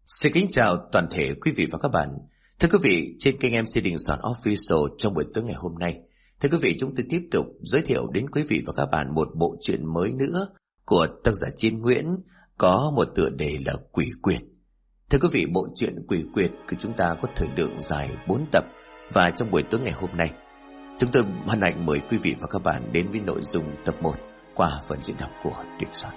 Xin kính chào toàn thể quý vị và các bạn. Thưa quý vị, trên kênh MC Đình Soạn Official trong buổi tối ngày hôm nay, thưa quý vị, chúng tôi tiếp tục giới thiệu đến quý vị và các bạn một bộ truyện mới nữa của tác giả Chiến Nguyễn có một tựa đề là Quỷ Quyệt. Thưa quý vị, bộ truyện Quỷ Quyệt của chúng ta có thời lượng dài 4 tập, và trong buổi tối ngày hôm nay, chúng tôi hân hạnh mời quý vị và các bạn đến với nội dung tập 1 qua phần diễn đọc của Đình Soạn.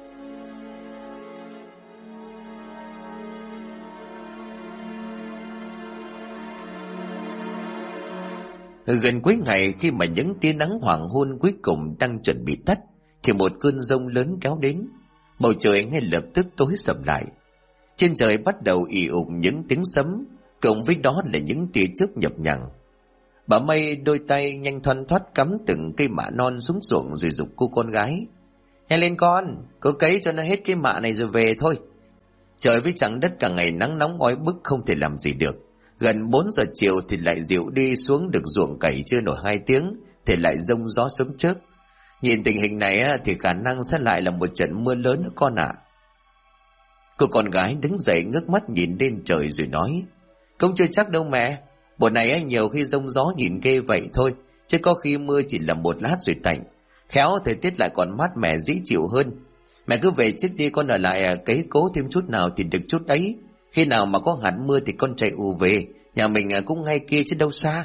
Gần cuối ngày, khi mà những tia nắng hoàng hôn cuối cùng đang chuẩn bị tắt, thì một cơn giông lớn kéo đến. Bầu trời ngay lập tức tối sầm lại. Trên trời bắt đầu ì ục những tiếng sấm, cộng với đó là những tia chớp nhập nhằng. Bà Mây đôi tay nhanh thoăn thoắt cắm từng cây mạ non xuống ruộng rồi giục cô con gái: "Nhanh lên con, cố cấy cho nó hết cái mạ này rồi về thôi." Trời với chặng đất cả ngày nắng nóng oi bức không thể làm gì được. Gần 4 giờ chiều thì lại dịu đi, xuống được ruộng cày chưa nổi 2 tiếng thì lại giông gió sớm chớp. Nhìn tình hình này thì khả năng sẽ lại là một trận mưa lớn nữa con ạ. Cô con gái đứng dậy ngước mắt nhìn lên trời rồi nói: "Cũng chưa chắc đâu mẹ, bộ này nhiều khi giông gió nhìn ghê vậy thôi, chứ có khi mưa chỉ là một lát rồi tạnh. Khéo thời tiết lại còn mát mẻ dễ chịu hơn. Mẹ cứ về trước đi, con ở lại cấy cố thêm chút nào thì được chút ấy. Khi nào mà có hạt mưa thì con chạy ù về, nhà mình cũng ngay kia chứ đâu xa."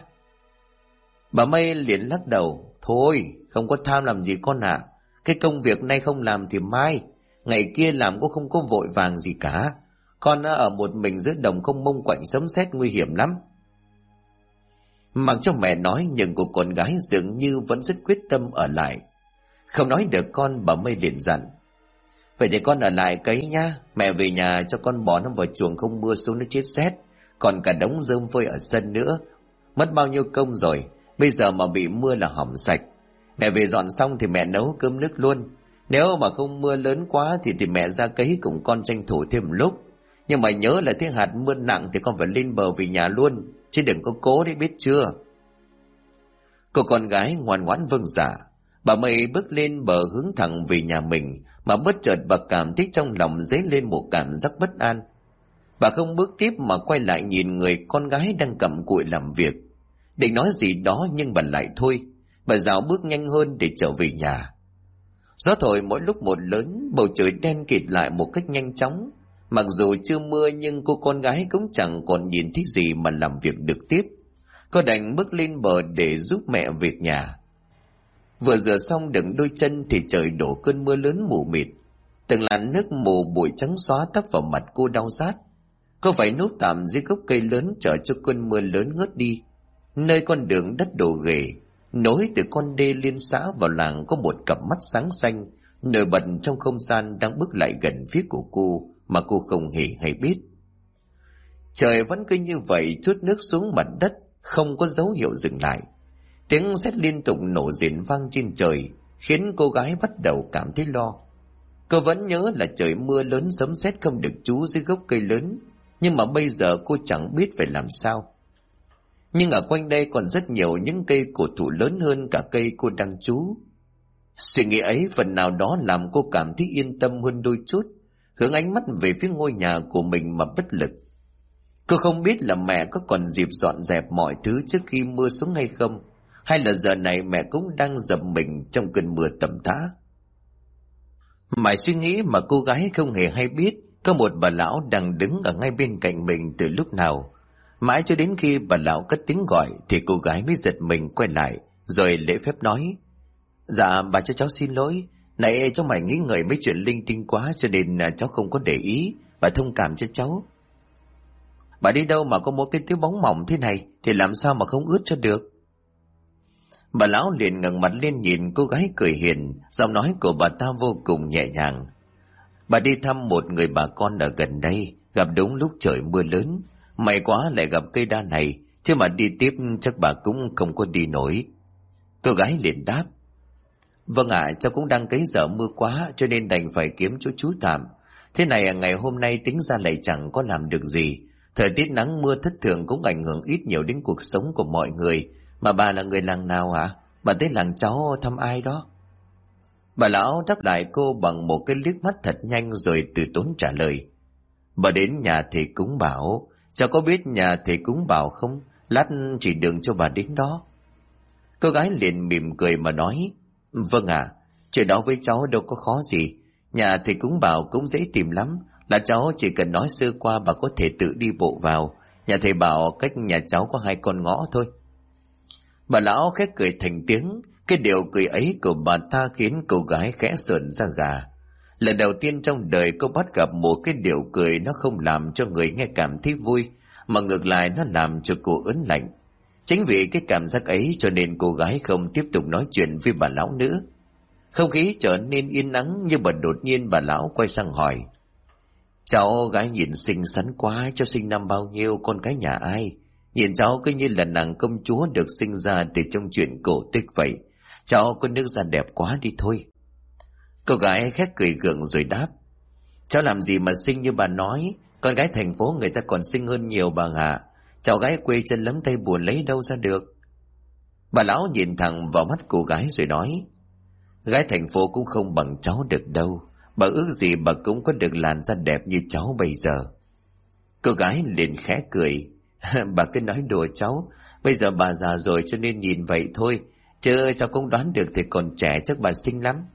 Bà Mây liền lắc đầu: "Thôi, không có tham làm gì con ạ. Cái công việc nay không làm thì mai, ngày kia làm cũng không có vội vàng gì cả. Con ở một mình giữa đồng không mông quạnh sấm sét nguy hiểm lắm." Mặc cho mẹ nói, nhưng cô con gái dường như vẫn rất quyết tâm ở lại. Không nói được con, bà Mây liền dặn: "Vậy thì con ở lại cấy nhá, mẹ về nhà cho con bỏ nó vào chuồng không mưa xuống nó chết rét, còn cả đống rơm phơi ở sân nữa. Mất bao nhiêu công rồi, bây giờ mà bị mưa là hỏng sạch. Mẹ về dọn xong thì mẹ nấu cơm nước luôn. Nếu mà không mưa lớn quá thì mẹ ra cấy cùng con tranh thủ thêm một lúc. Nhưng mà nhớ là thế hạt mưa nặng thì con phải lên bờ về nhà luôn, chứ đừng có cố đấy biết chưa." Cô con gái ngoan ngoãn vâng dạ. Bà Mây bước lên bờ hướng thẳng về nhà mình, mà bất chợt bà cảm thấy trong lòng dấy lên một cảm giác bất an. Bà không bước tiếp mà quay lại nhìn người con gái đang cặm cụi làm việc. Định nói gì đó nhưng bà lại thôi. Bà rảo bước nhanh hơn để trở về nhà. Gió thổi mỗi lúc một lớn, bầu trời đen kịt lại một cách nhanh chóng. Mặc dù chưa mưa nhưng cô con gái cũng chẳng còn nhìn thấy gì mà làm việc được tiếp. Cô đành bước lên bờ để giúp mẹ việc nhà. Vừa rửa xong đựng đôi chân thì trời đổ cơn mưa lớn mù mịt. Từng làn nước mù bụi trắng xóa tấp vào mặt cô đau rát. Cô phải núp tạm dưới gốc cây lớn chờ cho cơn mưa lớn ngớt đi. Nơi con đường đất đổ ghề nối từ con đê liên xã vào làng có một cặp mắt sáng xanh nổi bật trong không gian đang bước lại gần phía của cô mà cô không hề hay biết. Trời vẫn cứ như vậy trút nước xuống mặt đất, không có dấu hiệu dừng lại. Tiếng sét liên tục nổ rền vang trên trời khiến cô gái bắt đầu cảm thấy lo. Cô vẫn nhớ là trời mưa lớn sấm sét không được trú dưới gốc cây lớn, nhưng mà bây giờ cô chẳng biết phải làm sao. Nhưng ở quanh đây còn rất nhiều những cây cổ thụ lớn hơn cả cây cô đang trú. Suy nghĩ ấy phần nào đó làm cô cảm thấy yên tâm hơn đôi chút, hướng ánh mắt về phía ngôi nhà của mình mà bất lực. Cô không biết là mẹ có còn dịp dọn dẹp mọi thứ trước khi mưa xuống hay không, hay là giờ này mẹ cũng đang dập mình trong cơn mưa tầm tã. Mãi suy nghĩ mà cô gái không hề hay biết có một bà lão đang đứng ở ngay bên cạnh mình từ lúc nào. Mãi cho đến khi bà lão cất tiếng gọi thì cô gái mới giật mình quay lại, rồi lễ phép nói: "Dạ bà cho cháu xin lỗi, nãy cháu mày nghĩ ngợi mấy chuyện linh tinh quá cho nên cháu không có để ý, bà thông cảm cho cháu." "Bà đi đâu mà có một cái túi bóng mỏng thế này thì làm sao mà không ướt cho được?" Bà lão liền ngẩng mặt lên nhìn cô gái cười hiền, giọng nói của bà ta vô cùng nhẹ nhàng: "Bà đi thăm một người bà con ở gần đây, gặp đúng lúc trời mưa lớn. May quá lại gặp cây đa này, chứ mà đi tiếp chắc bà cũng không có đi nổi." Cô gái liền đáp: "Vâng ạ, cháu cũng đang cấy dở mưa quá cho nên đành phải kiếm chỗ trú tạm. Thế này ngày hôm nay tính ra lại chẳng có làm được gì. Thời tiết nắng mưa thất thường cũng ảnh hưởng ít nhiều đến cuộc sống của mọi người. Mà bà là người làng nào hả? Bà tới làng cháu thăm ai đó?" Bà lão đáp lại cô bằng một cái liếc mắt thật nhanh rồi từ tốn trả lời: Bà đến nhà thầy cúng Bảo. Cháu có biết nhà thầy cúng Bảo không? Lát chỉ đường cho bà đến đó. Cô gái liền mỉm cười mà nói, vâng ạ, chuyện đó với cháu đâu có khó gì. Nhà thầy cúng Bảo cũng dễ tìm lắm, là cháu chỉ cần nói sơ qua bà có thể tự đi bộ vào. Nhà thầy Bảo cách nhà cháu có 2 con ngõ thôi. Bà lão khẽ cười thành tiếng. Cái điều cười ấy của bà ta khiến cô gái khẽ sởn da gà. Lần đầu tiên trong đời cô bắt gặp một cái điều cười nó không làm cho người nghe cảm thấy vui, mà ngược lại nó làm cho cô ớn lạnh. Chính vì cái cảm giác ấy cho nên cô gái không tiếp tục nói chuyện với bà lão nữa. Không khí trở nên yên ắng, nhưng mà đột nhiên bà lão quay sang hỏi, cháu gái nhìn xinh xắn quá, cháu sinh năm bao nhiêu, con cái nhà ai? Nhìn cháu cứ như là nàng công chúa được sinh ra từ trong chuyện cổ tích vậy. Cháu có nước da đẹp quá đi thôi. Cô gái khét cười gượng rồi đáp, cháu làm gì mà xinh như bà nói, con gái thành phố người ta còn xinh hơn nhiều bà ạ. Cháu gái quê chân lấm tay buồn lấy đâu ra được. Bà lão nhìn thẳng vào mắt cô gái rồi nói, gái thành phố cũng không bằng cháu được đâu. Bà ước gì bà cũng có được làn da đẹp như cháu bây giờ. Cô gái liền khẽ cười, bà cứ nói đùa cháu, bây giờ bà già rồi cho nên nhìn vậy thôi, chứ cháu cũng đoán được thì còn trẻ chắc bà xinh lắm.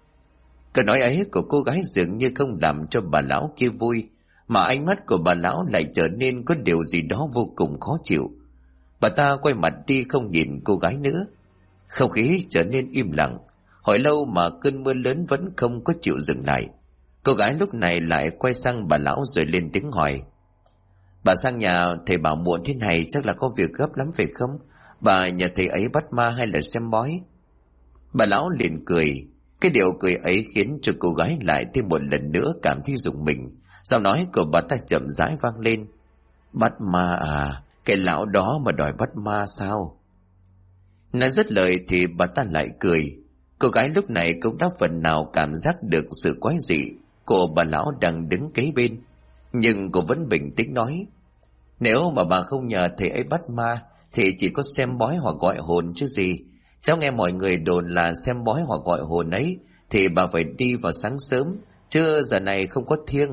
Câu nói ấy của cô gái dường như không làm cho bà lão kia vui, mà ánh mắt của bà lão lại trở nên có điều gì đó vô cùng khó chịu. Bà ta quay mặt đi không nhìn cô gái nữa. Không khí trở nên im lặng. Hồi lâu mà cơn mưa lớn vẫn không có chịu dừng lại. Cô gái lúc này lại quay sang bà lão rồi lên tiếng hỏi, bà sang nhà thầy Bảo muộn thế này chắc là có việc gấp lắm phải không? Bà nhà thầy ấy bắt ma hay là xem bói? Bà lão liền cười. Cái điều cười ấy khiến cho cô gái lại thêm một lần nữa cảm thấy rùng mình. Giọng nói của bà ta chậm rãi vang lên, bắt ma à? Cái lão đó mà đòi bắt ma sao? Nói dứt lời thì bà ta lại cười. Cô gái lúc này cũng đã phần nào cảm giác được sự quái dị của bà lão đang đứng kế bên, nhưng cô vẫn bình tĩnh nói, nếu mà bà không nhờ thầy ấy bắt ma thì chỉ có xem bói hoặc gọi hồn chứ gì. Cháu nghe mọi người đồn là xem bói hoặc gọi hồn ấy thì bà phải đi vào sáng sớm, chứ giờ này không có thiêng.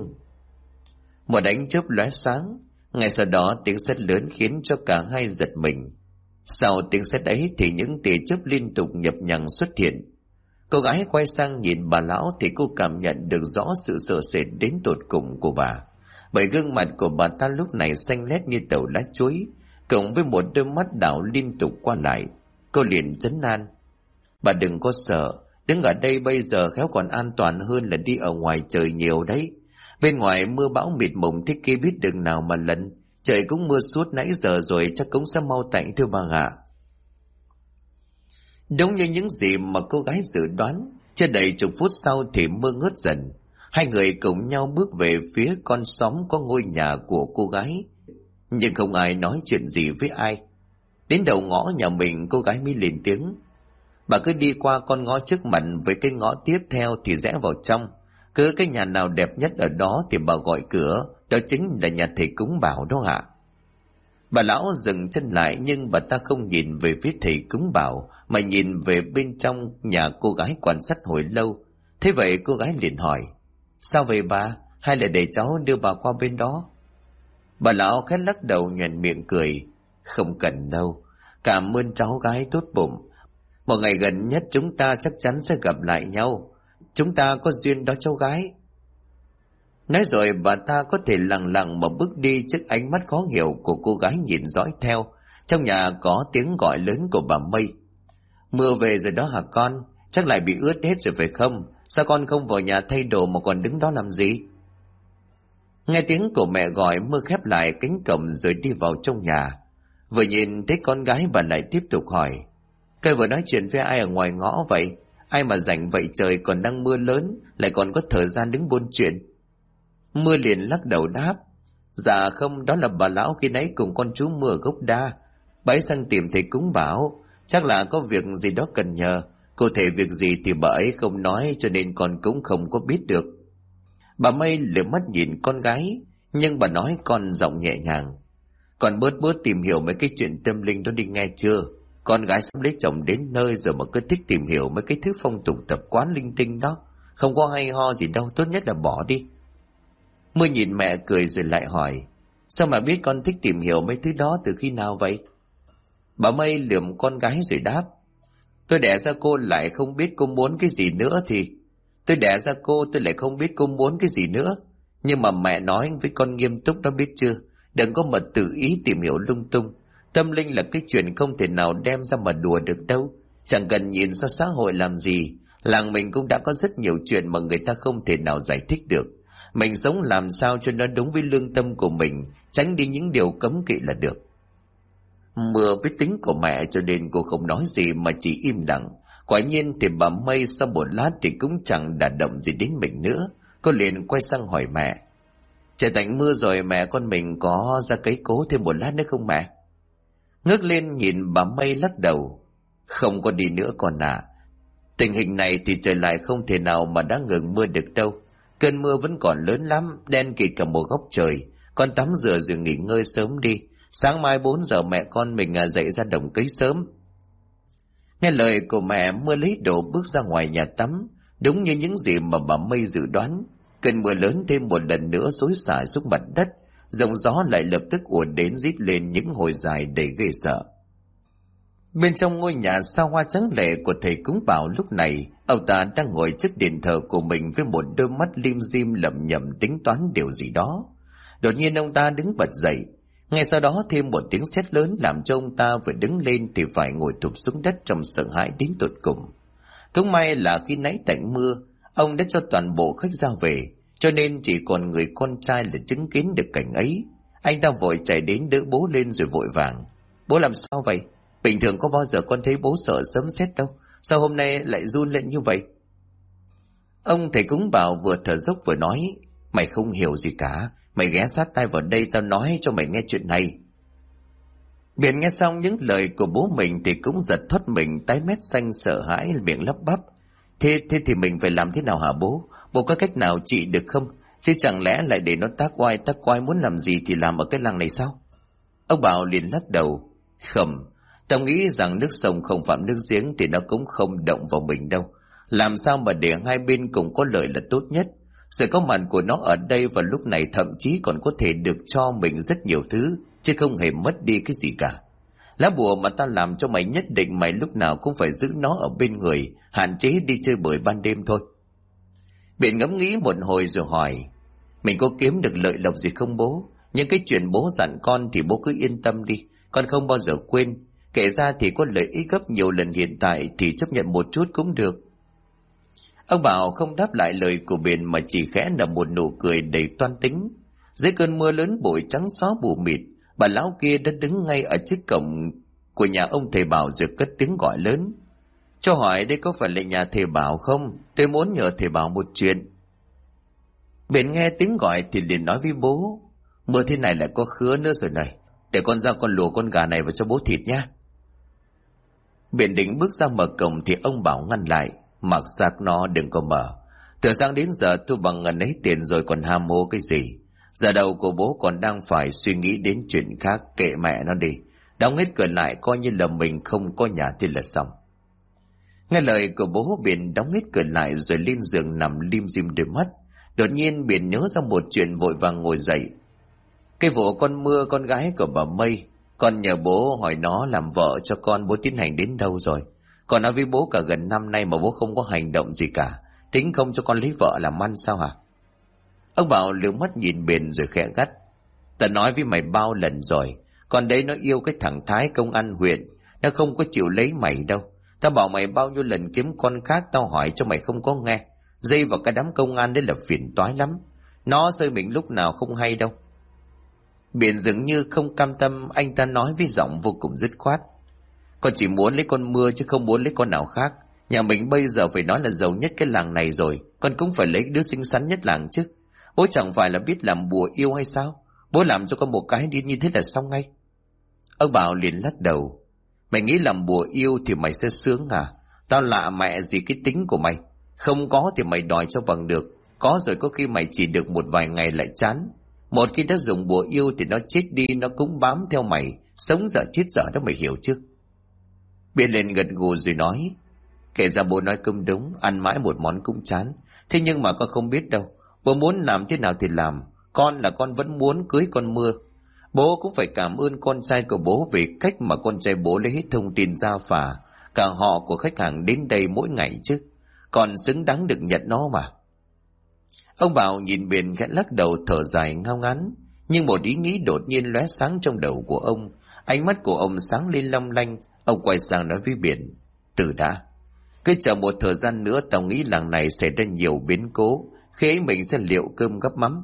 Một ánh chớp lóe sáng, ngay sau đó tiếng sét lớn khiến cho cả hai giật mình. Sau tiếng sét ấy thì những tia chớp liên tục nhập nhằng xuất hiện. Cô gái quay sang nhìn bà lão thì cô cảm nhận được rõ sự sợ sệt đến tột cùng của bà, bởi gương mặt của bà ta lúc này xanh lét như tàu lá chuối, cộng với một đôi mắt đảo liên tục qua lại. Cô liền trấn an, bà đừng có sợ, đứng ở đây bây giờ khéo còn an toàn hơn là đi ở ngoài trời nhiều đấy. Bên ngoài mưa bão mịt mùng thế kia biết đường nào mà lần, trời cũng mưa suốt nãy giờ rồi, chắc cũng sẽ mau tạnh thôi bà ạ. Đúng như những gì mà cô gái dự đoán, chưa đầy chục phút sau thì mưa ngớt dần. Hai người cùng nhau bước về phía con xóm có ngôi nhà của cô gái, nhưng không ai nói chuyện gì với ai. Đến đầu ngõ nhà mình, cô gái mới lên tiếng, bà cứ đi qua con ngõ trước mặt với cái ngõ tiếp theo thì rẽ vào trong, cứ cái nhà nào đẹp nhất ở đó thì bà gọi cửa, đó chính là nhà thầy cúng Bảo đó ạ. Bà lão dừng chân lại, nhưng bà ta không nhìn về phía thầy cúng Bảo mà nhìn về bên trong nhà cô gái quan sát hồi lâu. Thế vậy cô gái liền hỏi, sao vậy bà, hay là để cháu đưa bà qua bên đó? Bà lão khẽ lắc đầu nhoẻn miệng cười, không cần đâu, cảm ơn cháu gái tốt bụng. Một ngày gần nhất chúng ta chắc chắn sẽ gặp lại nhau, chúng ta có duyên đó cháu gái. Nói rồi bà ta có thể lặng lặng mà bước đi trước ánh mắt khó hiểu của cô gái nhìn dõi theo. Trong nhà có tiếng gọi lớn của bà Mây, mưa về rồi đó hả con, chắc lại bị ướt hết rồi phải không? Sao con không vào nhà thay đồ mà còn đứng đó làm gì? Nghe tiếng của mẹ gọi, Mưa khép lại cánh cổng rồi đi vào trong nhà. Vừa nhìn thấy con gái bà lại tiếp tục hỏi, cây vừa nói chuyện với ai ở ngoài ngõ vậy? Ai mà rảnh vậy, trời còn đang mưa lớn lại còn có thời gian đứng buôn chuyện? Mưa liền lắc đầu đáp, dạ không, đó là bà lão khi nãy cùng con chú Mưa ở gốc đa. Bà ấy sang tìm thầy cúng Bảo, chắc là có việc gì đó cần nhờ. Cụ thể việc gì thì bà ấy không nói, cho nên con cũng không có biết được. Bà Mây lửa mắt nhìn con gái, nhưng bà nói con giọng nhẹ nhàng, con bớt tìm hiểu mấy cái chuyện tâm linh đó đi nghe chưa? Con gái sắp lấy chồng đến nơi rồi mà cứ thích tìm hiểu mấy cái thứ phong tục tập quán linh tinh đó, không có hay ho gì đâu, tốt nhất là bỏ đi. Mưa nhìn mẹ cười rồi lại hỏi: sao mà biết con thích tìm hiểu mấy thứ đó từ khi nào vậy? Bà Mây lườm con gái rồi đáp: tôi đẻ ra cô lại không biết cô muốn cái gì nữa thì... tôi đẻ ra cô tôi lại không biết cô muốn cái gì nữa. Nhưng mà mẹ nói với con nghiêm túc đó biết chưa? Đừng có mà tự ý tìm hiểu lung tung. Tâm linh là cái chuyện không thể nào đem ra mà đùa được đâu. Chẳng cần nhìn ra xã hội làm gì. Làng mình cũng đã có rất nhiều chuyện mà người ta không thể nào giải thích được. Mình sống làm sao cho nó đúng với lương tâm của mình, tránh đi những điều cấm kỵ là được. Mưa biết tính của mẹ cho nên cô không nói gì mà chỉ im lặng. Quả nhiên thì bà Mây sau một lát thì cũng chẳng đả động gì đến mình nữa. Cô liền quay sang hỏi mẹ: trời tạnh mưa rồi, mẹ con mình có ra cấy cố thêm một lát nữa không mẹ? Ngước lên nhìn bà Mây lắc đầu: không có đi nữa con à. Tình hình này thì trời lại không thể nào mà đã ngừng mưa được đâu. Cơn mưa vẫn còn lớn lắm, đen kịt cả một góc trời. Con tắm rửa rồi nghỉ ngơi sớm đi. Sáng mai 4 giờ mẹ con mình dậy ra đồng cấy sớm. Nghe lời của mẹ, Mưa lấy đồ bước ra ngoài nhà tắm. Đúng như những gì mà bà Mây dự đoán, cơn mưa lớn thêm một lần nữa xối xả xuống mặt đất. Dòng gió lại lập tức ùa đến rít lên những hồi dài đầy ghê sợ. Bên trong ngôi nhà xa hoa trắng lệ của thầy cúng Bảo lúc này, ông ta đang ngồi trước đền thờ của mình với một đôi mắt lim dim lẩm nhẩm tính toán điều gì đó. Đột nhiên ông ta đứng bật dậy. Ngay sau đó thêm một tiếng sét lớn làm cho ông ta vừa đứng lên thì phải ngồi thụp xuống đất trong sợ hãi đến tột cùng. Cũng may là khi nãy tạnh mưa, ông đã cho toàn bộ khách ra về, cho nên chỉ còn người con trai là chứng kiến được cảnh ấy. Anh ta vội chạy đến đỡ bố lên rồi vội vàng: bố làm sao vậy? Bình thường có bao giờ con thấy bố sợ sấm sét đâu, sao hôm nay lại run lên như vậy? Ông thầy cúng Bảo vừa thở dốc vừa nói: mày không hiểu gì cả, mày ghé sát tai vào đây tao nói cho mày nghe chuyện này. Biển nghe xong những lời của bố mình thì cũng giật thoát mình, tái mét xanh sợ hãi miệng lắp bắp: Thế thì mình phải làm thế nào hả bố? Bố có cách nào trị được không? Chứ chẳng lẽ lại để nó tác oai muốn làm gì thì làm ở cái làng này sao? Ông Bảo liền lắc đầu: không, tao nghĩ rằng nước sông không phạm nước giếng thì nó cũng không động vào mình đâu. Làm sao mà để hai bên cùng có lợi là tốt nhất. Sự có mặt của nó ở đây vào lúc này thậm chí còn có thể được cho mình rất nhiều thứ, chứ không hề mất đi cái gì cả. Lá bùa mà tao làm cho mày nhất định mày lúc nào cũng phải giữ nó ở bên người, hạn chế đi chơi bời ban đêm thôi. Biện ngẫm nghĩ một hồi rồi hỏi: mình có kiếm được lợi lộc gì không bố? Những cái chuyện bố dặn con thì bố cứ yên tâm đi, con không bao giờ quên. Kể ra thì có lợi ích gấp nhiều lần hiện tại thì chấp nhận một chút cũng được. Ông Bảo không đáp lại lời của Biện mà chỉ khẽ nở một nụ cười đầy toan tính. Dưới cơn mưa lớn bụi trắng xóa mù mịt, bà lão kia đã đứng ngay ở trước cổng của nhà ông thầy Bảo rồi cất tiếng gọi lớn: cho hỏi đây có phải là nhà thầy Bảo không? Tôi muốn nhờ thầy Bảo một chuyện. Biện nghe tiếng gọi thì liền nói với bố: mưa thế này lại có khứa nữa rồi này, để con ra con lùa con gà này vào cho bố thịt nhá. Biện định bước ra mở cổng thì ông Bảo ngăn lại: mặc xác nó đừng có mở. Từ sáng đến giờ tôi bằng ngần ấy tiền rồi còn ham hố cái gì. Giờ đầu của bố còn đang phải suy nghĩ đến chuyện khác, kệ mẹ nó đi. Đóng hết cửa lại coi như là mình không có nhà thì là xong. Nghe lời của bố, Biện đóng hết cửa lại rồi lên giường nằm lim dim đôi mắt. Đột nhiên Biện nhớ ra một chuyện vội vàng ngồi dậy. Cái vụ con Mưa con gái của bà Mây, con nhờ bố hỏi nó làm vợ cho con, bố tiến hành đến đâu rồi? Con nói với bố cả gần năm nay mà bố không có hành động gì cả. Tính không cho con lấy vợ làm ăn sao hả? Ông Bảo liếc mắt nhìn Biện rồi khẽ gắt: ta nói với mày bao lần rồi, con đấy nó yêu cái thằng Thái công an huyện, nó không có chịu lấy mày đâu. Ta bảo mày bao nhiêu lần kiếm con khác, tao hỏi cho mày không có nghe. Dây vào cái đám công an đấy là phiền toái lắm, nó rơi mình lúc nào không hay đâu. Biện dường như không cam tâm, anh ta nói với giọng vô cùng dứt khoát: con chỉ muốn lấy con Mưa chứ không muốn lấy con nào khác. Nhà mình bây giờ phải nói là giàu nhất cái làng này rồi, con cũng phải lấy đứa xinh xắn nhất làng chứ. Bố chẳng phải là biết làm bùa yêu hay sao? Bố làm cho con một cái đi như thế là xong ngay. Ông Bảo liền lắc đầu: mày nghĩ làm bùa yêu thì mày sẽ sướng à? Tao lạ mẹ gì cái tính của mày. Không có thì mày đòi cho bằng được, có rồi có khi mày chỉ được một vài ngày lại chán. Một khi đã dùng bùa yêu thì nó chết đi nó cũng bám theo mày, sống dở chết dở đó, mày hiểu chứ? Biện lên gật gù rồi nói: kể ra bố nói cũng đúng, ăn mãi một món cũng chán. Thế nhưng mà con không biết đâu, bố muốn làm thế nào thì làm. Con là con vẫn muốn cưới con Mưa. Bố cũng phải cảm ơn con trai của bố vì cách mà con trai bố lấy hết thông tin ra phả cả họ của khách hàng đến đây mỗi ngày chứ. Con xứng đáng được nhận nó mà. Ông Bảo nhìn Biển khẽ lắc đầu thở dài ngao ngán. Nhưng một ý nghĩ đột nhiên lóe sáng trong đầu của ông. Ánh mắt của ông sáng lên long lanh. Ông quay sang nói với Biển: Từ đã, cứ chờ một thời gian nữa, tao nghĩ làng này xảy ra nhiều biến cố, khi ấy mình sẽ liệu cơm gắp mắm.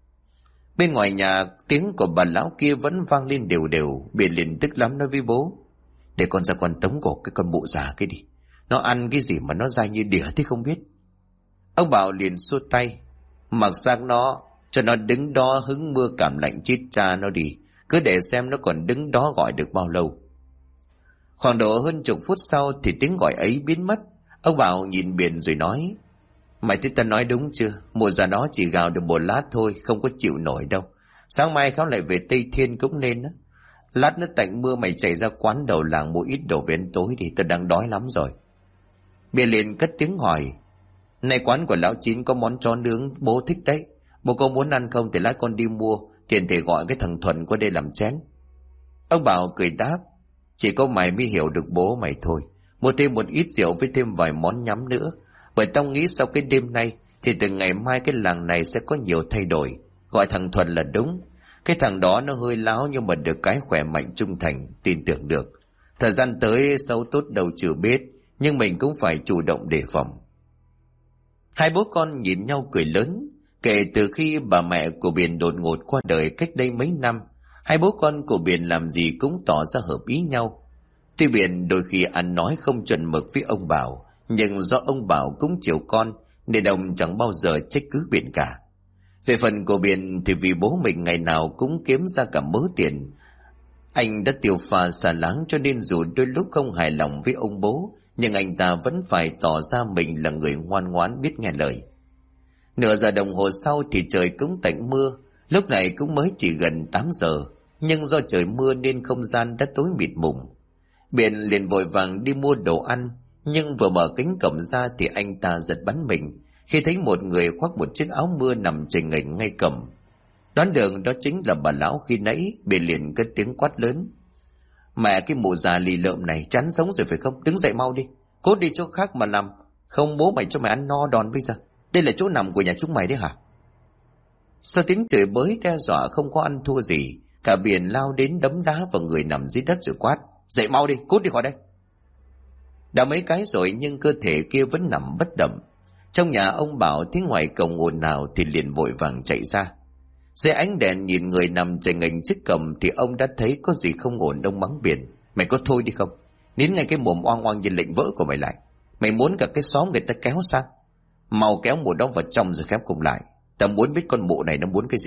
Bên ngoài nhà, tiếng của bà lão kia vẫn vang lên đều đều. Biển liền tức lắm nói với bố: Để con ra con tống cổ cái con mụ già cái đi. Nó ăn cái gì mà nó dai như đỉa thế không biết. Ông Bảo liền xua tay: Mặc xác nó, cho nó đứng đó hứng mưa cảm lạnh chết cha nó đi. Cứ để xem nó còn đứng đó gọi được bao lâu. Khoảng độ hơn chục phút sau thì tiếng gọi ấy biến mất. Ông Bảo nhìn Biển rồi nói: Mày thấy ta nói đúng chưa? Mùa già nó chỉ gào được một lát thôi, không có chịu nổi đâu. Sáng mai khéo lại về Tây Thiên cũng nên á. Lát nữa tạnh mưa mày chạy ra quán đầu làng mua ít đồ về ăn tối đi, tao đang đói lắm rồi. Biển liền cất tiếng hỏi: Này, quán của lão Chín có món chó nướng bố thích đấy. Bố có muốn ăn không thì lát con đi mua, tiền thể gọi cái thằng Thuần qua đây làm chén. Ông Bảo cười đáp: Chỉ có mày mới hiểu được bố mày thôi. Mua thêm một ít rượu với thêm vài món nhắm nữa. Bởi tao nghĩ sau cái đêm nay thì từ ngày mai cái làng này sẽ có nhiều thay đổi. Gọi thằng Thuần là đúng. Cái thằng đó nó hơi láo nhưng mà được cái khỏe mạnh trung thành, tin tưởng được. Thời gian tới xấu tốt đâu chưa biết, nhưng mình cũng phải chủ động đề phòng. Hai bố con nhìn nhau cười lớn. Kể từ khi bà mẹ của Biển đột ngột qua đời cách đây mấy năm, hai bố con của Biển làm gì cũng tỏ ra hợp ý nhau. Tuy Biển đôi khi ăn nói không chuẩn mực với ông Bảo, nhưng do ông Bảo cũng chiều con nên ông chẳng bao giờ trách cứ Biển cả. Về phần của Biển thì vì bố mình ngày nào cũng kiếm ra cả mớ tiền, anh đã tiêu pha xả láng, cho nên dù đôi lúc không hài lòng với ông bố, nhưng anh ta vẫn phải tỏ ra mình là người ngoan ngoãn biết nghe lời. Nửa giờ đồng hồ sau thì trời cũng tạnh mưa. Lúc này cũng mới chỉ gần 8 giờ, nhưng do trời mưa nên không gian đã tối mịt mùng. Biển liền vội vàng đi mua đồ ăn, nhưng vừa mở cánh cổng ra thì anh ta giật bắn mình khi thấy một người khoác một chiếc áo mưa nằm chềnh nghênh ngay cổng. Đoán được đó chính là bà lão khi nãy, Biển liền cất tiếng quát lớn: Mẹ cái mụ già lì lợm này, chán sống rồi phải không? Đứng dậy mau đi, cốt đi chỗ khác mà nằm, không bố mày cho mày ăn no đòn bây giờ. Đây là chỗ nằm của nhà chúng mày đấy hả? Sau tiếng chửi bới đe dọa không có ăn thua gì, cả Biển lao đến đấm đá vào người nằm dưới đất rồi quát: Dậy mau đi, cút đi khỏi đây. Đã mấy cái rồi nhưng cơ thể kia vẫn nằm bất động. Trong nhà ông Bảo thấy ngoài cổng ồn ào thì liền vội vàng chạy ra. Dưới ánh đèn nhìn người nằm chềnh nghênh trước cổng thì ông đã thấy có gì không ổn. Ông mắng Biển: Mày có thôi đi không? Nín ngay cái mồm oang oang như lệnh vỡ của mày lại. Mày muốn cả cái xóm người ta kéo sang. Mau kéo mụ đó vào trong rồi khép cùng lại. Ta muốn biết con mụ này nó muốn cái gì.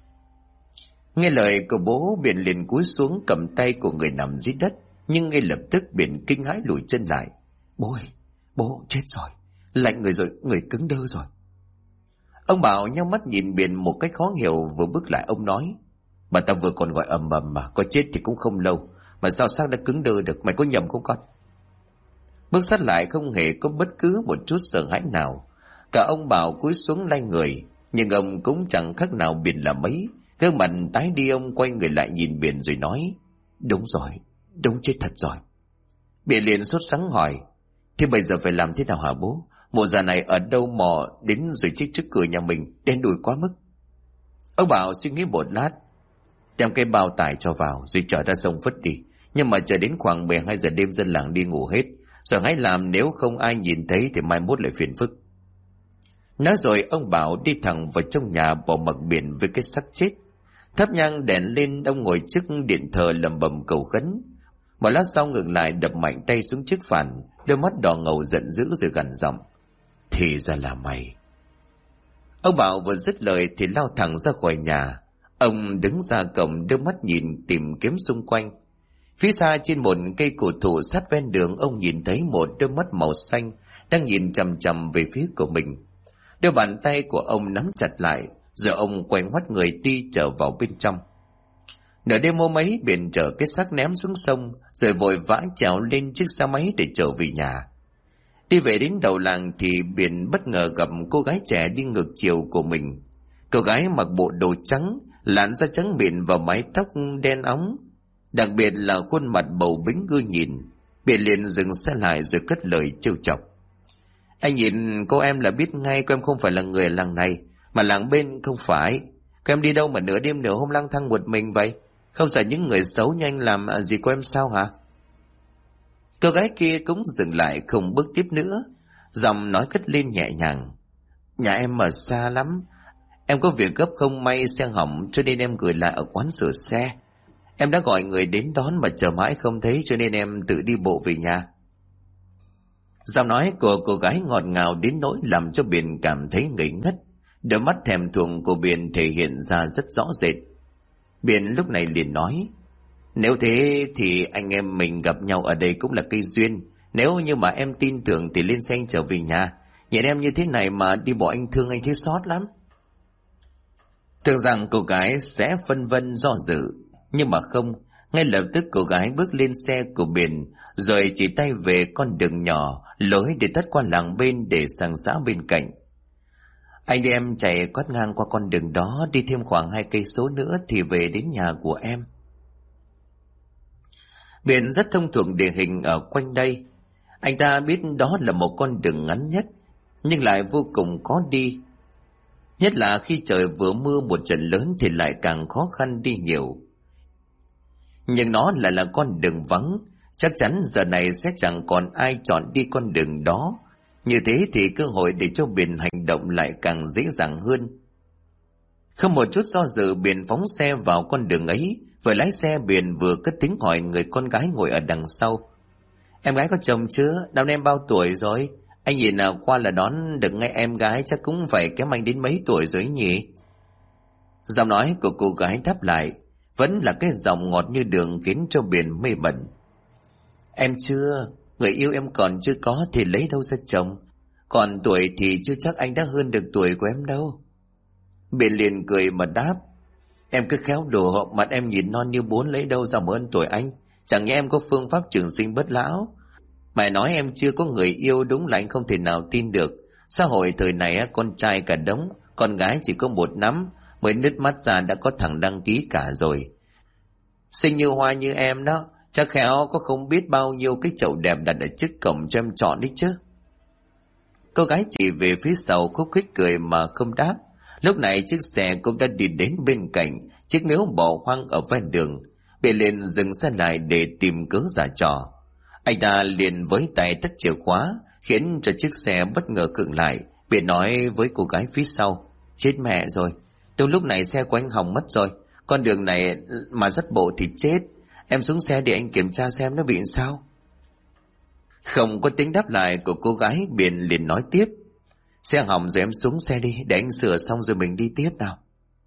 Nghe lời của bố, Biển liền cúi xuống cầm tay của người nằm dưới đất. Nhưng ngay lập tức Biển kinh hãi lùi chân lại. Bố ơi, bố chết rồi. Lạnh người rồi, người cứng đơ rồi. Ông Bảo nhắm mắt nhìn Biển một cách khó hiểu, vừa bước lại ông nói: Bà ta vừa còn gọi ầm ầm mà, có chết thì cũng không lâu, mà sao xác đã cứng đơ được, mày có nhầm không con? Bước sát lại không hề có bất cứ một chút sợ hãi nào. Cả ông Bảo cúi xuống lay người, nhưng ông cũng chẳng khác nào Biển là mấy. Gương mặt tái đi, ông quay người lại nhìn Biển rồi nói: Đúng rồi, đúng chết thật rồi. Biển liền sốt sắng hỏi: Thế bây giờ phải làm thế nào hả bố? Mụ già này ở đâu mò đến rồi chết trước cửa nhà mình, đen đủi quá mức. Ông Bảo suy nghĩ một lát: Đem cái bao tải cho vào rồi chở ra sông vứt đi. Nhưng mà chờ đến khoảng 12 giờ đêm dân làng đi ngủ hết rồi hãy làm, nếu không ai nhìn thấy thì mai mốt lại phiền phức. Nói rồi ông Bảo đi thẳng vào trong nhà, bỏ mặc Biển với cái xác chết. Thắp nhang đèn lên, ông ngồi trước điện thờ lẩm bẩm cầu khấn. Một lát sau ngừng lại, đập mạnh tay xuống chiếc phản, đôi mắt đỏ ngầu giận dữ rồi gằn giọng: Thì ra là mày. Ông Bảo vừa dứt lời thì lao thẳng ra khỏi nhà. Ông đứng ra cổng, đưa mắt nhìn tìm kiếm xung quanh. Phía xa trên một cây cổ thụ sát ven đường, ông nhìn thấy một đôi mắt màu xanh đang nhìn chằm chằm về phía của mình. Đôi bàn tay của ông nắm chặt lại, rồi ông quay ngoắt người đi trở vào bên trong. Nửa đêm hôm ấy, Biển chở cái xác ném xuống sông, rồi vội vã trèo lên chiếc xe máy để trở về nhà. Đi về đến đầu làng thì Biển bất ngờ gặp cô gái trẻ đi ngược chiều của mình. Cô gái mặc bộ đồ trắng, làn da trắng mịn và mái tóc đen óng, đặc biệt là khuôn mặt bầu bĩnh ưa nhìn. Biển liền dừng xe lại rồi cất lời trêu chọc. Anh nhìn cô em là biết ngay cô em không phải là người làng này, mà làng bên không phải. Cô em đi đâu mà nửa đêm nửa hôm lang thang một mình vậy? Không sợ những người xấu như anh làm gì cô em sao hả? Cô gái kia cũng dừng lại không bước tiếp nữa, giọng nói cất lên nhẹ nhàng. Nhà em ở xa lắm, em có việc gấp không may xe hỏng cho nên em gửi lại ở quán sửa xe. Em đã gọi người đến đón mà chờ mãi không thấy cho nên em tự đi bộ về nhà. Giọng nói của cô gái ngọt ngào đến nỗi làm cho Biển cảm thấy ngây ngất. Đôi mắt thèm thuồng của Biển thể hiện ra rất rõ rệt. Biển lúc này liền nói, nếu thế thì anh em mình gặp nhau ở đây cũng là cây duyên. Nếu như mà em tin tưởng thì lên xe anh trở về nhà. Nhìn em như thế này mà đi bỏ anh thương anh thấy xót lắm. Tưởng rằng cô gái sẽ phân vân do dự, nhưng mà không. Ngay lập tức cô gái bước lên xe của Biển, rồi chỉ tay về con đường nhỏ lối để tắt qua làng bên để sang xã bên cạnh. Anh đi em chạy quát ngang qua con đường đó, đi thêm khoảng 2 cây số nữa thì về đến nhà của em. Biển rất thông thuộc địa hình ở quanh đây. Anh ta biết đó là một con đường ngắn nhất, nhưng lại vô cùng khó đi. Nhất là khi trời vừa mưa một trận lớn thì lại càng khó khăn đi nhiều. Nhưng nó lại là con đường vắng, chắc chắn giờ này sẽ chẳng còn ai chọn đi con đường đó. Như thế thì cơ hội để cho Biển hành động lại càng dễ dàng hơn. Không một chút do dự, Biển phóng xe vào con đường ấy. Vừa lái xe, Biển vừa cất tiếng hỏi người con gái ngồi ở đằng sau. Em gái có chồng chưa? Năm nay em bao tuổi rồi? Anh nhìn nào qua là đón được ngay em gái chắc cũng phải kém anh đến mấy tuổi rồi nhỉ? Giọng nói của cô gái đáp lại vẫn là cái giọng ngọt như đường khiến cho Biển mê mẩn. Em chưa, người yêu em còn chưa có thì lấy đâu ra chồng. Còn tuổi thì chưa chắc anh đã hơn được tuổi của em đâu. Biển liền cười mà đáp. Em cứ khéo đồ hộp mặt em nhìn non như bún, lấy đâu ra mà hơn tuổi anh. Chẳng nhẽ em có phương pháp trường sinh bất lão. Mày nói em chưa có người yêu đúng là anh không thể nào tin được. Xã hội thời này con trai cả đống, con gái chỉ có một nắm, mới nứt mắt ra đã có thằng đăng ký cả rồi. Xinh như hoa như em đó, chắc khéo có không biết bao nhiêu cái chậu đẹp đặt ở trước cổng cho em chọn đấy chứ. Cô gái chỉ về phía sau khúc khích cười mà không đáp. Lúc này chiếc xe cũng đã đi đến bên cạnh chiếc miếu bỏ hoang ở ven đường. Biển liền dừng xe lại để tìm cớ giả trò. Anh ta liền với tay tắt chìa khóa, khiến cho chiếc xe bất ngờ khựng lại. Biển nói với cô gái phía sau, chết mẹ rồi, từ lúc này xe của anh hỏng mất rồi. Con đường này mà dắt bộ thì chết. Em xuống xe để anh kiểm tra xem nó bị sao. Không có tiếng đáp lại của cô gái, Biển liền nói tiếp, xe hỏng rồi em xuống xe đi, để anh sửa xong rồi mình đi tiếp nào.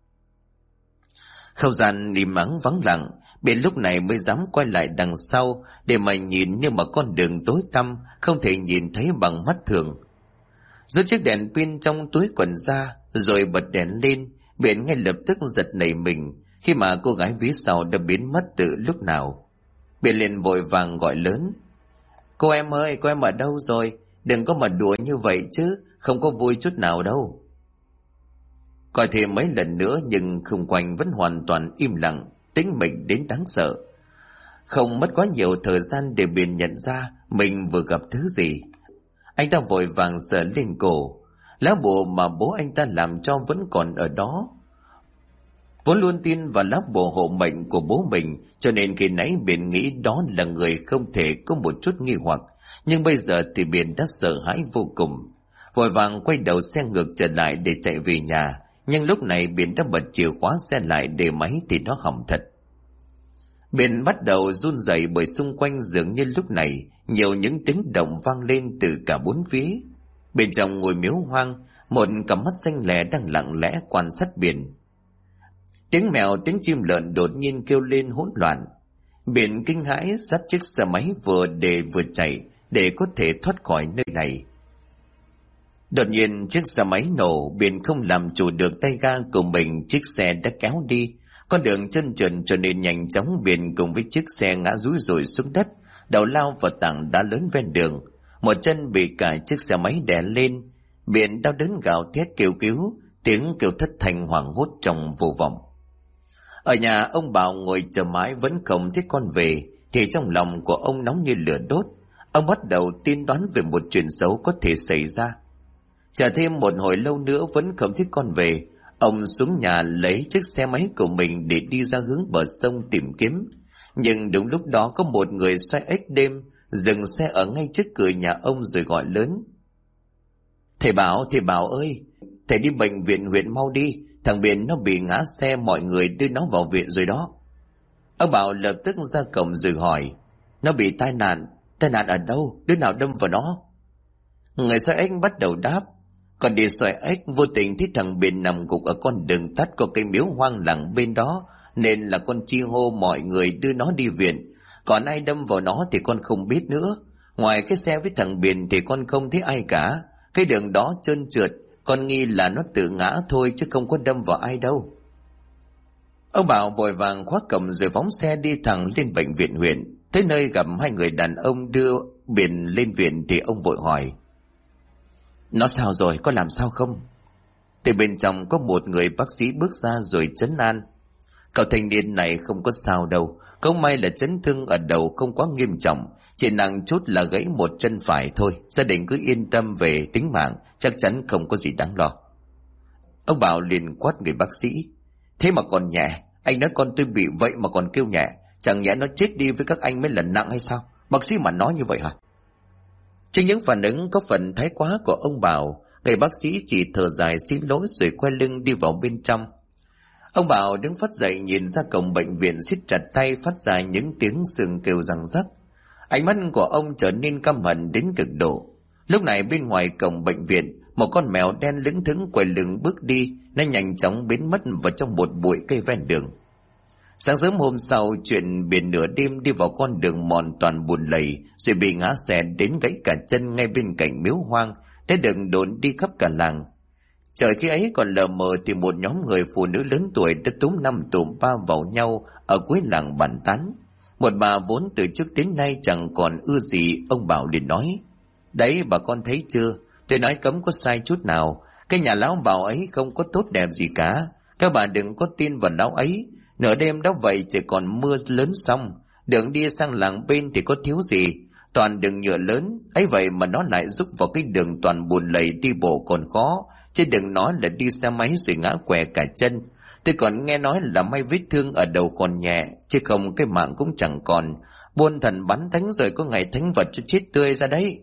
Không gian im ắng vắng lặng. Biển lúc này mới dám quay lại đằng sau để mà nhìn, nhưng mà con đường tối tăm không thể nhìn thấy bằng mắt thường. Rút chiếc đèn pin trong túi quần ra rồi bật đèn lên. Biển ngay lập tức giật nảy mình khi mà cô gái phía sau đã biến mất từ lúc nào. Biển liền vội vàng gọi lớn, cô em ơi, cô em ở đâu rồi? Đừng có mà đùa như vậy chứ, không có vui chút nào đâu. Coi thêm mấy lần nữa nhưng xung quanh vẫn hoàn toàn im lặng, tĩnh mịch đến đáng sợ. Không mất quá nhiều thời gian để Biển nhận ra mình vừa gặp thứ gì. Anh ta vội vàng sờ lên cổ. Lá bùa mà bố anh ta làm cho vẫn còn ở đó. Vốn luôn tin vào lá bùa hộ mệnh của bố mình, cho nên khi nãy Biển nghĩ đó là người không thể có một chút nghi hoặc. Nhưng bây giờ thì Biển đã sợ hãi vô cùng. Vội vàng quay đầu xe ngược trở lại để chạy về nhà. Nhưng lúc này Biển đã bật chìa khóa xe lại để máy thì nó hỏng thật. Biển bắt đầu run rẩy bởi xung quanh dường như lúc này nhiều những tiếng động vang lên từ cả bốn phía. Bên trong ngôi miếu hoang, một cặp mắt xanh lẻ đang lặng lẽ quan sát Biển. Tiếng mèo, tiếng chim lợn đột nhiên kêu lên hỗn loạn. Biển kinh hãi dắt chiếc xe máy vừa chạy để có thể thoát khỏi nơi này. Đột nhiên chiếc xe máy nổ, Biển không làm chủ được tay ga của mình, chiếc xe đã kéo đi. Con đường chân trượt cho nên nhanh chóng, Biển cùng với chiếc xe ngã rúi rủi xuống đất, đầu lao vào tảng đá lớn ven đường. Một chân bị cả chiếc xe máy đè lên. Biển đau đớn gào thét kêu cứu, tiếng kêu thất thanh hoảng hốt trong vô vọng. Ở nhà ông Bảo ngồi chờ mãi vẫn không thấy con về, thì trong lòng của ông nóng như lửa đốt. Ông bắt đầu tiên đoán về một chuyện xấu có thể xảy ra. Chờ thêm một hồi lâu nữa vẫn không thấy con về, ông xuống nhà lấy chiếc xe máy của mình để đi ra hướng bờ sông tìm kiếm. Nhưng đúng lúc đó có một người xoay ếch đêm dừng xe ở ngay trước cửa nhà ông rồi gọi lớn: thầy Bảo ơi, thầy đi bệnh viện huyện mau đi, thằng Biển nó bị ngã xe, mọi người đưa nó vào viện rồi đó. Ông Bảo lập tức ra cổng rồi hỏi: nó bị tai nạn ở đâu, đứa nào đâm vào nó? Người xoay ếch bắt đầu đáp: còn đi xoay ếch vô tình thấy thằng Biển nằm gục ở con đường tắt có cây miếu hoang lặng bên đó, nên là con chi hô mọi người đưa nó đi viện. Còn ai đâm vào nó thì con không biết nữa. Ngoài cái xe với thằng Biển thì con không thấy ai cả. Cái đường đó trơn trượt, con nghi là nó tự ngã thôi chứ không có đâm vào ai đâu. Ông Bảo vội vàng khóa cổng rồi phóng xe đi thẳng lên bệnh viện huyện. Tới nơi gặp hai người đàn ông đưa Biển lên viện thì ông vội hỏi: nó sao rồi, có làm sao không? Từ bên trong có một người bác sĩ bước ra rồi trấn an: cậu thanh niên này không có sao đâu, không may là chấn thương ở đầu không quá nghiêm trọng, chỉ nặng chút là gãy một chân phải thôi, gia đình cứ yên tâm về tính mạng, chắc chắn không có gì đáng lo. Ông Bảo liền quát người bác sĩ: thế mà còn nhẹ, anh nói con tôi bị vậy mà còn kêu nhẹ, chẳng nhẽ nó chết đi với các anh mới là nặng hay sao? Bác sĩ mà nói như vậy hả? Trên những phản ứng có phần thái quá của ông Bảo, người bác sĩ chỉ thở dài xin lỗi rồi quay lưng đi vào bên trong. Ông Bảo đứng phắt dậy nhìn ra cổng bệnh viện, siết chặt tay phát ra những tiếng xương kêu răng rắc. Ánh mắt của ông trở nên căm hận đến cực độ. Lúc này bên ngoài cổng bệnh viện, một con mèo đen lững thững quay lưng bước đi, nó nhanh chóng biến mất vào trong một bụi cây ven đường. Sáng sớm hôm sau, chuyện Biển nửa đêm đi vào con đường mòn toàn bùn lầy rồi bị ngã xe đến gãy cả chân ngay bên cạnh miếu hoang, đã được đồn đi khắp cả làng. Trời khi ấy còn lờ mờ thì một nhóm người phụ nữ lớn tuổi đã túm năm tụm ba vào nhau ở cuối làng bàn tán. Một bà vốn từ trước đến nay chẳng còn ưa gì ông Bảo liền nói: đấy bà con thấy chưa, tôi nói cấm có sai chút nào. Cái nhà lão Bảo ấy không có tốt đẹp gì cả, các bà đừng có tin vào lão ấy. Nửa đêm đó vậy chỉ còn mưa lớn xong, đường đi sang làng bên thì có thiếu gì, toàn đường nhựa lớn ấy, vậy mà nó lại rúc vào cái đường toàn bùn lầy, đi bộ còn khó, chứ đừng nói là đi xe máy rồi ngã què cả chân. Tôi còn nghe nói là may vết thương ở đầu còn nhẹ, chứ không cái mạng cũng chẳng còn. Buôn thần bắn thánh rồi có ngày thánh vật cho chết tươi ra đấy.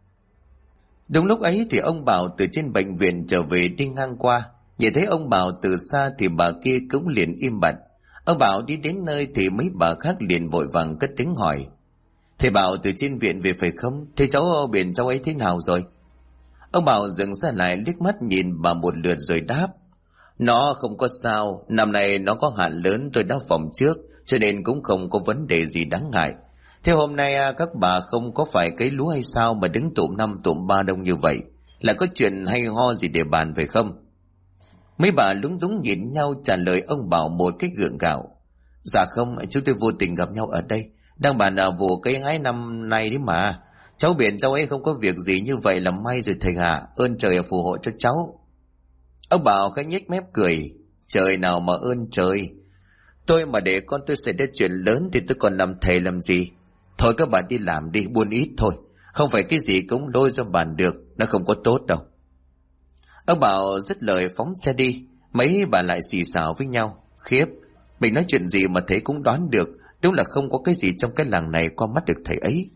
Đúng lúc ấy thì ông Bảo từ trên bệnh viện trở về đi ngang qua, nhìn thấy ông Bảo từ xa thì bà kia cũng liền im bặt. Ông Bảo đi đến nơi thì mấy bà khác liền vội vàng cất tiếng hỏi: thầy Bảo từ trên viện về phải không? Thế cháu Biển cháu ấy thế nào rồi? Ông Bảo dừng ra lại liếc mắt nhìn bà một lượt rồi đáp: nó không có sao, năm nay nó có hạn lớn tôi đã phòng trước, cho nên cũng không có vấn đề gì đáng ngại. Thế hôm nay các bà không có phải cấy lúa hay sao mà đứng tụm năm tụm ba đông như vậy? Là có chuyện hay ho gì để bàn phải không? Mấy bà lúng túng nhìn nhau trả lời ông Bảo một cách gượng gạo: dạ không, chúng tôi vô tình gặp nhau ở đây, đang bàn vụ cây hái năm nay đấy mà. Cháu Biển cháu ấy không có việc gì như vậy là may rồi thầy ạ, ơn trời phù hộ cho cháu. Ông Bảo khẽ nhếch mép cười: trời nào mà ơn trời, tôi mà để con tôi xảy ra chuyện lớn thì tôi còn làm thầy làm gì. Thôi các bạn đi làm đi, buôn ít thôi, không phải cái gì cũng lôi ra bàn được, nó không có tốt đâu. Ông Bảo dứt lời phóng xe đi. Mấy bà lại xì xào với nhau: khiếp, mình nói chuyện gì mà thấy cũng đoán được, đúng là không có cái gì trong cái làng này qua mắt được thầy ấy.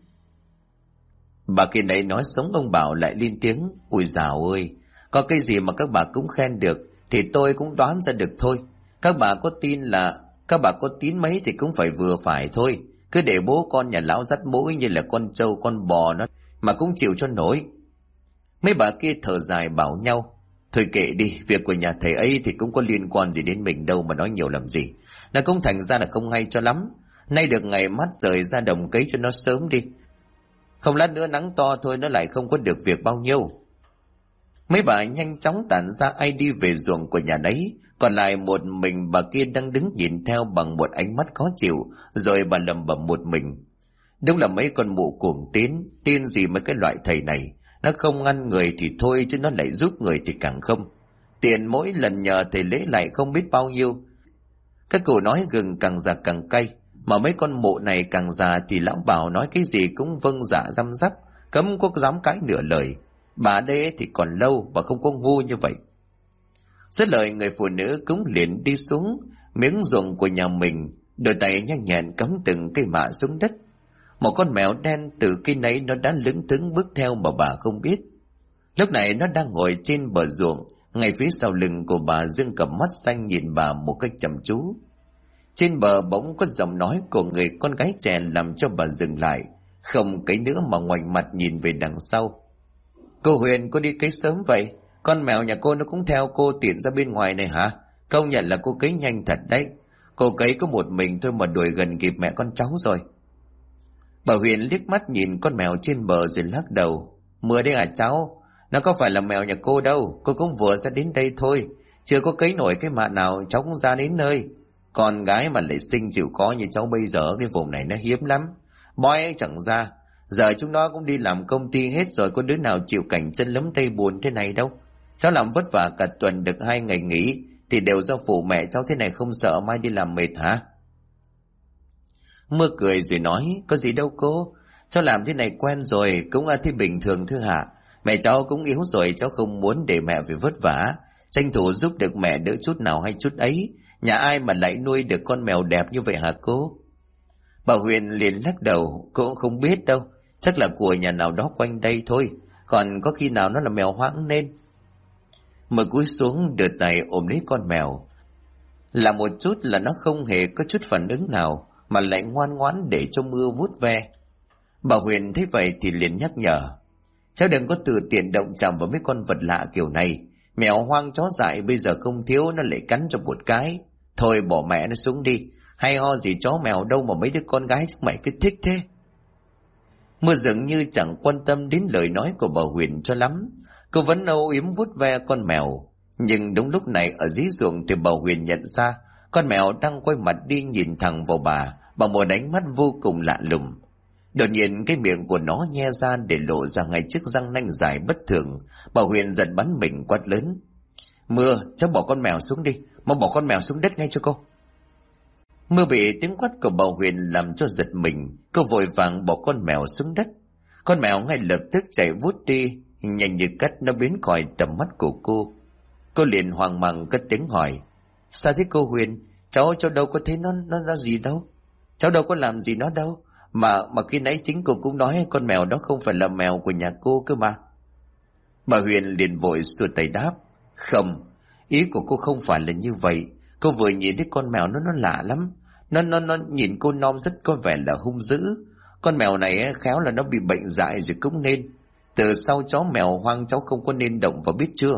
Bà kia nãy nói sống ông Bảo lại lên tiếng: ui dào ơi, có cái gì mà các bà cũng khen được thì tôi cũng đoán ra được thôi. Các bà có tín mấy thì cũng phải vừa phải thôi, cứ để bố con nhà lão dắt mũi như là con trâu con bò nó mà cũng chịu cho nổi. Mấy bà kia thở dài bảo nhau: thôi kệ đi, việc của nhà thầy ấy thì cũng có liên quan gì đến mình đâu mà nói nhiều làm gì. Nó cũng thành ra là không hay cho lắm. Nay được ngày mát rời ra đồng cấy cho nó sớm đi, không lát nữa nắng to thôi nó lại không có được việc bao nhiêu. Mấy bà nhanh chóng tản ra ai đi về ruộng của nhà nấy, còn lại một mình bà kia đang đứng nhìn theo bằng một ánh mắt khó chịu, rồi bà lẩm bẩm một mình: đúng là mấy con mụ cuồng tín, tin gì mấy cái loại thầy này. Nó không ngăn người thì thôi, chứ nó lại giúp người thì càng không. Tiền mỗi lần nhờ thầy lễ lại không biết bao nhiêu. Các cụ nói gừng càng già càng cay, mà mấy con mụ này càng già thì lão bảo nói cái gì cũng vâng dạ răm rắp, cấm có dám cãi nửa lời. Bà đây thì còn lâu, bà không có ngu như vậy. Dứt lời, người phụ nữ cũng liền đi xuống miếng ruộng của nhà mình, đôi tay nhanh nhẹn cắm từng cây mạ xuống đất. Một con mèo đen từ cây nấy nó đã lững thững bước theo mà bà không biết. Lúc này nó đang ngồi trên bờ ruộng, ngay phía sau lưng của bà, dương cặp mắt xanh nhìn bà một cách chăm chú. Trên bờ bỗng có giọng nói của người con gái trẻ làm cho bà dừng lại, không cấy nữa mà ngoảnh mặt nhìn về đằng sau. Cô Huyền, cô đi cấy sớm vậy? Con mèo nhà cô nó cũng theo cô tiện ra bên ngoài này hả? Công nhận là cô cấy nhanh thật đấy. Cô cấy có một mình thôi mà đuổi gần kịp mẹ con cháu rồi. Bà Huyền liếc mắt nhìn con mèo trên bờ rồi lắc đầu. Mưa đấy à cháu? Nó có phải là mèo nhà cô đâu, cô cũng vừa ra đến đây thôi. Chưa có cấy nổi cái mạ nào cháu cũng ra đến nơi. Con gái mà lại xinh chịu khó như cháu bây giờ, cái vùng này nó hiếm lắm. Boy ấy chẳng ra. Giờ chúng nó cũng đi làm công ty hết rồi, có đứa nào chịu cảnh chân lấm tay bùn thế này đâu. Cháu làm vất vả cả tuần được 2 ngày nghỉ thì đều do phụ mẹ cháu, thế này không sợ mai đi làm mệt hả? Mưa cười rồi nói, có gì đâu cô, cháu làm thế này quen rồi, cũng là thế bình thường thưa hạ. Mẹ cháu cũng yếu rồi, cháu không muốn để mẹ phải vất vả, tranh thủ giúp được mẹ đỡ chút nào hay chút ấy. Nhà ai mà lại nuôi được con mèo đẹp như vậy hả cô? Bà Huyền liền lắc đầu, cô cũng không biết đâu, chắc là của nhà nào đó quanh đây thôi, còn có khi nào nó là mèo hoang nên. Mưa cúi xuống đợt này ôm lấy con mèo, là một chút là nó không hề có chút phản ứng nào, mà lại ngoan ngoãn để cho mưa vuốt ve. Bà Huyền thấy vậy thì liền nhắc nhở, cháu đừng có tự tiện động chạm vào mấy con vật lạ kiểu này. Mèo hoang chó dại bây giờ không thiếu, nó lại cắn cho một cái. Thôi bỏ mẹ nó xuống đi, hay ho gì chó mèo đâu mà mấy đứa con gái chúng mày cứ thích thế. Mưa dường như chẳng quan tâm đến lời nói của bà Huyền cho lắm, cô vẫn âu yếm vuốt ve con mèo. Nhưng đúng lúc này ở dưới ruộng thì bà Huyền nhận ra con mèo đang quay mặt đi nhìn thẳng vào bà bằng một ánh mắt vô cùng lạ lùng. Đột nhiên cái miệng của nó nhe ra để lộ ra ngay chiếc răng nanh dài bất thường. Bà Huyền giật bắn mình quát lớn, Mưa, cháu bỏ con mèo xuống đi, mau bỏ con mèo xuống đất ngay cho cô. Mưa bị tiếng quát của bà Huyền làm cho giật mình, cô vội vàng bỏ con mèo xuống đất. Con mèo ngay lập tức chạy vút đi, nhanh như cắt nó biến khỏi tầm mắt của cô. Cô liền hoang mang cất tiếng hỏi, sao thế cô Huyền? Cháu đâu có thấy nó ra gì đâu, cháu đâu có làm gì nó đâu, mà khi nãy chính cô cũng nói con mèo đó không phải là mèo của nhà cô cơ mà. Bà Huyền liền vội xua tay đáp, không, ý của cô không phải là như vậy. Cô vừa nhìn thấy con mèo nó lạ lắm, nó nhìn cô non rất có vẻ là hung dữ. Con mèo này khéo là nó bị bệnh dại rồi cũng nên. Từ sau chó mèo hoang cháu không có nên động vào, biết chưa?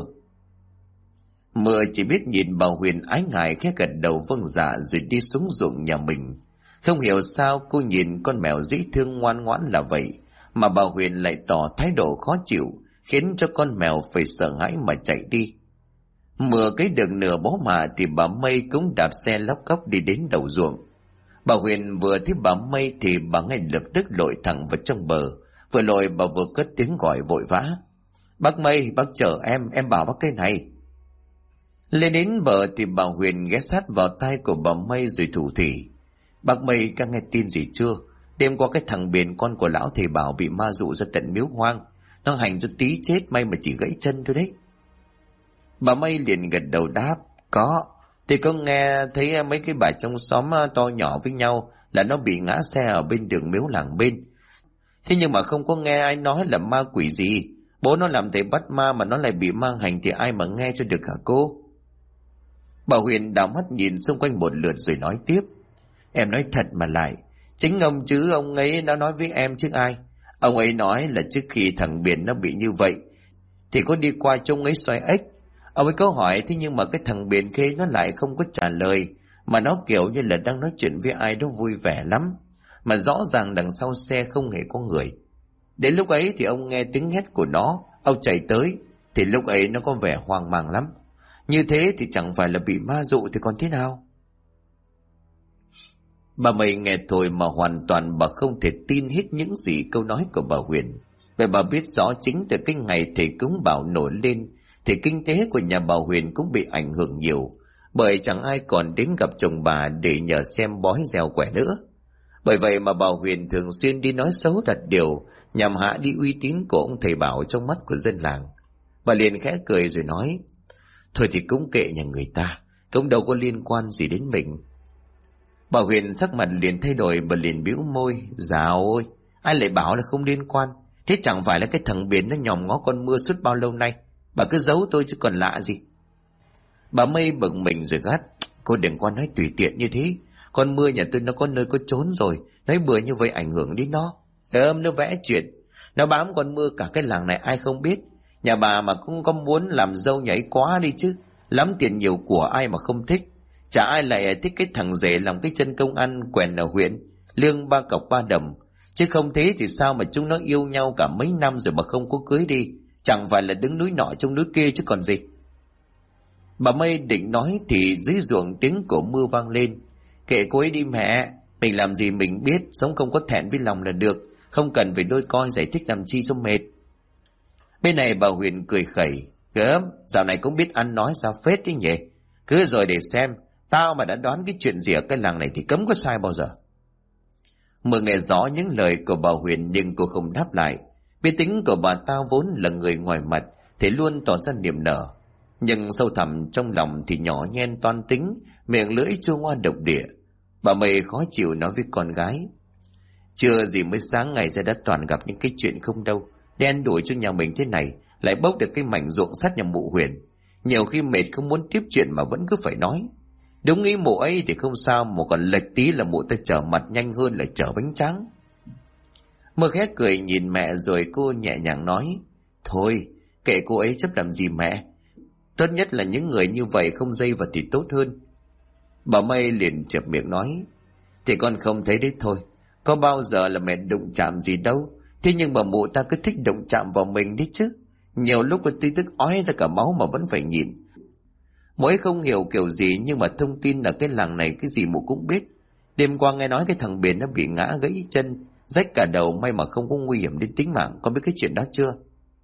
Mưa chỉ biết nhìn bà Huyền ái ngại khẽ gật đầu vâng dạ rồi đi xuống ruộng nhà mình. Không hiểu sao cô nhìn con mèo dễ thương ngoan ngoãn là vậy, mà bà Huyền lại tỏ thái độ khó chịu, khiến cho con mèo phải sợ hãi mà chạy đi. Mưa cái được nửa bó mạ thì bà Mây cũng đạp xe lóc cóc đi đến đầu ruộng. Bà Huyền vừa thấy bà Mây thì bà ngay lập tức lội thẳng vào trong bờ. Vừa lội bà vừa cất tiếng gọi vội vã, bác Mây, bác chờ em bảo bác cái này. Lên đến bờ thì bà Huyền ghé sát vào tai của bà Mây rồi thủ thỉ, bác Mây có nghe tin gì chưa? Đêm qua cái thằng Biển con của lão thầy bảo bị ma dụ ra tận miếu hoang, nó hành cho tí chết, may mà chỉ gãy chân thôi đấy. Bà Mây liền gật đầu đáp, có, thì có nghe thấy mấy cái bà trong xóm to nhỏ với nhau là nó bị ngã xe ở bên đường miếu làng bên. Thế nhưng mà không có nghe ai nói là ma quỷ gì. Bố nó làm thầy bắt ma mà nó lại bị mang hành thì ai mà nghe cho được hả cô? Bà Huyền đảo mắt nhìn xung quanh một lượt rồi nói tiếp, em nói thật mà lại, chính ông chứ ông ấy đã nói với em chứ ai. Ông ấy nói là trước khi thằng Biển nó bị như vậy thì có đi qua trông ấy xoay ếch. Ông ấy có hỏi, thế nhưng mà cái thằng Biển kia nó lại không có trả lời, mà nó kiểu như là đang nói chuyện với ai đó vui vẻ lắm, mà rõ ràng đằng sau xe không hề có người. Đến lúc ấy thì ông nghe tiếng hét của nó, ông chạy tới, thì lúc ấy nó có vẻ hoang mang lắm. Như thế thì chẳng phải là bị ma dụ thì còn thế nào? Bà Mây nghe thôi mà hoàn toàn bà không thể tin hết những gì câu nói của bà Huyền. Vậy bà biết rõ chính từ cái ngày thầy cúng bảo nổi lên thì kinh tế của nhà bà Huyền cũng bị ảnh hưởng nhiều, bởi chẳng ai còn đến gặp chồng bà để nhờ xem bói gieo quẻ nữa. Bởi vậy mà bà Huyền thường xuyên đi nói xấu đặt điều nhằm hạ đi uy tín của ông thầy Bảo trong mắt của dân làng. Bà liền khẽ cười rồi nói: thôi thì cũng kệ nhà người ta, cũng đâu có liên quan gì đến mình. Bà Huyền sắc mặt liền thay đổi, bà liền bĩu môi: dào ôi, ai lại bảo là không liên quan? Thế chẳng phải là cái thằng Biển nó nhòm ngó con Mưa suốt bao lâu nay? Bà cứ giấu tôi chứ còn lạ gì. Bà Mây bực mình rồi gắt: cô đừng có nói tùy tiện như thế. Con Mưa nhà tôi nó có nơi có trốn rồi, nói bừa như vậy ảnh hưởng đến nó. Nó vẽ chuyện, nó bám con Mưa cả cái làng này ai không biết. Nhà bà mà cũng có muốn làm dâu nhảy quá đi chứ. Lắm tiền nhiều của ai mà không thích. Chả ai lại thích cái thằng rể làm cái chân công ăn quèn ở huyện, lương 3 cọc 3 đồng. Chứ không thế thì sao mà chúng nó yêu nhau cả mấy năm rồi mà không có cưới đi. Chẳng phải là đứng núi nọ trong núi kia chứ còn gì. Bà Mây định nói thì dưới ruộng tiếng của Mưa vang lên: kệ cô ấy đi mẹ, mình làm gì mình biết, sống không có thẹn với lòng là được, không cần phải đôi coi giải thích làm chi cho mệt. Bên này bà Huyền cười khẩy: gớm, dạo này cũng biết ăn nói ra phết đấy nhỉ. Cứ rồi để xem, tao mà đã đoán cái chuyện gì ở cái làng này thì cấm có sai bao giờ. Mưa nghe rõ những lời của bà Huyền nhưng cô không đáp lại. Biết tính của bà ta vốn là người ngoài mặt thì luôn tỏ ra niềm nở, nhưng sâu thẳm trong lòng thì nhỏ nhen toan tính, miệng lưỡi chua ngoa độc địa. Bà Mây khó chịu nói với con gái: chưa gì mới sáng ngày ra đã toàn gặp những cái chuyện không đâu, đen đuổi cho nhà mình thế này, lại bốc được cái mảnh ruộng sắt nhà mụ Huyền. Nhiều khi mệt không muốn tiếp chuyện mà vẫn cứ phải nói. Đúng ý mụ ấy thì không sao, mà còn lệch tí là mụ ta trở mặt nhanh hơn là trở bánh tráng. Mưa khẽ cười nhìn mẹ rồi cô nhẹ nhàng nói: thôi, kệ cô ấy chấp làm gì mẹ. Tốt nhất là những người như vậy không dây vào thì tốt hơn. Bà Mây liền chẹp miệng nói: thì con không thấy đấy thôi. Có bao giờ là mẹ đụng chạm gì đâu. Thế nhưng mà mụ ta cứ thích đụng chạm vào mình đấy chứ. Nhiều lúc có tí tức ói ra cả máu mà vẫn phải nhịn. Mỗi không hiểu kiểu gì nhưng mà thông tin là cái làng này cái gì mụ cũng biết. Đêm qua nghe nói cái thằng Biển nó bị ngã gãy chân, rách cả đầu, may mà không có nguy hiểm đến tính mạng. Con biết cái chuyện đó chưa?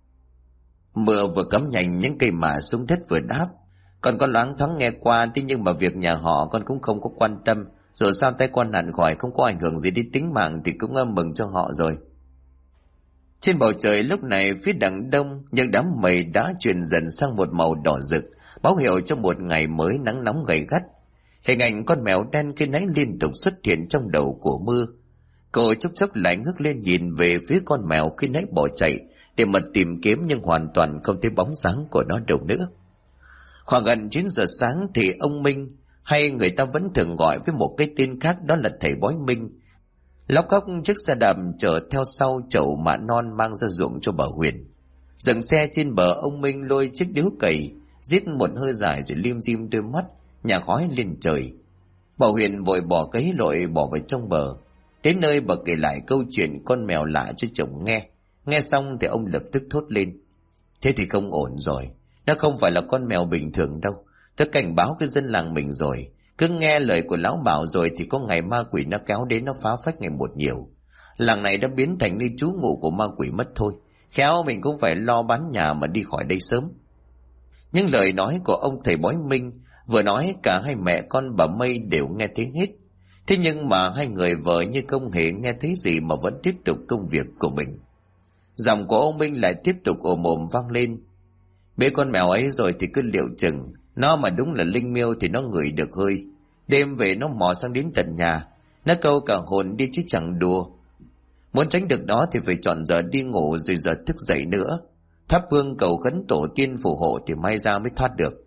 Mưa vừa cắm nhành những cây mả xuống đất vừa đáp: con có loáng thoáng nghe qua, thế nhưng mà việc nhà họ con cũng không có quan tâm. Rồi sao tay con nạn khỏi không có ảnh hưởng gì đến tính mạng thì cũng mừng cho họ rồi. Trên bầu trời lúc này phía đằng đông những đám mây đã chuyển dần sang một màu đỏ rực, báo hiệu cho một ngày mới nắng nóng gay gắt. Hình ảnh con mèo đen cái nấy liên tục xuất hiện trong đầu của Mưa. Cô chốc chốc lại ngước lên nhìn về phía con mèo khi nãy bỏ chạy để mà tìm kiếm, nhưng hoàn toàn không thấy bóng dáng của nó đâu nữa. Khoảng gần 9 giờ sáng thì ông Minh, hay người ta vẫn thường gọi với một cái tên khác đó là thầy bói Minh, lóc cóc chiếc xe đạp chở theo sau chậu mạ non mang ra ruộng cho bà Huyền. Dừng xe trên bờ, ông Minh lôi chiếc điếu cày, rít một hơi dài rồi lim dim đôi mắt, nhả khói lên trời. Bà Huyền vội bỏ cấy lội bỏ vào trong bờ. Đến nơi bà kể lại câu chuyện con mèo lạ cho chồng nghe. Nghe xong thì ông lập tức thốt lên: thế thì không ổn rồi, nó không phải là con mèo bình thường đâu. Tôi cảnh báo cái dân làng mình rồi, cứ nghe lời của lão Bảo rồi thì có ngày ma quỷ nó kéo đến, nó phá phách ngày một nhiều. Làng này đã biến thành nơi trú ngụ của ma quỷ mất thôi. Khéo mình cũng phải lo bán nhà mà đi khỏi đây sớm. Những lời nói của ông thầy bói Minh vừa nói cả hai mẹ con bà Mây đều nghe thấy hết. Thế nhưng mà hai người vợ như không hề nghe thấy gì mà vẫn tiếp tục công việc của mình. Giọng của ông Minh lại tiếp tục ồm ồm vang lên: bế con mèo ấy rồi thì cứ liệu chừng, nó mà đúng là linh miêu thì nó ngửi được hơi. Đêm về nó mò sang đến tận nhà, nó câu cả hồn đi chứ chẳng đùa. Muốn tránh được đó thì phải chọn giờ đi ngủ rồi giờ thức dậy nữa. Thắp hương cầu khấn tổ tiên phù hộ thì may ra mới thoát được.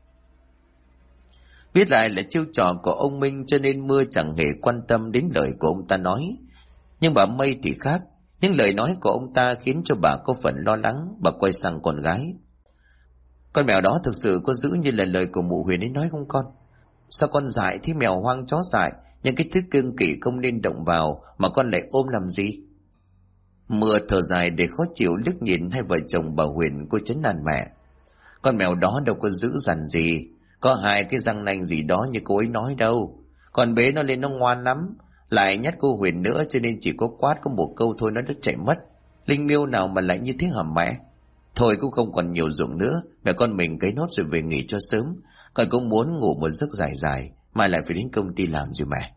Biết lại là chiêu trò của ông Minh cho nên Mưa chẳng hề quan tâm đến lời của ông ta nói. Nhưng bà Mây thì khác. Những lời nói của ông ta khiến cho bà có phần lo lắng. Bà quay sang con gái: con mèo đó thực sự có giữ như là lời của mụ Huyền ấy nói không con? Sao con dại thế? Mèo hoang chó dại, những cái thứ cương kỵ không nên động vào mà con lại ôm làm gì? Mưa thở dài để khó chịu liếc nhìn hai vợ chồng bà Huyền. Cô trấn an mẹ: con mèo đó đâu có giữ dằn gì, có hai cái răng nanh gì đó như cô ấy nói đâu. Còn bế nó lên nó ngoan lắm, lại nhắc cô Huyền nữa cho nên chỉ có quát có một câu thôi nó đã chạy mất. Linh miêu nào mà lại như thế hả mẹ? Thôi cũng không còn nhiều ruộng nữa, mẹ con mình cấy nốt rồi về nghỉ cho sớm. Con cũng muốn ngủ một giấc dài dài, mai lại phải đến công ty làm rồi mẹ.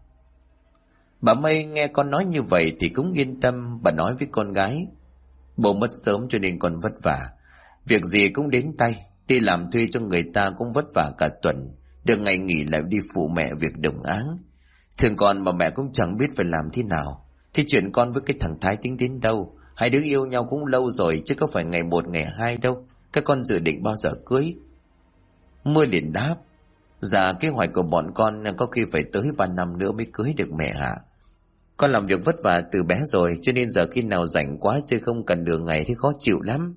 Bà Mây nghe con nói như vậy thì cũng yên tâm. Bà nói với con gái: bố mất sớm cho nên con vất vả, việc gì cũng đến tay, đi làm thuê cho người ta cũng vất vả cả tuần, được ngày nghỉ lại đi phụ mẹ việc đồng áng. Thường con mà mẹ cũng chẳng biết phải làm thế nào. Thế chuyện con với cái thằng Thái tính đến đâu? Hai đứa yêu nhau cũng lâu rồi chứ có phải ngày một ngày hai đâu. Các con dự định bao giờ cưới? Mưa liền đáp: dạ kế hoạch của bọn con có khi phải tới 3 năm nữa mới cưới được mẹ ạ. Con làm việc vất vả từ bé rồi, cho nên giờ khi nào rảnh quá chơi không cần đường ngày thì khó chịu lắm.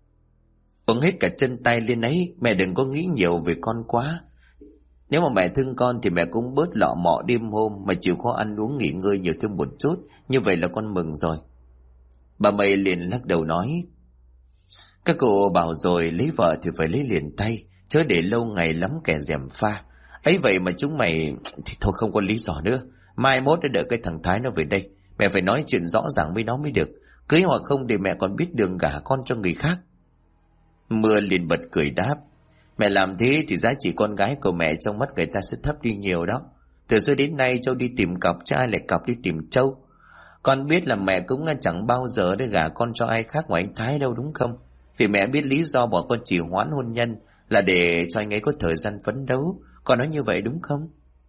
Uống hết cả chân tay lên ấy, mẹ đừng có nghĩ nhiều về con quá. Nếu mà mẹ thương con thì mẹ cũng bớt lọ mọ đêm hôm, mà chịu khó ăn uống nghỉ ngơi nhiều thêm một chút, như vậy là con mừng rồi. Bà Mây liền lắc đầu nói: các cụ bảo rồi, lấy vợ thì phải lấy liền tay, chớ để lâu ngày lắm kẻ gièm pha. Ấy vậy mà chúng mày thì thôi không có lý do nữa. Mai mốt đã đợi cái thằng Thái nó về đây, mẹ phải nói chuyện rõ ràng với nó mới được. Cưới hoặc không để mẹ còn biết đường gả con cho người khác. Mưa liền bật cười đáp: mẹ làm thế thì giá trị con gái của mẹ trong mắt người ta sẽ thấp đi nhiều đó. Từ xưa đến nay Châu đi tìm cọc chứ ai lại cọc đi tìm Châu. Con biết là mẹ cũng chẳng bao giờ để gả con cho ai khác ngoài anh Thái đâu, đúng không? Vì mẹ biết lý do bọn con chỉ hoãn hôn nhân là để cho anh ấy có thời gian phấn đấu. Con nói như vậy đúng không?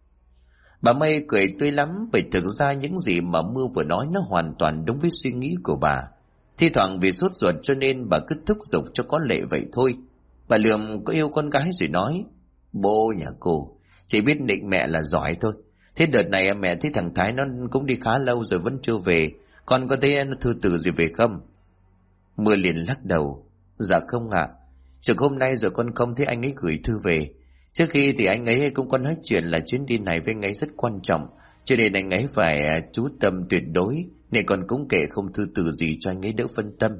Bà Mây cười tươi lắm, bởi thực ra những gì mà Mưa vừa nói nó hoàn toàn đúng với suy nghĩ của bà. Thi thoảng vì sốt ruột cho nên bà cứ thúc giục cho có lệ vậy thôi. Bà lườm có yêu con gái rồi nói: bố nhà cô chỉ biết nịnh mẹ là giỏi thôi. Thế đợt này mẹ thấy thằng Thái nó cũng đi khá lâu rồi vẫn chưa về, con có thấy nó thư từ gì về không? Mưa liền lắc đầu: dạ không ạ. Chừng hôm nay rồi con không thấy anh ấy gửi thư về. Trước khi thì anh ấy cũng có nói chuyện là chuyến đi này với anh ấy rất quan trọng, cho nên anh ấy phải chú tâm tuyệt đối, nên con cũng kể không thư từ gì cho anh ấy đỡ phân tâm.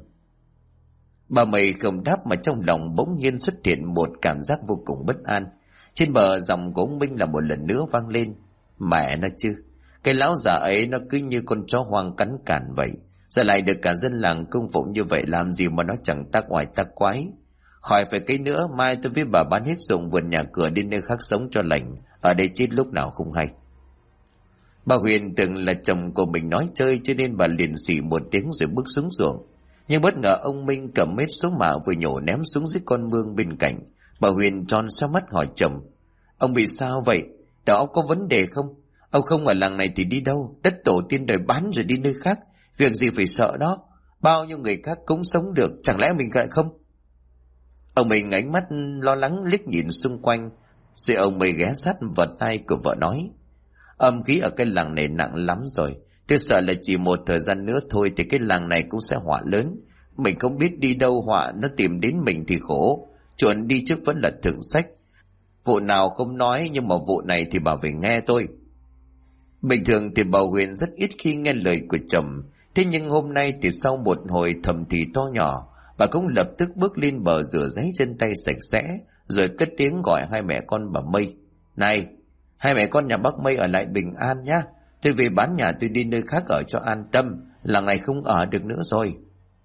Bà Mây không đáp mà trong lòng bỗng nhiên xuất hiện một cảm giác vô cùng bất an. Trên bờ giọng của ông Minh là một lần nữa vang lên: mẹ nó chứ, cái lão già ấy nó cứ như con chó hoang cắn cản vậy. Giờ lại được cả dân làng cung phụng như vậy, làm gì mà nó chẳng tác oai tác quái. Khỏi phải cái nữa, mai tôi với bà bán hết ruộng vườn nhà cửa đi nơi khác sống cho lành, ở đây chết lúc nào không hay. Bà Huyền tưởng là chồng của mình nói chơi cho nên bà liền xỉ một tiếng rồi bước xuống ruộng. Nhưng bất ngờ ông Minh cầm hết số mạ vừa nhổ ném xuống dưới con mương bên cạnh. Bà Huyền tròn xoe mắt hỏi chồng: ông bị sao vậy? Đầu óc có vấn đề không? Ông không ở làng này thì đi đâu? Đất tổ tiên đời bán rồi đi nơi khác, việc gì phải sợ đó? Bao nhiêu người khác cũng sống được, chẳng lẽ mình lại không? Ông Minh ánh mắt lo lắng liếc nhìn xung quanh, rồi ông mới ghé sát vào tai của vợ nói: âm khí ở cái làng này nặng lắm rồi. Tôi sợ là chỉ một thời gian nữa thôi thì cái làng này cũng sẽ họa lớn. Mình không biết đi đâu họa nó tìm đến mình thì khổ. Chuẩn đi trước vẫn là thượng sách. Vụ nào không nói, nhưng mà vụ này thì bà phải nghe tôi. Bình thường thì bà Huyền rất ít khi nghe lời của chồng. Thế nhưng hôm nay thì sau một hồi thầm thì to nhỏ, bà cũng lập tức bước lên bờ rửa giấy chân tay sạch sẽ, rồi cất tiếng gọi hai mẹ con bà Mây: này, hai mẹ con nhà bác Mây ở lại bình an nhá. Tôi về bán nhà tôi đi nơi khác ở cho an tâm, làng này không ở được nữa rồi.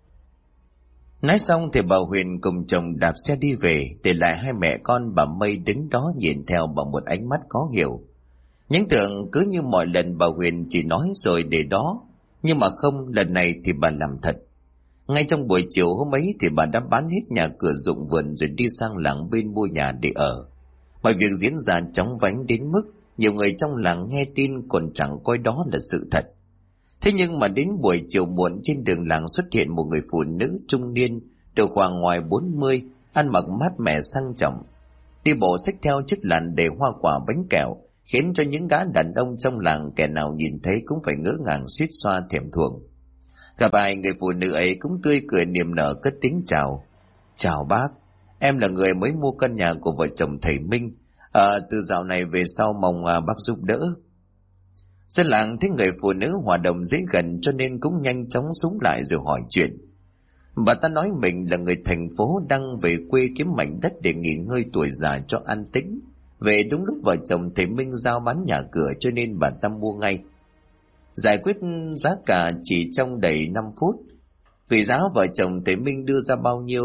Nói xong thì bà Huyền cùng chồng đạp xe đi về, để lại hai mẹ con bà Mây đứng đó nhìn theo bằng một ánh mắt khó hiểu. Những tưởng cứ như mọi lần bà Huyền chỉ nói rồi để đó, nhưng mà không, lần này thì bà làm thật. Ngay trong buổi chiều hôm ấy thì bà đã bán hết nhà cửa ruộng vườn rồi đi sang làng bên mua nhà để ở. Mọi việc diễn ra chóng vánh đến mức nhiều người trong làng nghe tin còn chẳng coi đó là sự thật. Thế nhưng mà đến buổi chiều muộn, trên đường làng xuất hiện một người phụ nữ trung niên, từ khoảng ngoài 40, ăn mặc mát mẻ sang trọng, đi bộ xách theo chiếc làn đầy hoa quả bánh kẹo, khiến cho những gã đàn ông trong làng kẻ nào nhìn thấy cũng phải ngỡ ngàng suýt xoa thèm thuồng. Gặp ai người phụ nữ ấy cũng tươi cười niềm nở cất tiếng chào: chào bác, em là người mới mua căn nhà của vợ chồng thầy Minh. Từ dạo này về sau mong bác giúp đỡ. Dân làng thấy người phụ nữ hòa đồng dễ gần cho nên cũng nhanh chóng xúm lại rồi hỏi chuyện. Bà ta nói mình là người thành phố đang về quê kiếm mảnh đất để nghỉ ngơi tuổi già cho an tĩnh. Về đúng lúc vợ chồng thầy Minh giao bán nhà cửa cho nên bà ta mua ngay. Giải quyết giá cả chỉ trong đầy 5 phút. Vì giá vợ chồng thầy Minh đưa ra bao nhiêu,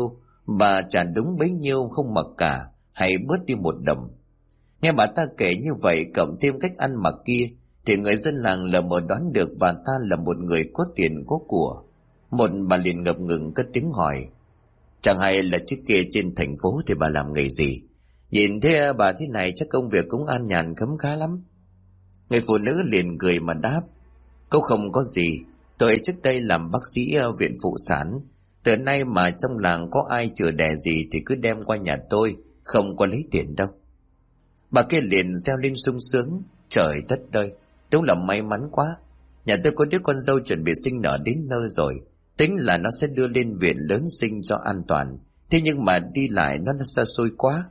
Bà trả đúng bấy nhiêu không mặc cả, hay bớt đi một đồng. Nghe bà ta kể như vậy cộng thêm cách ăn mặc kia, thì người dân làng lờ mờ đoán được bà ta là một người có tiền có của. Một bà liền ngập ngừng cất tiếng hỏi: chẳng hay là trước kia trên thành phố thì bà làm nghề gì? Nhìn thế bà thế này chắc công việc cũng an nhàn khấm khá lắm. Người phụ nữ liền cười mà đáp: câu không có gì, tôi trước đây làm bác sĩ ở viện phụ sản. Từ nay mà trong làng có ai chữa đẻ gì thì cứ đem qua nhà tôi, không có lấy tiền đâu. Bà kia liền reo lên sung sướng: trời đất ơi, đúng là may mắn quá. Nhà tôi có đứa con dâu chuẩn bị sinh nở đến nơi rồi, tính là nó sẽ đưa lên viện lớn sinh cho an toàn. Thế nhưng mà đi lại nó xa xôi quá.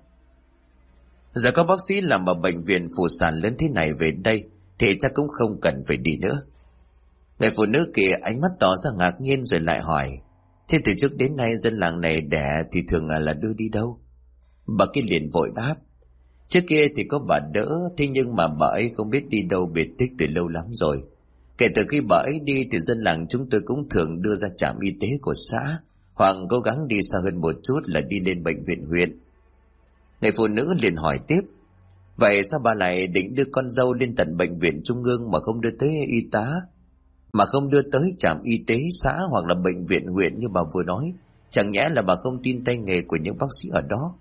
Giờ có bác sĩ làm ở bệnh viện phụ sản lớn thế này về đây thì chắc cũng không cần phải đi nữa. Người phụ nữ kia ánh mắt tỏ ra ngạc nhiên rồi lại hỏi: thế từ trước đến nay dân làng này đẻ thì thường là đưa đi đâu? Bà kia liền vội đáp: trước kia thì có bà đỡ, thế nhưng mà bà ấy không biết đi đâu biệt tích từ lâu lắm rồi. Kể từ khi bà ấy đi thì dân làng chúng tôi cũng thường đưa ra trạm y tế của xã, hoặc cố gắng đi xa hơn một chút là đi lên bệnh viện huyện. Người phụ nữ liền hỏi tiếp: vậy sao bà lại định đưa con dâu lên tận bệnh viện trung ương mà không đưa tới y tá, mà không đưa tới trạm y tế xã hoặc là bệnh viện huyện như bà vừa nói? Chẳng nhẽ là bà không tin tay nghề của những bác sĩ ở đó?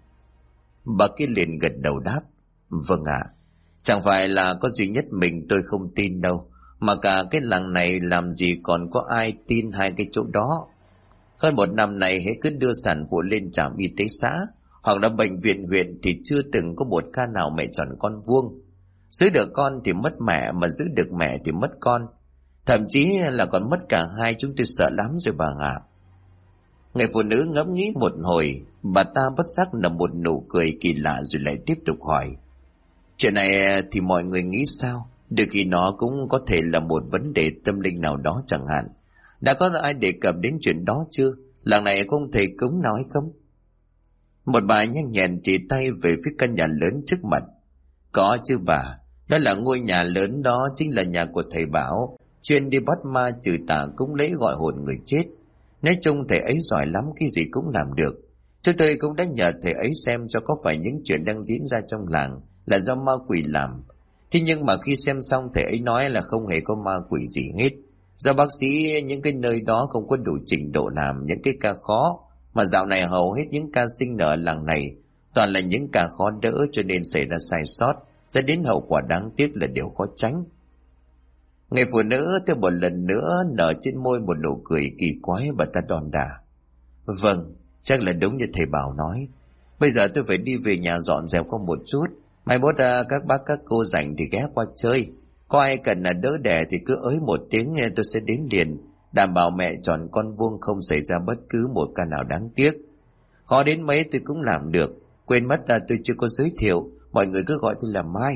Bà kia liền gật đầu đáp: vâng ạ, chẳng phải là có duy nhất mình tôi không tin đâu, mà cả cái làng này làm gì còn có ai tin hai cái chỗ đó. Hơn một năm nay hễ cứ đưa sản phụ lên trạm y tế xã hoặc là bệnh viện huyện thì chưa từng có một ca nào mẹ tròn con vuông. Giữ được con thì mất mẹ, mà giữ được mẹ thì mất con. Thậm chí là còn mất cả hai, chúng tôi sợ lắm rồi bà ạ. Người phụ nữ ngẫm nghĩ một hồi, bà ta bất giác nở một nụ cười kỳ lạ rồi lại tiếp tục hỏi: chuyện này thì mọi người nghĩ sao? Đôi khi nó cũng có thể là một vấn đề tâm linh nào đó chẳng hạn. Đã có ai đề cập đến chuyện đó chưa? Làng này có ông thầy cúng nào hay không? Một bà nhanh nhẹn chỉ tay về phía căn nhà lớn trước mặt: có chứ bà, đó là ngôi nhà lớn đó, chính là nhà của thầy Bảo, chuyên đi bắt ma trừ tà cúng lễ gọi hồn người chết. Nói chung thầy ấy giỏi lắm, cái gì cũng làm được. Chúng tôi cũng đã nhờ thầy ấy xem cho có phải những chuyện đang diễn ra trong làng là do ma quỷ làm. Thế nhưng mà khi xem xong thầy ấy nói là không hề có ma quỷ gì hết, do bác sĩ những cái nơi đó không có đủ trình độ làm những cái ca khó, mà dạo này hầu hết những ca sinh nở làng này toàn là những ca khó đỡ, cho nên xảy ra sai sót, dẫn đến hậu quả đáng tiếc là điều khó tránh. Người phụ nữ thêm một lần nữa nở trên môi một nụ cười kỳ quái, và ta đòn đà: vâng, chắc là đúng như thầy Bảo nói. Bây giờ tôi phải đi về nhà dọn dẹp có một chút, mai mốt các bác các cô rảnh thì ghé qua chơi. Có ai cần là đỡ đẻ thì cứ ới một tiếng, tôi sẽ đến liền, đảm bảo mẹ tròn con vuông, không xảy ra bất cứ một ca nào đáng tiếc. Khó đến mấy tôi cũng làm được. Quên mất tôi chưa có giới thiệu, mọi người cứ gọi tôi là Mai.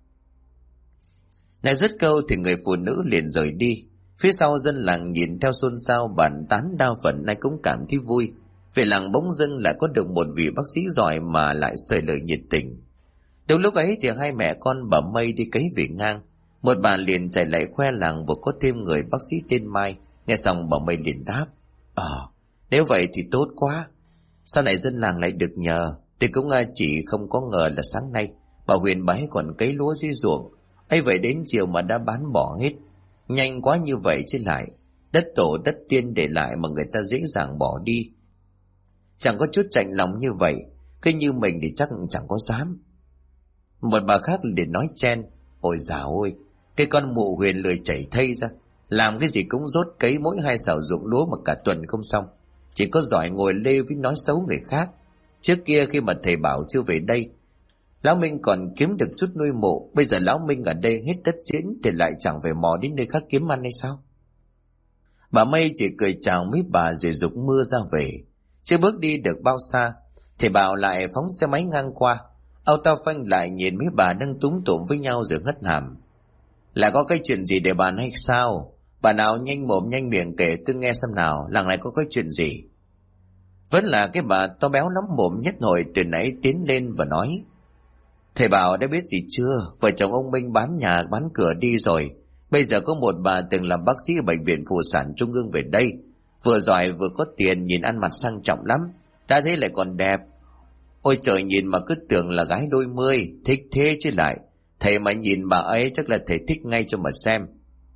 Này dứt câu thì người phụ nữ liền rời đi. Phía sau dân làng nhìn theo xôn xao bàn tán, đa phần ai cũng cảm thấy vui. Về làng bỗng dưng lại có được một vị bác sĩ giỏi mà lại sởi lời nhiệt tình. Đúng lúc ấy thì hai mẹ con bà Mây đi cấy về ngang. Một bà liền chạy lại khoe làng vừa có thêm người bác sĩ tên Mai. Nghe xong bà Mây liền đáp: nếu vậy thì tốt quá. Sau này dân làng lại được nhờ. Thì cũng chỉ không có ngờ là sáng nay bà Huyền bà ấy còn cấy lúa dưới ruộng. ấy vậy đến chiều mà đã bán bỏ hết. Nhanh quá như vậy chứ lại. Đất tổ đất tiên để lại mà người ta dễ dàng bỏ đi. Chẳng có chút chạnh lòng như vậy, cứ như mình thì chắc chẳng có dám. Một bà khác liền nói chen: ôi dào ôi, cái con mụ Huyền lười chảy thây ra, làm cái gì cũng rốt cấy mỗi 2 sào ruộng lúa mà cả tuần không xong. Chỉ có giỏi ngồi lê với nói xấu người khác. Trước kia khi mà thầy Bảo chưa về đây, lão Minh còn kiếm được chút nuôi mộ. Bây giờ lão Minh ở đây hết đất diễn thì lại chẳng phải mò đến nơi khác kiếm ăn hay sao? Bà Mây chỉ cười chào mấy bà rồi giục mưa ra về. Chưa bước đi được bao xa, thầy Bảo lại phóng xe máy ngang qua. Ông ta phanh lại nhìn mấy bà đang túm tụm với nhau rồi hất hàm: là có cái chuyện gì để bàn hay sao? Bà nào nhanh mồm nhanh miệng kể tôi nghe xem nào, làng này có cái chuyện gì? Vẫn là cái bà to béo lắm mồm nhất hồi từ nãy tiến lên và nói: thầy Bảo đã biết gì chưa? Vợ chồng ông Minh bán nhà bán cửa đi rồi. Bây giờ có một bà từng làm bác sĩ ở bệnh viện phụ sản trung ương về đây, vừa giỏi vừa có tiền, nhìn ăn mặc sang trọng lắm. đã thế lại còn đẹp. Ôi trời, nhìn mà cứ tưởng là gái đôi mươi, thích thế chứ lại. Thầy mà nhìn bà ấy chắc là thầy thích ngay cho mà xem.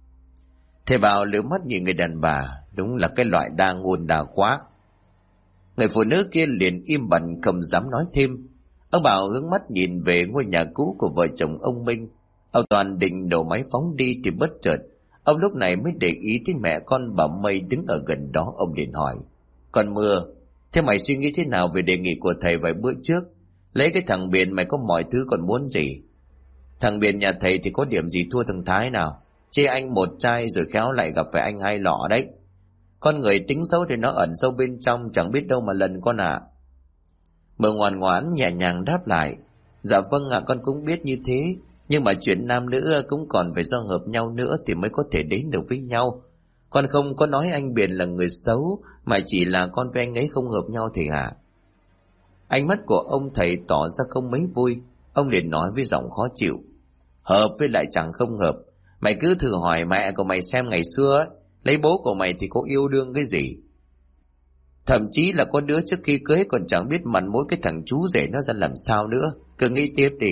Thầy Bảo liếc mắt nhìn người đàn bà, đúng là cái loại đa ngôn đa quá. Người phụ nữ kia liền im bặt không dám nói thêm. Ông Bảo hướng mắt nhìn về ngôi nhà cũ của vợ chồng ông Minh. Ông Toàn định nổ máy phóng đi thì bất chợt ông lúc này mới để ý tới mẹ con bà Mây đứng ở gần đó. Ông liền hỏi: Con Mưa, thế mày suy nghĩ thế nào về đề nghị của thầy vài bữa trước? Lấy cái thằng Biển mày có mọi thứ còn muốn gì? Thằng Biển nhà thầy thì có điểm gì thua thằng Thái nào? Chê anh một trai rồi khéo lại gặp phải anh hai lọ đấy. Con người tính xấu thì nó ẩn sâu bên trong, chẳng biết đâu mà lần con ạ. Mưa ngoan ngoãn nhẹ nhàng đáp lại: Dạ vâng ạ, con cũng biết như thế. Nhưng mà chuyện nam nữ cũng còn phải do hợp nhau nữa thì mới có thể đến được với nhau. Con không có nói anh Biển là người xấu, mà chỉ là con với anh ấy không hợp nhau thì hả? Ánh mắt của ông thầy tỏ ra không mấy vui. Ông liền nói với giọng khó chịu: Hợp với lại chẳng không hợp. Mày cứ thử hỏi mẹ của mày xem ngày xưa ấy, lấy bố của mày thì có yêu đương cái gì. Thậm chí là có đứa trước khi cưới còn chẳng biết mặt mũi cái thằng chú rể nó ra làm sao nữa. Cứ nghĩ tiếp đi.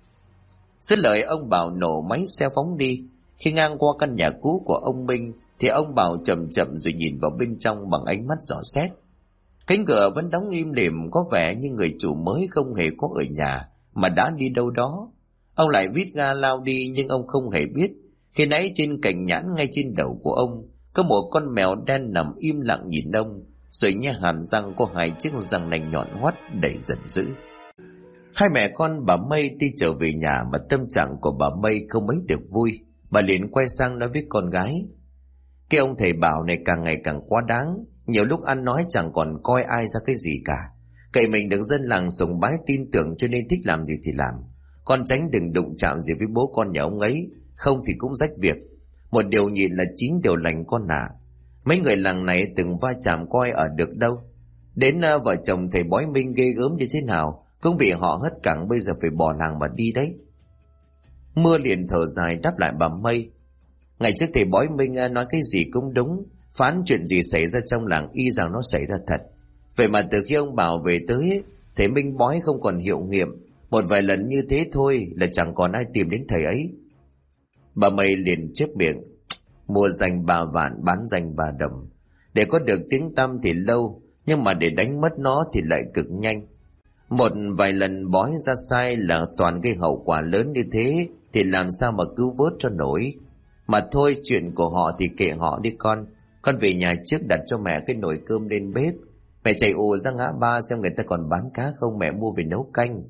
Dứt lời ông Bảo nổ máy xe phóng đi. Khi ngang qua căn nhà cũ của ông Minh thì ông Bảo chậm chậm rồi nhìn vào bên trong bằng ánh mắt dò xét. Cánh cửa vẫn đóng im lìm, có vẻ như người chủ mới không hề có ở nhà mà đã đi đâu đó. Ông lại vít ga lao đi, nhưng ông không hề biết khi nãy trên cành nhãn ngay trên đầu của ông có một con mèo đen nằm im lặng nhìn ông, rồi nhe hàm răng có hai chiếc răng nanh nhọn hoắt đầy giận dữ. Hai mẹ con bà Mây đi trở về nhà mà tâm trạng của bà Mây không mấy được vui. Bà liền quay sang nói với con gái: Cái ông thầy Bảo này càng ngày càng quá đáng. Nhiều lúc ăn nói chẳng còn coi ai ra cái gì cả. Cậy mình được dân làng sùng bái tin tưởng cho nên thích làm gì thì làm. Con tránh đừng đụng chạm gì với bố con nhà ông ấy, không thì cũng rách việc. Một điều nhịn là 9 điều lành con ạ. Mấy người làng này từng va chạm coi ở được đâu. Đến vợ chồng thầy Bói Minh ghê gớm như thế nào cũng bị họ hất cẳng, bây giờ phải bỏ làng mà đi đấy. Mưa liền thở dài đáp lại bà Mây: Ngày trước thầy Bói Minh nói cái gì cũng đúng, phán chuyện gì xảy ra trong làng y rằng nó xảy ra thật. Vậy mà từ khi ông Bảo về tới, thầy Minh bói không còn hiệu nghiệm. Một vài lần như thế thôi là chẳng còn ai tìm đến thầy ấy. Bà Mây liền chép miệng: Mua danh 3 vạn, bán danh 3 đồng. Để có được tiếng tăm thì lâu, nhưng mà để đánh mất nó thì lại cực nhanh. Một vài lần bói ra sai là toàn gây hậu quả lớn như thế, thì làm sao mà cứu vớt cho nổi. Mà thôi, chuyện của họ thì kệ họ đi con. Con về nhà trước đặt cho mẹ cái nồi cơm lên bếp. Mẹ chạy ù ra ngã ba xem người ta còn bán cá không, mẹ mua về nấu canh.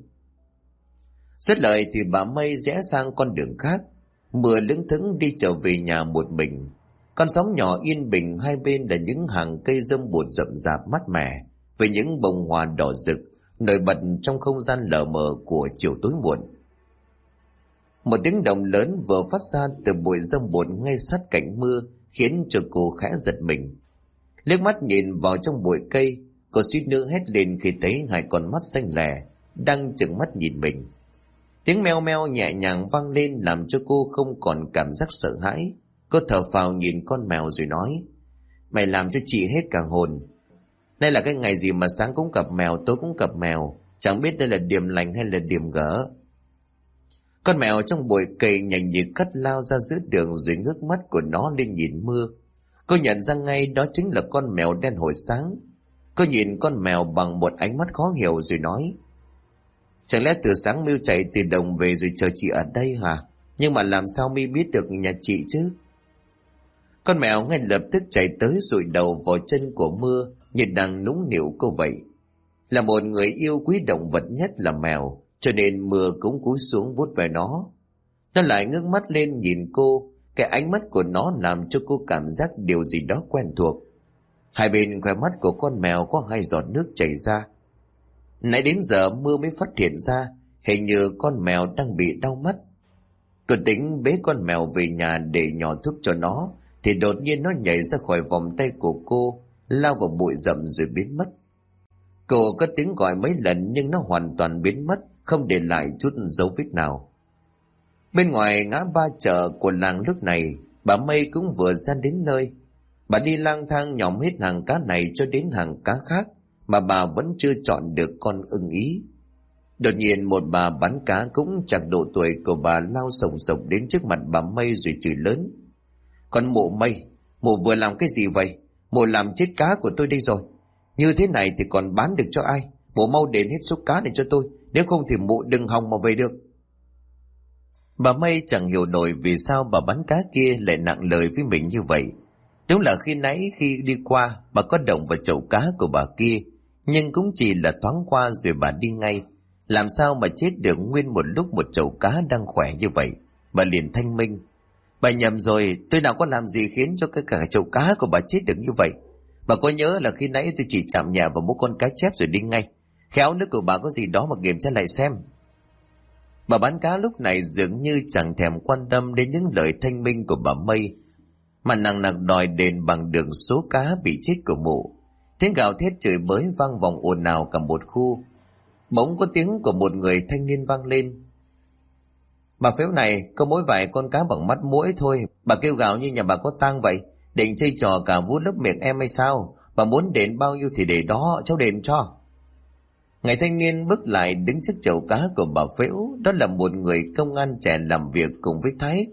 Dứt lời thì bà Mây rẽ sang con đường khác. Mưa lững thững đi trở về nhà một mình. Con sóng nhỏ yên bình, hai bên là những hàng cây râm bụt rậm rạp mát mẻ, với những bông hoa đỏ rực nổi bật trong không gian lờ mờ của chiều tối muộn. Một tiếng động lớn vừa phát ra từ bụi râm bụt ngay sát cạnh mưa khiến cho cô khẽ giật mình. Liếc mắt nhìn vào trong bụi cây, cô suýt nữa hét lên khi thấy hai con mắt xanh lè đang trừng mắt nhìn mình. Tiếng meo meo nhẹ nhàng vang lên làm cho cô không còn cảm giác sợ hãi. Cô thở phào nhìn con mèo rồi nói: Mày làm cho chị hết cả hồn. Đây là cái ngày gì mà sáng cũng cặp mèo, tối cũng cặp mèo, chẳng biết đây là điểm lành hay là điểm gỡ. Con mèo trong bụi cây nhanh như cắt lao ra giữa đường, rồi ngước mắt của nó lên nhìn mưa. Cô nhận ra ngay đó chính là con mèo đen hồi sáng. Cô nhìn con mèo bằng một ánh mắt khó hiểu rồi nói: Chẳng lẽ từ sáng Mưu chạy từ đồng về rồi chờ chị ở đây hả? Nhưng mà làm sao Mi biết được nhà chị chứ? Con mèo ngay lập tức chạy tới dụi đầu vào chân của Mưa như đang nũng nịu cô vậy. Là một người yêu quý động vật nhất là mèo, cho nên Mưa cũng cúi xuống vuốt về nó. Nó lại ngước mắt lên nhìn cô, cái ánh mắt của nó làm cho cô cảm giác điều gì đó quen thuộc. Hai bên khóe mắt của con mèo có hai giọt nước chảy ra. Nãy đến giờ Mưa mới phát hiện ra hình như con mèo đang bị đau mắt. Cô tính bế con mèo về nhà để nhỏ thuốc cho nó, thì đột nhiên nó nhảy ra khỏi vòng tay của cô, lao vào bụi rậm rồi biến mất. Cô có tiếng gọi mấy lần nhưng nó hoàn toàn biến mất, không để lại chút dấu vết nào. Bên ngoài ngã ba chợ của làng lúc này, bà Mây cũng vừa ra đến nơi. Bà đi lang thang nhòm hết hàng cá này cho đến hàng cá khác, mà bà vẫn chưa chọn được con ưng ý. Đột nhiên một bà bán cá cũng chạc độ tuổi của bà lao sồng sộc đến trước mặt bà Mây rồi chửi lớn: "Con mụ Mây, mụ vừa làm cái gì vậy? Mụ làm chết cá của tôi đây rồi. Như thế này thì còn bán được cho ai? Mụ mau đền hết số cá này cho tôi, nếu không thì mụ đừng hòng mà về được." Bà Mây chẳng hiểu nổi vì sao bà bán cá kia lại nặng lời với mình như vậy. Đúng là khi nãy khi đi qua, bà có động vào chậu cá của bà kia, nhưng cũng chỉ là thoáng qua rồi bà đi ngay. Làm sao mà chết được nguyên một lúc một chậu cá đang khỏe như vậy? Bà liền thanh minh: "Bà nhầm rồi, tôi nào có làm gì khiến cho cái cả chậu cá của bà chết được như vậy. Bà có nhớ là khi nãy tôi chỉ chạm nhẹ vào một con cá chép rồi đi ngay. Khéo nước của bà có gì đó mà kiểm tra lại xem." Bà bán cá lúc này dường như chẳng thèm quan tâm đến những lời thanh minh của bà Mây, mà nặng nặc đòi đền bằng được số cá bị chết của mụ. Tiếng gào thét chửi bới vang vọng ồn ào cả một khu. Bỗng có tiếng của một người thanh niên vang lên: "Bà Phếu này, có mỗi vài con cá bằng mắt muỗi thôi, bà kêu gào như nhà bà có tang vậy. Định chơi trò cả vú lấp miệng em hay sao? Bà muốn đền bao nhiêu thì để đó, cháu đền cho." Người thanh niên bước lại đứng trước chậu cá của bà Phễu. Đó là một người công an trẻ làm việc cùng với Thái.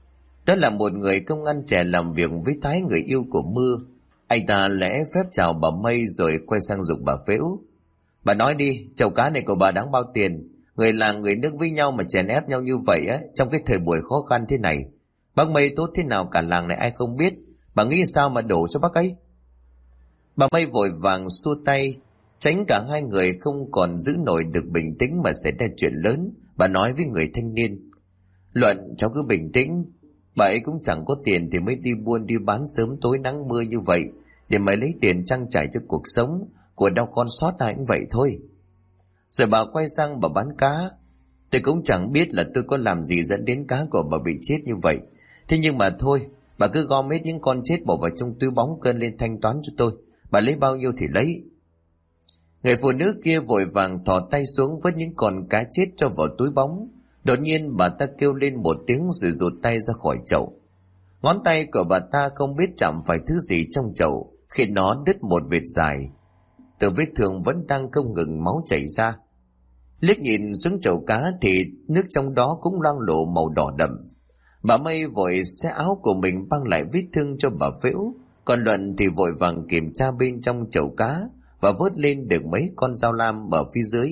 Người yêu của Mưa. Anh ta lễ phép chào bà Mây rồi quay sang giục bà Phễu: "Bà nói đi, chậu cá này của bà đáng bao tiền? Người làng người nước với nhau mà chèn ép nhau như vậy á, trong cái thời buổi khó khăn thế này. Bác Mây tốt thế nào cả làng này ai không biết. Bà nghĩ sao mà đổ cho bác ấy?" Bà Mây vội vàng xua tay, tránh cả hai người không còn giữ nổi được bình tĩnh mà xảy ra chuyện lớn. Bà nói với người thanh niên: "Luận, cháu cứ bình tĩnh. Bà ấy cũng chẳng có tiền thì mới đi buôn đi bán sớm tối nắng mưa như vậy, để mà lấy tiền trang trải cho cuộc sống của đau con sót ai cũng vậy thôi." Rồi bà quay sang bà bán cá: "Tôi cũng chẳng biết là tôi có làm gì dẫn đến cá của bà bị chết như vậy. Thế nhưng mà thôi, bà cứ gom hết những con chết bỏ vào trong túi bóng cân lên thanh toán cho tôi. Bà lấy bao nhiêu thì lấy." Người phụ nữ kia vội vàng thò tay xuống vớt những con cá chết cho vào túi bóng. Đột nhiên bà ta kêu lên một tiếng rồi rụt tay ra khỏi chậu. Ngón tay của bà ta không biết chạm phải thứ gì trong chậu khi nó đứt một vệt dài. Từ vết thương vẫn đang không ngừng máu chảy ra. Liếc nhìn xuống chậu cá thì nước trong đó cũng loang lổ màu đỏ đậm. Bà Mây vội xé áo của mình băng lại vết thương cho bà Phễu, còn Luận thì vội vàng kiểm tra bên trong chậu cá và vớt lên được mấy con dao lam ở phía dưới.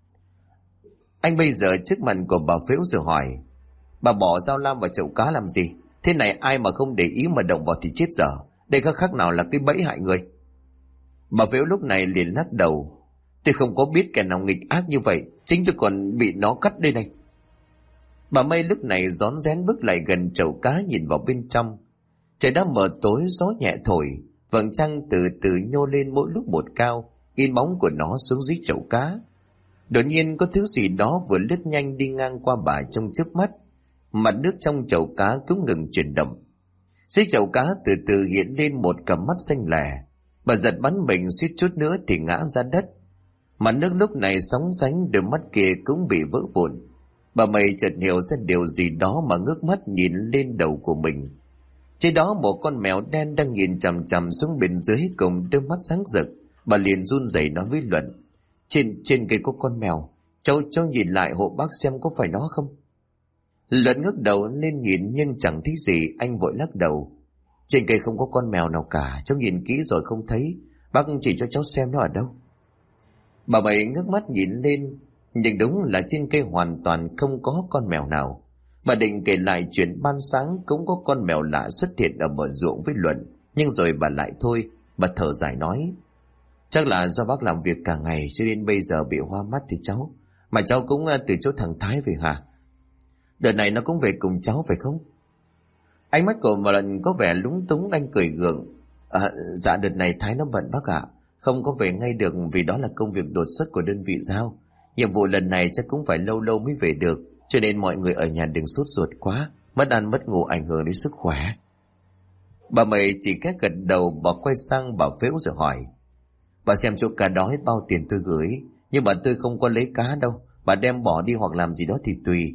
Anh bây giờ trước mặt của bà Phễu rồi hỏi: "Bà bỏ dao lam vào chậu cá làm gì? Thế này ai mà không để ý mà động vào thì chết dở. Đây có khác nào là cái bẫy hại người?" Bà Phễu lúc này liền lắc đầu: "Tôi không có biết kẻ nào nghịch ác như vậy, chính tôi còn bị nó cắt đây này." Bà Mây lúc này rón rén bước lại gần chậu cá nhìn vào bên trong. Trời đã mờ tối, gió nhẹ thổi, vầng trăng từ từ nhô lên mỗi lúc một cao, in bóng của nó xuống dưới chậu cá. Đột nhiên có thứ gì đó vừa lướt nhanh đi ngang qua bà trong chớp mắt. Mặt nước trong chậu cá cũng ngừng chuyển động. Dưới chậu cá từ từ hiện lên một cặp mắt xanh lè. Bà giật bắn mình suýt chút nữa thì ngã ra đất. Mặt nước lúc này sóng sánh, đôi mắt kia cũng bị vỡ vụn. Bà Mây chợt hiểu ra điều gì đó mà ngước mắt nhìn lên đầu của mình. Trên đó một con mèo đen đang nhìn chằm chằm xuống bên dưới cùng đôi mắt sáng rực. Bà liền run rẩy nói với Luận: Trên cây có con mèo, cháu nhìn lại hộ bác xem có phải nó không." Luận ngước đầu lên nhìn nhưng chẳng thấy gì, anh vội lắc đầu: "Trên cây không có con mèo nào cả, cháu nhìn kỹ rồi không thấy, bác chỉ cho cháu xem nó ở đâu." Bà Bảy ngước mắt nhìn lên, nhưng đúng là trên cây hoàn toàn không có con mèo nào. Bà định kể lại chuyện ban sáng cũng có con mèo lạ xuất hiện ở bờ ruộng với Luận, nhưng rồi bà lại thôi. Bà thở dài nói: "Chắc là do bác làm việc cả ngày cho nên bây giờ bị hoa mắt thì cháu. Mà cháu cũng từ chỗ thằng Thái về hả? Đợt này nó cũng về cùng cháu phải không?" Ánh mắt của một lần có vẻ lúng túng, anh cười gượng: Dạ đợt này Thái nó bận bác ạ, không có về ngay được vì đó là công việc đột xuất của đơn vị giao. Nhiệm vụ lần này chắc cũng phải lâu lâu mới về được, cho nên mọi người ở nhà đừng sốt ruột quá, mất ăn mất ngủ ảnh hưởng đến sức khỏe." Bà Mây chỉ khẽ gật đầu. Bà quay sang bà Phễu rồi hỏi: "Bà xem chỗ cá đó hết bao tiền tôi gửi, nhưng mà tôi không có lấy cá đâu, bà đem bỏ đi hoặc làm gì đó thì tùy."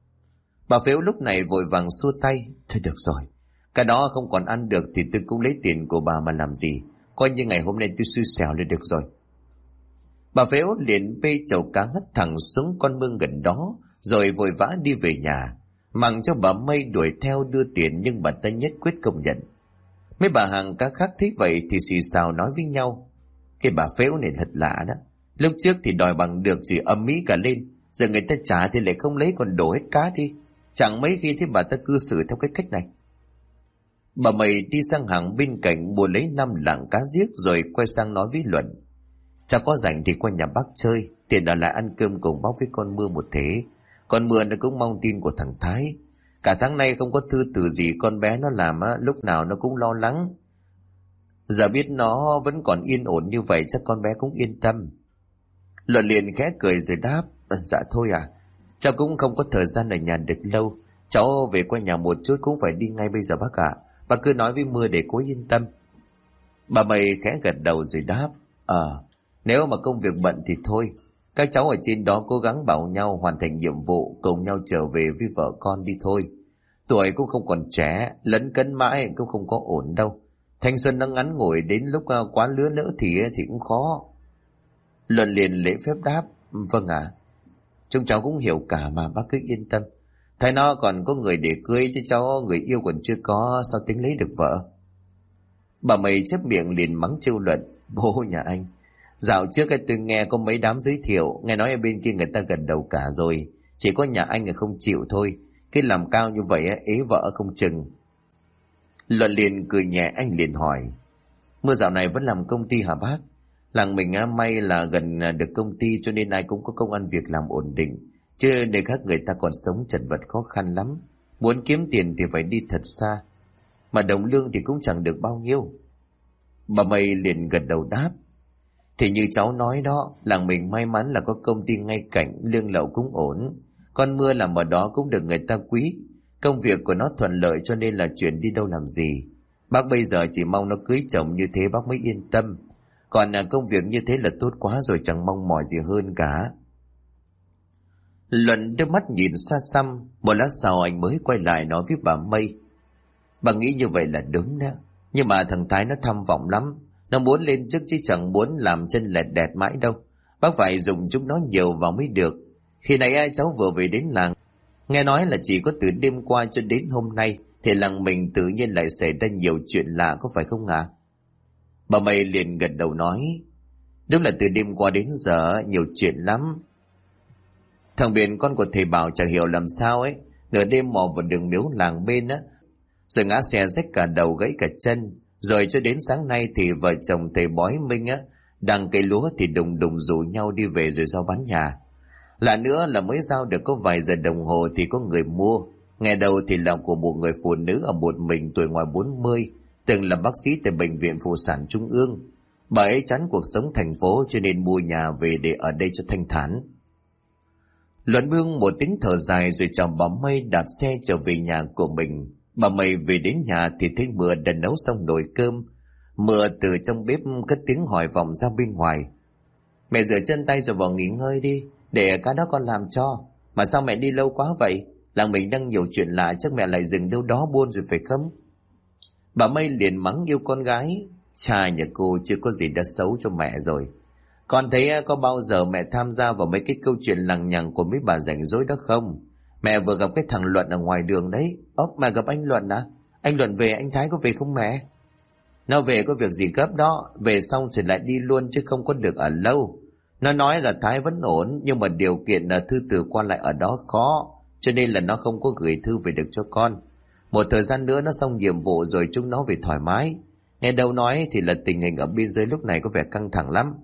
Bà Phễu lúc này vội vàng xua tay: "Thôi được rồi, cái đó không còn ăn được thì tôi cũng lấy tiền của bà mà làm gì, coi như ngày hôm nay tôi xui xẻo là được rồi." Bà Phếu liền bê chậu cá hất thẳng xuống con mương gần đó, rồi vội vã đi về nhà, mặc cho bà Mây đuổi theo đưa tiền, nhưng bà ta nhất quyết không nhận. Mấy bà hàng cá khác thấy vậy thì xì xào nói với nhau: cái bà Phếu này thật lạ đó, lúc trước thì đòi bằng được chỉ âm mỹ cả lên, giờ người ta trả thì lại không lấy còn đổ hết cá đi. Chẳng mấy khi thấy bà ta cư xử theo cái cách này. Bà Mây đi sang hàng bên cạnh mua lấy 5 lạng cá giếc rồi quay sang nói với Luận: cháu có rảnh thì qua nhà bác chơi, tiền ở lại ăn cơm cùng bác với con Mưa một thế. Con Mưa nó cũng mong tin của thằng Thái. Cả tháng nay không có thư từ gì con bé nó làm á, lúc nào nó cũng lo lắng. Giờ biết nó vẫn còn yên ổn như vậy chắc con bé cũng yên tâm. Luận liền khẽ cười rồi đáp: dạ thôi à, cháu cũng không có thời gian ở nhà được lâu. Cháu về qua nhà một chút cũng phải đi ngay bây giờ bác ạ. Bà cứ nói với Mưa để cô yên tâm. Bà Mây khẽ gật đầu rồi đáp: nếu mà công việc bận thì thôi. Các cháu ở trên đó cố gắng bảo nhau hoàn thành nhiệm vụ, cùng nhau trở về với vợ con đi thôi. Tuổi cũng không còn trẻ, lấn cấn mãi cũng không có ổn đâu. Thanh xuân nó ngắn ngủi, đến lúc quá lứa nữa thì cũng khó. Luận liền lễ phép đáp: vâng ạ. Chúng cháu cũng hiểu cả mà bác cứ yên tâm. Thấy nó còn có người để cưới chứ cháu người yêu còn chưa có, sao tính lấy được vợ. Bà Mây chép miệng liền mắng trêu Luận: bố nhà anh, dạo trước tôi nghe có mấy đám giới thiệu, nghe nói ở bên kia người ta gần đầu cả rồi, chỉ có nhà anh là không chịu thôi. Cái làm cao như vậy ế vợ không chừng. Luận liền cười nhẹ, anh liền hỏi: Mưa dạo này vẫn làm công ty hả bác? Làng mình may là gần được công ty cho nên ai cũng có công ăn việc làm ổn định, chứ nơi khác người ta còn sống chật vật khó khăn lắm. Muốn kiếm tiền thì phải đi thật xa, mà đồng lương thì cũng chẳng được bao nhiêu. Bà Mây liền gật đầu đáp: thì như cháu nói đó, làng mình may mắn là có công ty ngay cạnh, lương lậu cũng ổn. Con Mưa làm ở đó cũng được người ta quý, công việc của nó thuận lợi cho nên là chuyện đi đâu làm gì. Bác bây giờ chỉ mong nó cưới chồng như thế bác mới yên tâm. Còn công việc như thế là tốt quá rồi, chẳng mong mỏi gì hơn cả. Luận đưa mắt nhìn xa xăm, một lát sau anh mới quay lại nói với bà Mây: bà nghĩ như vậy là đúng đó, nhưng mà thằng Thái nó tham vọng lắm. Nó muốn lên chức chứ chẳng muốn làm chân lẹt đẹt mãi đâu. Bác phải dùng chúng nó nhiều vào mới được. Khi nãy cháu vừa về đến làng, nghe nói là chỉ có từ đêm qua cho đến hôm nay thì làng mình tự nhiên lại xảy ra nhiều chuyện lạ, có phải không ạ? Bà Mây liền gật đầu nói: đúng là từ đêm qua đến giờ nhiều chuyện lắm. Thằng Biển con của thầy Bảo chẳng hiểu làm sao ấy, nửa đêm mò vào đường miếu làng bên á, rồi ngã xe rách cả đầu gãy cả chân. Rồi cho đến sáng nay thì vợ chồng thầy Bói Minh á đang cây lúa thì đùng đùng rủ nhau đi về rồi giao bán nhà. Lạ nữa là mới giao được có vài giờ đồng hồ thì có người mua. Nghe đầu thì là của một người phụ nữ ở một mình tuổi ngoài 40, từng là bác sĩ tại bệnh viện phụ sản trung ương. Bà ấy chán cuộc sống thành phố cho nên mua nhà về để ở đây cho thanh thản. Luận Bương một tiếng thở dài rồi chào bà Mây đạp xe trở về nhà của mình. Bà Mây về đến nhà thì thấy Mưa đã nấu xong nồi cơm. Mưa từ trong bếp cất tiếng hỏi vọng ra bên ngoài: mẹ rửa chân tay rồi vào nghỉ ngơi đi, để cá đó con làm cho. Mà sao mẹ đi lâu quá vậy? Làng mình đang nhiều chuyện lạ, chắc mẹ lại dừng đâu đó buôn rồi phải không? Bà Mây liền mắng yêu con gái: cha nhà cô chưa có gì đã xấu cho mẹ rồi. Con thấy có bao giờ mẹ tham gia vào mấy cái câu chuyện lằng nhằng của mấy bà rảnh rỗi đó không? Mẹ vừa gặp cái thằng Luận ở ngoài đường đấy. Mẹ gặp anh Luận à? Anh Luận về, anh Thái có về không mẹ? Nó về có việc gì gấp đó, về xong rồi lại đi luôn chứ không có được ở lâu. Nó nói là Thái vẫn ổn, nhưng mà điều kiện là thư từ qua lại ở đó khó, cho nên là nó không có gửi thư về được cho con. Một thời gian nữa nó xong nhiệm vụ rồi chúng nó về thoải mái. Nghe đâu nói thì là tình hình ở biên giới lúc này có vẻ căng thẳng lắm.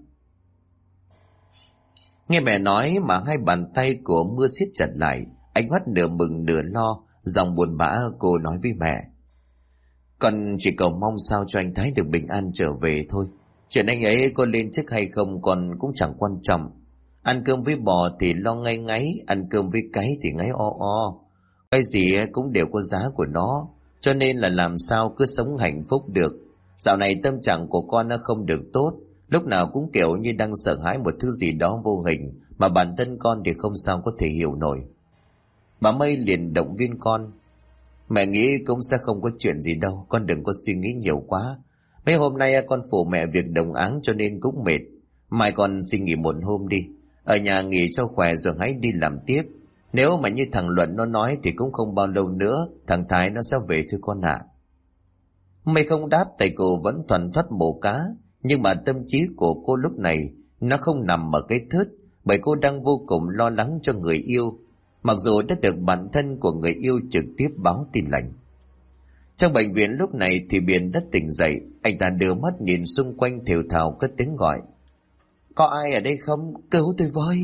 Nghe mẹ nói mà hai bàn tay của Mưa siết chặt lại, ánh mắt nửa mừng nửa lo, giọng buồn bã cô nói với mẹ: con chỉ cầu mong sao cho anh Thái được bình an trở về thôi. Chuyện anh ấy có lên chức hay không con cũng chẳng quan trọng. Ăn cơm với bò thì lo ngay ngáy, ăn cơm với cái thì ngáy o o. Cái gì cũng đều có giá của nó, cho nên là làm sao cứ sống hạnh phúc được. Dạo này tâm trạng của con nó không được tốt, lúc nào cũng kiểu như đang sợ hãi một thứ gì đó vô hình mà bản thân con thì không sao có thể hiểu nổi. Bà Mây liền động viên con: mẹ nghĩ cũng sẽ không có chuyện gì đâu, con đừng có suy nghĩ nhiều quá. Mấy hôm nay con phụ mẹ việc đồng áng cho nên cũng mệt. Mai con xin nghỉ một hôm đi. Ở nhà nghỉ cho khỏe rồi hãy đi làm tiếp. Nếu mà như thằng Luận nó nói thì cũng không bao lâu nữa thằng Thái nó sẽ về thôi con ạ. Mây không đáp, tay cô vẫn thuần thoắt mổ cá. Nhưng mà tâm trí của cô lúc này nó không nằm ở cái thớt, bởi cô đang vô cùng lo lắng cho người yêu, mặc dù đã được bản thân của người yêu trực tiếp báo tin lành. Trong bệnh viện lúc này thì Biển đã tỉnh dậy. Anh ta đưa mắt nhìn xung quanh thều thào cất tiếng gọi: có ai ở đây không? Cứu tôi với.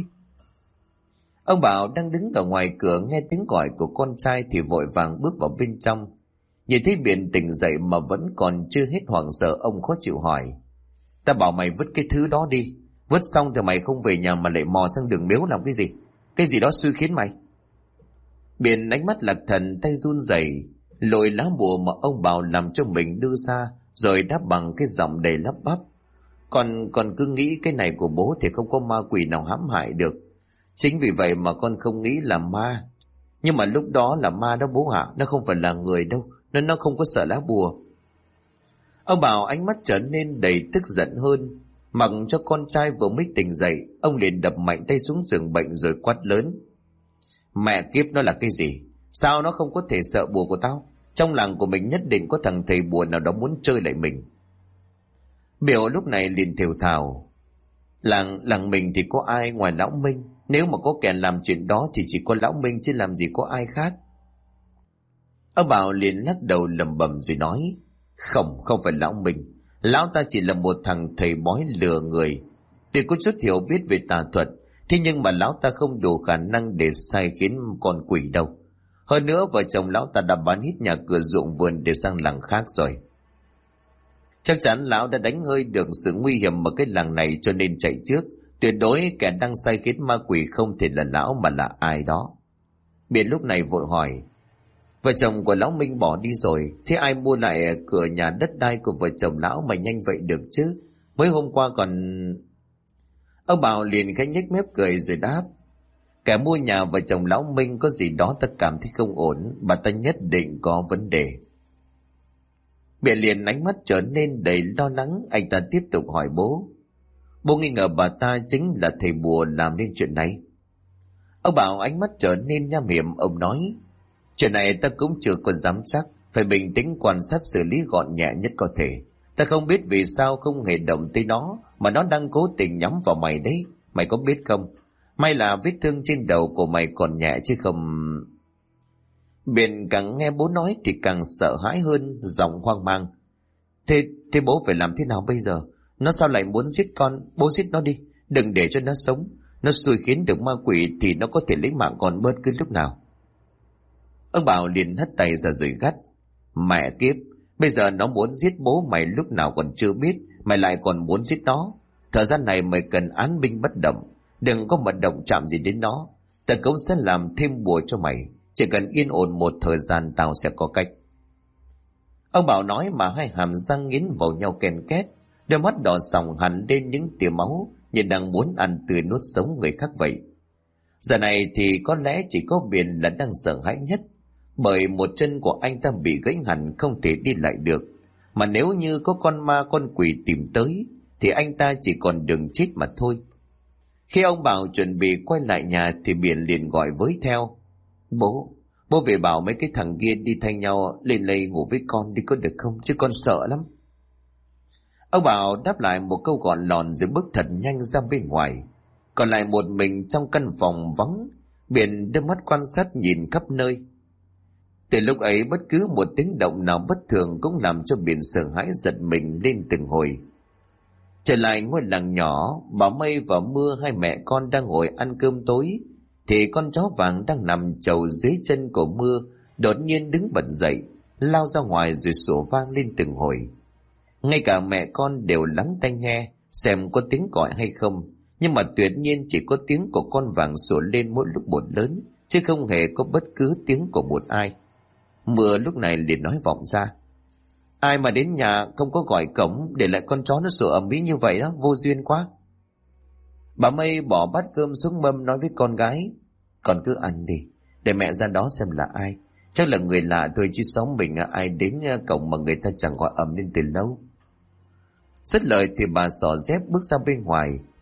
Ông Bảo đang đứng ở ngoài cửa nghe tiếng gọi của con trai thì vội vàng bước vào bên trong. Nhìn thấy Biển tỉnh dậy mà vẫn còn chưa hết hoảng sợ, ông khó chịu hỏi: ta bảo mày vứt cái thứ đó đi. Vứt xong thì mày không về nhà mà lại mò sang đường miếu làm cái gì? Cái gì đó xui khiến mày? Biển ánh mắt lạc thần, tay run rẩy lôi lá bùa mà ông Bảo làm cho mình đưa ra, rồi đáp bằng cái giọng đầy lắp bắp: Con cứ nghĩ cái này của bố thì không có ma quỷ nào hãm hại được. Chính vì vậy mà con không nghĩ là ma. Nhưng mà lúc đó là ma đó bố ạ, nó không phải là người đâu, nên nó không có sợ lá bùa. Ông Bảo ánh mắt trở nên đầy tức giận hơn. Mặc cho con trai vừa mới tỉnh dậy, ông liền đập mạnh tay xuống giường bệnh rồi quát lớn: mẹ kiếp, nó là cái gì? Sao nó không có thể sợ bùa của tao? Trong làng của mình nhất định có thằng thầy bùa nào đó muốn chơi lại mình. Biểu lúc này liền thều thào: làng mình thì có ai ngoài lão Minh? Nếu mà có kẻ làm chuyện đó thì chỉ có lão Minh chứ làm gì có ai khác. Ông Bảo liền lắc đầu lẩm bẩm rồi nói: không phải lão Minh. Lão ta chỉ là một thằng thầy bói lừa người. Tuy có chút hiểu biết về tà thuật, thế nhưng mà lão ta không đủ khả năng để sai khiến con quỷ đâu. Hơn nữa vợ chồng lão ta đã bán hết nhà cửa ruộng vườn để sang làng khác rồi. Chắc chắn lão đã đánh hơi được sự nguy hiểm ở cái làng này cho nên chạy trước. Tuyệt đối kẻ đang sai khiến ma quỷ không thể là lão mà là ai đó. Biển lúc này vội hỏi: vợ chồng của lão Minh bỏ đi rồi, thế ai mua lại cửa nhà đất đai của vợ chồng lão mà nhanh vậy được chứ? Mới hôm qua còn... Ông Bảo liền khẽ nhếch mép cười rồi đáp: kẻ mua nhà vợ chồng lão Minh có gì đó ta cảm thấy không ổn, bà ta nhất định có vấn đề. Biển liền ánh mắt trở nên đầy lo lắng, anh ta tiếp tục hỏi bố: bố nghi ngờ bà ta chính là thầy bùa làm nên chuyện này? Ông Bảo ánh mắt trở nên nham hiểm, ông nói: chuyện này ta cũng chưa có dám chắc, phải bình tĩnh quan sát xử lý gọn nhẹ nhất có thể. Ta không biết vì sao không hề động tới nó, mà nó đang cố tình nhắm vào mày đấy, mày có biết không? May là vết thương trên đầu của mày còn nhẹ chứ không... Biển càng nghe bố nói thì càng sợ hãi hơn, giọng hoang mang: Thế bố phải làm thế nào bây giờ? Nó sao lại muốn giết con? Bố giết nó đi, đừng để cho nó sống. Nó xui khiến được ma quỷ thì nó có thể lấy mạng con bất cứ lúc nào. Ông Bảo liền hất tay ra rồi gắt: mẹ kiếp, bây giờ nó muốn giết bố mày lúc nào còn chưa biết, mày lại còn muốn giết nó. Thời gian này mày cần án binh bất động, đừng có mật động chạm gì đến nó. Ta cũng sẽ làm thêm bùa cho mày, chỉ cần yên ổn một thời gian tao sẽ có cách. Ông Bảo nói mà hai hàm răng nghiến vào nhau ken két, đôi mắt đỏ sòng hẳn lên những tia máu, như đang muốn ăn tươi nuốt sống người khác vậy. Giờ này thì có lẽ chỉ có Biển là đang sợ hãi nhất, bởi một chân của anh ta bị gãy hẳn không thể đi lại được, mà nếu như có con ma con quỷ tìm tới thì anh ta chỉ còn đường chết mà thôi. Khi ông Bảo chuẩn bị quay lại nhà thì Biển liền gọi với theo: Bố về bảo mấy cái thằng kia đi thay nhau lên lây ngủ với con đi có được không, chứ con sợ lắm. Ông Bảo đáp lại một câu gọn lòn rồi bước thật nhanh ra bên ngoài. Còn lại một mình trong căn phòng vắng, Biển đưa mắt quan sát nhìn khắp nơi. Từ lúc ấy bất cứ một tiếng động nào bất thường cũng làm cho Biển sợ hãi giật mình lên từng hồi. Trở lại ngôi làng nhỏ, bà Mây và Mưa hai mẹ con đang ngồi ăn cơm tối, thì con chó vàng đang nằm chầu dưới chân của Mưa đột nhiên đứng bật dậy, lao ra ngoài rồi sủa vang lên từng hồi. Ngay cả mẹ con đều lắng tai nghe xem có tiếng gọi hay không, nhưng mà tuyệt nhiên chỉ có tiếng của con vàng sủa lên mỗi lúc một lớn, chứ không hề có bất cứ tiếng của một ai. Mưa lúc này liền nói vọng ra: ai mà đến nhà không có gọi cổng để lại con chó nó sủa ầm ĩ như vậy đó, vô duyên quá. Bà Mây bỏ bát cơm xuống mâm nói với con gái: con cứ ăn đi, để mẹ ra đó xem là ai. Chắc là người lạ thôi chứ xóm mình ai đến cổng mà người ta chẳng gọi ầm lên từ lâu. Dứt lời thì bà xỏ dép bước ra bên ngoài,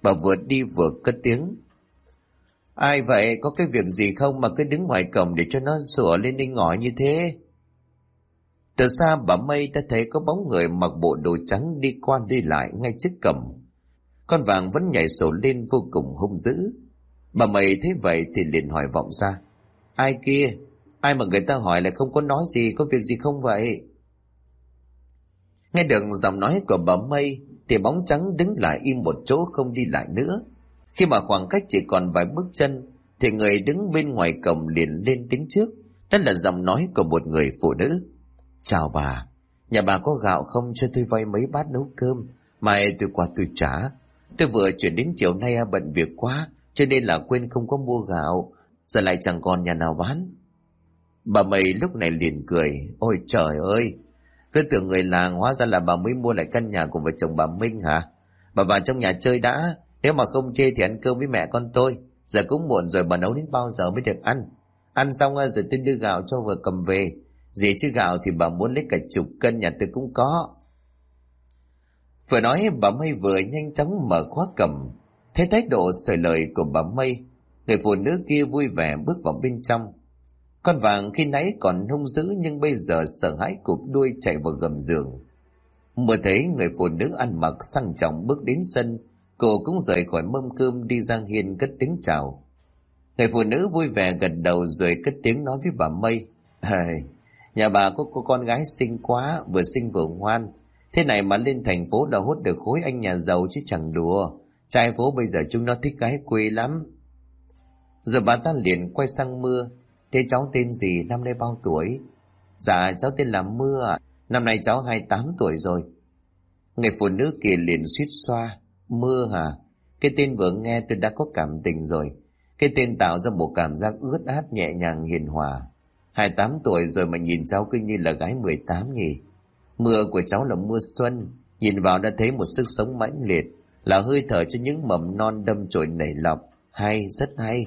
Bà vừa đi vừa cất tiếng: Ai vậy, có cái việc gì không mà cứ đứng ngoài cổng để cho nó sủa lên đinh ngỏi như thế? Từ xa bà Mây đã thấy có bóng người mặc bộ đồ trắng đi qua đi lại ngay trước cổng. Con vàng vẫn nhảy sổ lên vô cùng hung dữ. Bà Mây thấy vậy thì liền hỏi vọng ra: Ai kia? Ai mà người ta hỏi lại không có nói gì, có việc gì không vậy? Nghe được giọng nói của bà Mây thì bóng trắng đứng lại im một chỗ không đi lại nữa. Khi mà khoảng cách chỉ còn vài bước chân thì người đứng bên ngoài cổng liền lên tiếng trước. Đó là giọng nói của một người phụ nữ: Chào bà, nhà bà có gạo không, cho tôi vay mấy bát nấu cơm, mai tôi qua tôi trả. Tôi vừa chuyển đến chiều nay bận việc quá cho nên là quên không có mua gạo, giờ lại chẳng còn nhà nào bán. Bà Mây lúc này liền cười: Ôi trời ơi, cứ tưởng người làng, hóa ra là bà mới mua lại căn nhà cùng với chồng bà Minh hả? Bà vào trong nhà chơi đã, nếu mà không chê thì ăn cơm với mẹ con tôi. Giờ cũng muộn rồi, bà nấu đến bao giờ mới được ăn? Ăn xong rồi tôi đưa gạo cho vừa cầm về. Gì chứ gạo thì bà muốn lấy cả chục cân, nhà tôi cũng có. Vừa nói bà Mây vừa nhanh chóng mở khóa cầm. Thấy thái độ sởi lời của bà Mây, người phụ nữ kia vui vẻ bước vào bên trong. Con vàng khi nãy còn hung dữ nhưng bây giờ sợ hãi cụp đuôi chạy vào gầm giường. Vừa thấy người phụ nữ ăn mặc sang trọng bước đến sân, cô cũng rời khỏi mâm cơm đi ra hiên cất tiếng chào. Người phụ nữ vui vẻ gật đầu rồi cất tiếng nói với bà Mây: Nhà bà có cô con gái xinh quá, vừa xinh vừa ngoan. Thế này mà lên thành phố là hốt được khối anh nhà giàu chứ chẳng đùa. Trai phố bây giờ chúng nó thích gái quê lắm. Rồi bà ta liền quay sang Mưa: Thế cháu tên gì, năm nay bao tuổi? Dạ cháu tên là Mưa ạ, năm nay cháu 28 tuổi rồi. Người phụ nữ kia liền suýt xoa: Mưa hả? Cái tên vừa nghe tôi đã có cảm tình rồi. Cái tên tạo ra một cảm giác ướt át nhẹ nhàng hiền hòa. 28 tuổi rồi mà nhìn cháu cứ như là gái 18 nhỉ. Mưa của cháu là mưa xuân, nhìn vào đã thấy một sức sống mãnh liệt, là hơi thở cho những mầm non đâm chồi nảy lọc. Hay, rất hay.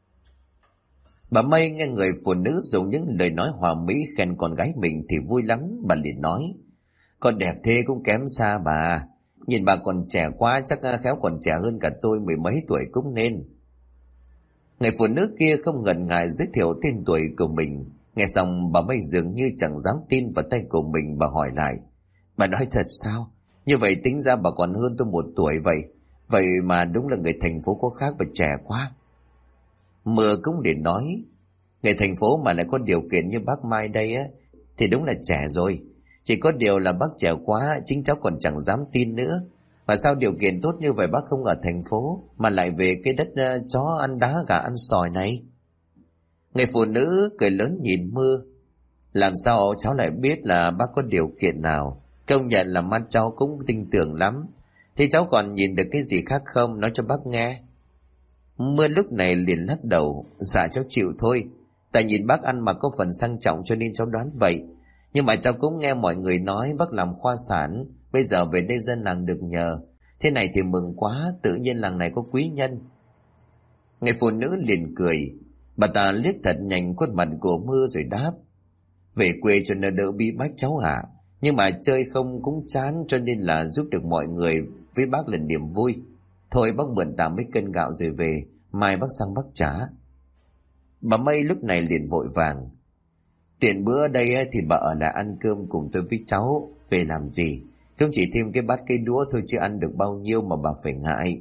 Bà Mây nghe người phụ nữ dùng những lời nói hòa mỹ khen con gái mình thì vui lắm. Bà liền nói: Con đẹp thế cũng kém xa bà. Nhìn bà còn trẻ quá, chắc khéo còn trẻ hơn cả tôi 10 mấy tuổi cũng nên. Người phụ nữ kia không ngần ngại giới thiệu tên tuổi của mình. Nghe xong bà Mây dường như chẳng dám tin vào tay của mình. Bà hỏi lại: Bà nói thật sao? Như vậy tính ra bà còn hơn tôi 1 tuổi vậy. Vậy mà đúng là người thành phố có khác và trẻ quá. Mưa cũng liền nói: Người thành phố mà lại có điều kiện như bác Mai đây á thì đúng là trẻ rồi. Chỉ có điều là bác trẻ quá, chính cháu còn chẳng dám tin nữa. Và sao điều kiện tốt như vậy bác không ở thành phố mà lại về cái đất chó ăn đá gà ăn sỏi này? Người phụ nữ cười lớn nhìn Mưa: Làm sao cháu lại biết là bác có điều kiện nào? Công nhận là mắt cháu cũng tin tưởng lắm. Thế cháu còn nhìn được cái gì khác không, nói cho bác nghe. Mưa lúc này liền lắc đầu: Dạ cháu chịu thôi. Tại nhìn bác ăn mặc có phần sang trọng cho nên cháu đoán vậy. Nhưng mà cháu cũng nghe mọi người nói bác làm khoa sản, bây giờ về đây dân làng được nhờ. Thế này thì mừng quá, tự nhiên làng này có quý nhân. Người phụ nữ liền cười. Bà ta liếc thật nhanh khuôn mặt của Mưa rồi đáp: Về quê cho nó đỡ bí bách cháu hả? Nhưng mà chơi không cũng chán, cho nên là giúp được mọi người với bác là niềm vui. Thôi bác mượn tạm mấy cân gạo rồi về, mai bác sang bác trả. Bà Mây lúc này liền vội vàng: Tiện bữa ở đây thì bà ở lại ăn cơm cùng tôi với cháu, về làm gì? Không chỉ thêm cái bát cây đũa thôi chứ ăn được bao nhiêu mà bà phải ngại.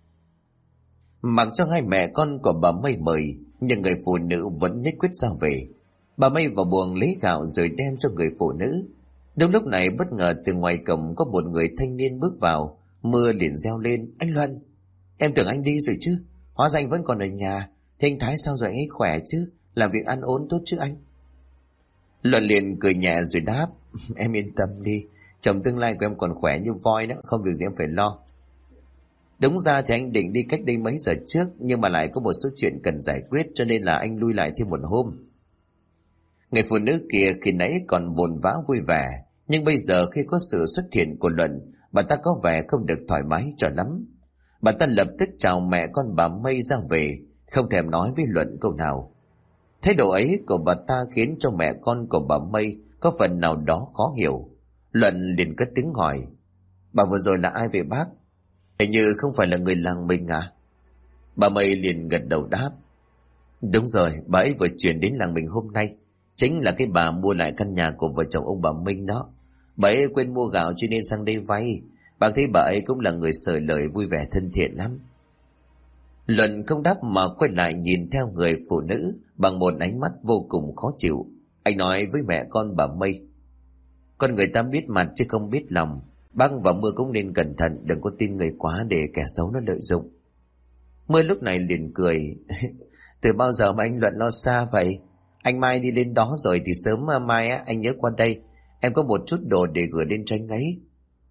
Mặc cho hai mẹ con của bà Mây mời, nhưng người phụ nữ vẫn nhất quyết ra về. Bà Mây vào buồng lấy gạo rồi đem cho người phụ nữ. Đúng lúc này bất ngờ từ ngoài cổng có một người thanh niên bước vào. Mưa liền reo lên: Anh Luân, em tưởng anh đi rồi chứ, hóa ra anh vẫn còn ở nhà. Thế anh Thái sao rồi, anh ấy khỏe chứ? Làm việc ăn ổn tốt chứ anh? Luân liền cười nhẹ rồi đáp: Em yên tâm đi, chồng tương lai của em còn khỏe như voi đó, không việc gì em phải lo. Đúng ra thì anh định đi cách đây mấy giờ trước, nhưng mà lại có một số chuyện cần giải quyết cho nên là anh lui lại thêm một hôm. Người phụ nữ kia khi nãy còn vồn vã vui vẻ, nhưng bây giờ khi có sự xuất hiện của Luận, bà ta có vẻ không được thoải mái cho lắm. Bà ta lập tức chào mẹ con bà Mây ra về, không thèm nói với Luận câu nào. Thái độ ấy của bà ta khiến cho mẹ con của bà Mây có phần nào đó khó hiểu. Luận liền cất tiếng hỏi: Bà vừa rồi là ai vậy bác? Hình như không phải là người làng mình à? Bà Mây liền gật đầu đáp. Đúng rồi, bà ấy vừa chuyển đến làng mình hôm nay. Chính là cái bà mua lại căn nhà của vợ chồng ông bà Minh đó. Bà ấy quên mua gạo cho nên sang đây vay. Bà thấy bà ấy cũng là người sởi lời vui vẻ thân thiện lắm. Luận không đáp mà quay lại nhìn theo người phụ nữ bằng một ánh mắt vô cùng khó chịu. Anh nói với mẹ con bà Mây. Con người ta biết mặt chứ không biết lòng. Bác và Mưa cũng nên cẩn thận, đừng có tin người quá để kẻ xấu nó lợi dụng. Mưa lúc này liền cười. Từ bao giờ mà anh Luận lo xa vậy? Anh Mai đi lên đó rồi thì sớm mai anh nhớ qua đây. Em có một chút đồ để gửi lên cho anh ấy.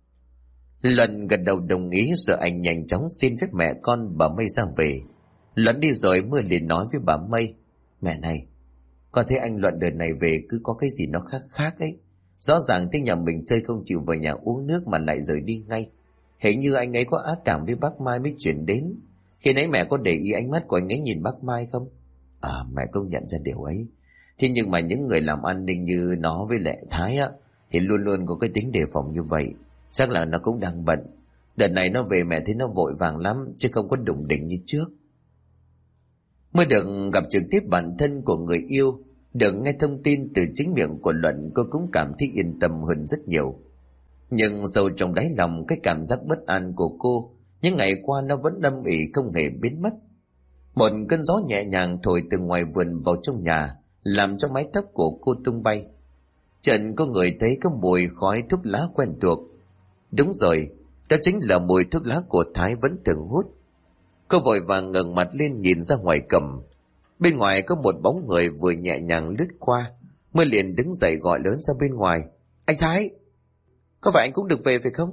Luận gật đầu đồng ý rồi anh nhanh chóng xin phép mẹ con bà Mây ra về. Luận đi rồi Mưa liền nói với bà Mây. Mẹ này, con thấy anh Luận đợt này về cứ có cái gì nó khác khác ấy. Rõ ràng thấy nhà mình chơi không chịu về nhà uống nước mà lại rời đi ngay. Hình như anh ấy có ác cảm với bác Mai mới chuyển đến. Khi nãy mẹ có để ý ánh mắt của anh ấy nhìn bác Mai không? Mẹ công nhận ra điều ấy. Thế nhưng mà những người làm an ninh như nó với Lệ Thái á thì luôn luôn có cái tính đề phòng như vậy. Chắc là nó cũng đang bận. Đợt này nó về mẹ thấy nó vội vàng lắm chứ không có đủng đỉnh như trước. Mới được gặp trực tiếp bản thân của người yêu, được nghe thông tin từ chính miệng của Luận, cô cũng cảm thấy yên tâm hơn rất nhiều. Nhưng sâu trong đáy lòng, cái cảm giác bất an của cô những ngày qua nó vẫn âm ỉ không hề biến mất. Một cơn gió nhẹ nhàng thổi từ ngoài vườn vào trong nhà, làm cho mái tóc của cô tung bay. Chợt có người thấy có mùi khói thuốc lá quen thuộc. Đúng rồi, đó chính là mùi thuốc lá của Thái vẫn thường hút. Cô vội vàng ngẩng mặt lên nhìn ra ngoài cầm. Bên ngoài có một bóng người vừa nhẹ nhàng lướt qua. Mới liền đứng dậy gọi lớn ra bên ngoài. Anh Thái, có phải anh cũng được về phải không?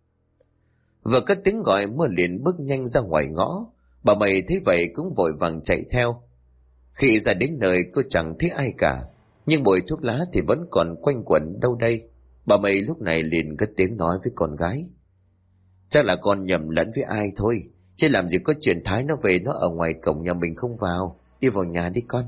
Vừa cất tiếng gọi Mưa liền bước nhanh ra ngoài ngõ. Bà Mây thấy vậy cũng vội vàng chạy theo. Khi ra đến nơi cô chẳng thấy ai cả, nhưng mùi thuốc lá thì vẫn còn quanh quẩn đâu đây. Bà Mây lúc này liền cất tiếng nói với con gái. Chắc là con nhầm lẫn với ai thôi, chứ làm gì có chuyện Thái nó về nó ở ngoài cổng nhà mình không vào. Đi vào nhà đi con.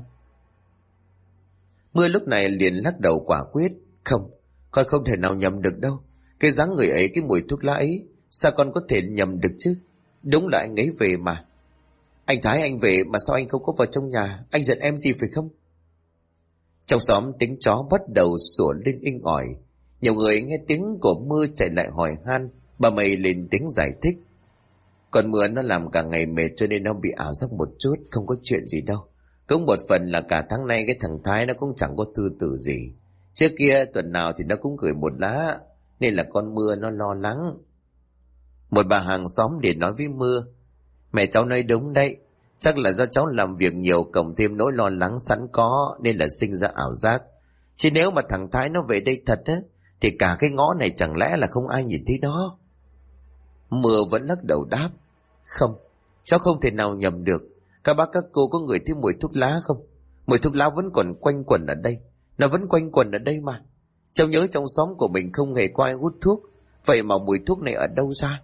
Mưa lúc này liền lắc đầu quả quyết. Không, con không thể nào nhầm được đâu. Cái dáng người ấy, cái mùi thuốc lá ấy, sao con có thể nhầm được chứ? Đúng là anh ấy về mà. Anh Thái anh về mà sao anh không có vào trong nhà? Anh giận em gì phải không? Trong xóm tiếng chó bắt đầu sủa lên inh ỏi. Nhiều người nghe tiếng của Mưa chạy lại hỏi han. Bà Mây lên tiếng giải thích. Còn Mưa nó làm cả ngày mệt cho nên nó bị ảo giác một chút, không có chuyện gì đâu. Cũng một phần là cả tháng nay cái thằng Thái nó cũng chẳng có tư tưởng gì. Trước kia tuần nào thì nó cũng gửi một lá, nên là con Mưa nó lo lắng. Một bà hàng xóm liền nói với Mưa. Mẹ cháu nói đúng đấy. Chắc là do cháu làm việc nhiều cộng thêm nỗi lo lắng sẵn có nên là sinh ra ảo giác. Chứ nếu mà thằng Thái nó về đây thật á, thì cả cái ngõ này chẳng lẽ là không ai nhìn thấy nó? Mưa vẫn lắc đầu đáp. Không, cháu không thể nào nhầm được. Các bác các cô có ngửi thấy mùi thuốc lá không? Mùi thuốc lá vẫn còn quanh quẩn ở đây. Nó vẫn quanh quẩn ở đây mà. Cháu nhớ trong xóm của mình không hề có ai hút thuốc. Vậy mà mùi thuốc này ở đâu ra?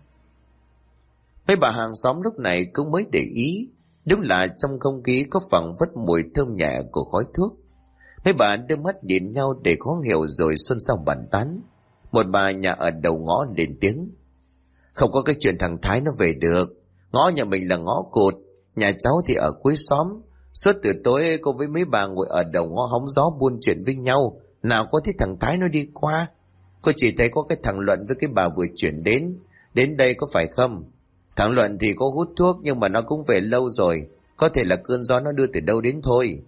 Mấy bà hàng xóm lúc này cũng mới để ý. Đúng là trong không khí có phảng phất mùi thơm nhẹ của khói thuốc. Mấy bà đưa mắt nhìn nhau để khó hiểu rồi xôn xao bàn tán. Một bà nhà ở đầu ngõ lên tiếng. Không có cái chuyện thằng Thái nó về được. Ngõ nhà mình là ngõ cụt, nhà cháu thì ở cuối xóm. Suốt từ tối cô với mấy bà ngồi ở đầu ngõ hóng gió buôn chuyện với nhau. Nào có thấy thằng Thái nó đi qua. Cô chỉ thấy có cái thằng Luận với cái bà vừa chuyển đến đây có phải không? Thằng Luận thì có hút thuốc nhưng mà nó cũng về lâu rồi. Có thể là cơn gió nó đưa từ đâu đến thôi.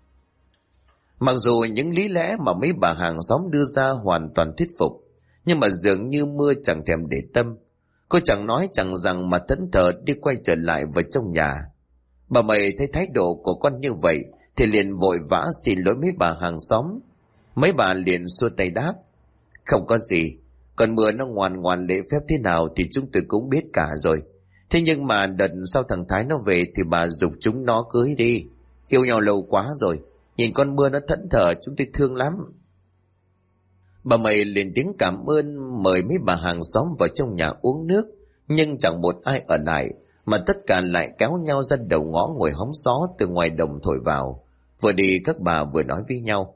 Mặc dù những lý lẽ mà mấy bà hàng xóm đưa ra hoàn toàn thuyết phục, nhưng mà dường như Mưa chẳng thèm để tâm. Cô chẳng nói chẳng rằng mà thẫn thờ đi quay trở lại vào trong nhà. Bà Mây thấy thái độ của con như vậy thì liền vội vã xin lỗi mấy bà hàng xóm. Mấy bà liền xua tay đáp. Không có gì, còn Mưa nó ngoan ngoan lễ phép thế nào thì chúng tôi cũng biết cả rồi. Thế nhưng mà đợt sau thằng Thái nó về thì bà giục chúng nó cưới đi. Yêu nhau lâu quá rồi, nhìn con Mưa nó thẫn thờ chúng tôi thương lắm. Bà Mây lên tiếng cảm ơn mời mấy bà hàng xóm vào trong nhà uống nước, nhưng chẳng một ai ở lại, mà tất cả lại kéo nhau ra đầu ngõ ngồi hóng gió từ ngoài đồng thổi vào. Vừa đi các bà vừa nói với nhau.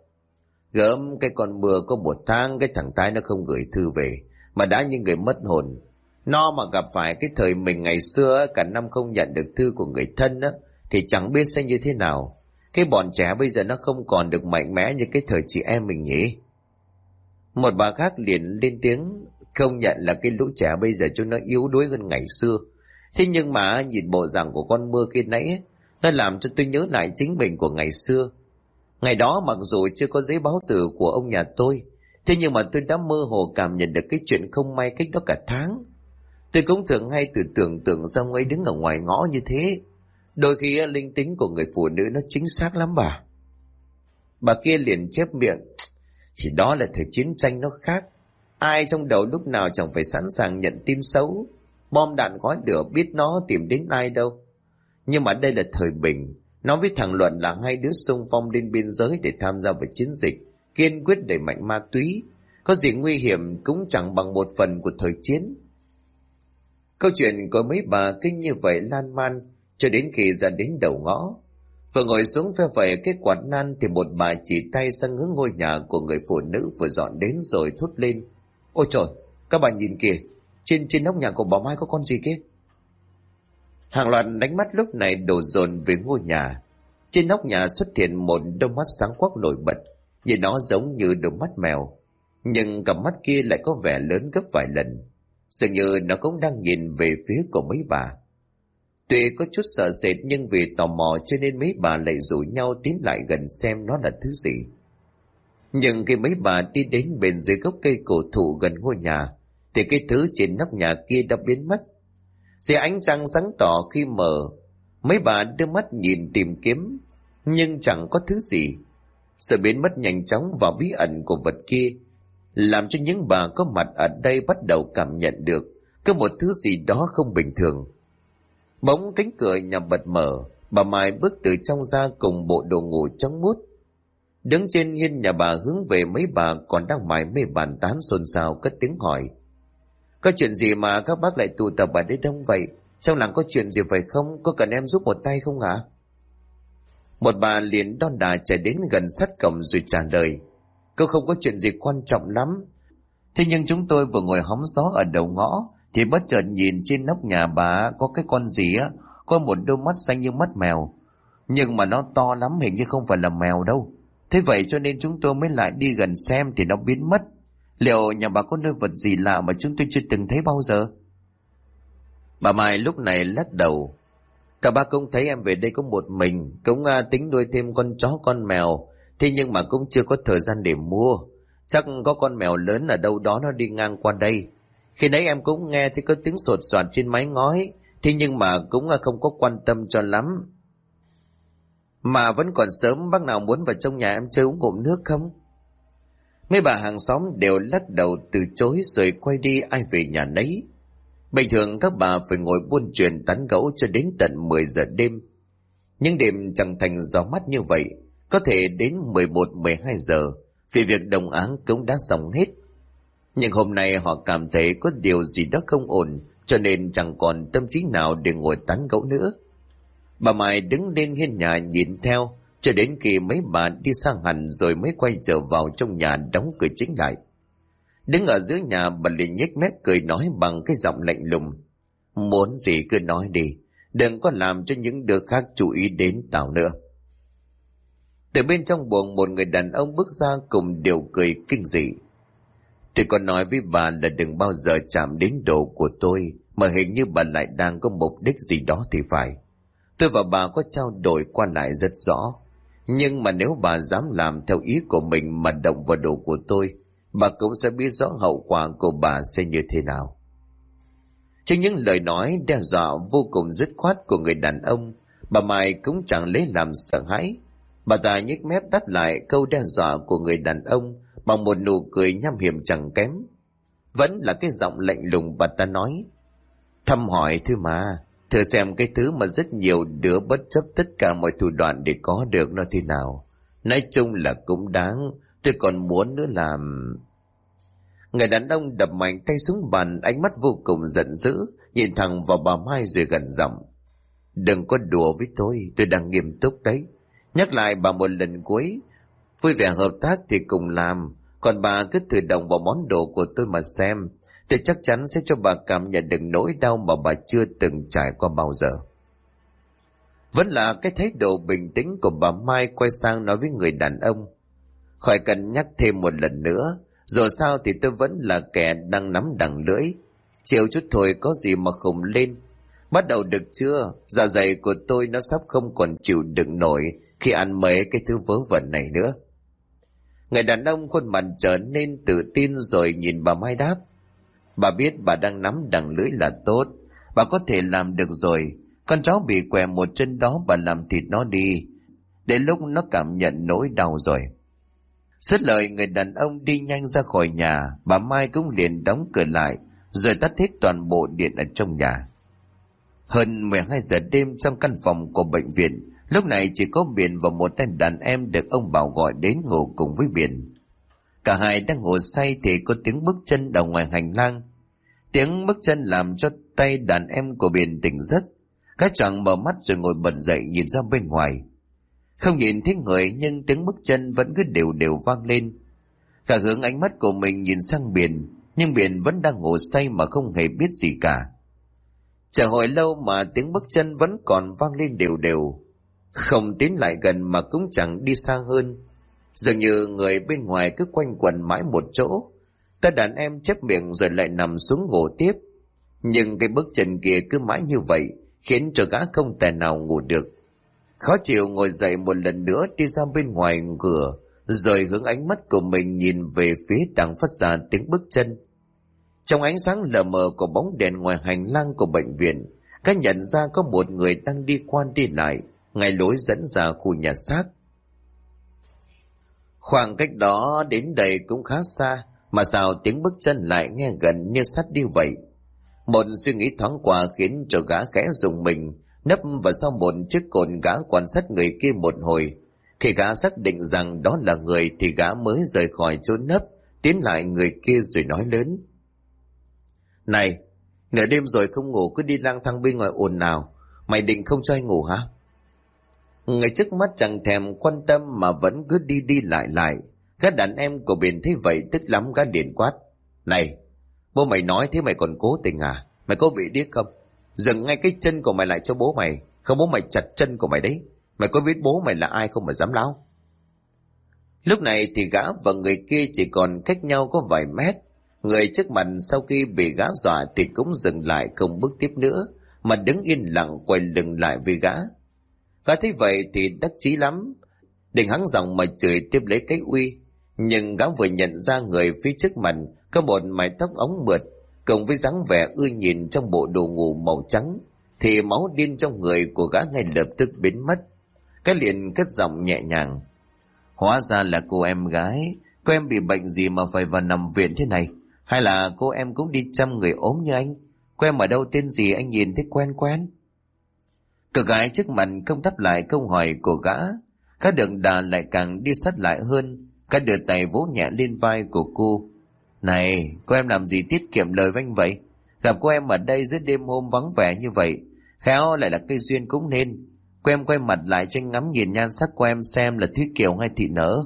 Gớm cái con Mưa có một tháng cái thằng Thái nó không gửi thư về, mà đã như người mất hồn. Nó mà gặp phải cái thời mình ngày xưa cả năm không nhận được thư của người thân á, thì chẳng biết sẽ như thế nào. Cái bọn trẻ bây giờ nó không còn được mạnh mẽ như cái thời chị em mình nhỉ. Một bà khác liền lên tiếng, không nhận là cái lũ trẻ bây giờ chúng nó yếu đuối hơn ngày xưa. Thế nhưng mà nhìn bộ dạng của con mưa khi nãy ấy, nó làm cho tôi nhớ lại chính mình của ngày xưa. Ngày đó mặc dù chưa có giấy báo tử của ông nhà tôi, thế nhưng mà tôi đã mơ hồ cảm nhận được cái chuyện không may cách đó cả tháng. Tôi cũng thường hay tưởng tượng ra ông ấy đứng ở ngoài ngõ như thế. Đôi khi linh tính của người phụ nữ nó chính xác lắm bà. Bà kia liền chép miệng, chỉ đó là thời chiến tranh nó khác. Ai trong đầu lúc nào chẳng phải sẵn sàng nhận tin xấu. Bom đạn khói lửa biết nó tìm đến ai đâu. Nhưng mà đây là thời bình. Nó với thằng Luận là hai đứa xung phong lên biên giới để tham gia vào chiến dịch, kiên quyết đẩy mạnh ma túy. Có gì nguy hiểm cũng chẳng bằng một phần của thời chiến. Câu chuyện của mấy bà cứ như vậy lan man cho đến khi ra đến đầu ngõ. Vừa ngồi xuống phe phẩy cái quạt nan thì một bà chỉ tay sang hướng ngôi nhà của người phụ nữ vừa dọn đến rồi thốt lên. Ôi trời, các bà nhìn kìa, trên nóc nhà của bà Mai có con gì kia? Hàng loạt đánh mắt lúc này đổ dồn về ngôi nhà. Trên nóc nhà xuất hiện một đôi mắt sáng quắc nổi bật, nhìn nó giống như đôi mắt mèo, nhưng cặp mắt kia lại có vẻ lớn gấp vài lần. Dường như nó cũng đang nhìn về phía của mấy bà. Tuy có chút sợ sệt nhưng vì tò mò cho nên mấy bà lại rủ nhau tiến lại gần xem nó là thứ gì. Nhưng khi mấy bà đi đến bên dưới gốc cây cổ thụ gần ngôi nhà thì cái thứ trên nóc nhà kia đã biến mất. Dưới ánh trăng sáng tỏ khi mờ, mấy bà đưa mắt nhìn tìm kiếm nhưng chẳng có thứ gì. Sự biến mất nhanh chóng và bí ẩn của vật kia làm cho những bà có mặt ở đây bắt đầu cảm nhận được có một thứ gì đó không bình thường. Bỗng cánh cửa nhà bật mở, bà Mai bước từ trong ra cùng bộ đồ ngủ trắng muốt. Đứng trên hiên nhà bà hướng về mấy bà còn đang mải mê bàn tán xôn xao cất tiếng hỏi. Có chuyện gì mà các bác lại tụ tập ở đây đông vậy? Trong làng có chuyện gì phải không? Có cần em giúp một tay không hả? Một bà liền đon đà chạy đến gần sát cổng rồi trả lời. Cô không có chuyện gì quan trọng lắm. Thế nhưng chúng tôi vừa ngồi hóng gió ở đầu ngõ thì bất chợt nhìn trên nóc nhà bà có cái con gì á, có một đôi mắt xanh như mắt mèo. Nhưng mà nó to lắm, hình như không phải là mèo đâu. Thế vậy cho nên chúng tôi mới lại đi gần xem thì nó biến mất. Liệu nhà bà có nơi vật gì lạ mà chúng tôi chưa từng thấy bao giờ? Bà Mai lúc này lắc đầu. Cả ba cũng thấy em về đây có một mình, cũng tính nuôi thêm con chó con mèo. Thế nhưng mà cũng chưa có thời gian để mua. Chắc có con mèo lớn ở đâu đó nó đi ngang qua đây. Khi nãy em cũng nghe thấy có tiếng sột soạt trên mái ngói. Thế nhưng mà cũng không có quan tâm cho lắm. Mà vẫn còn sớm, bác nào muốn vào trong nhà em chơi uống ngụm nước không? Mấy bà hàng xóm đều lắc đầu từ chối rồi quay đi ai về nhà nấy. Bình thường các bà phải ngồi buôn chuyện tán gẫu cho đến tận 10 giờ đêm. Nhưng đêm chẳng thành gió mắt như vậy, có thể đến 11-12 giờ, vì việc đồng áng cũng đã xong hết. Nhưng hôm nay họ cảm thấy có điều gì đó không ổn, cho nên chẳng còn tâm trí nào để ngồi tán gẫu nữa. Bà Mai đứng lên hiên nhà nhìn theo, cho đến khi mấy bà đi sang hẳn rồi mới quay trở vào trong nhà đóng cửa chính lại. Đứng ở giữa nhà, bà liền nhếch mép cười nói bằng cái giọng lạnh lùng. Muốn gì cứ nói đi, đừng có làm cho những đứa khác chú ý đến tao nữa. Từ bên trong buồng một người đàn ông bước ra cùng điều cười kinh dị. Tôi còn nói với bà là đừng bao giờ chạm đến đồ của tôi, mà hình như bà lại đang có mục đích gì đó thì phải. Tôi và bà có trao đổi qua lại rất rõ. Nhưng mà nếu bà dám làm theo ý của mình mà động vào đồ của tôi, bà cũng sẽ biết rõ hậu quả của bà sẽ như thế nào. Trên những lời nói đe dọa vô cùng dứt khoát của người đàn ông, bà Mai cũng chẳng lấy làm sợ hãi. Bà ta nhếch mép đáp lại câu đe dọa của người đàn ông bằng một nụ cười nham hiểm chẳng kém. Vẫn là cái giọng lạnh lùng bà ta nói. Thăm hỏi thôi mà, thử xem cái thứ mà rất nhiều đứa bất chấp tất cả mọi thủ đoạn để có được nó thế nào. Nói chung là cũng đáng, tôi còn muốn nữa làm... Người đàn ông đập mạnh tay xuống bàn, ánh mắt vô cùng giận dữ, nhìn thẳng vào bà Mai rồi gần giọng. Đừng có đùa với tôi đang nghiêm túc đấy. Nhắc lại bà một lần cuối, vui vẻ hợp tác thì cùng làm, còn bà cứ thử động vào món đồ của tôi mà xem. Tôi chắc chắn sẽ cho bà cảm nhận được nỗi đau mà bà chưa từng trải qua bao giờ. Vẫn là cái thái độ bình tĩnh của bà Mai quay sang nói với người đàn ông. Khỏi cần nhắc thêm một lần nữa, dù sao thì tôi vẫn là kẻ đang nắm đằng lưỡi. Chịu chút thôi có gì mà khùng lên. Bắt đầu được chưa? Dạ dày của tôi nó sắp không còn chịu đựng nổi khi ăn mấy cái thứ vớ vẩn này nữa. Người đàn ông khuôn mặt trở nên tự tin rồi nhìn bà Mai đáp. Bà biết bà đang nắm đằng lưỡi là tốt. Bà có thể làm được rồi. Con chó bị què một chân đó bà làm thịt nó đi. Đến lúc nó cảm nhận nỗi đau rồi. Dứt lời người đàn ông đi nhanh ra khỏi nhà. Bà Mai cũng liền đóng cửa lại rồi tắt hết toàn bộ điện ở trong nhà. Hơn 12 giờ đêm trong căn phòng của bệnh viện, lúc này chỉ có Biển và một tên đàn em được ông Bảo gọi đến ngủ cùng với Biển. Cả hai đang ngủ say thì có tiếng bước chân ở ngoài hành lang. Tiếng bước chân làm cho tay đàn em của Biển tỉnh giấc. Các choàng mở mắt rồi ngồi bật dậy nhìn ra bên ngoài. Không nhìn thấy người nhưng tiếng bước chân vẫn cứ đều đều vang lên. Cả hướng ánh mắt của mình nhìn sang Biển, nhưng Biển vẫn đang ngủ say mà không hề biết gì cả. Chờ hồi lâu mà tiếng bước chân vẫn còn vang lên đều đều. Không tiến lại gần mà cũng chẳng đi xa hơn. Dường như người bên ngoài cứ quanh quẩn mãi một chỗ. Ta đàn em chép miệng rồi lại nằm xuống ngủ tiếp. Nhưng cái bước chân kia cứ mãi như vậy khiến cho gã không thể nào ngủ được. Khó chịu ngồi dậy một lần nữa đi ra bên ngoài cửa, rồi hướng ánh mắt của mình nhìn về phía đang phát ra tiếng bước chân. Trong ánh sáng lờ mờ của bóng đèn ngoài hành lang của bệnh viện, các nhận ra có một người đang đi qua đi lại ngay lối dẫn ra khu nhà xác. Khoảng cách đó đến đây cũng khá xa, mà sao tiếng bước chân lại nghe gần như sát đi vậy. Một suy nghĩ thoáng qua khiến cho gã khẽ rùng mình, nấp vào sau một chiếc cột gã quan sát người kia một hồi. Khi gã xác định rằng đó là người thì gã mới rời khỏi chỗ nấp, tiến lại người kia rồi nói lớn. Này, nửa đêm rồi không ngủ cứ đi lang thang bên ngoài ồn nào, mày định không cho anh ngủ hả? Người trước mắt chẳng thèm quan tâm mà vẫn cứ đi đi lại lại. Các đàn em của Biển thấy vậy tức lắm gã liền quát. Này, bố mày nói thế mày còn cố tình à? Mày có bị điếc không? Dừng ngay cái chân của mày lại cho bố mày, không bố mày chặt chân của mày đấy. Mày có biết bố mày là ai không mà dám láo? Lúc này thì gã và người kia chỉ còn cách nhau có vài mét. Người trước mặt sau khi bị gã dọa thì cũng dừng lại không bước tiếp nữa, mà đứng yên lặng quay lưng lại với gã. Gã thấy vậy thì đắc chí lắm, định hắng giọng mà chửi tiếp lấy cái uy. Nhưng gã vừa nhận ra người phía trước mặt có một mái tóc óng mượt, cùng với dáng vẻ ưa nhìn trong bộ đồ ngủ màu trắng, thì máu điên trong người của gã ngay lập tức biến mất. Cái liền cất giọng nhẹ nhàng. Hóa ra là cô em gái. Cô em bị bệnh gì mà phải vào nằm viện thế này? Hay là cô em cũng đi chăm người ốm như anh? Cô em ở đâu, tên gì, anh nhìn thấy quen quen? Cậu gái trước mặt không đáp lại câu hỏi của gã. Các đường đà lại càng đi sát lại hơn. Các đưa tay vỗ nhẹ lên vai của cô. Này, cô em làm gì tiết kiệm lời với anh vậy? Gặp cô em ở đây giữa đêm hôm vắng vẻ như vậy, khéo lại là cây duyên cũng nên. Cô em quay mặt lại cho anh ngắm nhìn nhan sắc của em xem là Thúy Kiều hay Thị Nở.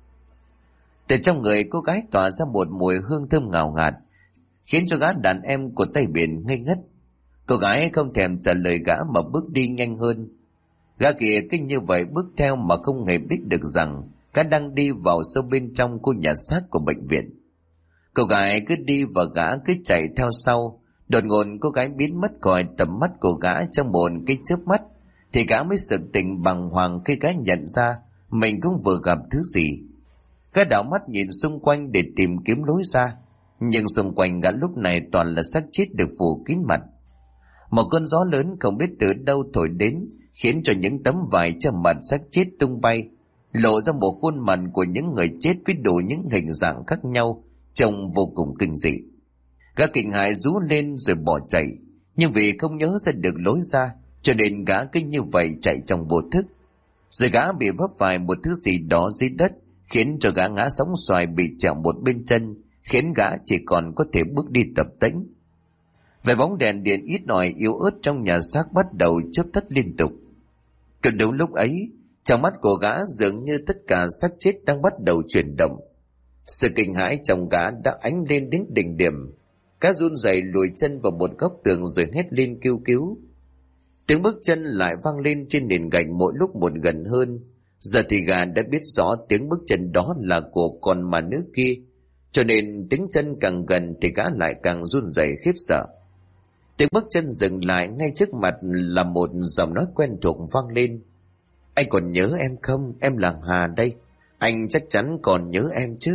Từ trong người cô gái tỏa ra một mùi hương thơm ngào ngạt, khiến cho gã đàn em của Tây Biển ngây ngất. Cô gái không thèm trả lời gã mà bước đi nhanh hơn. Gã kia kinh như vậy bước theo mà không hề biết được rằng gã đang đi vào sâu bên trong khu nhà xác của bệnh viện. Cô gái cứ đi và gã cứ chạy theo sau. Đột ngột cô gái biến mất khỏi tầm mắt của gã trong một cái chớp mắt, thì gã mới sực tỉnh bàng hoàng khi gã nhận ra mình cũng vừa gặp thứ gì. Gã đảo mắt nhìn xung quanh để tìm kiếm lối ra, nhưng xung quanh gã lúc này toàn là xác chết được phủ kín mặt. Một cơn gió lớn không biết từ đâu thổi đến, khiến cho những tấm vải trên mặt xác chết tung bay, lộ ra một khuôn mặt của những người chết với đủ những hình dạng khác nhau, trông vô cùng kinh dị. Gã kinh hãi rú lên rồi bỏ chạy, nhưng vì không nhớ ra được lối ra, cho nên gã cứ như vậy chạy trong vô thức. Rồi gã bị vấp phải một thứ gì đó dưới đất, khiến cho gã ngã sóng xoài bị trẹo một bên chân, khiến gã chỉ còn có thể bước đi tập tễnh. Vài bóng đèn điện ít ỏi yếu ớt trong nhà xác bắt đầu chớp tắt liên tục. Cứ đúng lúc ấy, trong mắt của gã dường như tất cả xác chết đang bắt đầu chuyển động. Sự kinh hãi trong gã đã ánh lên đến đỉnh điểm. Gã run rẩy lùi chân vào một góc tường rồi hét lên kêu cứu. Tiếng bước chân lại vang lên trên nền gạch mỗi lúc một gần hơn. Giờ thì gã đã biết rõ tiếng bước chân đó là của con ma nữ kia, cho nên tiếng chân càng gần thì gã lại càng run rẩy khiếp sợ. Tiếng bước chân dừng lại ngay trước mặt là một giọng nói quen thuộc vang lên. Anh còn nhớ em không? Em là Hà đây. Anh chắc chắn còn nhớ em chứ.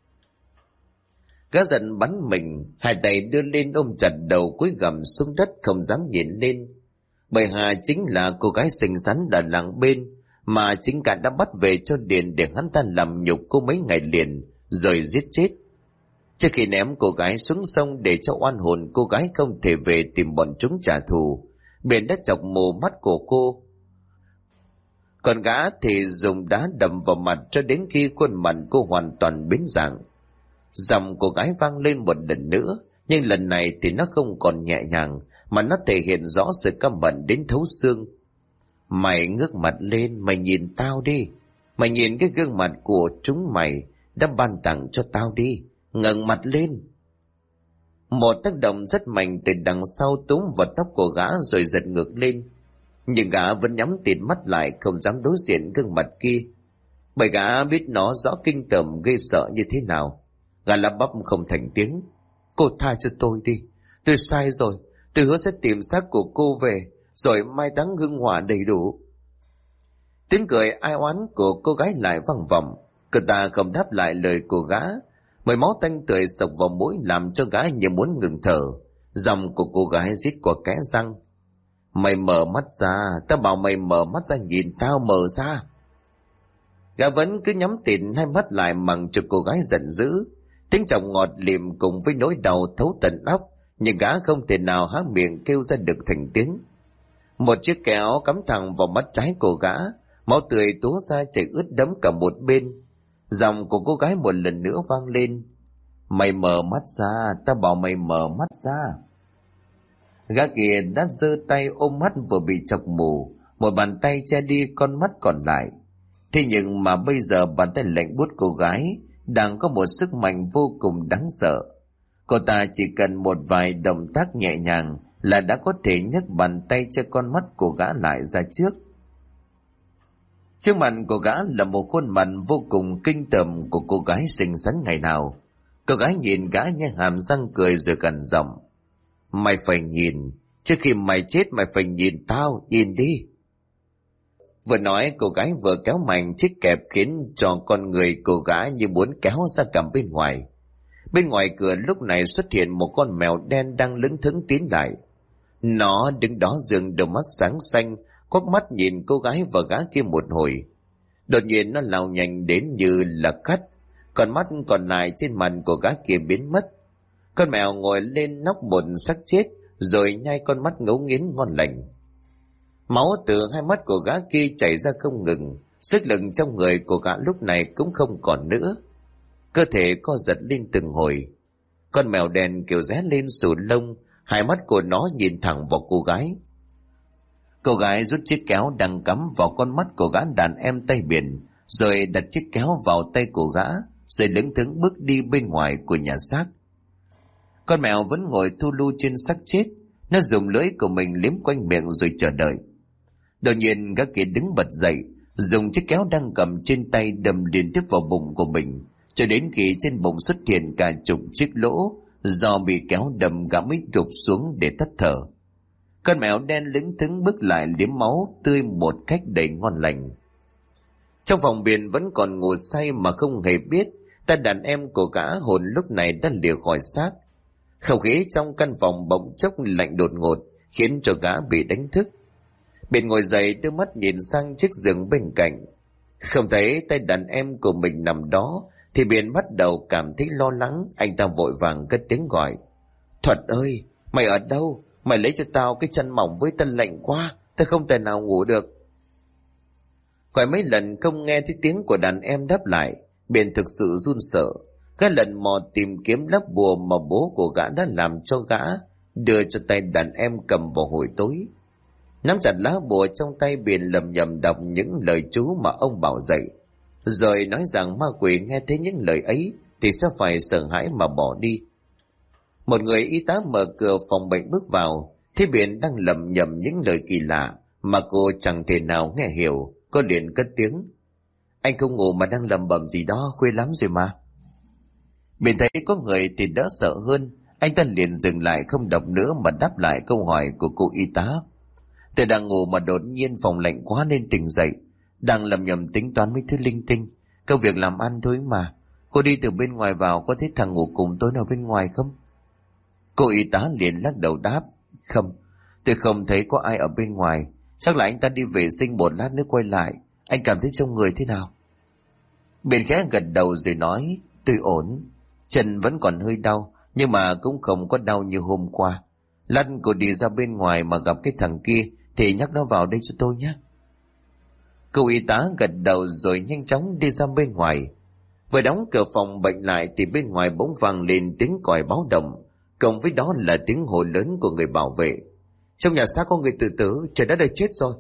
Gã giận bắn mình, hai tay đưa lên ôm chặt đầu cúi gằm xuống đất không dám nhìn lên. Bởi Hà chính là cô gái xinh xắn đã làng bên mà chính cả đã bắt về cho Điền để hắn ta làm nhục cô mấy ngày liền rồi giết chết. Trước khi ném cô gái xuống sông để cho oan hồn cô gái không thể về tìm bọn chúng trả thù, Biển đã chọc mù mắt của cô. Còn gã thì dùng đá đập vào mặt cho đến khi khuôn mặt cô hoàn toàn biến dạng. Giọng cô gái vang lên một lần nữa, nhưng lần này thì nó không còn nhẹ nhàng, mà nó thể hiện rõ sự căm hận đến thấu xương. Mày ngước mặt lên, mày nhìn tao đi. Mày nhìn cái gương mặt của chúng mày đã ban tặng cho tao đi. Ngẩng mặt lên. Một tác động rất mạnh từ đằng sau túm vào tóc của gã rồi giật ngược lên. Nhưng gã vẫn nhắm tịt mắt lại, không dám đối diện gương mặt kia. Bởi gã biết nó rõ kinh tởm gây sợ như thế nào. Gã lắp bắp không thành tiếng. Cô tha cho tôi đi. Tôi sai rồi. Tôi hứa sẽ tìm xác của cô về, rồi mai táng hương hỏa đầy đủ. Tiếng cười ai oán của cô gái lại vang vọng. Cô ta không đáp lại lời của gã. Mùi máu tanh tưởi sộc vào mũi làm cho gã như muốn ngừng thở. Giọng của cô gái rít qua kẽ răng. Mày mở mắt ra, tao bảo mày mở mắt ra nhìn tao, mở ra. Gã vẫn cứ nhắm tịt hai mắt lại mằng cho cô gái giận dữ. Tiếng chồng ngọt lìm cùng với nỗi đau thấu tận óc, nhưng gã không thể nào há miệng kêu ra được thành tiếng. Một chiếc kéo cắm thẳng vào mắt trái của gã, máu tươi túa ra chảy ướt đẫm cả một bên. Giọng của cô gái một lần nữa vang lên. Mày mở mắt ra, tao bảo mày mở mắt ra. Gã kia đã giơ tay ôm mắt vừa bị chọc mù, một bàn tay che đi con mắt còn lại. Thế nhưng mà bây giờ bàn tay lạnh buốt cô gái đang có một sức mạnh vô cùng đáng sợ. Cô ta chỉ cần một vài động tác nhẹ nhàng là đã có thể nhấc bàn tay che con mắt của gã lại ra trước. Trước mặt của gã là một khuôn mặt vô cùng kinh tởm của cô gái xinh xắn ngày nào. Cô gái nhìn gã nhe hàm răng cười rồi gằn giọng. Mày phải nhìn, trước khi mày chết mày phải nhìn tao, nhìn đi. Vừa nói cô gái vừa kéo mạnh chiếc kẹp khiến cho con người cô gã như muốn kéo ra cầm bên ngoài. Bên ngoài cửa lúc này xuất hiện một con mèo đen đang lững thững tiến lại. Nó đứng đó dường đôi mắt sáng xanh, quắc mắt nhìn cô gái và gã kia một hồi. Đột nhiên nó lao nhanh đến như là cắt, còn mắt còn lại trên mặt của gã kia biến mất. Con mèo ngồi lên nóc một xác chết rồi nhai con mắt ngấu nghiến ngon lành. Máu từ hai mắt của gã kia chảy ra không ngừng, sức lực trong người của gã lúc này cũng không còn nữa. Cơ thể co giật lên từng hồi. Con mèo đen kêu ré lên sù lông, hai mắt của nó nhìn thẳng vào cô gái. Cô gái rút chiếc kéo đang cắm vào con mắt của gã đàn em tay biển, rồi đặt chiếc kéo vào tay của gã, rồi lững thững bước đi bên ngoài của nhà xác. Con mèo vẫn ngồi thu lu trên xác chết, nó dùng lưỡi của mình liếm quanh miệng rồi chờ đợi. Đột nhiên gã kia đứng bật dậy, dùng chiếc kéo đang cầm trên tay đâm liên tiếp vào bụng của mình, cho đến khi trên bụng xuất hiện cả chục chiếc lỗ, do bị kéo đâm gã mới rụp xuống để tắt thở. Con mèo đen lững thững bước lại liếm máu tươi một cách đầy ngon lành. Trong phòng biển vẫn còn ngủ say mà không hề biết, ta đàn em của gã hồn lúc này đã lìa khỏi xác. Không khí trong căn phòng bỗng chốc lạnh đột ngột, khiến cho gã bị đánh thức. Biển ngồi dậy đưa mắt nhìn sang chiếc giường bên cạnh. Không thấy tay đàn em của mình nằm đó, thì Biển bắt đầu cảm thấy lo lắng. Anh ta vội vàng cất tiếng gọi. Thuật ơi, mày ở đâu? Mày lấy cho tao cái chăn mỏng với, tao lạnh quá, tao không thể nào ngủ được. Gọi mấy lần không nghe thấy tiếng của đàn em đáp lại, Biển thực sự run sợ. Gã lần mò tìm kiếm lá bùa mà bố của gã đã làm cho gã, đưa cho tay đàn em cầm vào hồi tối. Nắm chặt lá bùa trong tay, Biển lầm nhầm đọc những lời chú mà ông bảo dạy, rồi nói rằng ma quỷ nghe thấy những lời ấy thì sẽ phải sợ hãi mà bỏ đi. Một người y tá mở cửa phòng bệnh bước vào, thấy Biển đang lẩm nhẩm những lời kỳ lạ mà cô chẳng thể nào nghe hiểu. Cô liền cất tiếng: "Anh không ngủ mà đang lẩm bẩm gì đó, khuya lắm rồi mà." Biển thấy có người thì đỡ sợ hơn, anh ta liền dừng lại không đọc nữa mà đáp lại câu hỏi của cô y tá: "Tôi đang ngủ mà đột nhiên phòng lạnh quá nên tỉnh dậy, đang lầm nhầm tính toán mấy thứ linh tinh, công việc làm ăn thôi mà. Cô đi từ bên ngoài vào, có thấy thằng ngủ cùng tôi nào bên ngoài không?" Cô y tá liền lắc đầu đáp: "Không, tôi không thấy có ai ở bên ngoài, chắc là anh ta đi vệ sinh một lát nữa quay lại. Anh cảm thấy trong người thế nào?" Biển khẽ gật đầu rồi nói: "Tôi ổn, chân vẫn còn hơi đau, nhưng mà cũng không có đau như hôm qua. Lát cô đi ra bên ngoài mà gặp cái thằng kia thì nhắc nó vào đây cho tôi nhé." Cô y tá gật đầu rồi nhanh chóng đi ra bên ngoài. Vừa đóng cửa phòng bệnh lại thì bên ngoài bỗng vang lên tiếng còi báo động, cộng với đó là tiếng hô lớn của người bảo vệ: "Trong nhà xác có người tự tử, trời đất ơi chết rồi!"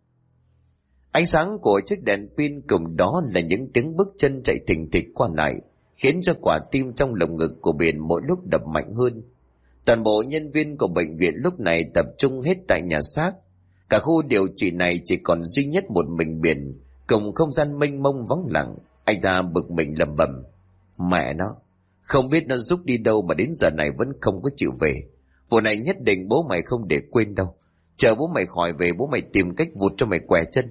Ánh sáng của chiếc đèn pin cùng đó là những tiếng bước chân chạy thình thịch qua lại, khiến cho quả tim trong lồng ngực của Biển mỗi lúc đập mạnh hơn. Toàn bộ nhân viên của bệnh viện lúc này tập trung hết tại nhà xác. Cả khu điều trị này chỉ còn duy nhất một mình Biển, cùng không gian mênh mông vắng lặng. Anh ta bực mình lẩm bẩm: "Mẹ nó, không biết nó rút đi đâu mà đến giờ này vẫn không có chịu về. Vụ này nhất định bố mày không để quên đâu. Chờ bố mày khỏi về, bố mày tìm cách vụt cho mày què chân."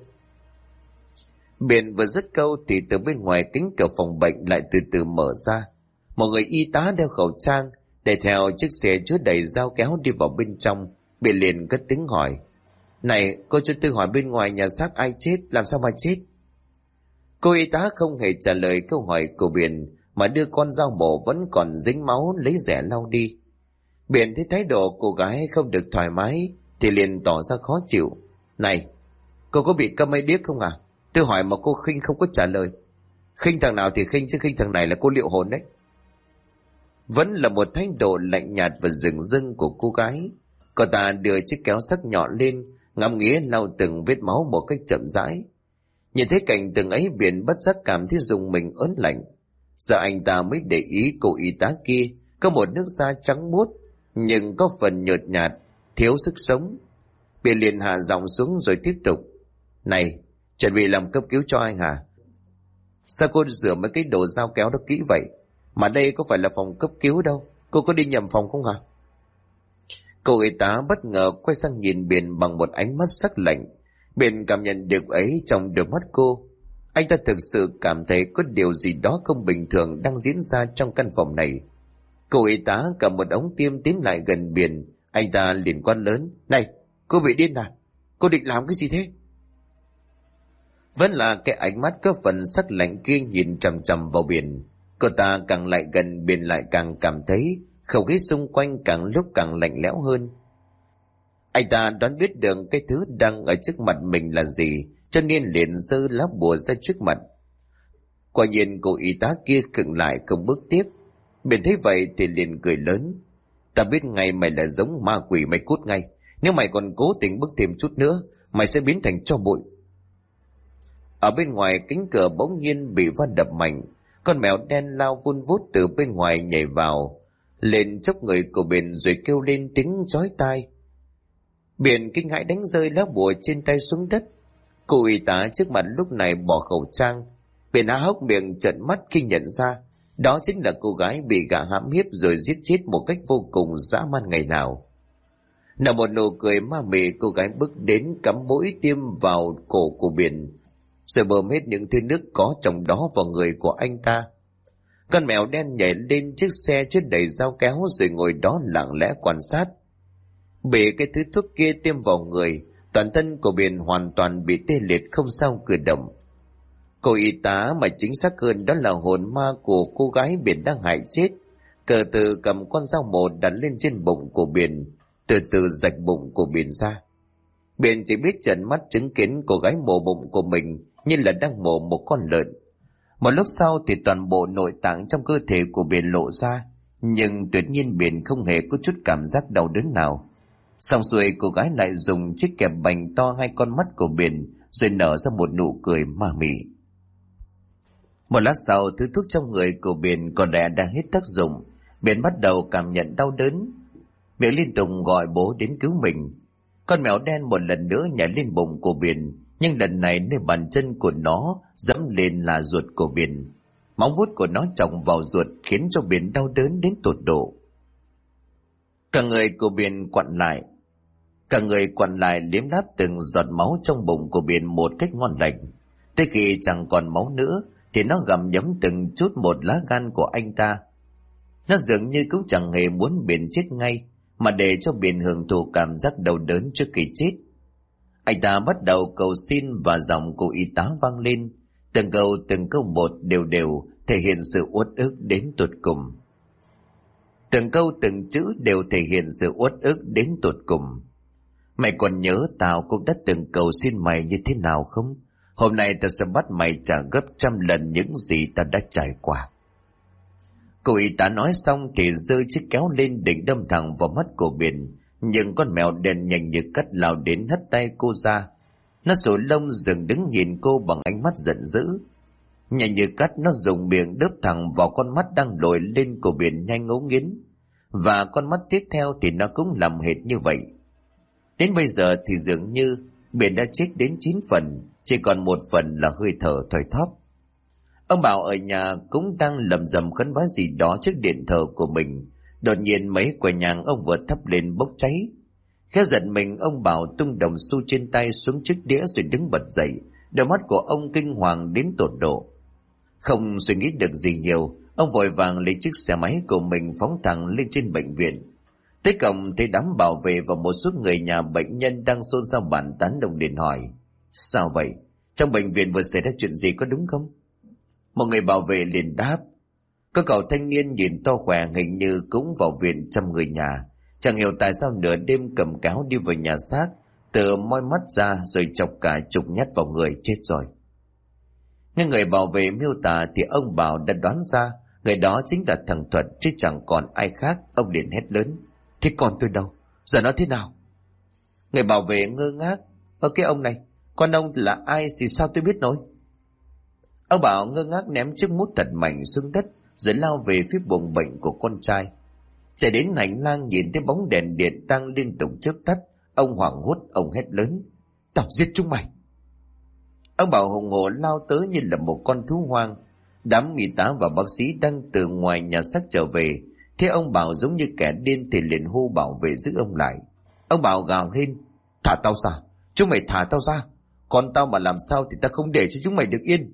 Biển vừa dứt câu thì từ bên ngoài cánh cửa phòng bệnh lại từ từ mở ra. Một người y tá đeo khẩu trang, để theo chiếc xe chứa đầy dao kéo đi vào bên trong. Biển liền cất tiếng hỏi: "Này, cô cho tôi hỏi bên ngoài nhà xác ai chết, làm sao mà chết?" Cô y tá không hề trả lời câu hỏi của Biển mà đưa con dao mổ vẫn còn dính máu lấy rẻ lau đi. Biển thấy thái độ cô gái không được thoải mái thì liền tỏ ra khó chịu: "Này, cô có bị câm hay điếc không à? Tôi hỏi mà cô khinh không có trả lời. Khinh thằng nào thì khinh, chứ khinh thằng này là cô liệu hồn đấy." Vẫn là một thái độ lạnh nhạt và dửng dưng của cô gái. Cô ta đưa chiếc kéo sắc nhọn lên, ngắm nghía lau từng vết máu một cách chậm rãi. Nhìn thấy cảnh từng ấy, Biển bất giác cảm thấy rùng mình ớn lạnh. Giờ anh ta mới để ý cô y tá kia có một nước da trắng muốt nhưng có phần nhợt nhạt, thiếu sức sống. Biển liền hạ giọng xuống rồi tiếp tục: "Này, chuẩn bị làm cấp cứu cho anh hả? Sao cô rửa mấy cái đồ dao kéo đó kỹ vậy? Mà đây có phải là phòng cấp cứu đâu, cô có đi nhầm phòng không hả?" Cô y tá bất ngờ quay sang nhìn Biển bằng một ánh mắt sắc lạnh. Biển cảm nhận được ấy trong đôi mắt cô. Anh ta thực sự cảm thấy có điều gì đó không bình thường đang diễn ra trong căn phòng này. Cô y tá cầm một ống tiêm tiến lại gần Biển. Anh ta liền quát lớn: "Này, cô bị điên à? Cô định làm cái gì thế?" Vẫn là cái ánh mắt có phần sắc lạnh kia nhìn chằm chằm vào Biển. Cô ta càng lại gần Biển lại càng cảm thấy không khí xung quanh càng lúc càng lạnh lẽo hơn. Anh ta đoán biết được cái thứ đang ở trước mặt mình là gì, cho nên liền giơ lá bùa ra trước mặt. Quả nhiên cô y tá kia khựng lại không bước tiếp. Biển thấy vậy thì liền cười lớn: "Ta biết ngay mày là giống ma quỷ, mày cút ngay. Nếu mày còn cố tình bước thêm chút nữa, mày sẽ biến thành tro bụi." Ở bên ngoài cánh cửa bỗng nhiên bị va đập mạnh. Con mèo đen lao vun vút từ bên ngoài nhảy vào, lên chốc người của Biển rồi kêu lên tiếng chói tai. Biển kinh hãi đánh rơi lá bùa trên tay xuống đất. Cô y tá trước mặt lúc này bỏ khẩu trang. Biển há hốc miệng trợn mắt khi nhận ra đó chính là cô gái bị gã hãm hiếp rồi giết chết một cách vô cùng dã man ngày nào. Nở một nụ cười ma mị, cô gái bước đến cắm mũi tiêm vào cổ của Biển, rồi bơm hết những thứ nước có trong đó vào người của anh ta. Con mèo đen nhảy lên chiếc xe chứa đầy dao kéo rồi ngồi đó lặng lẽ quan sát. Bị cái thứ thuốc kia tiêm vào người, toàn thân của Biển hoàn toàn bị tê liệt không sao cử động. Cô y tá mà chính xác hơn đó là hồn ma của cô gái Biển đang hại chết, cờ từ cầm con dao mổ đặt lên trên bụng của Biển, từ từ rạch bụng của Biển ra. Biển chỉ biết trợn mắt chứng kiến cô gái mổ bụng của mình như là đang mổ một con lợn. Một lúc sau thì toàn bộ nội tạng trong cơ thể của Biển lộ ra, nhưng tuyệt nhiên Biển không hề có chút cảm giác đau đớn nào. Xong xuôi, cô gái lại dùng chiếc kẹp bành to hai con mắt của Biển rồi nở ra một nụ cười ma mị. Một lát sau, thứ thuốc trong người của Biển có lẽ đã hết tác dụng. Biển bắt đầu cảm nhận đau đớn, miệng liên tục gọi bố đến cứu mình. Con mèo đen một lần nữa nhảy lên bụng của Biển, nhưng lần này nơi bàn chân của nó dẫm lên là ruột của Biển. Móng vuốt của nó chồng vào ruột khiến cho Biển đau đớn đến tột độ. Cả người của Biển quặn lại liếm láp từng giọt máu trong bụng của Biển một cách ngon lành. Tới khi chẳng còn máu nữa thì nó gặm nhấm từng chút một lá gan của anh ta. Nó dường như cũng chẳng hề muốn Biển chết ngay, mà để cho Biển hưởng thụ cảm giác đau đớn trước khi chết. Anh ta bắt đầu cầu xin và giọng của y tá vang lên, từng câu một đều đều thể hiện sự uất ức đến tột cùng. Từng câu từng chữ đều thể hiện sự uất ức đến tột cùng. Mày còn nhớ tao cũng đã từng cầu xin mày như thế nào không? Hôm nay tao sẽ bắt mày trả gấp 100 lần những gì tao đã trải qua. Cô y tá nói xong thì giơ chiếc kéo lên định đâm thẳng vào mắt của Biển, nhưng con mèo đen nhanh như cắt lao đến hất tay cô ra. Nó sổ lông dừng đứng nhìn cô bằng ánh mắt giận dữ. Nhanh như cắt nó dùng miệng đớp thẳng vào con mắt đang nổi lên của Biển nhanh ngấu nghiến. Và con mắt tiếp theo thì nó cũng làm hệt như vậy. Đến bây giờ thì dường như Biển đã chết đến 9 phần, chỉ còn 1 phần là hơi thở thoi thóp. Ông Bảo ở nhà cũng đang lầm rầm khấn vái gì đó trước điện thờ của mình. Đột nhiên mấy quả nhang ông vừa thắp lên bốc cháy. Khẽ giận mình, ông Bảo tung đồng xu trên tay xuống chiếc đĩa rồi đứng bật dậy. Đôi mắt của ông kinh hoàng đến tột độ. Không suy nghĩ được gì nhiều, ông vội vàng lấy chiếc xe máy của mình phóng thẳng lên trên bệnh viện. Tới cổng thấy đám bảo vệ và một số người nhà bệnh nhân đang xôn xao bàn tán, đồng điện hỏi: sao vậy? Trong bệnh viện vừa xảy ra chuyện gì, có đúng không? Một người bảo vệ liền đáp: có cậu thanh niên nhìn to khỏe hình như cũng vào viện chăm người nhà. Chẳng hiểu tại sao nửa đêm cầm cáo đi vào nhà xác, tự moi mắt ra rồi chọc cả chục nhát vào người, chết rồi. Nghe người bảo vệ miêu tả thì ông Bảo đã đoán ra người đó chính là thằng Thuật chứ chẳng còn ai khác. Ông liền hét lớn: thế còn tôi đâu? Giờ nó thế nào? Người bảo vệ ngơ ngác: cái ông này, con ông là ai thì sao tôi biết nổi? Ông Bảo ngơ ngác ném chiếc mút thật mạnh xuống đất rồi lao về phía buồng bệnh của con trai. Chạy đến hành lang nhìn thấy bóng đèn điện đang liên tục chớp tắt, ông hoảng hốt, ông hét lớn: tao giết chúng mày! Ông Bảo hùng hổ lao tới như là một con thú hoang. Đám y tá và bác sĩ đang từ ngoài nhà xác trở về, thế ông Bảo giống như kẻ điên thì liền hô bảo vệ giữ ông lại. Ông Bảo gào lên: thả tao ra! Chúng mày thả tao ra! Còn tao mà làm sao thì ta không để cho chúng mày được yên.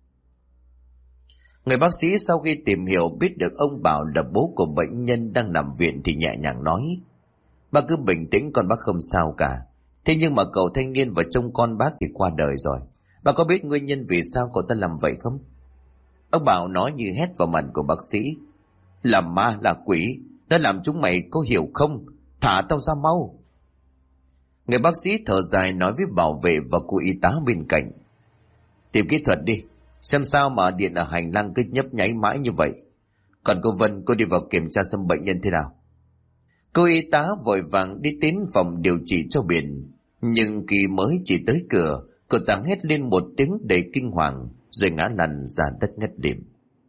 Người bác sĩ sau khi tìm hiểu biết được ông Bảo là bố của bệnh nhân đang nằm viện thì nhẹ nhàng nói: bác cứ bình tĩnh, con bác không sao cả. Thế nhưng mà cậu thanh niên và trông con bác thì qua đời rồi. Bác có biết nguyên nhân vì sao cậu ta làm vậy không? Ông Bảo nói như hét vào mặt của bác sĩ: là ma là quỷ, nó làm chúng mày, có hiểu không? Thả tao ra mau! Người bác sĩ thở dài nói với bảo vệ và cô y tá bên cạnh: tìm kỹ thuật đi, xem sao mà điện ở hành lang cứ nhấp nháy mãi như vậy. Còn cô Vân, cô đi vào kiểm tra xem bệnh nhân thế nào. Cô y tá vội vàng đi đến phòng điều trị cho Biển, nhưng khi mới chỉ tới cửa, cô ta hét lên một tiếng đầy kinh hoàng rồi ngã lăn ra đất ngất lịm.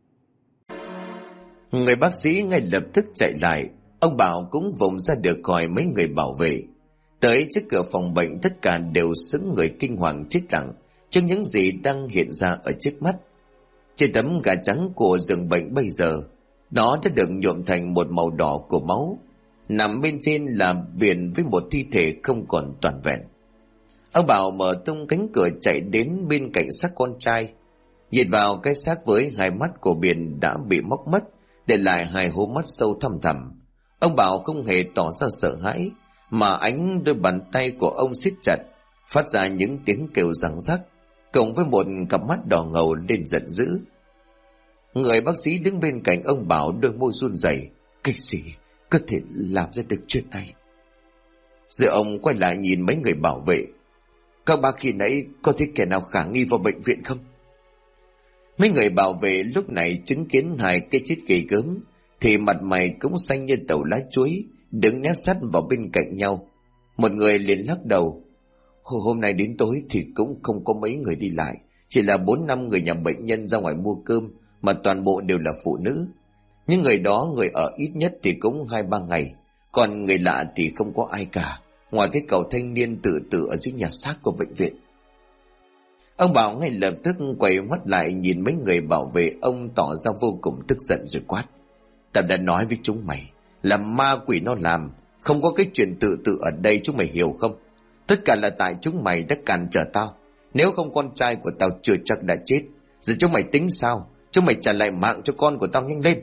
Người bác sĩ ngay lập tức chạy lại. Ông Bảo cũng vùng ra được khỏi mấy người bảo vệ. Tới trước cửa phòng bệnh, tất cả đều sững người kinh hoàng chết lặng trước những gì đang hiện ra ở trước mắt. Trên tấm gà trắng của giường bệnh bây giờ, nó đã được nhuộm thành một màu đỏ của máu. Nằm bên trên là Biển với một thi thể không còn toàn vẹn. Ông Bảo mở tung cánh cửa chạy đến bên cạnh xác con trai. Nhìn vào cái xác với hai mắt của Biển đã bị móc mất, để lại hai hố mắt sâu thăm thẳm. Ông Bảo không hề tỏ ra sợ hãi, mà ánh đôi bàn tay của ông siết chặt, phát ra những tiếng kêu răng rắc, cộng với một cặp mắt đỏ ngầu lên giận dữ. Người bác sĩ đứng bên cạnh ông Bảo đôi môi run rẩy: cái gì có thể làm ra được chuyện này? Rồi ông quay lại nhìn mấy người bảo vệ: các bác khi nãy có thấy kẻ nào khả nghi vào bệnh viện không? Mấy người bảo vệ lúc này chứng kiến hai cái chết kỳ gớm thì mặt mày cũng xanh như tàu lá chuối, đứng nép sát vào bên cạnh nhau. Một người liền lắc đầu: hôm nay đến tối thì cũng không có mấy người đi lại, chỉ là 4-5 người nhà bệnh nhân ra ngoài mua cơm, mà toàn bộ đều là phụ nữ. những người đó người ở ít nhất thì cũng 2-3 ngày, còn người lạ thì không có ai cả, ngoài cái cậu thanh niên tự tử ở dưới nhà xác của bệnh viện. Ông Bảo ngay lập tức quay mắt lại nhìn mấy người bảo vệ ông, tỏ ra vô cùng tức giận rồi quát: "Ta đã nói với chúng mày là ma quỷ nó làm, không có cái chuyện tự tử ở đây, chúng mày hiểu không? Tất cả là tại chúng mày đã cản trở tao, nếu không con trai của tao chưa chắc đã chết. Giờ chúng mày tính sao? Chúng mày trả lại mạng cho con của tao nhanh lên."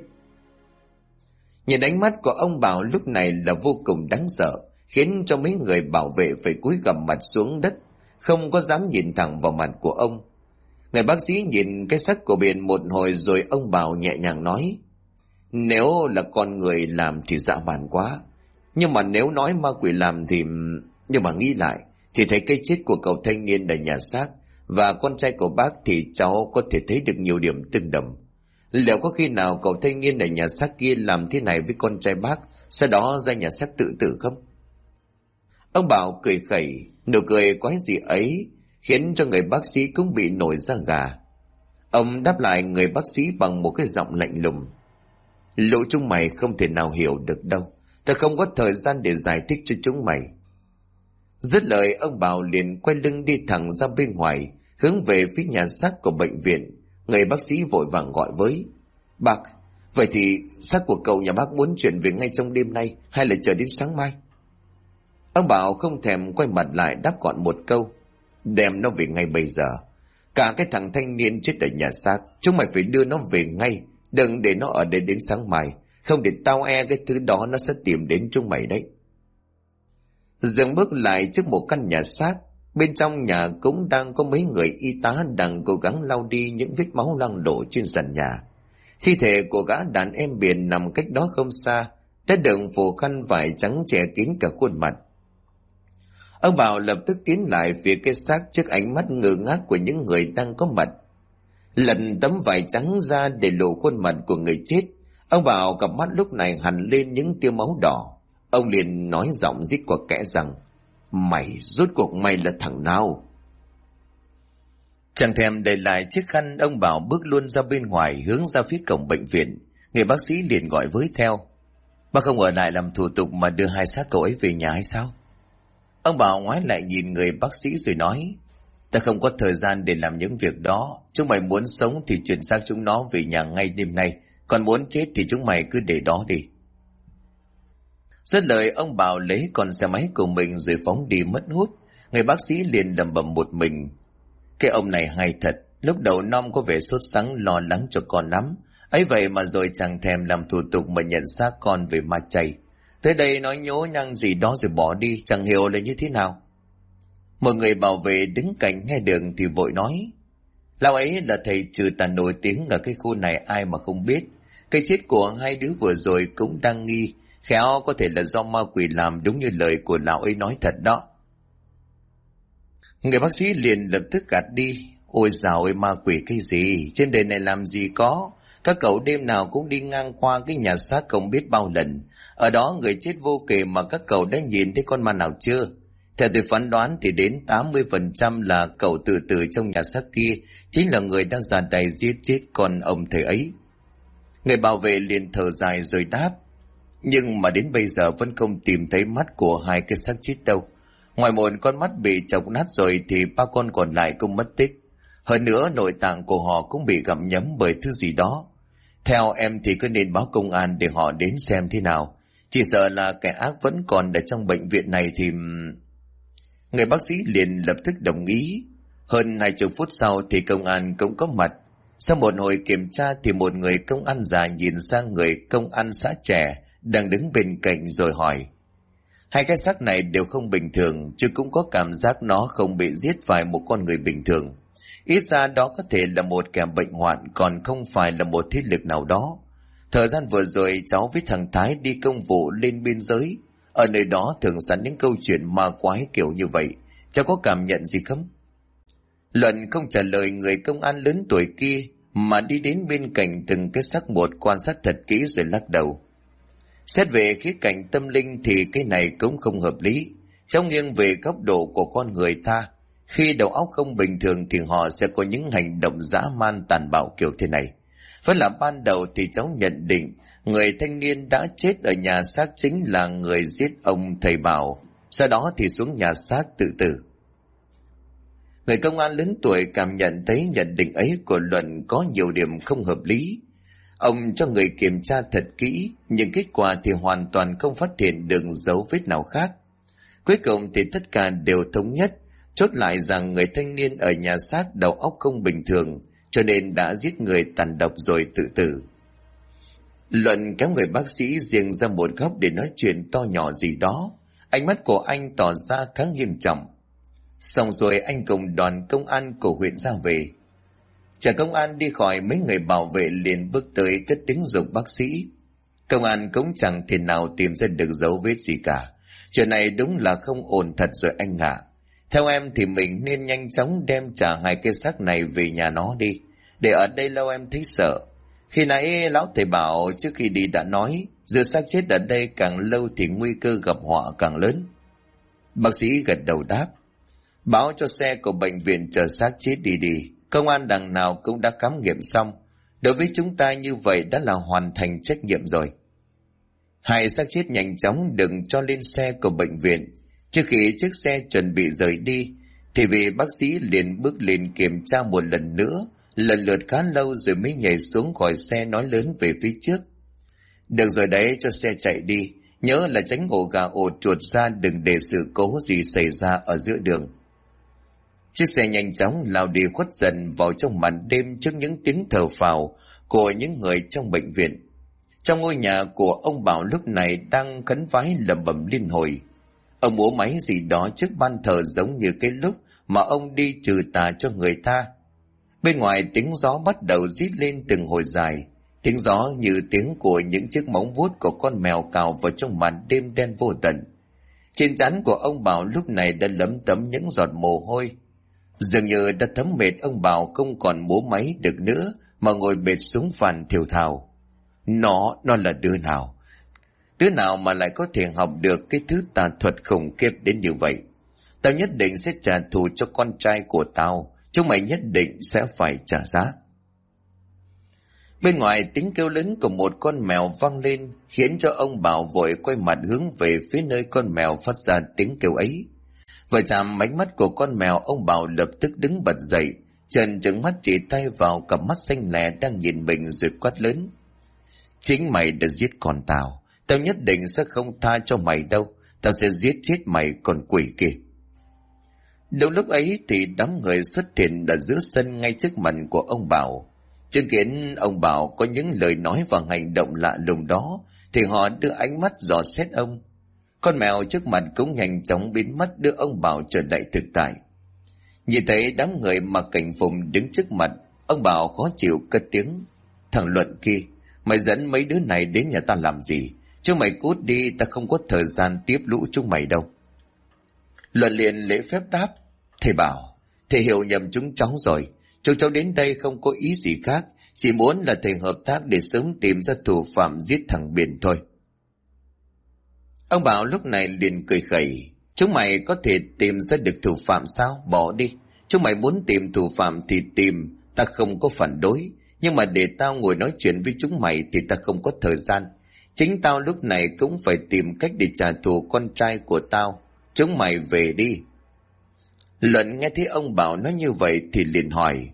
Nhìn ánh mắt của ông Bảo lúc này là vô cùng đáng sợ, khiến cho mấy người bảo vệ phải cúi gằm mặt xuống đất, không có dám nhìn thẳng vào mặt của ông. Người bác sĩ nhìn cái xác của Biển một hồi rồi ông Bảo nhẹ nhàng nói: "Nếu là con người làm thì dã man quá, nhưng mà nếu nói ma quỷ làm thì... Nhưng mà nghĩ lại thì thấy cái chết của cậu thanh niên ở nhà xác và con trai của bác thì cháu có thể thấy được nhiều điểm tương đồng. Liệu có khi nào cậu thanh niên ở nhà xác kia làm thế này với con trai bác, sau đó ra nhà xác tự tử không?" Ông Bảo cười khẩy, nụ cười quái dị ấy khiến cho người bác sĩ cũng bị nổi da gà. Ông đáp lại người bác sĩ bằng một cái giọng lạnh lùng: "Lũ chúng mày không thể nào hiểu được đâu, ta không có thời gian để giải thích cho chúng mày." Dứt lời, ông Bảo liền quay lưng đi thẳng ra bên ngoài, hướng về phía nhà xác của bệnh viện. Người bác sĩ vội vàng gọi với: "Bác, vậy thì xác của cậu nhà bác muốn chuyển về ngay trong đêm nay hay là chờ đến sáng mai?" Ông Bảo không thèm quay mặt lại đáp gọn một câu: "Đem nó về ngay bây giờ. Cả cái thằng thanh niên chết ở nhà xác, chúng mày phải đưa nó về ngay, đừng để nó ở đây đến sáng mai, không thì tao cái thứ đó nó sẽ tìm đến chúng mày đấy." Dừng bước lại trước một căn nhà xác, bên trong nhà cũng đang có mấy người y tá đang cố gắng lau đi những vết máu loang lổ trên sàn nhà. Thi thể của gã đàn em Biển nằm cách đó không xa, đã được phủ khăn vải trắng che kín cả khuôn mặt. Ông Bảo lập tức tiến lại phía cái xác trước ánh mắt ngơ ngác của những người đang có mặt. Lật tấm vải trắng ra để lộ khuôn mặt của người chết, ông Bảo cặp mắt lúc này hằn lên những tia máu đỏ. Ông liền nói giọng rít qua kẽ rằng: "Mày, rốt cuộc mày là thằng nào?" Chẳng thèm để lại chiếc khăn, ông Bảo bước luôn ra bên ngoài, hướng ra phía cổng bệnh viện. Người bác sĩ liền gọi với theo: "Bác không ở lại làm thủ tục mà đưa hai xác cậu ấy về nhà hay sao?" Ông Bảo ngoái lại nhìn người bác sĩ rồi nói: "Ta không có thời gian để làm những việc đó. Chúng mày muốn sống thì chuyển xác chúng nó về nhà ngay đêm nay, còn muốn chết thì chúng mày cứ để đó đi." Dứt lời, ông Bảo lấy con xe máy của mình rồi phóng đi mất hút. Người bác sĩ liền lẩm bẩm một mình: "Cái ông này hay thật, lúc đầu Nom có vẻ sốt sắng lo lắng cho con lắm, ấy vậy mà rồi chẳng thèm làm thủ tục mà nhận xác con về ma chay. Tới đây nói nhố nhăng gì đó rồi bỏ đi, chẳng hiểu là như thế nào." Một người bảo vệ đứng cạnh nghe đường thì vội nói: "Lão ấy là thầy trừ tà nổi tiếng ở cái khu này, ai mà không biết. Cái chết của hai đứa vừa rồi cũng đang nghi, khéo có thể là do ma quỷ làm, đúng như lời của lão ấy nói thật đó." Người bác sĩ liền lập tức gạt đi: "Ôi dào ơi, ma quỷ cái gì, trên đời này làm gì có. Các cậu đêm nào cũng đi ngang qua cái nhà xác không biết bao lần, ở đó người chết vô kể mà các cậu đã nhìn thấy con ma nào chưa? Theo tôi phán đoán thì đến 80% là cậu tự tử trong nhà xác kia chính là người đang giàn tay giết chết con ông thầy ấy." Người bảo vệ liền thở dài rồi đáp: "Nhưng mà đến bây giờ vẫn không tìm thấy mắt của hai cái xác chết đâu. Ngoài một con mắt bị chọc nát rồi thì ba con còn lại cũng mất tích. Hơn nữa nội tạng của họ cũng bị gặm nhấm bởi thứ gì đó. Theo em thì cứ nên báo công an để họ đến xem thế nào. Chỉ sợ là kẻ ác vẫn còn ở trong bệnh viện này thì..." Người bác sĩ liền lập tức đồng ý. Hơn 20 phút sau thì công an cũng có mặt. Sau một hồi kiểm tra thì một người công an già nhìn sang người công an xã trẻ đang đứng bên cạnh rồi hỏi: "Hai cái xác này đều không bình thường, chứ cũng có cảm giác nó không bị giết phải một con người bình thường. Ít ra đó có thể là một kẻ bệnh hoạn, còn không phải là một thế lực nào đó. Thời gian vừa rồi cháu với thằng Thái đi công vụ lên biên giới, ở nơi đó thường sẵn những câu chuyện ma quái kiểu như vậy, cháu có cảm nhận gì không?" Luận không trả lời người công an lớn tuổi kia mà đi đến bên cạnh từng cái xác một, quan sát thật kỹ rồi lắc đầu. Xét về khía cạnh tâm linh thì cái này cũng không hợp lý. Trong nghiêng về góc độ của con người ta, khi đầu óc không bình thường thì họ sẽ có những hành động dã man tàn bạo kiểu thế này. Vẫn là ban đầu thì cháu nhận định người thanh niên đã chết ở nhà xác chính là người giết ông thầy Bảo, sau đó thì xuống nhà xác tự tử. Người công an lớn tuổi cảm nhận thấy nhận định ấy của Luận có nhiều điểm không hợp lý. Ông cho người kiểm tra thật kỹ, nhưng kết quả thì hoàn toàn không phát hiện được dấu vết nào khác. Cuối cùng thì tất cả đều thống nhất, chốt lại rằng người thanh niên ở nhà xác đầu óc không bình thường, cho nên đã giết người tàn độc rồi tự tử. Luận kéo người bác sĩ riêng ra một góc để nói chuyện to nhỏ gì đó. Ánh mắt của anh tỏ ra khá nghiêm trọng. Xong rồi anh cùng đoàn công an của huyện ra về. Chờ công an đi khỏi, mấy người bảo vệ liền bước tới cất tiếng giục bác sĩ. Công an cũng chẳng thể nào tìm ra được dấu vết gì cả. Chuyện này đúng là không ổn thật rồi anh ạ. Theo em thì mình nên nhanh chóng đem trả hai cái xác này về nhà nó đi. Để ở đây lâu em thấy sợ. Khi nãy lão thầy Bảo trước khi đi đã nói, giữ xác chết ở đây càng lâu thì nguy cơ gặp họa càng lớn. Bác sĩ gật đầu đáp. Báo cho xe của bệnh viện chờ xác chết đi đi. Công an đằng nào cũng đã khám nghiệm xong. Đối với chúng ta như vậy đã là hoàn thành trách nhiệm rồi. Hai xác chết nhanh chóng đừng cho lên xe của bệnh viện. Trước khi chiếc xe chuẩn bị rời đi, thì vị bác sĩ liền bước lên kiểm tra một lần nữa, lần lượt khá lâu rồi mới nhảy xuống khỏi xe nói lớn về phía trước. Được rồi đấy, cho xe chạy đi. Nhớ là tránh ổ gà ổ chuột ra, đừng để sự cố gì xảy ra ở giữa đường. Chiếc xe nhanh chóng lao đi khuất dần vào trong màn đêm trước những tiếng thở phào của những người trong bệnh viện. Trong ngôi nhà của ông Bảo lúc này đang khấn vái lẩm bẩm liên hồi. Ông múa máy gì đó trước ban thờ giống như cái lúc mà ông đi trừ tà cho người ta. Bên ngoài tiếng gió bắt đầu rít lên từng hồi dài. Tiếng gió như tiếng của những chiếc móng vuốt của con mèo cào vào trong màn đêm đen vô tận. Trên trán của ông Bảo lúc này đã lấm tấm những giọt mồ hôi. Dường như đã thấm mệt, ông Bảo không còn múa máy được nữa mà ngồi bệt xuống phàn thều thào. Nó là đứa nào? Đứa nào mà lại có thể học được cái thứ tà thuật khủng khiếp đến như vậy? Tao nhất định sẽ trả thù cho con trai của tao. Chúng mày nhất định sẽ phải trả giá. Bên ngoài tiếng kêu lớn của một con mèo vang lên, khiến cho ông Bảo vội quay mặt hướng về phía nơi con mèo phát ra tiếng kêu ấy. Vừa chạm ánh mắt của con mèo, ông Bảo lập tức đứng bật dậy, trần trừng mắt chỉ tay vào cặp mắt xanh lè đang nhìn mình rồi quát lớn. Chính mày đã giết con tao, tao nhất định sẽ không tha cho mày đâu, tao sẽ giết chết mày con quỷ kia. Đúng lúc ấy thì đám người xuất hiện ở giữa sân ngay trước mặt của ông Bảo. Chứng kiến ông Bảo có những lời nói và hành động lạ lùng đó, thì họ đưa ánh mắt dò xét ông. Con mèo trước mặt cũng nhanh chóng biến mất, đưa ông Bảo trở lại thực tại. Nhìn thấy đám người mặc cảnh phục đứng trước mặt, ông Bảo khó chịu cất tiếng. Thằng Luận kia, mày dẫn mấy đứa này đến nhà ta làm gì? Chứ mày cút đi, ta không có thời gian tiếp lũ chúng mày đâu. Luận liền lễ phép đáp. Thầy Bảo, thầy hiểu nhầm chúng cháu rồi. Chúng cháu đến đây không có ý gì khác, chỉ muốn là thầy hợp tác để sớm tìm ra thủ phạm giết thằng Biển thôi. Ông Bảo lúc này liền cười khẩy. Chúng mày có thể tìm ra được thủ phạm sao? Bỏ đi. Chúng mày muốn tìm thủ phạm thì tìm, ta không có phản đối. Nhưng mà để tao ngồi nói chuyện với chúng mày thì ta không có thời gian. Chính tao lúc này cũng phải tìm cách để trả thù con trai của tao. Chúng mày về đi. Luận nghe thấy ông Bảo nói như vậy thì liền hỏi.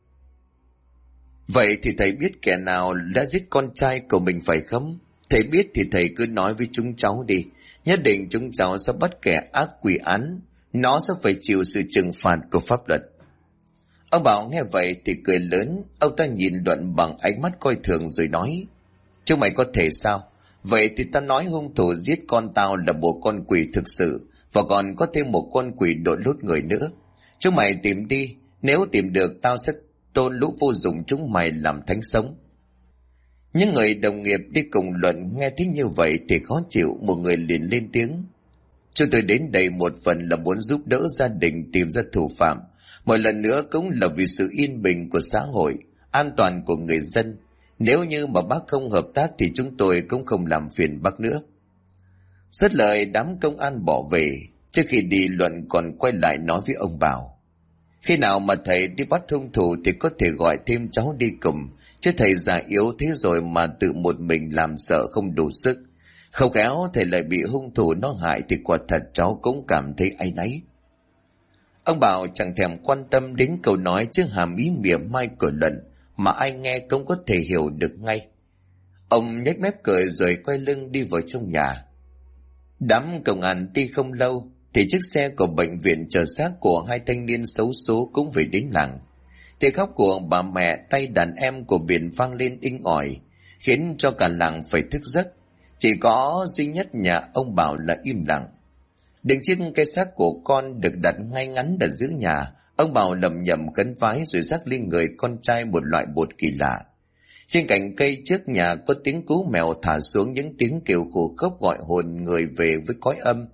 Vậy thì thầy biết kẻ nào đã giết con trai của mình phải không? Thầy biết thì thầy cứ nói với chúng cháu đi. Nhất định chúng cháu sẽ bắt kẻ ác quỷ án. Nó sẽ phải chịu sự trừng phạt của pháp luật. Ông Bảo nghe vậy thì cười lớn. Ông ta nhìn Luận bằng ánh mắt coi thường rồi nói. Chúng mày có thể sao? Vậy thì ta nói hung thủ giết con tao là một con quỷ thực sự. Và còn có thêm một con quỷ đội lốt người nữa. Chúng mày tìm đi. Nếu tìm được tao sẽ tôn lũ vô dụng chúng mày làm thánh sống. Những người đồng nghiệp đi cùng Luận nghe thấy như vậy thì khó chịu. Một người liền lên tiếng. Chúng tôi đến đây một phần là muốn giúp đỡ gia đình tìm ra thủ phạm. Một lần nữa cũng là vì sự yên bình của xã hội, an toàn của người dân. Nếu như mà bác không hợp tác thì chúng tôi cũng không làm phiền bác nữa. Dứt lời đám công an bỏ về. Trước khi đi Luận còn quay lại nói với ông Bảo. Khi nào mà thầy đi bắt hung thủ thì có thể gọi thêm cháu đi cùng, chứ thầy già yếu thế rồi mà tự một mình làm sợ không đủ sức. Không khéo thầy lại bị hung thủ nó hại thì quả thật cháu cũng cảm thấy áy náy. Ông Bảo chẳng thèm quan tâm đến câu nói chứ hàm ý mỉa mai của Luận mà ai nghe cũng có thể hiểu được ngay. Ông nhếch mép cười rồi quay lưng đi vào trong nhà. Đám công an đi không lâu thì chiếc xe của bệnh viện chở xác của hai thanh niên xấu số cũng về đến làng. Tiếng khóc của bà mẹ tay đàn em của Biển vang lên inh ỏi, khiến cho cả làng phải thức giấc. Chỉ có duy nhất nhà ông Bảo là im lặng. Đứng trước cái xác của con được đặt ngay ngắn ở giữa nhà, ông Bảo lẩm nhẩm khấn vái rồi rắc lên người con trai một loại bột kỳ lạ. Trên cành cây trước nhà có tiếng cú mèo thả xuống những tiếng kêu khô khốc gọi hồn người về với cõi âm.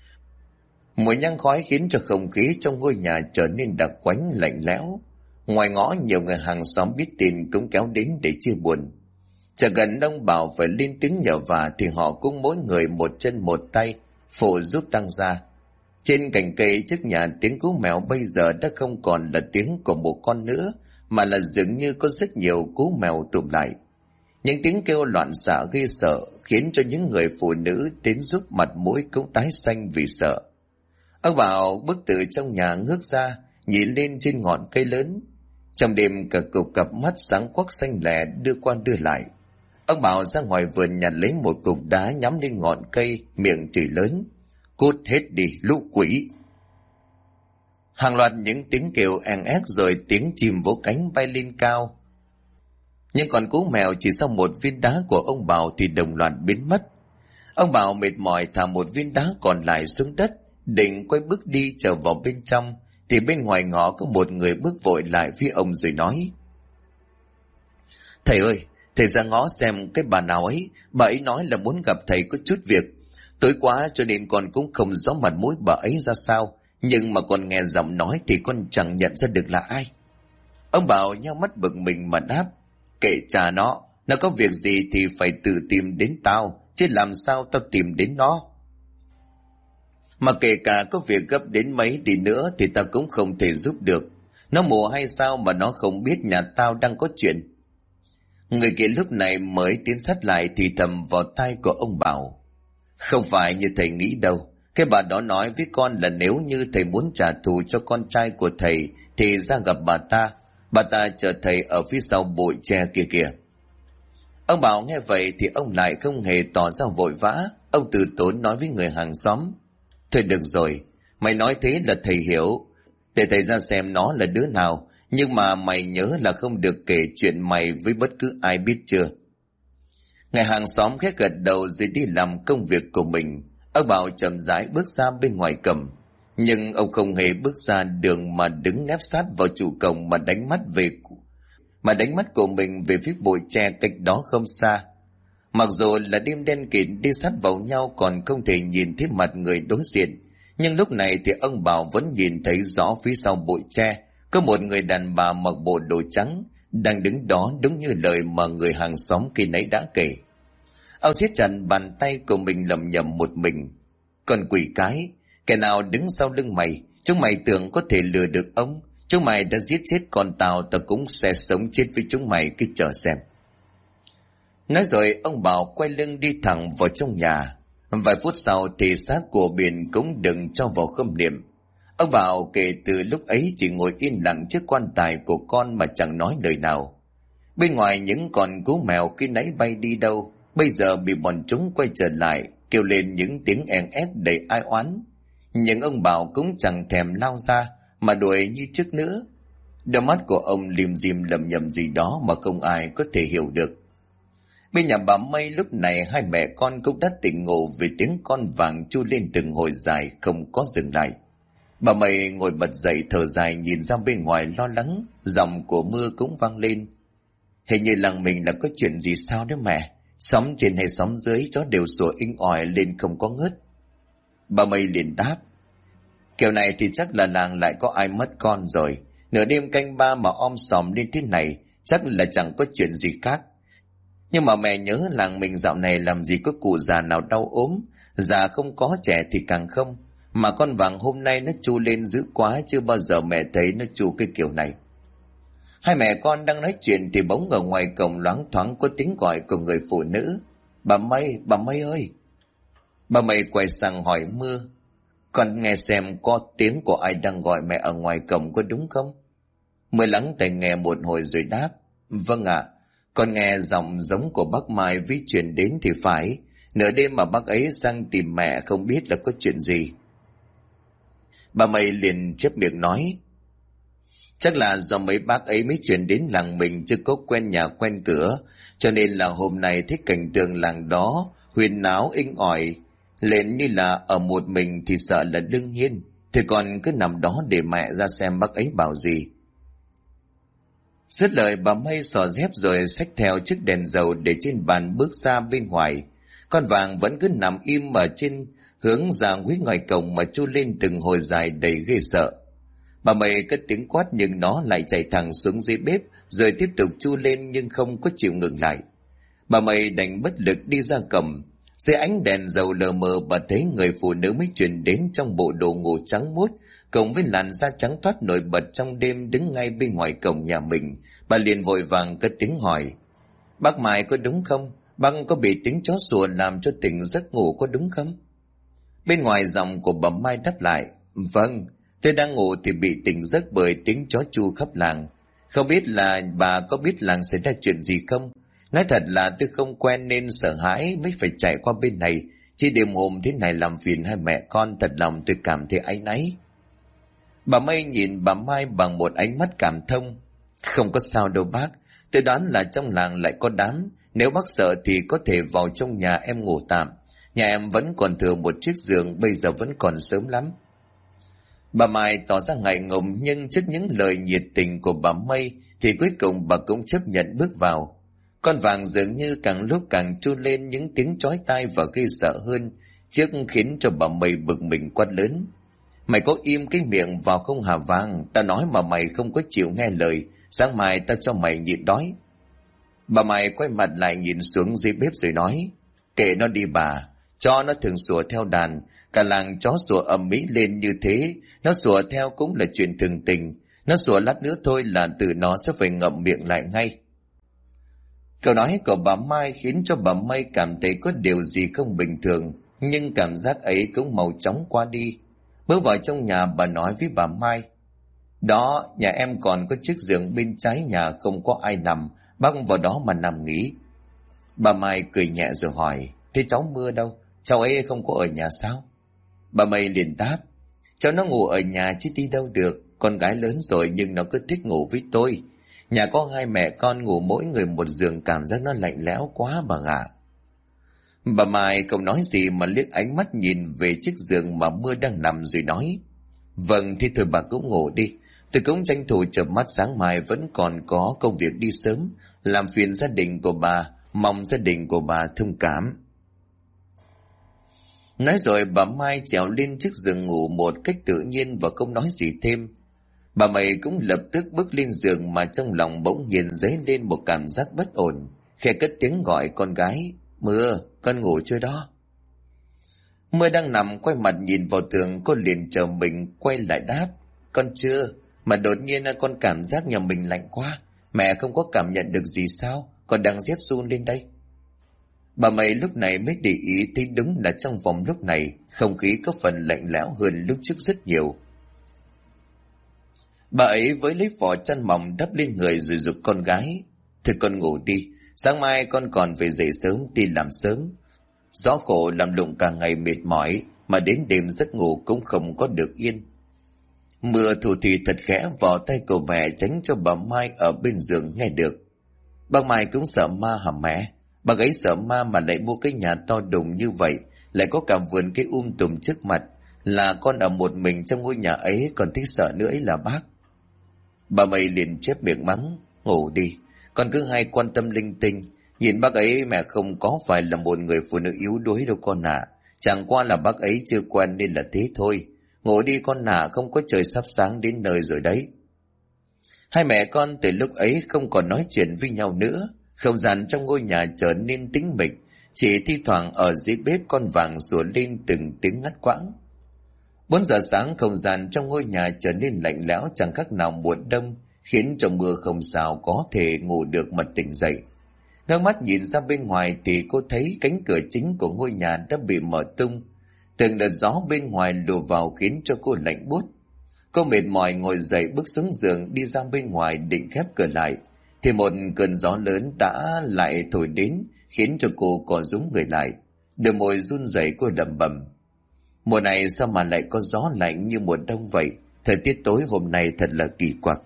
Mùi nhang khói khiến cho không khí trong ngôi nhà trở nên đặc quánh lạnh lẽo. Ngoài ngõ nhiều người hàng xóm biết tin cũng kéo đến để chia buồn. Chẳng gần ông Bảo phải lên tiếng nhờ vả thì họ cũng mỗi người một chân một tay phụ giúp tăng ra. Trên cành cây trước nhà tiếng cú mèo bây giờ đã không còn là tiếng của một con nữa, mà là dường như có rất nhiều cú mèo tụm lại. Những tiếng kêu loạn xạ ghê sợ khiến cho những người phụ nữ đến giúp mặt mũi cũng tái xanh vì sợ. Ông Bảo bước từ trong nhà ngước ra, nhìn lên trên ngọn cây lớn. Trong đêm cả cục cặp mắt sáng quắc xanh lè đưa qua đưa lại. Ông Bảo ra ngoài vườn nhặt lấy một cục đá nhắm lên ngọn cây, miệng chửi lớn: "Cút hết đi, lũ quỷ!" Hàng loạt những tiếng kêu en ép rồi tiếng chim vỗ cánh bay lên cao. Nhưng còn cú mèo chỉ sau một viên đá của ông Bảo thì đồng loạt biến mất. Ông Bảo mệt mỏi thả một viên đá còn lại xuống đất, định quay bước đi trở vào bên trong, thì bên ngoài ngõ có một người bước vội lại phía ông rồi nói: "Thầy ơi, thầy ra ngõ xem cái bà nào ấy, bà ấy nói là muốn gặp thầy có chút việc. Tối quá cho nên con cũng không rõ mặt mũi bà ấy ra sao, nhưng mà con nghe giọng nói thì con chẳng nhận ra được là ai." Ông Bảo nheo mắt bực mình mà đáp: "Kệ cha nó có việc gì thì phải tự tìm đến tao, chứ làm sao tao tìm đến nó. Mà kể cả có việc gấp đến mấy đi nữa thì tao cũng không thể giúp được. Nó mù hay sao mà nó không biết nhà tao đang có chuyện?" Người kia lúc này mới tiến sát lại thì thầm vào tai của ông Bảo: "Không phải như thầy nghĩ đâu. Cái bà đó nói với con là nếu như thầy muốn trả thù cho con trai của thầy thì ra gặp bà ta. Bà ta chờ thầy ở phía sau bụi tre kia kìa." Ông Bảo nghe vậy thì ông lại không hề tỏ ra vội vã. Ông từ tốn nói với người hàng xóm: "Thôi được rồi, mày nói thế là thầy hiểu. Để thầy ra xem nó là đứa nào, nhưng mà mày nhớ là không được kể chuyện mày với bất cứ ai biết chưa?" Người hàng xóm khẽ gật đầu rồi đi làm công việc của mình. Ông Bảo chậm rãi bước ra bên ngoài cổng, nhưng ông không hề bước ra đường mà đứng nép sát vào trụ cổng mà đánh mắt của mình về phía bụi tre cách đó không xa. Mặc dù là đêm đen kịt đi sát vào nhau còn không thể nhìn thấy mặt người đối diện, nhưng lúc này thì ông Bảo vẫn nhìn thấy rõ phía sau bụi tre có một người đàn bà mặc bộ đồ trắng đang đứng đó, đúng như lời mà người hàng xóm khi nãy đã kể. Ông siết chặt bàn tay của mình lẩm nhẩm một mình: "Con quỷ cái, kẻ nào đứng sau lưng mày? Chúng mày tưởng có thể lừa được ông? Chúng mày đã giết chết con tao, tao cũng sẽ sống chết với chúng mày, cứ chờ xem." Nói rồi ông Bảo quay lưng đi thẳng vào trong nhà. Vài phút sau thì xác của Biển cũng đừng cho vào khâm niệm. Ông Bảo kể từ lúc ấy chỉ ngồi yên lặng trước quan tài của con mà chẳng nói lời nào. Bên ngoài những con cú mèo khi nãy bay đi đâu, bây giờ bị bọn chúng quay trở lại, kêu lên những tiếng en ép đầy ai oán. Nhưng ông Bảo cũng chẳng thèm lao ra mà đuổi như trước nữa. Đôi mắt của ông lim dim lẩm nhẩm gì đó mà không ai có thể hiểu được. Bên nhà bà Mây lúc này hai mẹ con cũng đã tỉnh ngủ vì tiếng con vàng chu lên từng hồi dài không có dừng lại. Bà Mây ngồi bật dậy thở dài nhìn ra bên ngoài lo lắng, giọng của mưa cũng vang lên: "Hình như làng mình là có chuyện gì sao đấy mẹ? Xóm trên hay xóm dưới chó đều sủa inh ỏi lên không có ngớt." Bà Mây liền đáp: "Kiểu này thì chắc là làng lại có ai mất con rồi. Nửa đêm canh ba mà sòm lên thế này, chắc là chẳng có chuyện gì khác. Nhưng mà mẹ nhớ làng mình dạo này làm gì có cụ già nào đau ốm, già không có trẻ thì càng không. Mà con vàng hôm nay nó chu lên dữ quá, chưa bao giờ mẹ thấy nó chu cái kiểu này. Hai mẹ con đang nói chuyện thì bỗng ở ngoài cổng loáng thoáng có tiếng gọi của người phụ nữ. Bà Mây ơi! Bà Mây quay sang hỏi Mưa. Con nghe xem có tiếng của ai đang gọi mẹ ở ngoài cổng có đúng không? Mưa lắng tai nghe một hồi rồi đáp. Vâng ạ, con nghe giọng giống của bác Mai ví truyền đến thì phải. Nửa đêm mà bác ấy sang tìm mẹ không biết là có chuyện gì. Bà Mây liền chép miệng nói. Chắc là do mấy bác ấy mới chuyển đến làng mình chưa có quen nhà quen cửa, cho nên là hôm nay thấy cảnh tượng làng đó huyên náo inh ỏi lên như là ở một mình thì sợ là đương nhiên, thì còn cứ nằm đó để mẹ ra xem bác ấy bảo gì. Dứt lời bà Mây xỏ dép rồi xách theo chiếc đèn dầu để trên bàn bước ra bên ngoài. Con vàng vẫn cứ nằm im ở trên hướng ra phía ngoài cổng mà chu lên từng hồi dài đầy ghê sợ. Bà Mây cất tiếng quát nhưng nó lại chạy thẳng xuống dưới bếp rồi tiếp tục chu lên nhưng không có chịu ngừng lại. Bà Mây đành bất lực đi ra cổng. Dưới ánh đèn dầu lờ mờ bà thấy người phụ nữ mới chuyển đến trong bộ đồ ngủ trắng muốt cộng với làn da trắng toát nổi bật trong đêm đứng ngay bên ngoài cổng nhà mình. Bà liền vội vàng cất tiếng hỏi. Bác Mai có đúng không? Bác có bị tiếng chó sủa làm cho tỉnh giấc ngủ có đúng không? Bên ngoài giọng của bà Mai đáp lại. Vâng, tôi đang ngủ thì bị tỉnh giấc bởi tiếng chó chu khắp làng. Không biết là bà có biết làng xảy ra chuyện gì không? Nói thật là tôi không quen nên sợ hãi mới phải chạy qua bên này. Chỉ đêm hôm thế này làm phiền hai mẹ con, thật lòng tôi cảm thấy áy náy. Bà Mây nhìn bà Mai bằng một ánh mắt cảm thông. Không có sao đâu bác, tôi đoán là trong làng lại có đám. Nếu bác sợ thì có thể vào trong nhà em ngủ tạm. Nhà em vẫn còn thừa một chiếc giường, bây giờ vẫn còn sớm lắm. Bà Mai tỏ ra ngại ngùng nhưng trước những lời nhiệt tình của bà Mây thì cuối cùng bà cũng chấp nhận bước vào. Con vàng dường như càng lúc càng chu lên những tiếng chói tai và gây sợ hơn, trước khiến cho bà Mây bực mình quát lớn. Mày có im cái miệng vào không hả Vàng? Tao nói mà mày không có chịu nghe lời, sáng mai tao cho mày nhịn đói. Bà Mai quay mặt lại nhìn xuống dưới bếp rồi nói. Kệ nó đi bà, cho nó thường sủa theo đàn, cả làng chó sủa ầm ĩ lên như thế, nó sủa theo cũng là chuyện thường tình, nó sủa lát nữa thôi là tự nó sẽ phải ngậm miệng lại ngay. Câu nói của bà Mai khiến cho bà Mây cảm thấy có điều gì không bình thường, nhưng cảm giác ấy cũng mau chóng qua đi. Bước vào trong nhà bà nói với bà Mai. Đó, nhà em còn có chiếc giường bên trái nhà không có ai nằm, bác vào đó mà nằm nghỉ. Bà Mai cười nhẹ rồi hỏi. Thế cháu Mưa đâu? Cháu ấy không có ở nhà sao? Bà Mây liền đáp. Cháu nó ngủ ở nhà chứ đi đâu được. Con gái lớn rồi nhưng nó cứ thích ngủ với tôi. Nhà có hai mẹ con ngủ mỗi người một giường, cảm giác nó lạnh lẽo quá bà ạ. Bà Mai không nói gì mà liếc ánh mắt nhìn về chiếc giường mà Mưa đang nằm rồi nói. Vâng, thì thôi bà cũng ngủ đi. Tôi cũng tranh thủ chợp mắt, sáng mai vẫn còn có công việc đi sớm. Làm phiền gia đình của bà, mong gia đình của bà thông cảm. Nói rồi bà Mai trèo lên chiếc giường ngủ một cách tự nhiên và không nói gì thêm. Bà Mây cũng lập tức bước lên giường mà trong lòng bỗng nhiên dấy lên một cảm giác bất ổn, khẽ cất tiếng gọi con gái. Mưa, con ngủ chưa đó? Mưa đang nằm quay mặt nhìn vào tường, cô liền chờ mình quay lại đáp. Con chưa, mà đột nhiên con cảm giác nhà mình lạnh quá. Mẹ không có cảm nhận được gì sao? Con đang rét run lên đây. Bà Mây lúc này mới để ý thấy đúng là trong phòng lúc này không khí có phần lạnh lẽo hơn lúc trước rất nhiều. Bà ấy với lấy vỏ chăn mỏng đắp lên người rồi giục con gái. Thôi con ngủ đi, sáng mai con còn phải dậy sớm đi làm sớm. Gió khổ làm lụng cả ngày mệt mỏi mà đến đêm giấc ngủ cũng không có được yên. Mưa thủ thì thật khẽ vào tay của mẹ tránh cho bà Mai ở bên giường nghe được. Bà Mai cũng sợ ma hả mẹ? Bà ấy sợ ma mà lại mua cái nhà to đùng như vậy, lại có cả vườn cây tùm trước mặt, là con ở một mình trong ngôi nhà ấy còn thích sợ nữa ấy là bác. Bà Mây liền chép miệng mắng. Ngủ đi, con cứ hay quan tâm linh tinh. Nhìn bác ấy mẹ không có phải là một người phụ nữ yếu đuối đâu con ạ. Chẳng qua là bác ấy chưa quen nên là thế thôi. Ngủ đi con ạ, không có trời sắp sáng đến nơi rồi đấy. Hai mẹ con từ lúc ấy không còn nói chuyện với nhau nữa. Không gian trong ngôi nhà trở nên tĩnh mịch, chỉ thi thoảng ở dưới bếp con vàng sủa lên từng tiếng ngắt quãng. 4 giờ sáng không gian trong ngôi nhà trở nên lạnh lẽo chẳng khác nào mùa đông, khiến cho mưa không sao có thể ngủ được mà tỉnh dậy. Ngước mắt nhìn ra bên ngoài thì cô thấy cánh cửa chính của ngôi nhà đã bị mở tung. Từng đợt gió bên ngoài lùa vào khiến cho cô lạnh buốt. Cô mệt mỏi ngồi dậy bước xuống giường đi ra bên ngoài định khép cửa lại, thì một cơn gió lớn đã lại thổi đến khiến cho cô co rúm người lại. Đôi môi run rẩy cô lẩm bẩm: mùa này sao mà lại có gió lạnh như mùa đông vậy? Thời tiết tối hôm nay thật là kỳ quặc.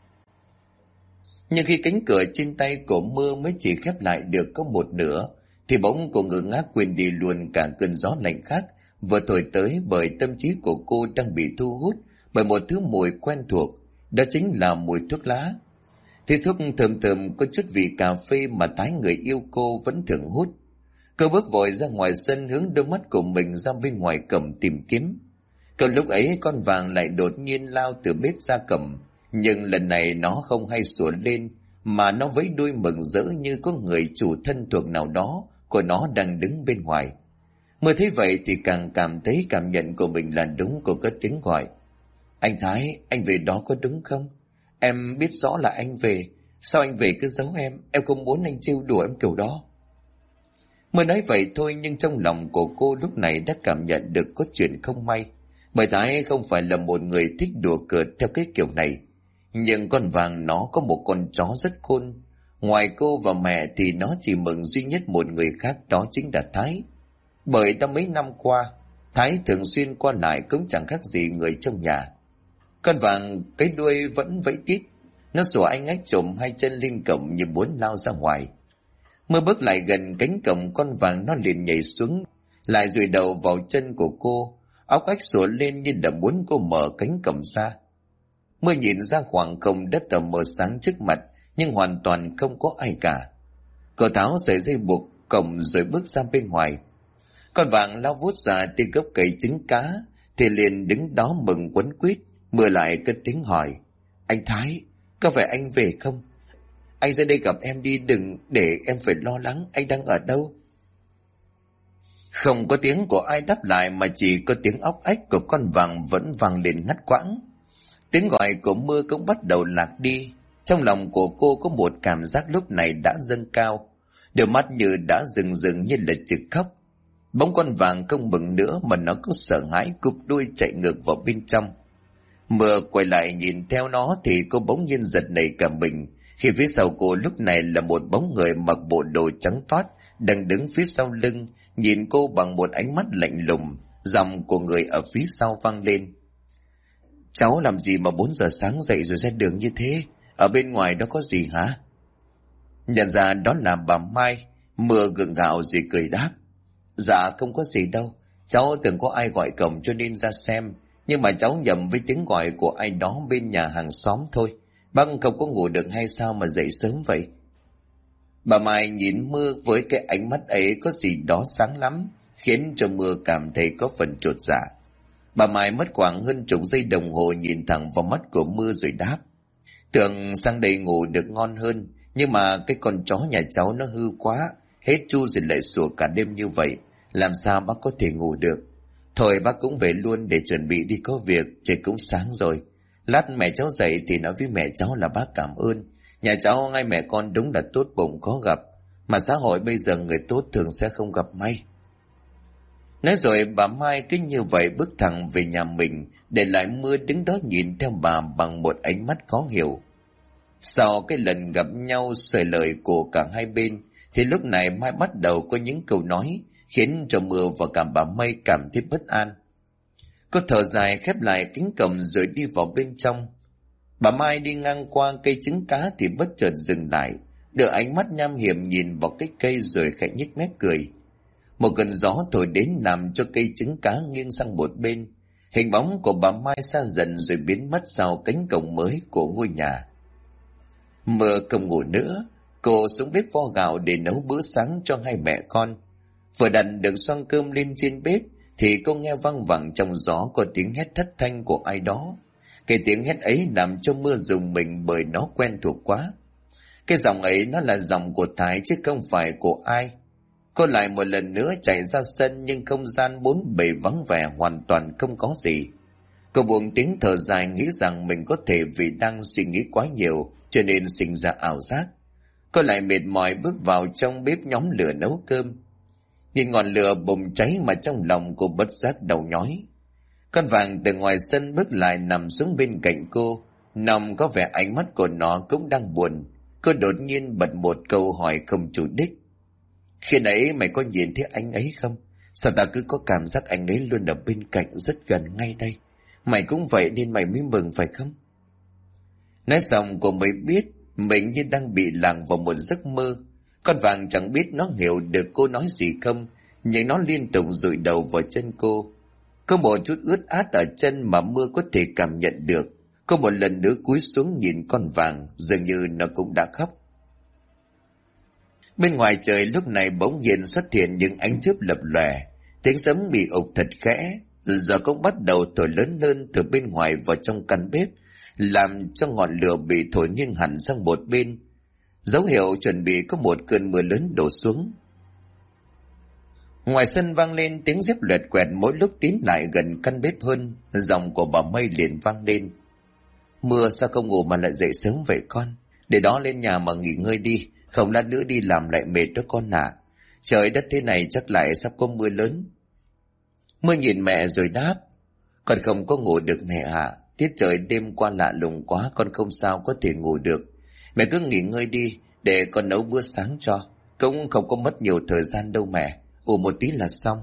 Nhưng khi cánh cửa trên tay của Mưa mới chỉ khép lại được có một nửa, thì bỗng cô ngơ ngác quên đi luôn cả cơn gió lạnh khác vừa thổi tới, bởi tâm trí của cô đang bị thu hút bởi một thứ mùi quen thuộc, đó chính là mùi thuốc lá. Thứ thuốc thơm thơm có chút vị cà phê mà Thái người yêu cô vẫn thường hút. Cô bước vội ra ngoài sân, hướng đôi mắt của mình ra bên ngoài cổng tìm kiếm. Còn lúc ấy con vàng lại đột nhiên lao từ bếp ra cổng, nhưng lần này nó không hay sủa lên, mà nó vẫy đuôi mừng rỡ như có người chủ thân thuộc nào đó của nó đang đứng bên ngoài. Mới thấy vậy thì càng cảm thấy cảm nhận của mình là đúng. Cô cất tiếng gọi: anh Thái, anh về đó có đúng không? Em biết rõ là anh về, sao anh về cứ giấu em không muốn anh trêu đùa em kiểu đó. Mới nói vậy thôi, nhưng trong lòng của cô lúc này đã cảm nhận được có chuyện không may, bởi Thái không phải là một người thích đùa cợt theo cái kiểu này. Nhưng con vàng nó có một con chó rất khôn, ngoài cô và mẹ thì nó chỉ mừng duy nhất một người khác, đó chính là Thái. Bởi đã mấy năm qua, Thái thường xuyên qua lại cũng chẳng khác gì người trong nhà. Con vàng cái đuôi vẫn vẫy tít, nó sủa anh ách trộm hai chân lên cổng như muốn lao ra ngoài. Mới bước lại gần cánh cổng, con vàng nó liền nhảy xuống, lại dụi đầu vào chân của cô, óc ách sủa lên như là muốn cô mở cánh cổng ra. Mưa nhìn ra khoảng không đất tờ mờ sáng trước mặt, nhưng hoàn toàn không có ai cả. Cô tháo sợi dây buộc cổng rồi bước ra bên ngoài. Con vàng lao vút ra từ gốc cây trứng cá thì liền đứng đó mừng quấn quýt. Mưa lại cất tiếng hỏi: anh Thái, có phải anh về không? Anh ra đây gặp em đi, đừng để em phải lo lắng. Anh đang ở đâu? Không có tiếng của ai đáp lại, mà chỉ có tiếng óc ách của con vàng vẫn vang lên ngắt quãng. Tiếng gọi của Mưa cũng bắt đầu lạc đi. Trong lòng của cô có một cảm giác lúc này đã dâng cao, đôi mắt như đã rừng rừng như là trực khóc. Bỗng con vàng không mừng nữa mà nó cứ sợ hãi cụp đuôi chạy ngược vào bên trong. Mưa quay lại nhìn theo nó thì cô bỗng nhiên giật nảy cả mình, khi phía sau cô lúc này là một bóng người mặc bộ đồ trắng toát đang đứng phía sau lưng, nhìn cô bằng một ánh mắt lạnh lùng. Giọng của người ở phía sau vang lên: cháu làm gì mà 4 giờ sáng dậy rồi ra đường như thế? Ở bên ngoài đó có gì hả? Nhận ra đó là bà Mai, Mưa gượng gạo rồi cười đáp: dạ không có gì đâu, cháu tưởng có ai gọi cổng cho nên ra xem, nhưng mà cháu nhầm với tiếng gọi của ai đó bên nhà hàng xóm thôi. Bác không có ngủ được hay sao mà dậy sớm vậy? Bà Mai nhìn Mưa với cái ánh mắt ấy có gì đó sáng lắm, khiến cho Mưa cảm thấy có phần chột dạ. Bà Mai mất khoảng hơn chục giây đồng hồ nhìn thẳng vào mắt của Mưa rồi đáp: tưởng sang đây ngủ được ngon hơn, nhưng mà cái con chó nhà cháu nó hư quá, hết chu rồi lại sủa cả đêm như vậy, làm sao bác có thể ngủ được. Thôi bác cũng về luôn để chuẩn bị đi có việc, trời cũng sáng rồi. Lát mẹ cháu dậy thì nói với mẹ cháu là bác cảm ơn. Nhà cháu hai mẹ con đúng là tốt bụng có gặp, mà xã hội bây giờ người tốt thường sẽ không gặp may. Nói rồi bà Mai cứ như vậy bước thẳng về nhà mình, để lại Mưa đứng đó nhìn theo bà bằng một ánh mắt khó hiểu. Sau cái lần gặp nhau sợi lời của cả hai bên, thì lúc này Mai bắt đầu có những câu nói khiến cho Mưa và cả bà Mai cảm thấy bất an. Cô thở dài khép lại cánh cổng rồi đi vào bên trong. Bà Mai đi ngang qua cây trứng cá thì bất chợt dừng lại, đưa ánh mắt nham hiểm nhìn vào cái cây rồi khẽ nhếch mép cười. Một cơn gió thổi đến làm cho cây trứng cá nghiêng sang một bên. Hình bóng của bà Mai xa dần rồi biến mất sau cánh cổng mới của ngôi nhà. Mưa không ngủ nữa, cô xuống bếp vo gạo để nấu bữa sáng cho hai mẹ con. Vừa đặt được xoong cơm lên trên bếp thì cô nghe văng vẳng trong gió có tiếng hét thất thanh của ai đó. Cái tiếng hét ấy làm cho Mưa rùng mình bởi nó quen thuộc quá. Cái giọng ấy nó là giọng của Thái chứ không phải của ai. Cô lại một lần nữa chạy ra sân, nhưng không gian bốn bề vắng vẻ hoàn toàn không có gì. Cô buông tiếng thở dài, nghĩ rằng mình có thể vì đang suy nghĩ quá nhiều cho nên sinh ra ảo giác. Cô lại mệt mỏi bước vào trong bếp nhóm lửa nấu cơm. Nhìn ngọn lửa bùng cháy mà trong lòng cô bất giác đầu nhói. Con vàng từ ngoài sân bước lại nằm xuống bên cạnh cô. Nằm có vẻ ánh mắt của nó cũng đang buồn. Cô đột nhiên bật một câu hỏi không chủ đích. Khi nãy mày có nhìn thấy anh ấy không? Sao ta cứ có cảm giác anh ấy luôn ở bên cạnh, rất gần ngay đây. Mày cũng vậy nên mày mới mừng phải không? Nói xong cô mới biết mình như đang bị lạc vào một giấc mơ. Con vàng chẳng biết nó hiểu được cô nói gì không, nhưng nó liên tục dụi đầu vào chân cô. Có một chút ướt át ở chân mà mưa có thể cảm nhận được. Cô một lần nữa cúi xuống nhìn con vàng, dường như nó cũng đã khóc. Bên ngoài trời lúc này bỗng nhiên xuất hiện những ánh chớp lập lòe, tiếng sấm bị ục thật khẽ, giờ cũng bắt đầu thổi lớn hơn từ bên ngoài vào trong căn bếp, làm cho ngọn lửa bị thổi nghiêng hẳn sang một bên, dấu hiệu chuẩn bị có một cơn mưa lớn đổ xuống. Ngoài sân vang lên tiếng dép loẹt quẹt mỗi lúc tiến lại gần căn bếp hơn, giọng của bà Mây liền vang lên. Mưa sao không ngủ mà lại dậy sớm vậy con? Để đó lên nhà mà nghỉ ngơi đi, không lát nữa đi làm lại mệt đó con ạ. Trời đất thế này chắc lại sắp có mưa lớn. Mưa nhìn mẹ rồi đáp. Con không có ngủ được mẹ ạ. Tiết trời đêm qua lạ lùng quá, con không sao có thể ngủ được. Mẹ cứ nghỉ ngơi đi, để con nấu bữa sáng cho. Cũng không có mất nhiều thời gian đâu mẹ. Ngủ một tí là xong.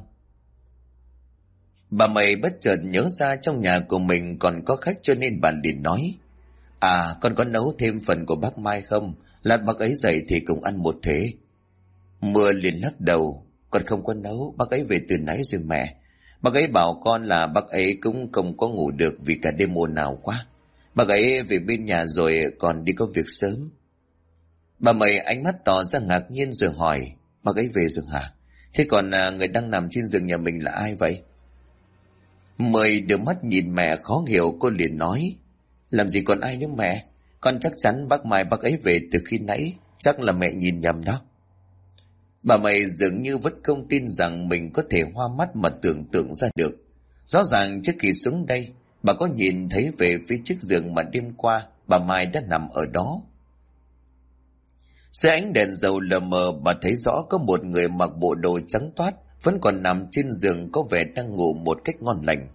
Bà Mây bất chợt nhớ ra trong nhà của mình còn có khách cho nên bà liền nói. À, con có nấu thêm phần của bác Mai không? Lát bác ấy dậy thì cùng ăn một thế. Mưa liền lắc đầu. Con không có nấu, bác ấy về từ nãy rồi mẹ. Bác ấy bảo con là bác ấy cũng không có ngủ được vì cả đêm ồn ào quá. Bác ấy về bên nhà rồi còn đi có việc sớm. Bà Mây ánh mắt tỏ ra ngạc nhiên rồi hỏi. Bác ấy về rồi hả? Thế còn người đang nằm trên giường nhà mình là ai vậy? Mười đưa mắt nhìn mẹ khó hiểu, cô liền nói. Làm gì còn ai nữa mẹ? Con chắc chắn bác Mai bác ấy về từ khi nãy. Chắc là mẹ nhìn nhầm đó. Bà Mây dường như vẫn không tin rằng mình có thể hoa mắt mà tưởng tượng ra được. Rõ ràng trước khi xuống đây, bà có nhìn thấy về phía chiếc giường mà đêm qua bà Mai đã nằm ở đó. Dưới ánh đèn dầu lờ mờ, bà thấy rõ có một người mặc bộ đồ trắng toát vẫn còn nằm trên giường, có vẻ đang ngủ một cách ngon lành.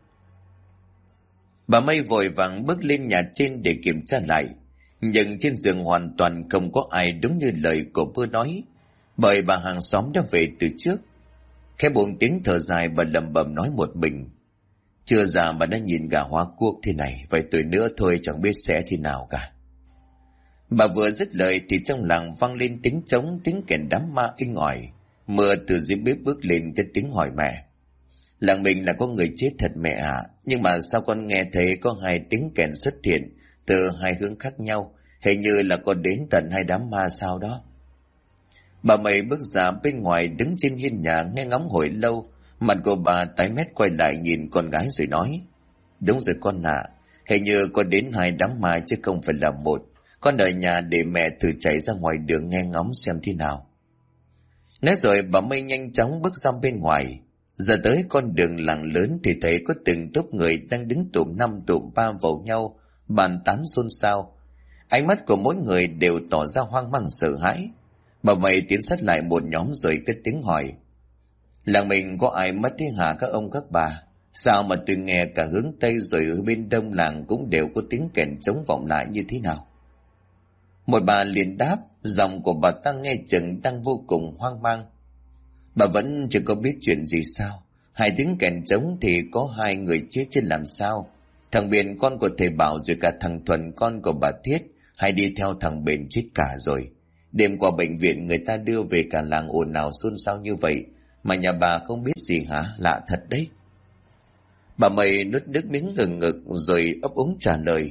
Bà Mây vội vàng bước lên nhà trên để kiểm tra lại, nhưng trên giường hoàn toàn không có ai, đúng như lời của Mưa nói, bởi bà hàng xóm đã về từ trước. Khẽ buông tiếng thở dài, bà lẩm bẩm nói một mình. Chưa già mà đã nhìn gà hoa cuốc thế này, vậy tuổi nữa thôi chẳng biết sẽ thế nào cả. Bà vừa dứt lời thì trong làng vang lên tiếng trống, tiếng kèn đám ma inh ỏi. Mưa từ dưới bếp bước lên cái tiếng hỏi mẹ. Làng mình là có người chết thật mẹ ạ, nhưng mà sao con nghe thấy có hai tiếng kèn xuất hiện từ hai hướng khác nhau, hình như là có đến tận hai đám ma sao đó. Bà Mây bước ra bên ngoài đứng trên hiên nhà nghe ngóng hồi lâu, mặt của bà tái mét quay lại nhìn con gái rồi nói. Đúng rồi con ạ, hình như có đến hai đám ma chứ không phải là một. Con ở nhà để mẹ thử chạy ra ngoài đường nghe ngóng xem thế nào. Nói rồi bà Mây nhanh chóng bước ra bên ngoài. Giờ tới con đường làng lớn thì thấy có từng tốp người đang đứng tụm năm tụm ba vào nhau, bàn tán xôn xao. Ánh mắt của mỗi người đều tỏ ra hoang mang sợ hãi. Bà Mây tiến sát lại một nhóm rồi cất tiếng hỏi. Làng mình có ai mất thế hả các ông các bà? Sao mà tôi nghe cả hướng Tây rồi ở bên Đông làng cũng đều có tiếng kèn trống vọng lại như thế nào? Một bà liền đáp, giọng của bà ta nghe chừng đang vô cùng hoang mang. Bà vẫn chưa có biết chuyện gì sao? Hai tiếng kèn trống thì có hai người chết chứ làm sao? Thằng Biển con của thầy Bảo rồi cả thằng Thuần con của bà Thiết hay đi theo thằng Bền chết cả rồi. Đêm qua bệnh viện người ta đưa về cả làng ồn ào xôn xao như vậy mà nhà bà không biết gì hả? Lạ thật đấy. Bà Mây nuốt nước miếng ngừng ngực rồi ấp úng trả lời.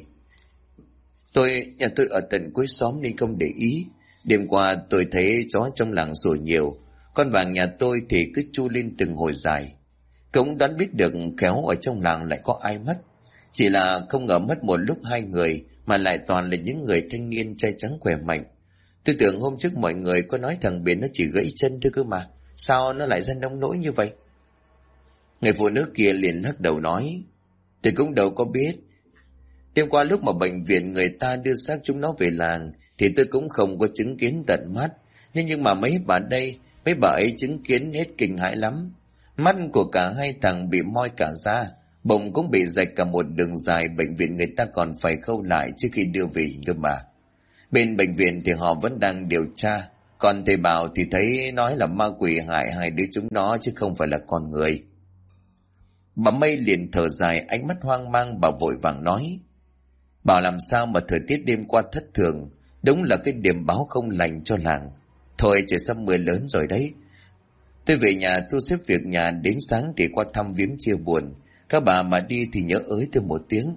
Nhà tôi ở tận cuối xóm nên không để ý. Đêm qua tôi thấy chó trong làng sủa nhiều. Con vàng nhà tôi thì cứ chu lên từng hồi dài. Cũng đoán biết được khéo ở trong làng lại có ai mất. Chỉ là không ngờ mất một lúc hai người mà lại toàn là những người thanh niên trai trắng khỏe mạnh. Tôi tưởng hôm trước mọi người có nói thằng Biển nó chỉ gãy chân thôi cơ mà. Sao nó lại ra nông nỗi như vậy? Người phụ nữ kia liền lắc đầu nói. Tôi cũng đâu có biết. Đêm qua lúc mà bệnh viện người ta đưa xác chúng nó về làng thì tôi cũng không có chứng kiến tận mắt. Nhưng mà mấy bà ấy chứng kiến hết kinh hãi lắm. Mắt của cả hai thằng bị moi cả ra, bụng cũng bị rạch cả một đường dài, bệnh viện người ta còn phải khâu lại trước khi đưa về cơ mà. Bên bệnh viện thì họ vẫn đang điều tra, còn thầy Bảo thì thấy nói là ma quỷ hại hai đứa chúng nó chứ không phải là con người. Bà Mây liền thở dài, ánh mắt hoang mang. Bà vội vàng nói: Bảo làm sao mà thời tiết đêm qua thất thường, đúng là cái điểm báo không lành cho làng. Thôi trời sắp mưa lớn rồi đấy. Tôi về nhà thu xếp việc nhà, đến sáng thì qua thăm viếng chia buồn. Các bà mà đi thì nhớ ới tôi một tiếng.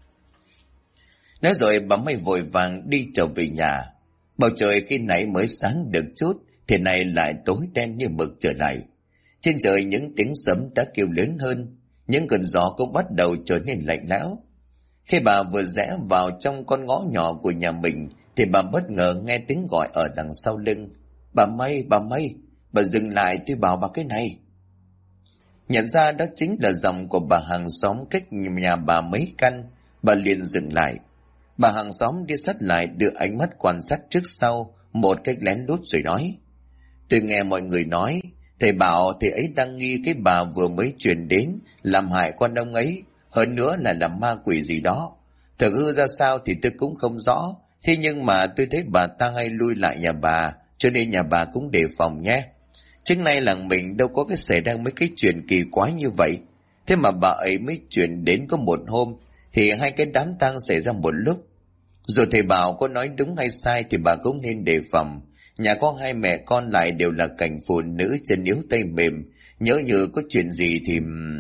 Nói rồi bà Mây vội vàng đi trở về nhà. Bầu trời khi nãy mới sáng được chút thì nay lại tối đen như mực trở lại. Trên trời những tiếng sấm đã kêu lớn hơn, những cơn gió cũng bắt đầu trở nên lạnh lẽo. Khi bà vừa rẽ vào trong con ngõ nhỏ của nhà mình thì bà bất ngờ nghe tiếng gọi ở đằng sau lưng. Bà Mây, bà dừng lại, tôi bảo bà cái này. Nhận ra đó chính là giọng của bà hàng xóm cách nhà bà mấy căn. Bà liền dừng lại. Bà hàng xóm đi sát lại, đưa ánh mắt quan sát trước sau một cách lén lút rồi nói: Tôi nghe mọi người nói thầy bảo thầy ấy đang nghi cái bà vừa mới chuyển đến làm hại con ông ấy, hơn nữa là làm ma quỷ gì đó. Thực hư ra sao thì tôi cũng không rõ, thế nhưng mà tôi thấy bà ta hay lui lại nhà bà, cho nên nhà bà cũng đề phòng nhé. Trước nay làng mình đâu có cái xảy ra mấy cái chuyện kỳ quái như vậy. Thế mà bà ấy mới chuyển đến có một hôm thì hai cái đám tang xảy ra một lúc. Dù thầy bảo có nói đúng hay sai thì bà cũng nên đề phòng. Nhà có hai mẹ con lại đều là cảnh phụ nữ chân yếu tay mềm, nhỡ như có chuyện gì thì...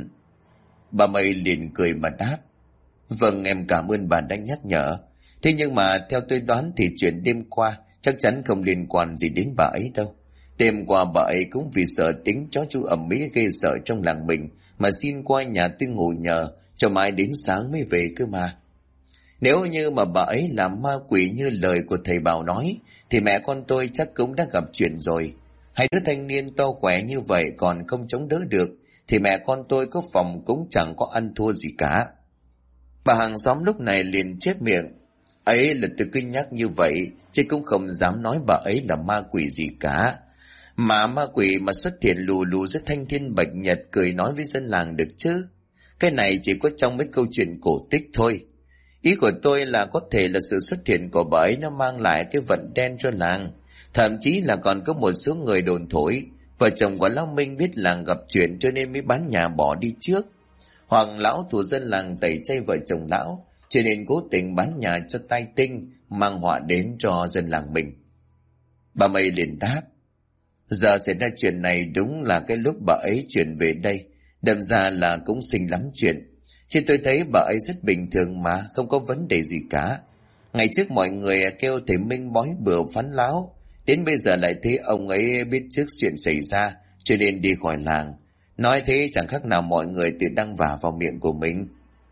Bà Mây liền cười mà đáp: Vâng, em cảm ơn bà đã nhắc nhở. Thế nhưng mà theo tôi đoán thì chuyện đêm qua chắc chắn không liên quan gì đến bà ấy đâu. Đêm qua bà ấy cũng vì sợ tính chó chú ầm ĩ gây sợ trong làng mình mà xin qua nhà tôi ngủ nhờ, cho mãi đến sáng mới về cơ mà. Nếu như mà bà ấy là ma quỷ như lời của thầy Bảo nói thì mẹ con tôi chắc cũng đã gặp chuyện rồi. Hai đứa thanh niên to khỏe như vậy còn không chống đỡ được thì mẹ con tôi có phòng cũng chẳng có ăn thua gì cả. Bà hàng xóm lúc này liền chép miệng: Ấy là tôi cứ nhắc như vậy chứ cũng không dám nói bà ấy là ma quỷ gì cả. Mà ma quỷ mà xuất hiện lù lù rất thanh thiên bạch nhật cười nói với dân làng được chứ. Cái này chỉ có trong mấy câu chuyện cổ tích thôi. Ý của tôi là có thể là sự xuất hiện của bà ấy nó mang lại cái vận đen cho làng. Thậm chí là còn có một số người đồn thổi vợ chồng của lão Minh biết làng gặp chuyện cho nên mới bán nhà bỏ đi trước. Hoặc lão thủ dân làng tẩy chay vợ chồng lão cho nên cố tình bán nhà cho tai tinh, mang họa đến cho dân làng mình. Bà Mây liền đáp: Giờ xảy ra chuyện này đúng là cái lúc bà ấy chuyển về đây, đâm ra là cũng xinh lắm chuyện. Chứ tôi thấy bà ấy rất bình thường mà, không có vấn đề gì cả. Ngày trước mọi người kêu thầy Minh bói bừa phán láo, đến bây giờ lại thấy ông ấy biết trước chuyện xảy ra, cho nên đi khỏi làng. Nói thế chẳng khác nào mọi người tự đăng vả vào miệng của mình.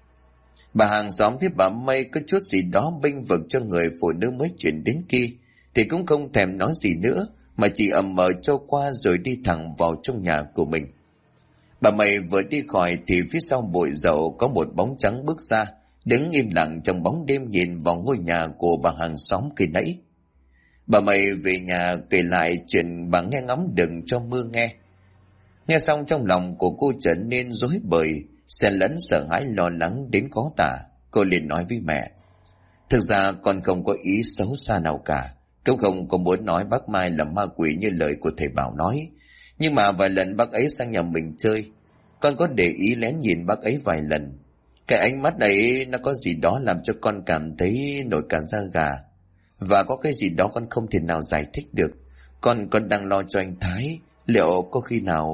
Bà hàng xóm thấy bà Mây có chút gì đó bênh vực cho người phụ nữ mới chuyển đến kia, thì cũng không thèm nói gì nữa, mà chỉ ầm ờ cho qua rồi đi thẳng vào trong nhà của mình. Bà Mây vừa đi khỏi thì phía sau bụi dậu có một bóng trắng bước ra, đứng im lặng trong bóng đêm nhìn vào ngôi nhà của bà hàng xóm khi nãy. Bà Mây về nhà kể lại chuyện bà nghe ngóng đừng cho mưa nghe. Nghe xong trong lòng của cô trở nên rối bời, xen lẫn sợ hãi lo lắng đến khó tả. Cô liền nói với mẹ: Thực ra con không có ý xấu xa nào cả, cũng không có muốn nói bác Mai là ma quỷ như lời của thầy Bảo nói. Nhưng mà vài lần bác ấy sang nhà mình chơi, con có để ý lén nhìn bác ấy vài lần. Cái ánh mắt ấy nó có gì đó làm cho con cảm thấy nổi cả da gà. Và có cái gì đó con không thể nào giải thích được. Con đang lo cho anh Thái, liệu có khi nào...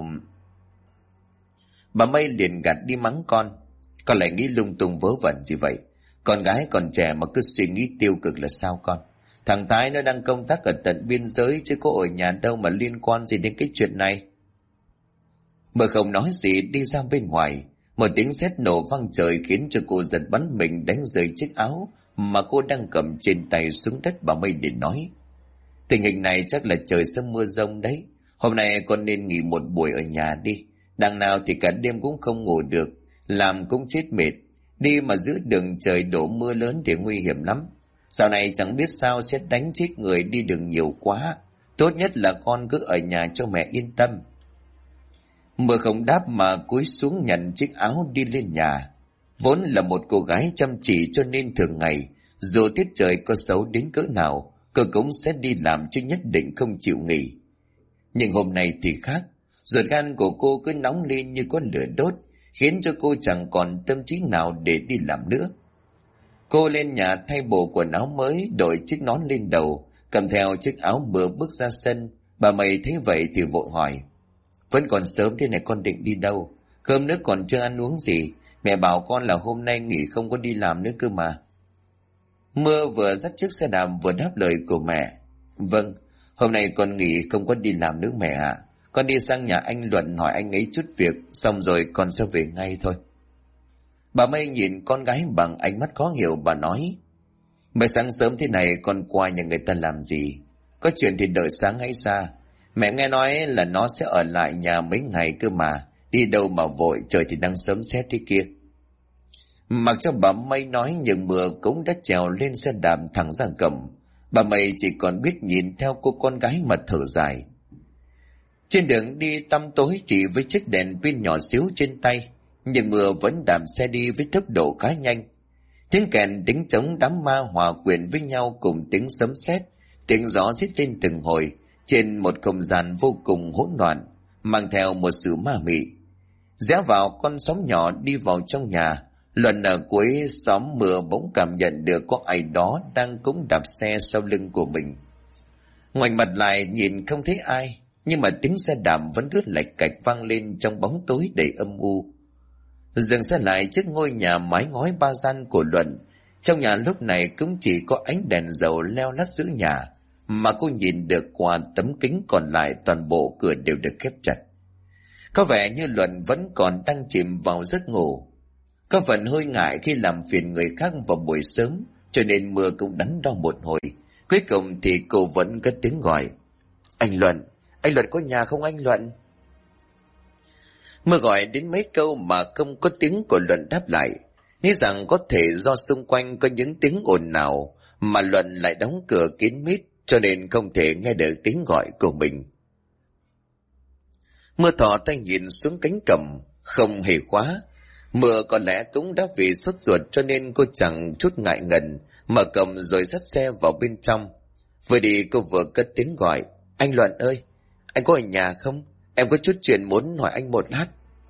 Bà Mây liền gạt đi mắng con lại nghĩ lung tung vớ vẩn gì vậy? Con gái còn trẻ mà cứ suy nghĩ tiêu cực là sao con? Thằng Thái nó đang công tác ở tận biên giới chứ có ở nhà đâu mà liên quan gì đến cái chuyện này. Mơ không nói gì đi ra bên ngoài, một tiếng sét nổ vang trời khiến cho cô giật bắn mình đánh rơi chiếc áo mà cô đang cầm trên tay xuống đất. Bà Mây liền nói: Tình hình này chắc là trời sắp mưa giông đấy. Hôm nay con nên nghỉ một buổi ở nhà đi. Đằng nào thì cả đêm cũng không ngủ được, làm cũng chết mệt. Đi mà giữa đường trời đổ mưa lớn thì nguy hiểm lắm. Dạo này chẳng biết sao sẽ đánh chết người đi đường nhiều quá. Tốt nhất là con cứ ở nhà cho mẹ yên tâm. Mưa không đáp mà cúi xuống nhận chiếc áo đi lên nhà. Vốn là một cô gái chăm chỉ cho nên thường ngày, dù tiết trời có xấu đến cỡ nào, cô cũng sẽ đi làm chứ nhất định không chịu nghỉ. Nhưng hôm nay thì khác, ruột gan của cô cứ nóng lên như có lửa đốt, khiến cho cô chẳng còn tâm trí nào để đi làm nữa. Cô lên nhà thay bộ quần áo mới, đội chiếc nón lên đầu, cầm theo chiếc áo mưa bước ra sân. Bà Mày thấy vậy thì vội hỏi: Vẫn còn sớm thế này, con định đi đâu? Cơm nước còn chưa ăn uống gì. Mẹ bảo con là hôm nay nghỉ không có đi làm nữa cơ mà. Mưa vừa dắt chiếc xe đạp vừa đáp lời của mẹ: Vâng, hôm nay con nghỉ không có đi làm nữa mẹ ạ. Con đi sang nhà anh Luận hỏi anh ấy chút việc, xong rồi con sẽ về ngay thôi. Bà Mây nhìn con gái bằng ánh mắt khó hiểu, bà nói: Mới sáng sớm thế này con qua nhà người ta làm gì? Có chuyện thì đợi sáng hãy ra. Mẹ nghe nói là nó sẽ ở lại nhà mấy ngày cơ mà, đi đâu mà vội, trời thì đang sớm xét thế kia. Mặc cho bà Mây nói nhưng mưa cũng đã trèo lên xe đạp thẳng ra cổng. Bà Mây chỉ còn biết nhìn theo cô con gái mà thở dài. Trên đường đi tăm tối chỉ với chiếc đèn pin nhỏ xíu trên tay, nhưng mưa vẫn đạp xe đi với tốc độ khá nhanh. Tiếng kèn, tiếng trống đám ma hòa quyện với nhau cùng tiếng sấm sét, tiếng gió rít lên từng hồi trên một không gian vô cùng hỗn loạn, mang theo một sự ma mị. Rẽ vào con xóm nhỏ đi vào trong nhà, Luận ở cuối xóm mưa bỗng cảm nhận được có ai đó đang cũng đạp xe sau lưng của mình. Ngoảnh mặt lại nhìn không thấy ai, nhưng mà tiếng xe đạp vẫn cứ lạch cạch vang lên trong bóng tối đầy âm u. Dừng xe lại trước ngôi nhà mái ngói ba gian của Luận. Trong nhà lúc này cũng chỉ có ánh đèn dầu leo lắt giữa nhà, mà cô nhìn được qua tấm kính còn lại toàn bộ cửa đều được khép chặt. Có vẻ như Luận vẫn còn đang chìm vào giấc ngủ. Có phần hơi ngại khi làm phiền người khác vào buổi sớm, cho nên mưa cũng đắn đo một hồi. Cuối cùng thì cô vẫn cất tiếng gọi: Anh Luận có nhà không anh Luận? Mưa gọi đến mấy câu mà không có tiếng của Luận đáp lại, nghĩ rằng có thể do xung quanh có những tiếng ồn nào mà Luận lại đóng cửa kín mít, cho nên không thể nghe được tiếng gọi của mình. Mưa thò tay nhìn xuống cánh cổng, không hề khóa. Mưa có lẽ cũng đã vì sốt ruột cho nên cô chẳng chút ngại ngần mở cổng rồi dắt xe vào bên trong. Vừa đi cô vừa cất tiếng gọi: Anh Luận ơi, anh có ở nhà không? Em có chút chuyện muốn hỏi anh một lát.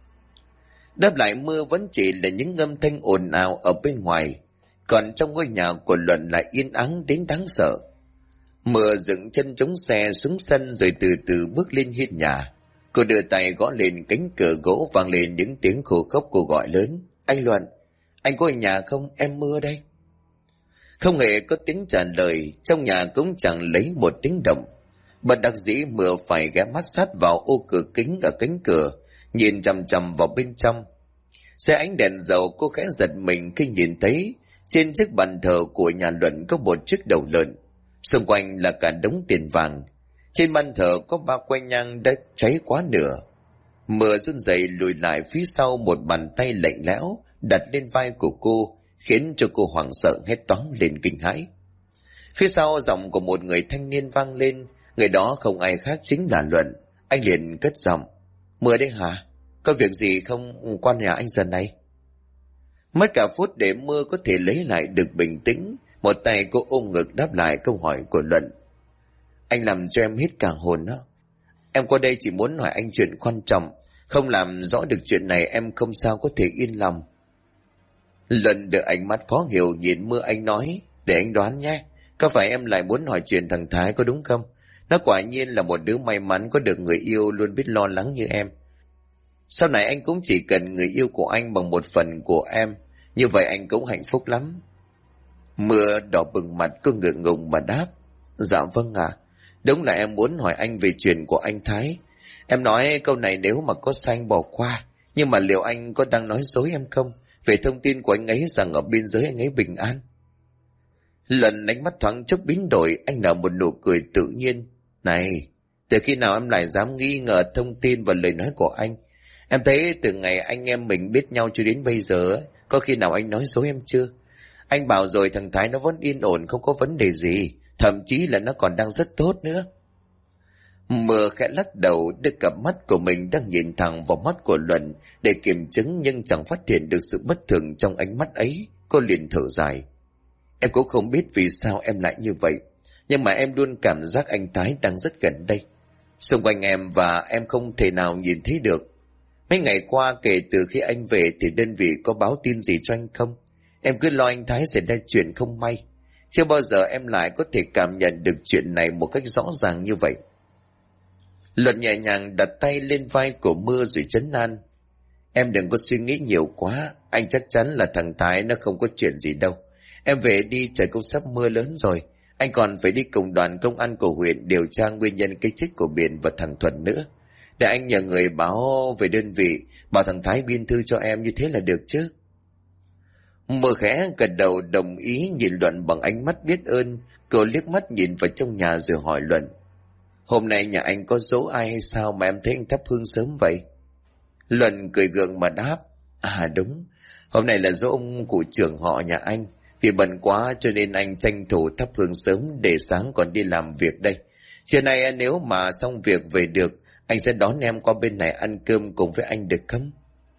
Đáp lại mưa vẫn chỉ là những âm thanh ồn ào ở bên ngoài, còn trong ngôi nhà của Luận lại yên ắng đến đáng sợ. Mưa dựng chân chống xe xuống sân rồi từ từ bước lên hiên nhà. Cô đưa tay gõ lên cánh cửa gỗ, vang lên những tiếng khô khốc. Cô gọi lớn: Anh Luận, anh có ở nhà không? Em Mưa đây. Không hề có tiếng trả lời, trong nhà cũng chẳng lấy một tiếng động. Bất đắc dĩ Mưa phải ghé mắt sát vào ô cửa kính ở cánh cửa, nhìn chằm chằm vào bên trong. Dưới ánh đèn dầu cô khẽ giật mình khi nhìn thấy trên chiếc bàn thờ của nhà Luận có một chiếc đầu lợn, xung quanh là cả đống tiền vàng. Trên bàn thờ có 3 que nhang đã cháy quá nửa. Mưa run rẩy lùi lại phía sau, một bàn tay lạnh lẽo đặt lên vai của cô, khiến cho cô hoảng sợ hét toáng lên kinh hãi. Phía sau giọng của một người thanh niên vang lên, người đó không ai khác chính là Luận. Anh liền cất giọng: Mưa đấy hả? Có việc gì không qua nhà anh giờ này? Mất cả phút để Mưa có thể lấy lại được bình tĩnh, một tay cô ôm ngực đáp lại câu hỏi của Luận: Anh làm cho em hết cả hồn đó. Em qua đây chỉ muốn hỏi anh chuyện quan trọng, không làm rõ được chuyện này em không sao có thể yên lòng. Luận được ánh mắt khó hiểu nhìn Mưa, anh nói: Để anh đoán nhé, có phải em lại muốn hỏi chuyện thằng Thái có đúng không? Nó quả nhiên là một đứa may mắn có được người yêu luôn biết lo lắng như em. Sau này anh cũng chỉ cần người yêu của anh bằng một phần của em, như vậy anh cũng hạnh phúc lắm. Mưa đỏ bừng mặt, cô ngượng ngùng mà đáp: Dạ vâng ạ. Đúng là em muốn hỏi anh về chuyện của anh Thái. Em nói câu này nếu mà có sai anh bỏ qua, nhưng mà liệu anh có đang nói dối em không, về thông tin của anh ấy rằng ở biên giới anh ấy bình an? Lần ánh mắt thoáng chốc biến đổi, anh nở một nụ cười tự nhiên: Này, từ khi nào em lại dám nghi ngờ thông tin và lời nói của anh? Em thấy từ ngày anh em mình biết nhau cho đến bây giờ, Có khi nào anh nói dối em chưa? Anh bảo rồi, thằng Thái nó vẫn yên ổn, không có vấn đề gì, thậm chí là nó còn đang rất tốt nữa. Mưa khẽ lắc đầu, đưa cặp mắt của mình đang nhìn thẳng vào mắt của Luận để kiểm chứng, nhưng chẳng phát hiện được sự bất thường trong ánh mắt ấy. Cô liền thở dài. Em cũng không biết vì sao em lại như vậy, nhưng mà em luôn cảm giác anh Thái đang rất gần đây, xung quanh em, và em không thể nào nhìn thấy được. Mấy ngày qua kể từ khi anh về thì đơn vị có báo tin gì cho anh không? Em cứ lo anh Thái xảy ra chuyện không may. Chưa bao giờ em lại có thể cảm nhận được chuyện này một cách rõ ràng như vậy. Luận nhẹ nhàng đặt tay lên vai của Mưa rồi trấn an. Em đừng có suy nghĩ nhiều quá, anh chắc chắn là thằng Thái nó không có chuyện gì đâu. Em về đi, trời cũng sắp mưa lớn rồi. Anh còn phải đi cùng đoàn công an của huyện điều tra nguyên nhân cái chết của Biển và thằng Thuận nữa. Để anh nhờ người báo về đơn vị, bảo thằng Thái biên thư cho em, như thế là được chứ? Mưa khẽ gật đầu đồng ý, nhìn Luận bằng ánh mắt biết ơn. Cô liếc mắt nhìn vào trong nhà rồi hỏi Luận. Hôm nay nhà anh có dỗ ai hay sao mà em thấy anh thắp hương sớm vậy? Luận cười gượng mà đáp. À đúng, hôm nay là dỗ ông cụ trưởng họ nhà anh. Vì bận quá cho nên anh tranh thủ thắp hương sớm để sáng còn đi làm việc đây. Trưa nay nếu mà xong việc về được, anh sẽ đón em qua bên này ăn cơm cùng với anh được không?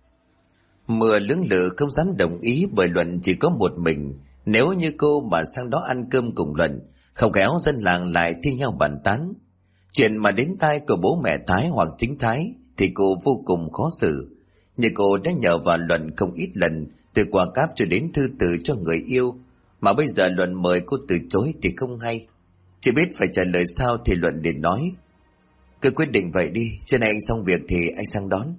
Mưa lưỡng lự không dám đồng ý, bởi Luận chỉ có một mình. Nếu như cô mà sang đó ăn cơm cùng Luận, không khéo dân làng lại thi nhau bàn tán. Chuyện mà đến tai của bố mẹ Thái hoặc chính Thái thì cô vô cùng khó xử. Nhưng cô đã nhờ vào Luận không ít lần, từ quà cáp cho đến thư từ cho người yêu, mà bây giờ Luận mời cô từ chối thì không hay. Chỉ biết phải trả lời sao thì Luận liền nói. Cứ quyết định vậy đi, trưa nay anh xong việc thì anh sang đón.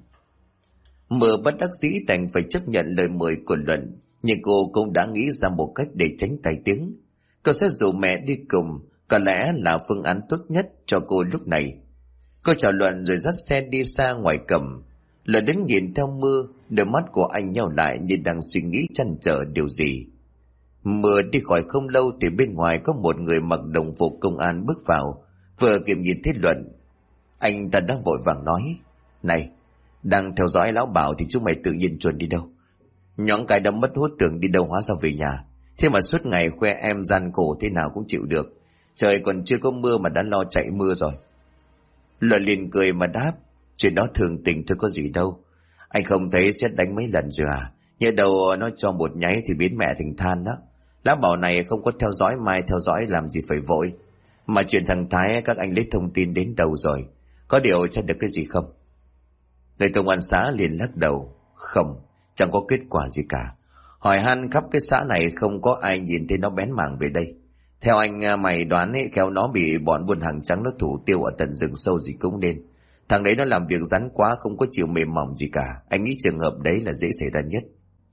Mưa bất đắc dĩ đành phải chấp nhận lời mời của Luận, nhưng cô cũng đã nghĩ ra một cách để tránh tai tiếng. Cô sẽ rủ mẹ đi cùng, có lẽ là phương án tốt nhất cho cô lúc này. Cô chào Luận rồi dắt xe đi xa ngoài cầm. Luận đứng nhìn theo Mưa, đôi mắt của anh nheo lại như đang suy nghĩ trăn trở điều gì. Mưa đi khỏi không lâu thì bên ngoài có một người mặc đồng phục công an bước vào. Vừa kịp nhìn thấy Luận, anh ta đã vội vàng nói. Này, đang theo dõi lão Bảo thì chúng mày tự nhiên chuồn đi đâu? Nhóm cái đã mất hút tưởng đi đâu hóa ra về nhà. Thế mà suốt ngày khoe em gian khổ thế nào cũng chịu được. Trời còn chưa có mưa mà đã lo chạy mưa rồi. Luận liền cười mà đáp. Chuyện đó thường tình thôi có gì đâu. Anh không thấy xét đánh mấy lần rồi à? Nhớ đầu nó cho một nháy thì biến mẹ thành than đó. Lão Bảo này không có theo dõi, mai theo dõi làm gì phải vội. Mà chuyện thằng Thái các anh lấy thông tin đến đâu rồi? Có điều tra được cái gì không? Người công an xã liền lắc đầu. Không, chẳng có kết quả gì cả. Hỏi han khắp cái xã này không có ai nhìn thấy nó bén mảng về đây. Theo anh mày đoán ấy, khéo nó bị bọn buôn hàng trắng nó thủ tiêu ở tận rừng sâu gì cũng nên. Thằng đấy nó làm việc rắn quá, không có chịu mềm mỏng gì cả. Anh nghĩ trường hợp đấy là dễ xảy ra nhất.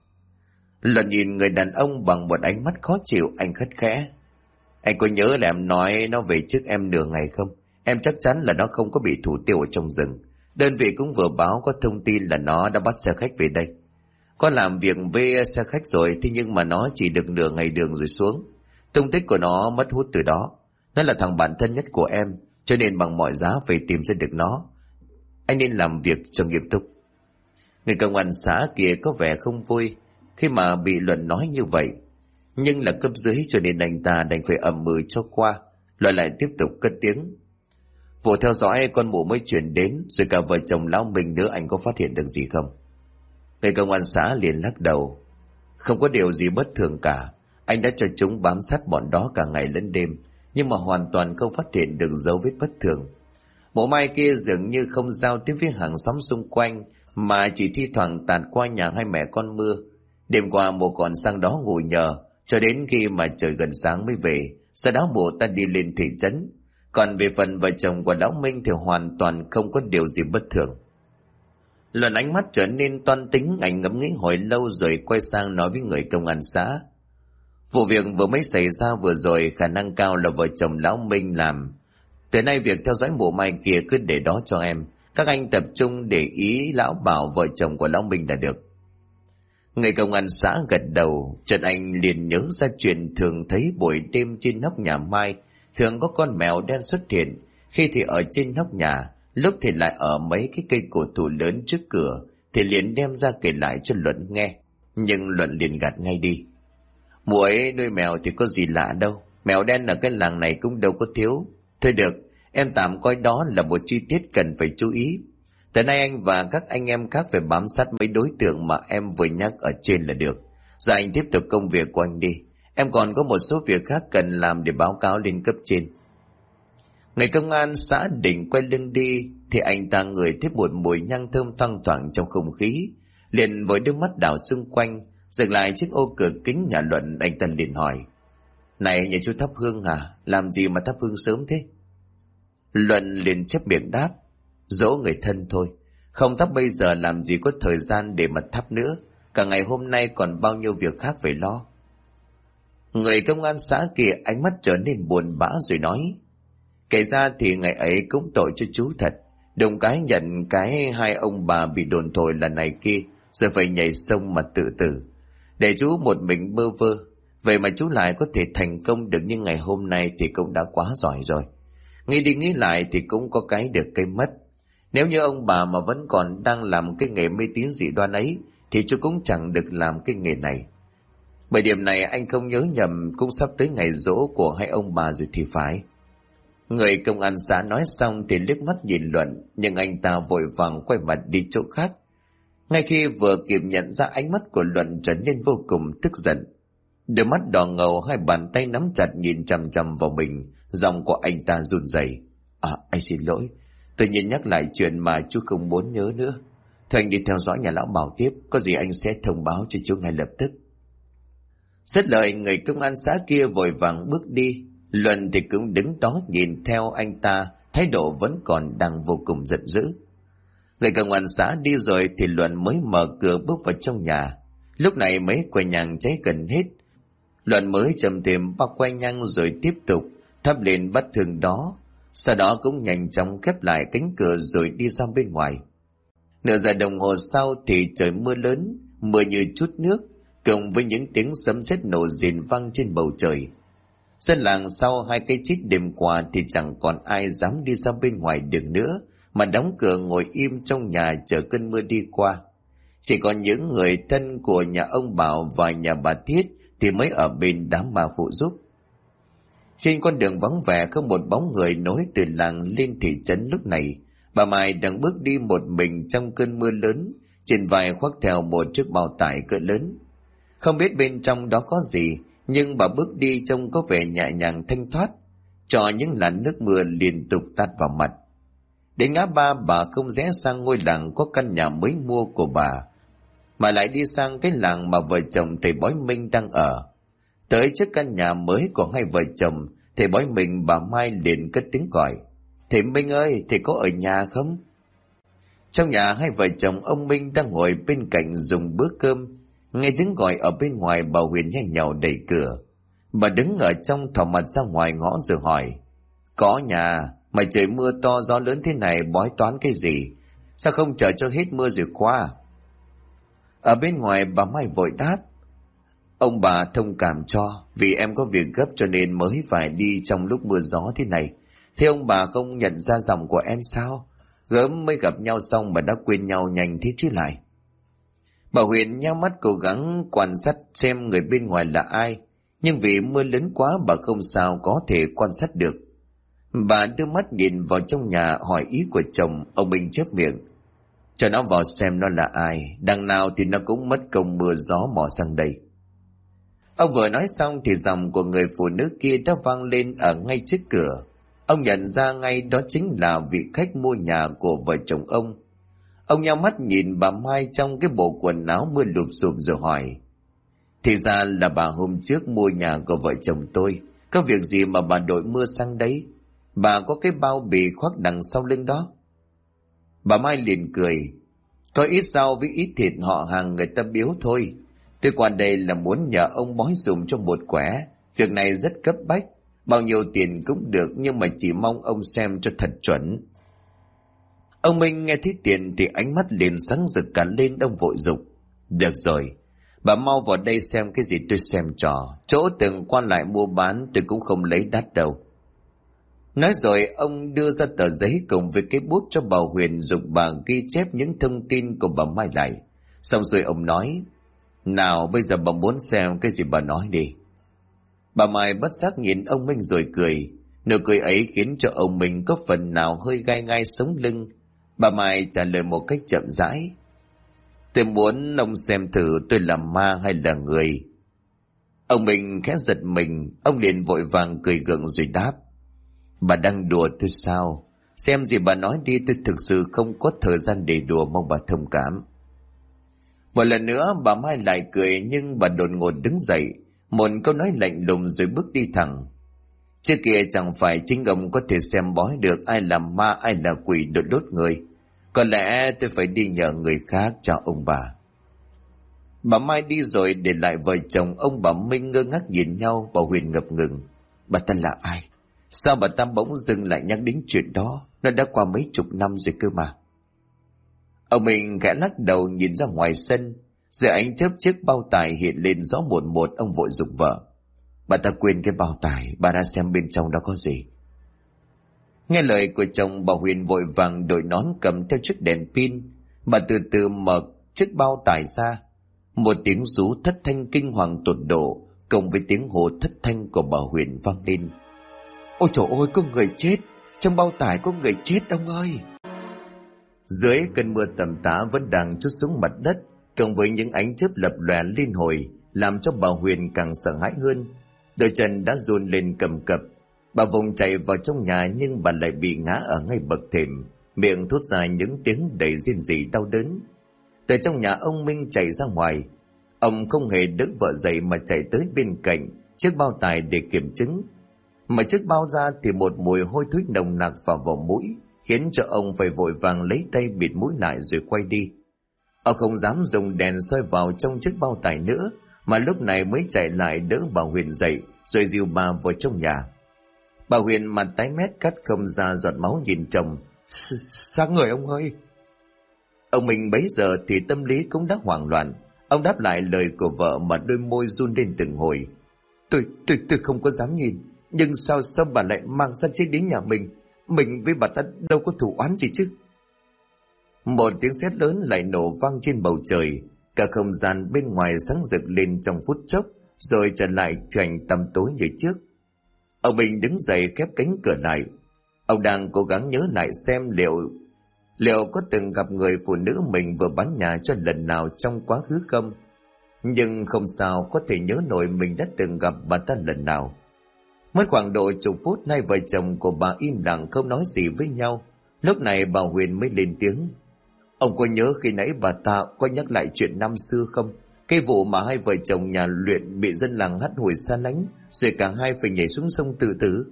Luận nhìn người đàn ông bằng một ánh mắt khó chịu, anh khắt khẽ. Anh có nhớ là em nói nó về trước em nửa ngày không? Em chắc chắn là nó không có bị thủ tiêu ở trong rừng. Đơn vị cũng vừa báo có thông tin là nó đã bắt xe khách về đây. Có làm việc với xe khách rồi, thế nhưng mà nó chỉ được nửa ngày đường rồi xuống. Tung tích của nó mất hút từ đó. Nó là thằng bạn thân nhất của em, cho nên bằng mọi giá phải tìm ra được nó. Anh nên làm việc cho nghiêm túc. Người công an xã kia có vẻ không vui khi mà bị Luận nói như vậy, nhưng là cấp dưới cho nên anh ta đành phải ậm ừ cho qua. Luận lại tiếp tục cất tiếng. Vụ theo dõi con mụ mới chuyển đến, rồi cả vợ chồng lão Minh nữa, anh có phát hiện được gì không? Người công an xã liền lắc đầu. Không có điều gì bất thường cả. Anh đã cho chúng bám sát bọn đó cả ngày lẫn đêm, nhưng mà hoàn toàn không phát hiện được dấu vết bất thường. Mụ Mai kia dường như không giao tiếp với hàng xóm xung quanh, mà chỉ thi thoảng tạt qua nhà hai mẹ con Mưa. Đêm qua mụ còn sang đó ngủ nhờ, cho đến khi mà trời gần sáng mới về. Sau đó mụ ta đi lên thị trấn. Còn về phần vợ chồng của lão Minh thì hoàn toàn không có điều gì bất thường. Lần ánh mắt trở nên toan tính, anh ngẫm nghĩ hồi lâu rồi quay sang nói với người công an xã. Vụ việc vừa mới xảy ra vừa rồi khả năng cao là vợ chồng lão Minh làm. Từ nay việc theo dõi mụ Mai kia cứ để đó cho em. Các anh tập trung để ý lão Bảo vợ chồng của lão Minh là được. Người công an xã gật đầu, chợt anh liền nhớ ra chuyện thường thấy buổi đêm trên nóc nhà Mai thường có con mèo đen xuất hiện, khi thì ở trên nóc nhà, lúc thì lại ở mấy cái cây cổ thụ lớn trước cửa, thì liền đem ra kể lại cho Luận nghe. nhưng Luận liền gạt ngay đi. Muội nuôi mèo thì có gì lạ đâu, mèo đen ở cái làng này cũng đâu có thiếu. Thôi được, em tạm coi đó là một chi tiết cần phải chú ý. Từ nay anh và các anh em khác phải bám sát mấy đối tượng mà em vừa nhắc ở trên là được. Giờ anh tiếp tục công việc của anh đi. Em còn có một số việc khác cần làm để báo cáo lên cấp trên. Người công an xã định quay lưng đi thì anh ta ngửi thấy một mùi nhang thơm thoang thoảng trong không khí, liền với đôi mắt đảo xung quanh, dừng lại trước ô cửa kính nhà Luận. Anh ta liền hỏi: Này nhà chú thắp hương hả? Làm gì mà thắp hương sớm thế? Luận liền chép miệng đáp: Dỗ người thân thôi, không thắp bây giờ làm gì có thời gian để mà thắp nữa, cả ngày hôm nay còn bao nhiêu việc khác phải lo. Người công an xã kia ánh mắt trở nên buồn bã rồi nói: Kể ra thì ngày ấy cũng tội cho chú thật, đùng cái nhận cái hai ông bà bị đồn thổi là này kia, rồi phải nhảy sông mà tự tử, để chú một mình bơ vơ. Vậy mà chú lại có thể thành công được như ngày hôm nay thì cũng đã quá giỏi rồi. Nghĩ đi nghĩ lại thì cũng có cái được cái mất. Nếu như ông bà mà vẫn còn đang làm cái nghề mê tín dị đoan ấy thì chú cũng chẳng được làm cái nghề này. Bởi điểm này anh không nhớ nhầm cũng sắp tới ngày giỗ của hai ông bà rồi thì phải. Người công an xã nói xong thì liếc mắt nhìn Luận, nhưng anh ta vội vàng quay mặt đi chỗ khác. Ngay khi vừa kịp nhận ra ánh mắt của Luận trở nên vô cùng tức giận. Đôi mắt đỏ ngầu, hai bàn tay nắm chặt nhìn chằm chằm vào mình, giọng của anh ta run rẩy. Anh xin lỗi, tự nhiên nhắc lại chuyện mà chú không muốn nhớ nữa. Thôi anh đi theo dõi nhà lão Bảo tiếp, có gì anh sẽ thông báo cho chú ngay lập tức. Dứt lời, người công an xã kia vội vàng bước đi. Luận thì cũng đứng đó nhìn theo anh ta, thái độ vẫn còn đang vô cùng giận dữ. Người công an xã đi rồi thì Luận mới mở cửa bước vào trong nhà. Lúc này mấy que nhang cháy gần hết. Luận mới châm thêm 3 que nhang rồi tiếp tục thắp lên bát hương đó. Sau đó cũng nhanh chóng khép lại cánh cửa rồi đi ra bên ngoài. Nửa giờ đồng hồ sau thì trời mưa lớn, mưa như chút nước, cùng với những tiếng sấm sét nổ rền vang trên bầu trời. Dân làng sau 2 cái chết đêm qua thì chẳng còn ai dám đi ra bên ngoài đường nữa, mà đóng cửa ngồi im trong nhà chờ cơn mưa đi qua. Chỉ còn những người thân của nhà ông Bảo và nhà bà Thiết thì mới ở bên đám ma phụ giúp. Trên con đường vắng vẻ không một bóng người nối từ làng lên thị trấn lúc này. Bà Mai đang bước đi một mình trong cơn mưa lớn, trên vai khoác theo một chiếc bao tải cỡ lớn. Không biết bên trong đó có gì, nhưng bà bước đi trông có vẻ nhẹ nhàng thanh thoát, cho những làn nước mưa liên tục tạt vào mặt. Đến ngã ba, bà không rẽ sang ngôi làng có căn nhà mới mua của bà, mà lại đi sang cái làng mà vợ chồng thầy Bói Minh đang ở. Tới trước căn nhà mới của hai vợ chồng, thầy Bói Minh bà Mai liền cất tiếng gọi: Thầy Minh ơi, thầy có ở nhà không? Trong nhà, hai vợ chồng ông Minh đang ngồi bên cạnh dùng bữa cơm. Nghe tiếng gọi ở bên ngoài, bà Huyền nhanh nhào đẩy cửa. Bà đứng ở trong thò mặt ra ngoài ngõ rồi hỏi: Có nhà, mà trời mưa to gió lớn thế này bói toán cái gì? Sao không chờ cho hết mưa rồi qua? Ở bên ngoài, bà Mai vội đáp: Ông bà thông cảm cho, vì em có việc gấp cho nên mới phải đi trong lúc mưa gió thế này. Thế ông bà không nhận ra giọng của em sao? Gớm mới gặp nhau xong mà đã quên nhau nhanh thế chứ lại. Bà Huyền nhắm mắt cố gắng quan sát xem người bên ngoài là ai, nhưng vì mưa lớn quá bà không sao có thể quan sát được. Bà đưa mắt nhìn vào trong nhà hỏi ý của chồng. Ông Minh chép miệng: Cho nó vào xem nó là ai, đằng nào thì nó cũng mất công mưa gió mò sang đây. Ông vừa nói xong thì giọng của người phụ nữ kia đã vang lên ở ngay trước cửa. Ông nhận ra ngay đó chính là vị khách mua nhà của vợ chồng ông. Ông nhắm mắt nhìn bà Mai trong cái bộ quần áo mưa lụp xụp rồi hỏi: Thì ra là bà hôm trước mua nhà của vợ chồng tôi, có việc gì mà bà đội mưa sang đấy? Bà có cái bao bì khoác đằng sau lưng đó. Bà Mai liền cười: Có ít rau với ít thịt họ hàng người ta biếu thôi. Tôi qua đây là muốn nhờ ông bói dùm cho một quẻ. Việc này rất cấp bách, bao nhiêu tiền cũng được, nhưng mà chỉ mong ông xem cho thật chuẩn. Ông Minh nghe thấy tiền thì ánh mắt liền sáng rực cả lên. Ông vội giục: Được rồi, bà mau vào đây xem cái gì tôi xem trò. Chỗ từng quan lại mua bán tôi cũng không lấy đắt đâu. Nói rồi ông đưa ra tờ giấy cùng với cái bút cho bà Huyền, giục bà ghi chép những thông tin của bà Mai lại. Xong rồi ông nói: Nào bây giờ bà muốn xem cái gì bà nói đi. Bà Mai bất giác nhìn ông Minh rồi cười. Nụ cười ấy khiến cho ông Minh có phần nào hơi gai gai sống lưng. Bà Mai trả lời một cách chậm rãi. Tôi muốn ông xem thử tôi là ma hay là người. Ông Minh khẽ giật mình. Ông liền vội vàng cười gượng rồi đáp. Bà đang đùa tôi sao? Xem gì bà nói đi, tôi thực sự không có thời gian để đùa, mong bà thông cảm. Một lần nữa bà Mai lại cười, nhưng bà đột ngột đứng dậy, một câu nói lạnh lùng rồi bước đi thẳng. Trước kia chẳng phải chính ông có thể xem bói được ai là ma ai là quỷ đột đốt người. Có lẽ tôi phải đi nhờ người khác cho ông bà. Bà Mai đi rồi để lại vợ chồng ông bà Minh ngơ ngác nhìn nhau. Bà Huyền ngập ngừng. Bà ta là ai? Sao bà ta bỗng dưng lại nhắc đến chuyện đó? Nó đã qua mấy chục năm rồi cơ mà. Ông Minh khẽ lắc đầu nhìn ra ngoài sân. Dưới ánh chớp chiếc bao tải hiện lên rõ mồn một. Ông vội giục vợ. Bà ta quên cái bao tải, bà ra xem bên trong đó có gì. Nghe lời của chồng, bà Huyền vội vàng đội nón cầm theo chiếc đèn pin. Bà từ từ mở chiếc bao tải ra. Một tiếng rú thất thanh kinh hoàng tột độ cộng với tiếng hô thất thanh của bà Huyền vang lên. Ôi trời ơi, có người chết! Trong bao tải có người chết ông ơi! Dưới cơn mưa tầm tã vẫn đang trút xuống mặt đất, cộng với những ánh chớp lập lòe liên hồi, làm cho bà Huyền càng sợ hãi hơn. Đôi chân đã run lên cầm cập. Bà vùng chạy vào trong nhà, nhưng bà lại bị ngã ở ngay bậc thềm, miệng thốt ra những tiếng đầy rên rỉ đau đớn. Từ trong nhà, ông Minh chạy ra ngoài. Ông không hề đỡ vợ dậy mà chạy tới bên cạnh chiếc bao tải để kiểm chứng. Mà chiếc bao ra thì một mùi hôi thối nồng nặc vào mũi, khiến cho ông phải vội vàng lấy tay bịt mũi lại rồi quay đi. Ông không dám dùng đèn soi vào trong chiếc bao tải nữa, mà lúc này mới chạy lại đỡ bà Huyền dậy rồi dìu bà vào trong nhà. Bà Huyền mặt tái mét cắt không ra giọt máu nhìn chồng. Sao người ông ơi? Ông Minh bấy giờ thì tâm lý cũng đã hoảng loạn. Ông đáp lại lời của vợ mà đôi môi run lên từng hồi. Tôi không có dám nhìn. Nhưng sao bà lại mang xác chết đến nhà mình? Mình với bà ta đâu có thù oán gì chứ? Một tiếng sét lớn lại nổ vang trên bầu trời. Cả không gian bên ngoài sáng rực lên trong phút chốc, rồi trở lại thành tăm tối như trước. Ông Minh đứng dậy khép cánh cửa lại. Ông đang cố gắng nhớ lại xem liệu có từng gặp người phụ nữ mình vừa bán nhà cho lần nào trong quá khứ không. Nhưng không sao có thể nhớ nổi mình đã từng gặp bà ta lần nào. Mất khoảng độ chục phút, hai vợ chồng của bà im lặng không nói gì với nhau. Lúc này bà Huyền mới lên tiếng. Ông có nhớ khi nãy bà ta có nhắc lại chuyện năm xưa không? Cái vụ mà hai vợ chồng nhà Luyện bị dân làng hắt hủi xa lánh, rồi cả hai phải nhảy xuống sông tự tử.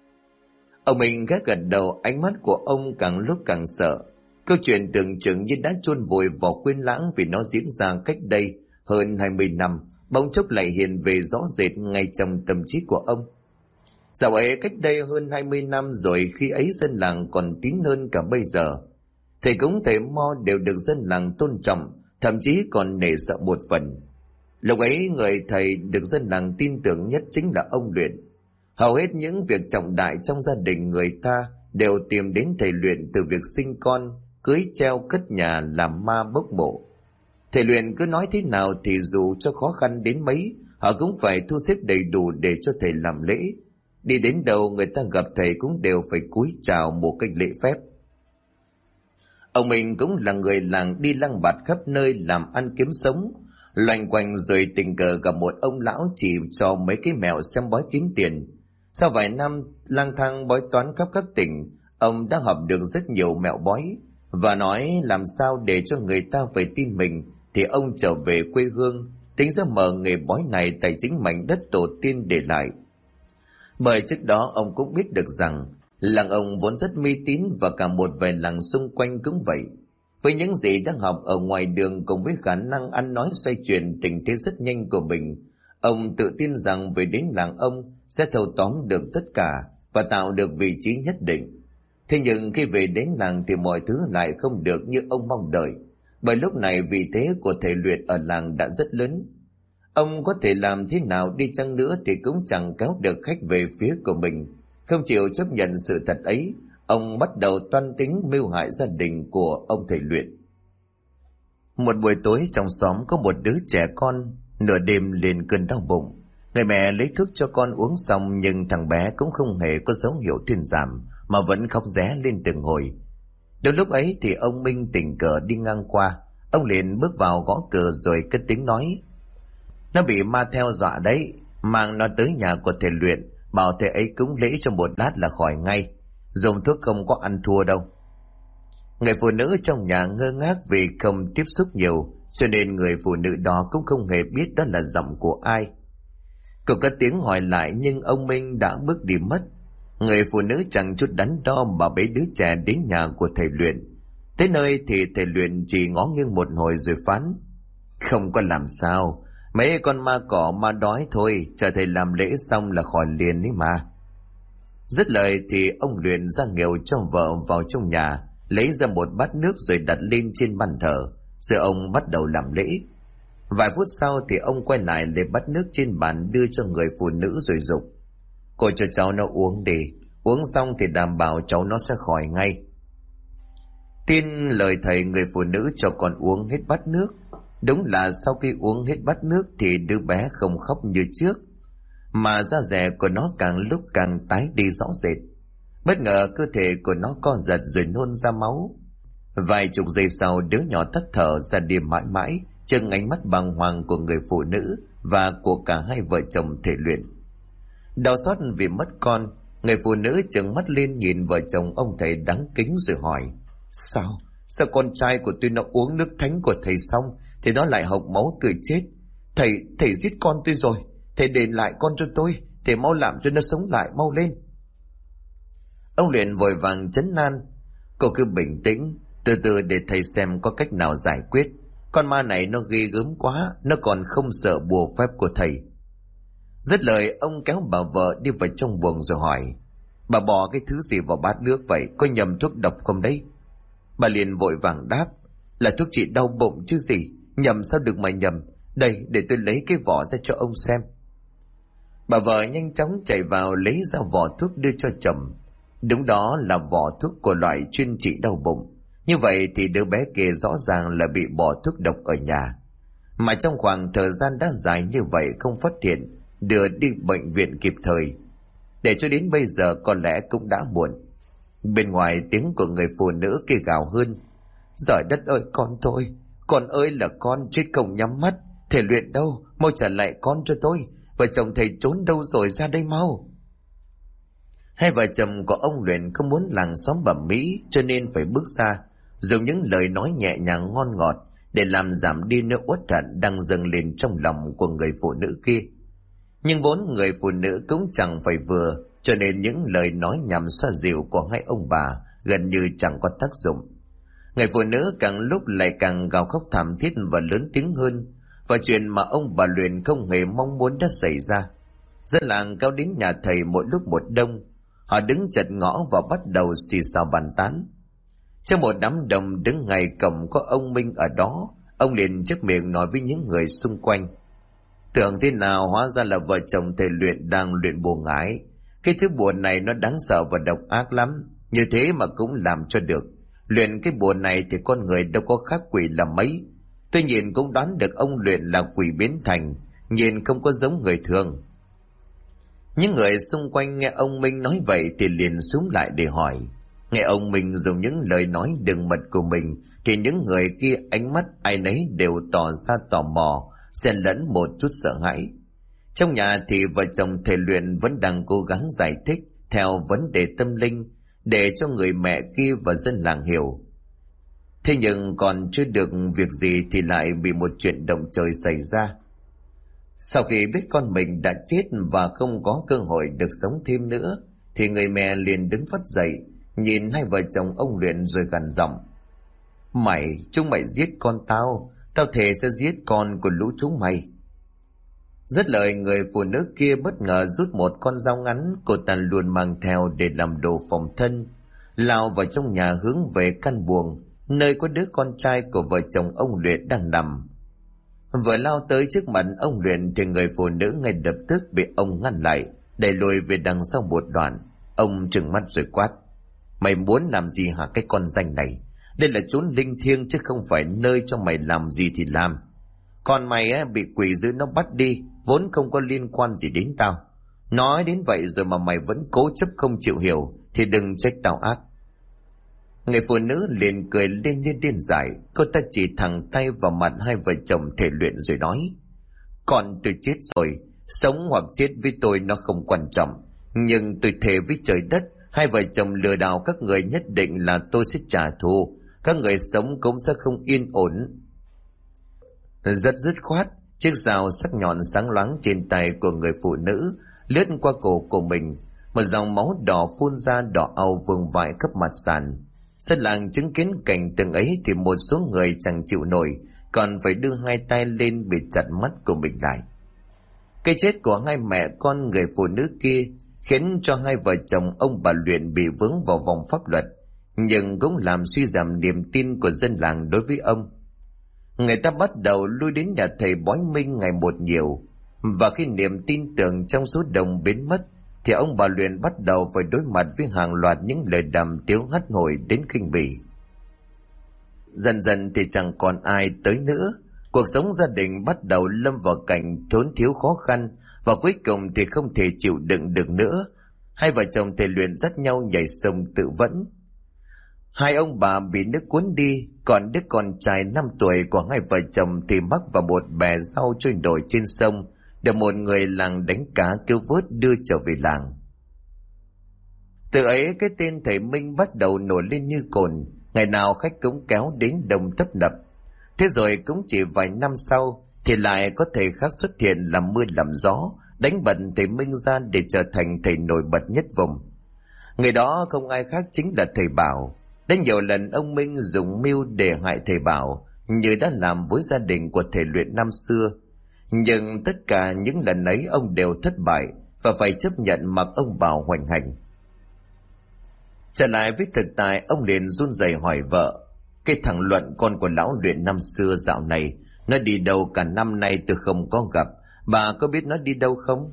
Ông mình gác gật đầu, ánh mắt của ông càng lúc càng sợ. Câu chuyện tưởng chừng như đã chôn vùi vào quên lãng vì nó diễn ra cách đây hơn 20 năm, bỗng chốc lại hiện về rõ rệt ngay trong tâm trí của ông. Dạo ấy cách đây hơn 20 năm rồi, khi ấy dân làng còn tín hơn cả bây giờ. Thầy cúng thầy mo đều được dân làng tôn trọng, thậm chí còn nể sợ một phần. Lúc ấy người thầy được dân làng tin tưởng nhất chính là ông Luyện. Hầu hết những việc trọng đại trong gia đình người ta đều tìm đến thầy Luyện, từ việc sinh con, cưới treo, cất nhà, làm ma bốc mộ. Thầy Luyện cứ nói thế nào thì dù cho khó khăn đến mấy, họ cũng phải thu xếp đầy đủ để cho thầy làm lễ. Đi đến đâu người ta gặp thầy cũng đều phải cúi chào một cách lễ phép. Ông mình cũng là người làng đi lăng bạt khắp nơi làm ăn kiếm sống, loanh quanh rồi tình cờ gặp một ông lão chỉ cho mấy cái mẹo xem bói kiếm tiền. Sau vài năm lang thang bói toán khắp các tỉnh, ông đã học được rất nhiều mẹo bói, và nói làm sao để cho người ta phải tin mình thì ông trở về quê hương, tính ra mở nghề bói này tại chính mảnh đất tổ tiên để lại. Bởi trước đó ông cũng biết được rằng làng ông vốn rất mê tín, và cả một vài làng xung quanh cũng vậy. Với những gì đang học ở ngoài đường cùng với khả năng ăn nói xoay chuyển tình thế rất nhanh của mình, ông tự tin rằng về đến làng ông sẽ thâu tóm được tất cả và tạo được vị trí nhất định. Thế nhưng khi về đến làng thì mọi thứ lại không được như ông mong đợi, bởi lúc này vị thế của thầy Luyện ở làng đã rất lớn. Ông có thể làm thế nào đi chăng nữa thì cũng chẳng kéo được khách về phía của mình. Không chịu chấp nhận sự thật ấy, ông bắt đầu toan tính mưu hại gia đình của ông thầy Luyện. Một buổi tối trong xóm có một đứa trẻ con nửa đêm lên cơn đau bụng. Người mẹ lấy thuốc cho con uống xong, nhưng thằng bé cũng không hề có dấu hiệu thuyên giảm mà vẫn khóc ré lên từng hồi. Đến lúc ấy thì ông Minh tình cờ đi ngang qua. Ông liền bước vào gõ cửa rồi cất tiếng nói: "Nó bị ma theo dọa đấy, mang nó tới nhà của thầy Luyện, bảo thầy ấy cúng lễ cho một lát là khỏi ngay. Dùng thuốc không có ăn thua đâu." Người phụ nữ trong nhà ngơ ngác vì không tiếp xúc nhiều, cho nên người phụ nữ đó cũng không hề biết đó là giọng của ai. Cô cất tiếng hỏi lại, nhưng ông Minh đã bước đi mất. Người phụ nữ chẳng chút đắn đo mà bế đứa trẻ đến nhà của thầy Luyện. Tới nơi thì thầy Luyện chỉ ngó nghiêng một hồi rồi phán: "Không có làm sao, mấy con ma cỏ ma đói thôi, chờ thầy làm lễ xong là khỏi liền ấy mà." Dứt lời thì ông Luyện ra nghều cho vợ vào trong nhà, lấy ra một bát nước rồi đặt lên trên bàn thờ, rồi ông bắt đầu làm lễ. Vài phút sau thì ông quay lại lấy bát nước trên bàn đưa cho người phụ nữ rồi dục: "Cô cho cháu nó uống đi, uống xong thì đảm bảo cháu nó sẽ khỏi ngay." Tin lời thầy, người phụ nữ cho con uống hết bát nước. Đúng là sau khi uống hết bát nước thì đứa bé không khóc như trước, mà da dẻ của nó càng lúc càng tái đi rõ rệt. Bất ngờ cơ thể của nó co giật rồi nôn ra máu. Vài chục giây sau, đứa nhỏ tắt thở ra đi mãi mãi trước ánh mắt bàng hoàng của người phụ nữ và của cả hai vợ chồng thầy Luyện. Đau xót vì mất con, người phụ nữ trừng mắt lên nhìn vợ chồng ông thầy đáng kính rồi hỏi: Sao con trai của tôi nó uống nước thánh của thầy xong thì nó lại hộc máu tươi chết? Thầy giết con tôi rồi, thầy đền lại con cho tôi, thầy mau làm cho nó sống lại, mau lên." Ông Luyện vội vàng trấn an: "Cô cứ bình tĩnh, từ từ để thầy xem có cách nào giải quyết. Con ma này nó ghê gớm quá, nó còn không sợ bùa phép của thầy." Dứt lời, ông kéo bà vợ đi vào trong buồng rồi hỏi: "Bà bỏ cái thứ gì vào bát nước vậy, có nhầm thuốc độc không đấy?" Bà liền vội vàng đáp: "Là thuốc trị đau bụng chứ gì, nhầm sao được mà nhầm. Đây, để tôi lấy cái vỏ ra cho ông xem." Bà vợ nhanh chóng chạy vào lấy ra vỏ thuốc đưa cho chồng. Đúng đó là vỏ thuốc của loại chuyên trị đau bụng. Như vậy thì đứa bé kia rõ ràng là bị bỏ thuốc độc ở nhà, mà trong khoảng thời gian đã dài như vậy không phát hiện, đưa đi bệnh viện kịp thời. Để cho đến bây giờ có lẽ cũng đã muộn. Bên ngoài tiếng của người phụ nữ kia gào hơn: "Giời đất ơi, con tôi, con ơi là con, chết không nhắm mắt. Thầy Luyện đâu, mau trả lại con cho tôi. Vợ chồng thầy trốn đâu rồi, ra đây mau." Hai vợ chồng của ông Luyện không muốn làng xóm bẩm mỹ, cho nên phải bước ra, dùng những lời nói nhẹ nhàng ngon ngọt để làm giảm đi nỗi uất hận đang dâng lên trong lòng của người phụ nữ kia. Nhưng vốn người phụ nữ cũng chẳng phải vừa, cho nên những lời nói nhằm xoa dịu của hai ông bà gần như chẳng có tác dụng. Người phụ nữ càng lúc lại càng gào khóc thảm thiết và lớn tiếng hơn, và chuyện mà ông bà Luyện không hề mong muốn đã xảy ra. Dân làng kéo đến nhà thầy một lúc một đông. Họ đứng chật ngõ và bắt đầu xì xào bàn tán. Trong một đám đông đứng ngay cổng có ông Minh ở đó. Ông liền chép miệng nói với những người xung quanh: "Tưởng thế nào, hóa ra là vợ chồng thầy Luyện đang luyện bùa ngải. Cái thứ bùa này nó đáng sợ và độc ác lắm, như thế mà cũng làm cho được. Luyện cái bùa này thì con người đâu có khác quỷ là mấy. Tôi nhìn cũng đoán được ông Luyện là quỷ biến thành, nhìn không có giống người thường." Những người xung quanh nghe ông Minh nói vậy thì liền xúm lại để hỏi. Nghe ông Minh dùng những lời nói đường mật của mình thì những người kia ánh mắt ai nấy đều tỏ ra tò mò, xen lẫn một chút sợ hãi. Trong nhà thì vợ chồng thầy Luyện vẫn đang cố gắng giải thích theo vấn đề tâm linh để cho người mẹ kia và dân làng hiểu. Thế nhưng còn chưa được việc gì thì lại bị một chuyện động trời xảy ra. Sau khi biết con mình đã chết và không có cơ hội được sống thêm nữa, thì người mẹ liền đứng phắt dậy, nhìn hai vợ chồng ông Luyện rồi gằn giọng: Chúng mày giết con tao, tao thề sẽ giết con của lũ chúng mày." Dứt lời, người phụ nữ kia bất ngờ rút một con dao ngắn cô ta luôn mang theo để làm đồ phòng thân, lao vào trong nhà hướng về căn buồng nơi có đứa con trai của vợ chồng ông Luyện đang nằm. Vừa lao tới trước mặt ông Luyện thì người phụ nữ ngay lập tức bị ông ngăn lại, đẩy lùi về đằng sau một đoạn. Ông trừng mắt rồi quát: "Mày muốn làm gì hả cái con danh này? Đây là chốn linh thiêng chứ không phải nơi cho mày làm gì thì làm. Còn mày bị quỷ dữ nó bắt đi, vốn không có liên quan gì đến tao. Nói đến vậy rồi mà mày vẫn cố chấp không chịu hiểu thì đừng trách tao ác. Người phụ nữ liền cười lên điên dại. Cô ta chỉ thẳng tay vào mặt hai vợ chồng thể luyện rồi nói: Con tôi chết rồi, sống hoặc chết với tôi nó không quan trọng, nhưng tôi thề với trời đất, hai vợ chồng lừa đảo các người nhất định là tôi sẽ trả thù. Các người sống cũng sẽ không yên ổn. Rất dứt khoát, chiếc dao sắc nhọn sáng loáng trên tay của người phụ nữ lướt qua cổ của mình. Một dòng máu đỏ phun ra đỏ au vương vãi khắp mặt sàn. Dân làng chứng kiến cảnh tượng ấy thì một số người chẳng chịu nổi, còn phải đưa hai tay lên bịt chặt mắt của mình lại. Cái chết của hai mẹ con người phụ nữ kia khiến cho hai vợ chồng ông bà Luyện bị vướng vào vòng pháp luật, nhưng cũng làm suy giảm niềm tin của dân làng đối với ông. Người ta bắt đầu lui đến nhà thầy bói minh ngày một nhiều, và khi niềm tin tưởng trong số đông biến mất thì ông bà Luyện bắt đầu phải đối mặt với hàng loạt những lời đàm tiếu hắt hủi đến khinh bỉ. Dần dần thì chẳng còn ai tới nữa. Cuộc sống gia đình bắt đầu lâm vào cảnh thốn thiếu khó khăn, và cuối cùng thì không thể chịu đựng được nữa. Hai vợ chồng thầy Luyện dắt nhau nhảy sông tự vẫn. Hai ông bà bị nước cuốn đi, còn đứa con trai 5 tuổi của hai vợ chồng thì mắc vào một bè rau trôi nổi trên sông, được một người làng đánh cá cứu vớt đưa trở về làng. Từ ấy cái tên thầy Minh bắt đầu nổi lên như cồn, ngày nào khách cũng kéo đến đông tấp nập. Thế rồi cũng chỉ vài năm sau thì lại có thầy khác xuất hiện làm mưa làm gió, đánh bật thầy Minh ra để trở thành thầy nổi bật nhất vùng. Người đó không ai khác chính là thầy Bảo. Đã nhiều lần ông Minh dùng mưu để hại thầy Bảo, như đã làm với gia đình của thầy Luyện năm xưa. Nhưng tất cả những lần ấy ông đều thất bại và phải chấp nhận mặc ông Bảo hoành hành. Trở lại với thực tại, ông liền run rẩy hỏi vợ: Cái thằng Luận con của lão Luyện năm xưa dạo này nó đi đâu cả năm nay tôi không có gặp, bà có biết nó đi đâu không?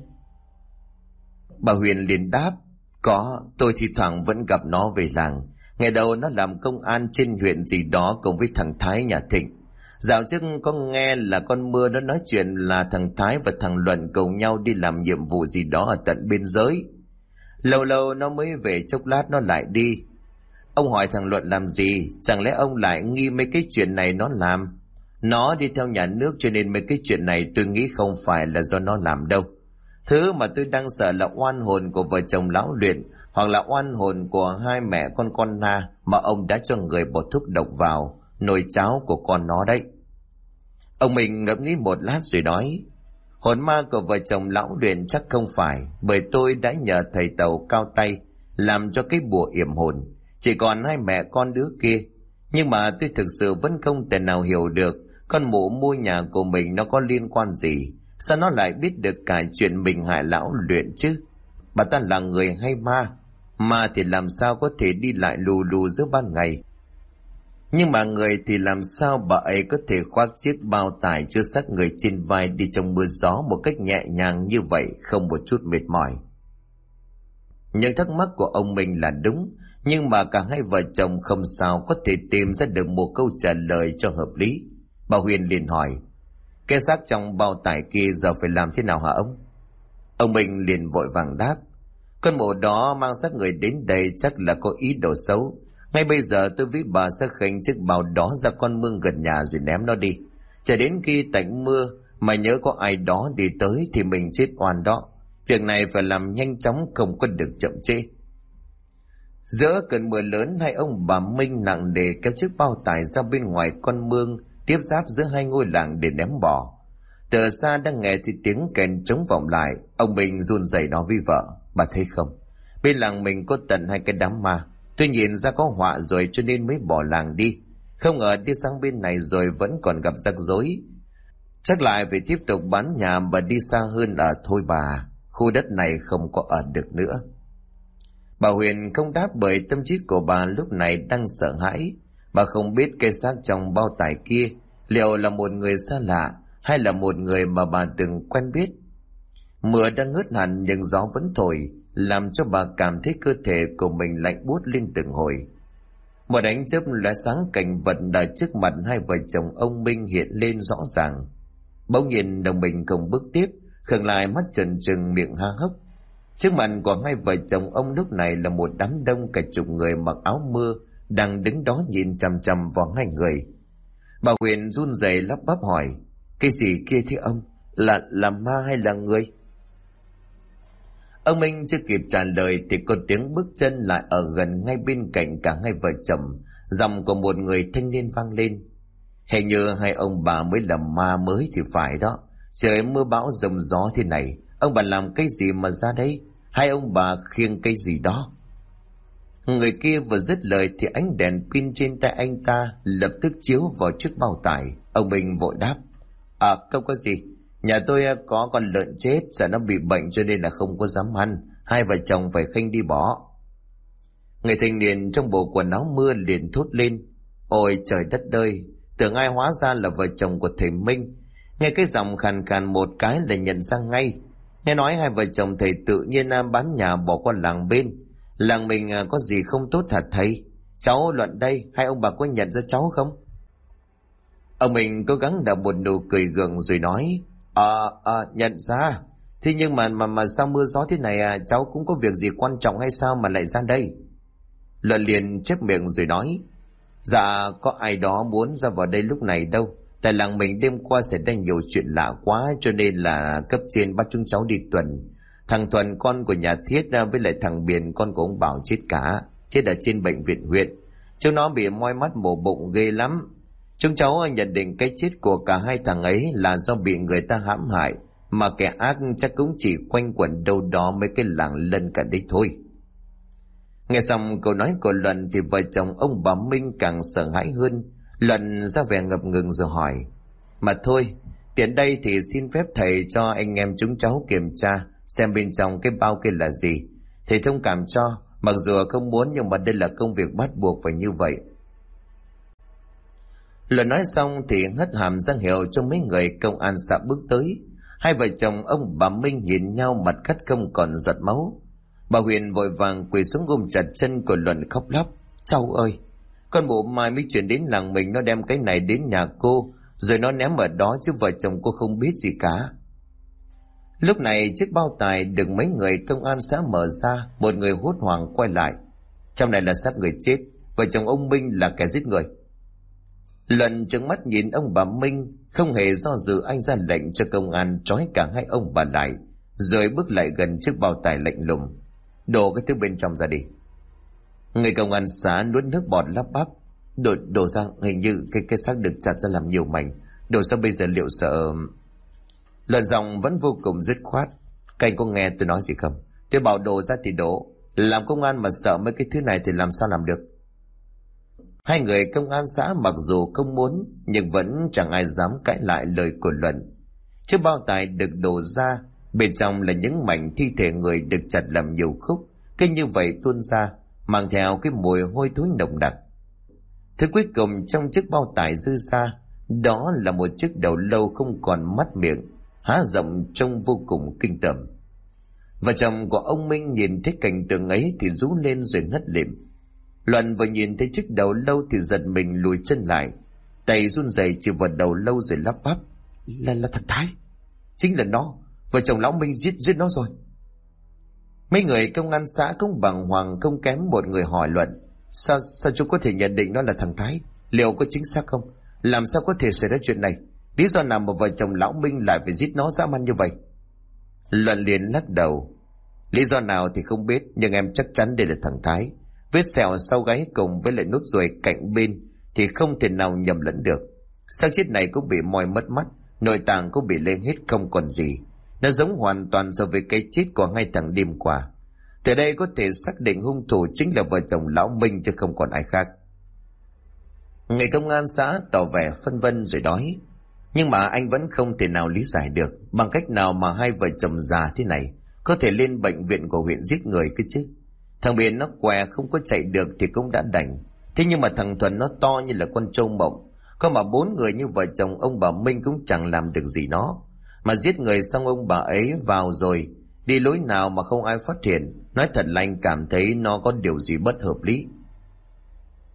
Bà Huyền liền đáp: Có, tôi thi thoảng vẫn gặp nó về làng. Ngày đầu nó làm công an trên huyện gì đó cùng với thằng Thái nhà Thịnh. Dạo trước có nghe là con Mưa nó nói chuyện là thằng Thái và thằng Luận cùng nhau đi làm nhiệm vụ gì đó ở tận biên giới. Lâu lâu nó mới về, chốc lát nó lại đi. Ông hỏi thằng Luận làm gì, chẳng lẽ ông lại nghi mấy cái chuyện này nó làm? Nó đi theo nhà nước cho nên mấy cái chuyện này tôi nghĩ không phải là do nó làm đâu. Thứ mà tôi đang sợ là oan hồn của vợ chồng lão Luyện, hoặc là oan hồn của hai mẹ con Na mà ông đã cho người bỏ thuốc độc vào nồi cháo của con nó đấy. Ông mình ngẫm nghĩ một lát rồi nói: Hồn ma của vợ chồng lão Luyện chắc không phải, bởi tôi đã nhờ thầy Tàu cao tay làm cho cái bùa yểm hồn, chỉ còn hai mẹ con đứa kia. Nhưng mà tôi thực sự vẫn không thể nào hiểu được con mụ mua nhà của mình nó có liên quan gì, sao nó lại biết được cả chuyện mình hại lão Luyện chứ? Bà ta là người hay ma? Ma thì làm sao có thể đi lại lù lù giữa ban ngày? Nhưng mà người thì làm sao bà ấy có thể khoác chiếc bao tải chứa xác người trên vai đi trong mưa gió một cách nhẹ nhàng như vậy, không một chút mệt mỏi? Những thắc mắc của ông mình là đúng, nhưng mà cả hai vợ chồng không sao có thể tìm ra được một câu trả lời cho hợp lý. Bà Huyền liền hỏi: Cái xác trong bao tải kia giờ phải làm thế nào hả ông? Ông mình liền vội vàng đáp: Con mụ đó mang xác người đến đây chắc là có ý đồ xấu. Ngay bây giờ tôi với bà sẽ khênh chiếc bao đó ra con mương gần nhà rồi ném nó đi. Chờ đến khi tạnh mưa mà nhớ có ai đó đi tới thì mình chết oan đó. Việc này phải làm nhanh chóng, không có được chậm trễ. Giữa cơn mưa lớn, hai ông bà Minh nặng nề kéo chiếc bao tải ra bên ngoài con mương tiếp giáp giữa hai ngôi làng để ném bỏ. Từ xa đang nghe thì tiếng kèn trống vọng lại. Ông Minh run rẩy nói với vợ: Bà thấy không, bên làng mình có tận 2 cái đám ma. Tôi nhìn ra có họa rồi cho nên mới bỏ làng đi. Không ngờ đi sang bên này rồi vẫn còn gặp rắc rối. Chắc lại phải tiếp tục bán nhà và đi xa hơn ở thôi bà. Khu đất này không có ở được nữa. Bà Huyền không đáp bởi tâm trí của bà lúc này đang sợ hãi. Bà không biết cái xác trong bao tải kia liệu là một người xa lạ hay là một người mà bà từng quen biết. Mưa đang ngớt hẳn nhưng gió vẫn thổi, làm cho bà cảm thấy cơ thể của mình lạnh buốt lên từng hồi. Một ánh chớp lóe sáng, cảnh vật ở trước mặt hai vợ chồng ông Minh hiện lên rõ ràng. Bỗng nhiên đồng Minh không bước tiếp, khựng lại, mắt trừng trừng, miệng há hốc. Trước mặt của hai vợ chồng ông lúc này là một đám đông cả chục người mặc áo mưa đang đứng đó nhìn chằm chằm vào hai người. Bà Huyền run rẩy lắp bắp hỏi: cái gì kia thế ông? Là ma hay là người? Ông Minh chưa kịp trả lời thì có tiếng bước chân lại ở gần ngay bên cạnh cả hai vợ chồng. Giọng của một người thanh niên vang lên: hình như hai ông bà mới là ma mới thì phải đó. Trời mưa bão giông gió thế này, ông bà làm cái gì mà ra đây? Hai ông bà khiêng cái gì đó? Người kia vừa dứt lời thì ánh đèn pin trên tay anh ta lập tức chiếu vào chiếc bao tải. Ông Minh vội đáp: không có gì, nhà tôi có con lợn chết, sợ nó bị bệnh cho nên là không có dám ăn, hai vợ chồng phải khênh đi bỏ. Người thanh niên trong bộ quần áo mưa liền thốt lên: ôi trời đất ơi, tưởng ai hóa ra là vợ chồng của thầy Minh. Nghe cái giọng khàn khàn một cái là nhận ra ngay. Nghe nói hai vợ chồng thầy tự nhiên bán nhà bỏ qua làng bên. Làng mình có gì không tốt hả thầy? Cháu Luận đây, hai ông bà có nhận ra cháu không? Ông mình cố gắng đập một nụ cười gượng rồi nói: nhận ra. Thế nhưng mà sao mưa gió thế này cháu cũng có việc gì quan trọng hay sao mà lại ra đây? Luận liền chép miệng rồi nói: dạ có ai đó muốn ra vào đây lúc này đâu. Tại làng mình đêm qua xảy ra nhiều chuyện lạ quá cho nên là cấp trên bắt chúng cháu đi tuần. Thằng Thuần con của nhà Thiết với lại thằng Biển con của ông Bảo chết cả, chết ở trên bệnh viện huyện. Chúng nó bị moi mắt mổ bụng ghê lắm. Chúng cháu nhận định cái chết của cả hai thằng ấy là do bị người ta hãm hại, mà kẻ ác chắc cũng chỉ quanh quẩn đâu đó mấy cái làng lân cận đấy thôi. Nghe xong câu nói của Luận thì vợ chồng ông bà Minh càng sợ hãi hơn. Luận ra vẻ ngập ngừng rồi hỏi: mà thôi, tiện đây thì xin phép thầy cho anh em chúng cháu kiểm tra xem bên trong cái bao kia là gì. Thầy thông cảm cho, mặc dù không muốn nhưng mà đây là công việc bắt buộc phải như vậy. Luận nói xong thì hất hàm ra hiệu cho mấy người công an xã bước tới. Hai vợ chồng ông bà Minh nhìn nhau, mặt cắt không còn giọt máu. Bà Huyền vội vàng quỳ xuống ôm chặt chân của Luận khóc lóc: cháu ơi, con bộ mai mới chuyển đến làng mình, nó đem cái này đến nhà cô rồi nó ném ở đó chứ vợ chồng cô không biết gì cả. Lúc này chiếc bao tải được mấy người công an xã mở ra, một người hốt hoảng quay lại: trong này là xác người chết, vợ chồng ông Minh là kẻ giết người. Luận trừng mắt nhìn ông bà Minh, không hề do dự anh ra lệnh cho công an trói cả hai ông bà lại, rồi bước lại gần chiếc bao tải lạnh lùng: đổ cái thứ bên trong ra đi. Người công an xã nuốt nước bọt lắp bắp: đổ ra, hình như cái xác được chặt ra làm nhiều mảnh, đổ ra bây giờ liệu sợ. Luận giọng vẫn vô cùng dứt khoát: các anh có nghe tôi nói gì không? Tôi bảo đổ ra thì đổ, làm công an mà sợ mấy cái thứ này thì làm sao làm được. Hai người công an xã mặc dù không muốn nhưng vẫn chẳng ai dám cãi lại lời của Luận. Chiếc bao tải được đổ ra, bên trong là những mảnh thi thể người được chặt làm nhiều khúc, cứ như vậy tuôn ra, mang theo cái mùi hôi thối nồng đặc. Thứ cuối cùng trong chiếc bao tải dư ra, đó là một chiếc đầu lâu không còn mắt miệng, há rộng trông vô cùng kinh tởm. Vợ chồng của ông Minh nhìn thấy cảnh tượng ấy thì rú lên rồi ngất lịm. Luận vừa nhìn thấy chiếc đầu lâu thì giật mình lùi chân lại, tay run rẩy chỉ vào đầu lâu rồi lắp bắp: là thằng Thái, chính là nó, vợ chồng lão Minh giết nó rồi. Mấy người công an xã cũng bàng hoàng không kém một người hỏi Luận: sao chú có thể nhận định nó là thằng Thái? Liệu có chính xác không? Làm sao có thể xảy ra chuyện này? Lý do nào mà vợ chồng lão Minh lại phải giết nó dã man như vậy? Luận liền lắc đầu: lý do nào thì không biết, nhưng em chắc chắn đây là thằng Thái. Vết sẹo sau gáy cùng với lại nốt ruồi cạnh bên thì không thể nào nhầm lẫn được. Xác chết này cũng bị moi mất mắt, nội tạng cũng bị lên hết không còn gì. Nó giống hoàn toàn so với cái chết của hai thằng đêm qua. Từ đây có thể xác định hung thủ chính là vợ chồng lão Minh chứ không còn ai khác. Người công an xã tỏ vẻ phân vân rồi nói: nhưng mà anh vẫn không thể nào lý giải được bằng cách nào mà hai vợ chồng già thế này có thể lên bệnh viện của huyện giết người cơ chứ. Thằng Biển nó què không có chạy được thì cũng đã đành, thế nhưng mà thằng Thuần nó to như là con trâu mộng, có mà 4 người như vợ chồng ông bà Minh cũng chẳng làm được gì nó. Mà giết người xong ông bà ấy vào rồi, đi lối nào mà không ai phát hiện. Nói thật là anh cảm thấy nó có điều gì bất hợp lý.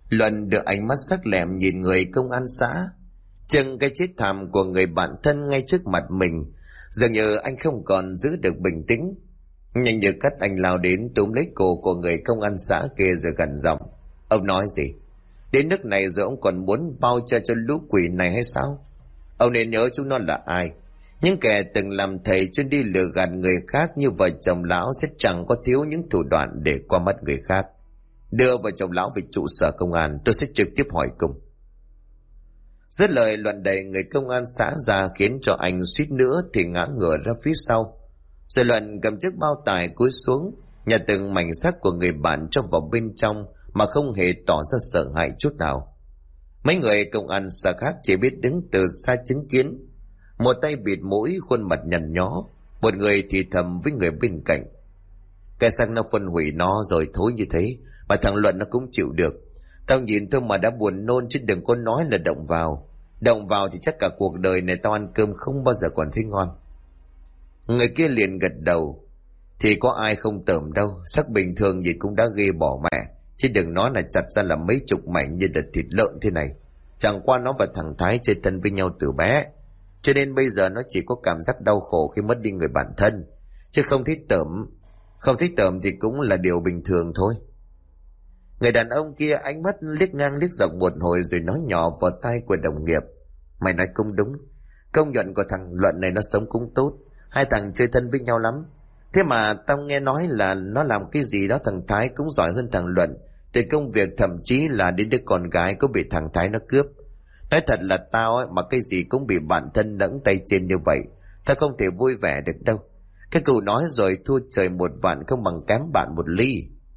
Luận đưa ánh mắt sắc lẹm nhìn người công an xã. Chừng cái chết thảm của người bạn thân ngay trước mặt mình, dường như anh không còn giữ được bình tĩnh. Nhanh như cắt anh lao đến túm lấy cổ của người công an xã kia rồi gằn giọng. Ông nói gì? Đến nước này rồi ông còn muốn bao che cho lũ quỷ này hay sao? Ông nên nhớ chúng nó là ai. Những kẻ từng làm thầy chuyên đi lừa gạt người khác như vợ chồng lão sẽ chẳng có thiếu những thủ đoạn để qua mắt người khác. Đưa vợ chồng lão về trụ sở công an, tôi sẽ trực tiếp hỏi cùng. Dứt lời, Luận đẩy người công an xã ra khiến cho anh suýt nữa thì ngã ngửa ra phía sau. Rồi Luận cầm chiếc bao tải cúi xuống, nhặt từng mảnh xác của người bạn cho vào bên trong mà không hề tỏ ra sợ hãi chút nào. Mấy người công an xã khác chỉ biết đứng từ xa chứng kiến. Một tay bịt mũi, khuôn mặt nhăn nhó, một người thì thầm với người bên cạnh. Cái xác nó phân hủy nó rồi thối như thế mà thằng Luận nó cũng chịu được. Tao nhìn thôi mà đã buồn nôn, chứ đừng có nói là động vào. Động vào thì chắc cả cuộc đời này tao ăn cơm không bao giờ còn thấy ngon. Người kia liền gật đầu. Thì có ai không tởm đâu, xác bình thường gì cũng đã ghê bỏ mẹ, chứ đừng nói là chặt ra là mấy chục mảnh như là thịt lợn thế này. Chẳng qua nó và thằng Thái chơi thân với nhau từ bé, cho nên bây giờ nó chỉ có cảm giác đau khổ khi mất đi người bạn thân, chứ không thích tởm. Không thích tởm thì cũng là điều bình thường thôi. Người đàn ông kia ánh mắt liếc ngang liếc dọc một hồi rồi nói nhỏ vào tai của đồng nghiệp. Mày nói cũng đúng, công nhận của thằng Luận này nó sống cũng tốt, hai thằng chơi thân với nhau lắm. Thế mà tao nghe nói là nó làm cái gì đó thằng Thái cũng giỏi hơn thằng Luận, từ công việc thậm chí là đến đứa con gái cũng bị thằng Thái nó cướp. Nói thật là tao ấy, mà cái gì cũng bị bạn thân lẫng tay trên như vậy, tao không thể vui vẻ được đâu. Cái cụ nói rồi, thua trời một vạn không bằng kém bạn một ly.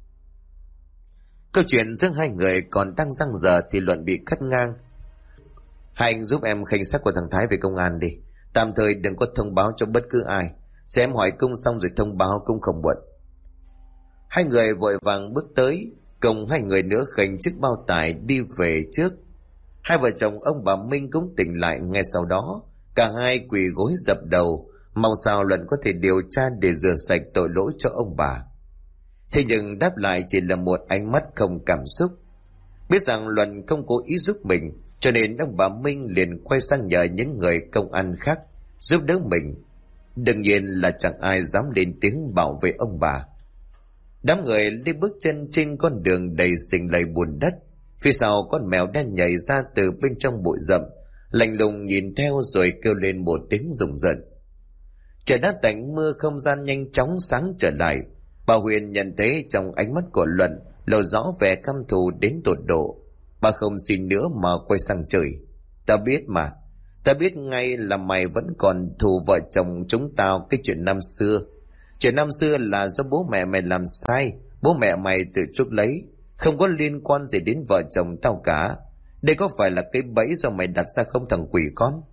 Câu chuyện giữa hai người còn đang dang dở thì Luận bị cắt ngang. Hai anh giúp em khênh xác của thằng Thái về công an đi, tạm thời đừng có thông báo cho bất cứ ai. Sẽ em hỏi cung xong rồi thông báo cũng không muộn. Hai người vội vàng bước tới, cùng hai người nữa khênh chiếc bao tải đi về trước. Hai vợ chồng ông bà Minh cũng tỉnh lại ngay sau đó. Cả hai quỳ gối dập đầu, mong sao Luận có thể điều tra để rửa sạch tội lỗi cho ông bà. Thế nhưng đáp lại chỉ là một ánh mắt không cảm xúc. Biết rằng Luận không cố ý giúp mình, cho nên ông bà Minh liền quay sang nhờ những người công an khác giúp đỡ mình. Đương nhiên là chẳng ai dám lên tiếng bảo vệ ông bà. Đám người đi bước chân trên con đường đầy sình lầy bùn đất. Phía sau con mèo đen nhảy ra từ bên trong bụi rậm, lạnh lùng nhìn theo rồi kêu lên một tiếng rùng rợn. Trời đã tạnh mưa, không gian nhanh chóng sáng trở lại. Bà Huyền nhận thấy trong ánh mắt của Luận lộ rõ vẻ căm thù đến tột độ. Bà không xin nữa mà quay sang chửi. Ta biết mà, ta biết ngay là mày vẫn còn thù vợ chồng chúng tao cái chuyện năm xưa. Chuyện năm xưa là do bố mẹ mày làm sai, bố mẹ mày tự chuốc lấy, không có liên quan gì đến vợ chồng tao cả. Đây có phải là cái bẫy do mày đặt ra không thằng quỷ con?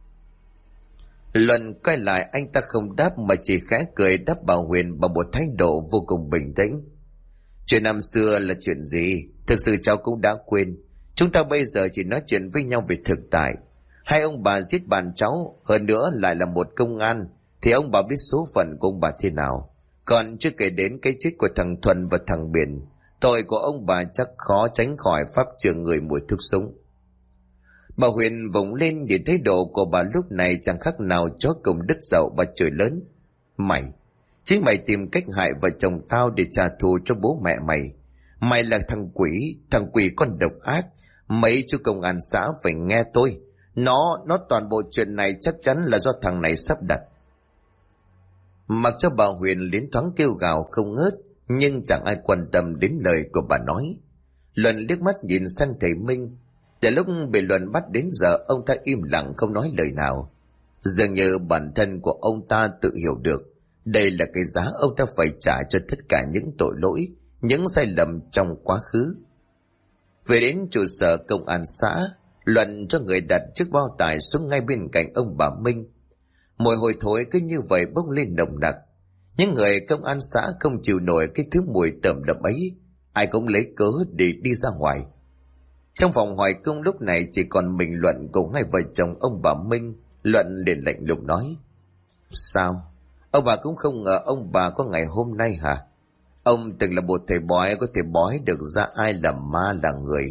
Luận quay lại, anh ta không đáp mà chỉ khẽ cười đáp bà Huyền bằng một thái độ vô cùng bình tĩnh. Chuyện năm xưa là chuyện gì? Thực sự cháu cũng đã quên. Chúng ta bây giờ chỉ nói chuyện với nhau về thực tại. Hai ông bà giết bạn cháu, hơn nữa lại là một công an, thì ông bà biết số phận của ông bà thế nào. Còn chưa kể đến cái chết của thằng Thuần và thằng Biển, tội của ông bà chắc khó tránh khỏi pháp trường người mùi thuốc súng. Bà Huyền vùng lên nhìn thấy độ của bà lúc này chẳng khác nào chó cùng đứt dậu. Bà chửi lớn. Chính mày tìm cách hại vợ chồng tao để trả thù cho bố mẹ mày. Mày là thằng quỷ con độc ác. Mấy chú công an xã phải nghe tôi. Nó toàn bộ chuyện này chắc chắn là do thằng này sắp đặt. Mặc cho bà Huyền liến thoáng kêu gào không ngớt, nhưng chẳng ai quan tâm đến lời của bà nói. Luận liếc mắt nhìn sang thầy Minh. Từ lúc bị Luận bắt đến giờ, ông ta im lặng không nói lời nào. Dường như bản thân của ông ta tự hiểu được đây là cái giá ông ta phải trả cho tất cả những tội lỗi, những sai lầm trong quá khứ. Về đến trụ sở công an xã, Luận cho người đặt chiếc bao tải xuống ngay bên cạnh ông bà Minh. Mùi hôi thối cứ như vậy bốc lên nồng nặc. Những người công an xã không chịu nổi cái thứ mùi tởm đậm ấy, ai cũng lấy cớ để đi ra ngoài. Trong phòng hỏi cung lúc này chỉ còn mình Luận cùng hai vợ chồng ông bà Minh. Luận liền lạnh lùng nói. Sao? Ông bà cũng không ngờ ông bà có ngày hôm nay hả? Ông từng là một thầy bói, có thể bói được ra ai là ma là người.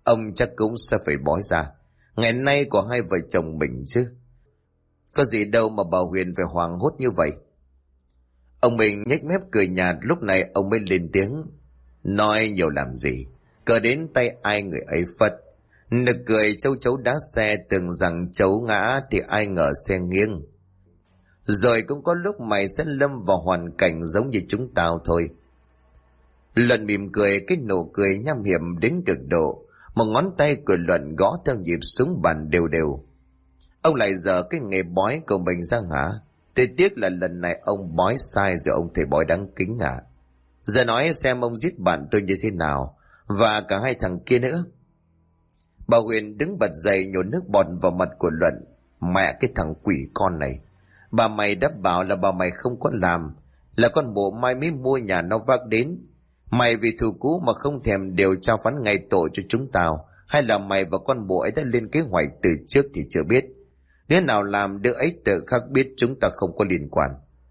ông chắc cũng sẽ phải bói ra. Ngày nay của hai vợ chồng mình chứ. Có gì đâu mà bà Huyền phải hoảng hốt như vậy. Ông Minh nhếch mép cười nhạt, lúc này ông mới lên tiếng. Nói nhiều làm gì, cờ đến tay ai người ấy phất. Nực cười châu chấu đá xe, tưởng rằng chấu ngã thì ai ngờ xe nghiêng. Rồi cũng có lúc mày sẽ lâm vào hoàn cảnh giống như chúng tao thôi. Luận mỉm cười, cái nụ cười nham hiểm đến cực độ. Một ngón tay của Luận gõ theo nhịp xuống bàn đều đều. Ông lại dở cái nghề bói của mình ra hả? Tôi tiếc là lần này ông bói sai rồi, ông thầy bói đáng kính à. Giờ nói xem ông giết bạn tôi như thế nào, và cả hai thằng kia nữa. Bà Huyền đứng bật dậy nhổ nước bọt vào mặt của Luận. Mẹ cái thằng quỷ con này. Bà mày đã bảo là bà mày không có làm, là con bộ mai mới mua nhà nó vác đến. Mày vì thù cũ mà không thèm điều tra phán ngay tội cho chúng tao, hay là mày và con bộ ấy đã lên kế hoạch từ trước thì chưa biết. Đứa nào làm đứa ấy tự khắc biết, chúng ta không có liên quan.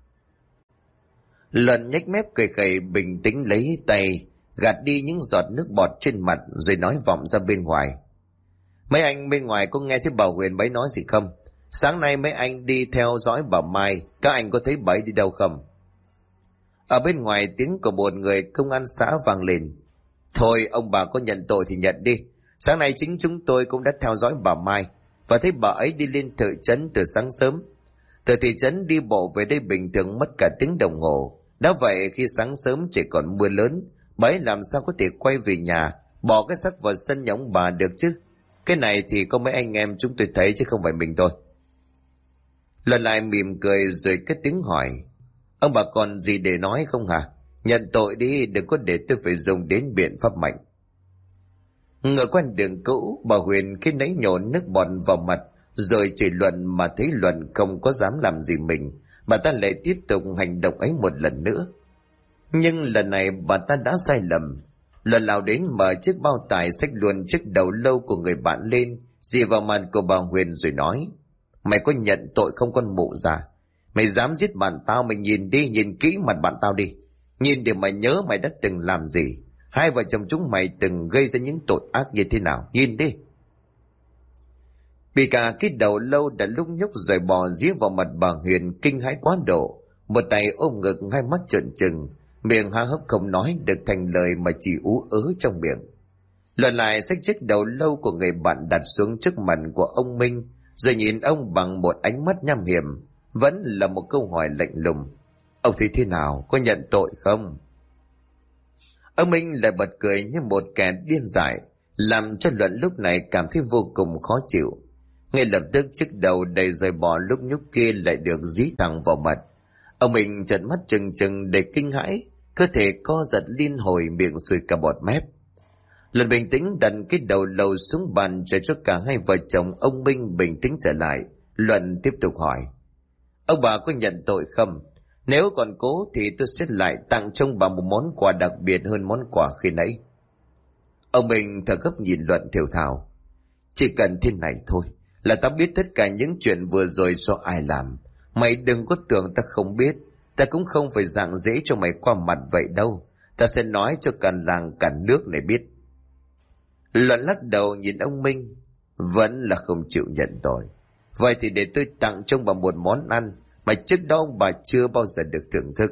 Luận nhếch mép cười khẩy, bình tĩnh lấy tay gạt đi những giọt nước bọt trên mặt, rồi nói vọng ra bên ngoài. Mấy anh bên ngoài có nghe thấy bà Huyền bấy nói gì không? Sáng nay mấy anh đi theo dõi bà Mai, các anh có thấy bà ấy đi đâu không? Ở bên ngoài tiếng của một người công an xã vang lên. Thôi ông bà có nhận tội thì nhận đi. Sáng nay chính chúng tôi cũng đã theo dõi bà Mai và thấy bà ấy đi lên thị trấn từ sáng sớm. Từ thị trấn đi bộ về đây bình thường mất cả tiếng đồng hồ. Đã vậy khi sáng sớm chỉ còn mưa lớn, bà ấy làm sao có thể quay về nhà, bỏ cái xác vào sân nhà ông bà được chứ? Cái này thì có mấy anh em chúng tôi thấy chứ không phải mình thôi. Lần lại mỉm cười rồi cất tiếng hỏi. Ông bà còn gì để nói không hả? Nhận tội đi, đừng có để tôi phải dùng đến biện pháp mạnh. Ngựa quen đường cũ, bà Huyền khi nãy nhổ nước bọt vào mặt rồi chửi Luận, mà thấy Luận không có dám làm gì mình, bà ta lại tiếp tục hành động ấy một lần nữa. Nhưng lần này bà ta đã sai lầm. Lần nào đến mở chiếc bao tải xách luôn chiếc đầu lâu của người bạn lên, dì vào mặt của bà Huyền rồi nói. Mày có nhận tội không con mụ già? Mày dám giết bạn tao, mày nhìn đi, nhìn kỹ mặt bạn tao đi. Nhìn để mày nhớ mày đã từng làm gì. Hai vợ chồng chúng mày từng gây ra những tội ác như thế nào, nhìn đi. Bị cả cái đầu lâu đã lúc nhúc rồi bò dí vào mặt bà Huyền kinh hãi quá độ. Một tay ôm ngực, hai mắt trợn trừng, miệng há hốc không nói được thành lời mà chỉ ú ớ trong miệng. Lần lại xách chiếc đầu lâu của người bạn đặt xuống trước mặt của ông Minh, rồi nhìn ông bằng một ánh mắt nham hiểm, vẫn là một câu hỏi lạnh lùng. Ông thấy thế nào, có nhận tội không? Ông Minh lại bật cười như một kẻ điên dại, làm cho Luận lúc này cảm thấy vô cùng khó chịu. Ngay lập tức chiếc đầu đầy rời bò lúc nhúc kia lại được dí thẳng vào mặt. Ông Minh trợn mắt trừng trừng để kinh hãi, cơ thể co giật liên hồi, miệng sùi cả bọt mép. Luận bình tĩnh đặt cái đầu lâu xuống bàn để cho cả hai vợ chồng ông Minh bình tĩnh trở lại. Luận tiếp tục hỏi. Ông bà có nhận tội không? Nếu còn cố thì tôi sẽ lại tặng cho bà một món quà đặc biệt hơn món quà khi nãy. Ông Minh thở gấp nhìn Luận thều thào. Chỉ cần thế này thôi là ta biết tất cả những chuyện vừa rồi do ai làm. Mày đừng có tưởng ta không biết. Ta cũng không phải dạng dễ cho mày qua mặt vậy đâu. Ta sẽ nói cho cả làng cả nước này biết. Luận lắc đầu nhìn ông Minh, vẫn là không chịu nhận tội. Vậy thì để tôi tặng cho bà một món ăn mà trước đó ông bà chưa bao giờ được thưởng thức.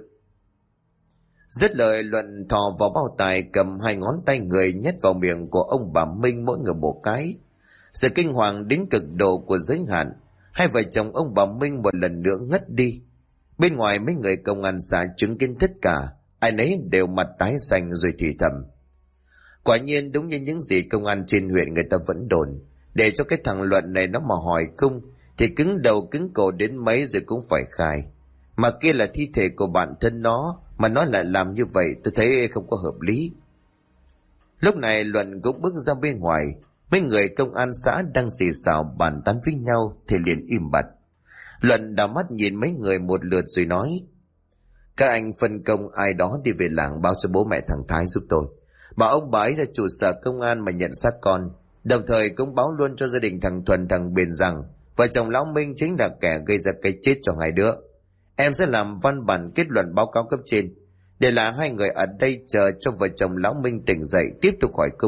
Dứt lời, Luận thò vào bao tài, cầm hai ngón tay người nhét vào miệng của ông bà Minh mỗi người một cái. Sự kinh hoàng đến cực độ của giới hạn, hai vợ chồng ông bà Minh một lần nữa ngất đi. Bên ngoài mấy người công an xã chứng kiến tất cả, ai nấy đều mặt tái xanh rồi thì thầm. Quả nhiên đúng như những gì công an trên huyện người ta vẫn đồn, để cho cái thằng Luận này nó mà hỏi cung thì cứng đầu cứng cổ đến mấy rồi cũng phải khai. Mà kia là thi thể của bản thân nó, mà nó lại làm như vậy, tôi thấy không có hợp lý. Lúc này Luận cũng bước ra bên ngoài, mấy người công an xã đang xì xào bàn tán với nhau thì liền im bặt. Luận đảo mắt nhìn mấy người một lượt rồi nói. Các anh phân công ai đó đi về làng báo cho bố mẹ thằng Thái giúp tôi. Bảo ông bà ấy ra trụ sở công an mà nhận xác con. Đồng thời cũng báo luôn cho gia đình thằng Thuần thằng Bền rằng vợ chồng lão Minh chính là kẻ gây ra cái chết cho hai đứa. Em sẽ làm văn bản kết luận báo cáo cấp trên, để là hai người ở đây chờ cho vợ chồng lão Minh tỉnh dậy tiếp tục hỏi cung,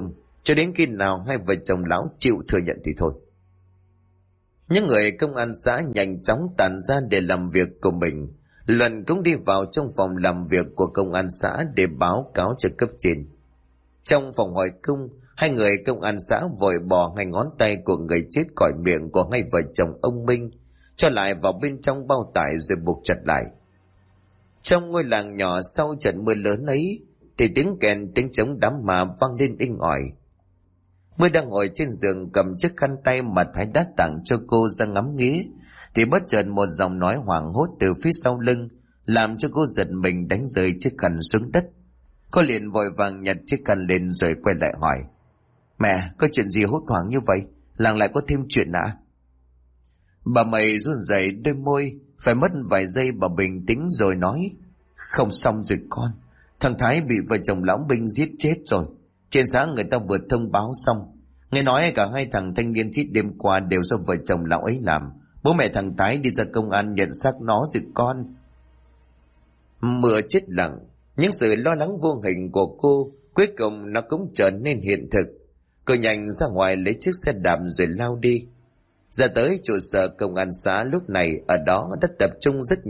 cho đến khi nào hai vợ chồng lão chịu thừa nhận thì thôi. Những người công an xã nhanh chóng tản ra để làm việc của mình. Luận cũng đi vào trong phòng làm việc của công an xã để báo cáo cho cấp trên. Trong phòng hỏi cung, hai người công an xã vội bỏ hai ngón tay của người chết khỏi miệng của hai vợ chồng ông Minh, cho lại vào bên trong bao tải rồi buộc chặt lại. Trong ngôi làng nhỏ sau trận mưa lớn ấy, thì tiếng kèn tiếng trống đám ma vang lên inh ỏi. Mới đang ngồi trên giường cầm chiếc khăn tay mà Thái đã tặng cho cô ra ngắm nghía, thì bất chợt một giọng nói hoảng hốt từ phía sau lưng làm cho cô giật mình đánh rơi chiếc khăn xuống đất. Cô liền vội vàng nhặt chiếc khăn lên rồi quay lại hỏi: Mẹ, có chuyện gì hốt hoảng như vậy? Làng lại có thêm chuyện ạ? Bà Mày run rẩy đôi môi, phải mất vài giây bà bình tĩnh rồi nói: Không xong rồi con, thằng Thái bị vợ chồng lão Minh giết chết rồi. Trên xã người ta vừa thông báo xong, nghe nói cả hai thằng thanh niên chết đêm qua đều do vợ chồng lão ấy làm. Bố mẹ thằng Thái đi ra công an nhận xác nó rồi con. Mưa chết lặng, những sự lo lắng vô hình của cô cuối cùng nó cũng trở nên hiện thực. Cô nhanh ra ngoài lấy chiếc xe đạp rồi lao đi. Ra tới trụ sở công an xã, lúc này ở đó đã tập trung rất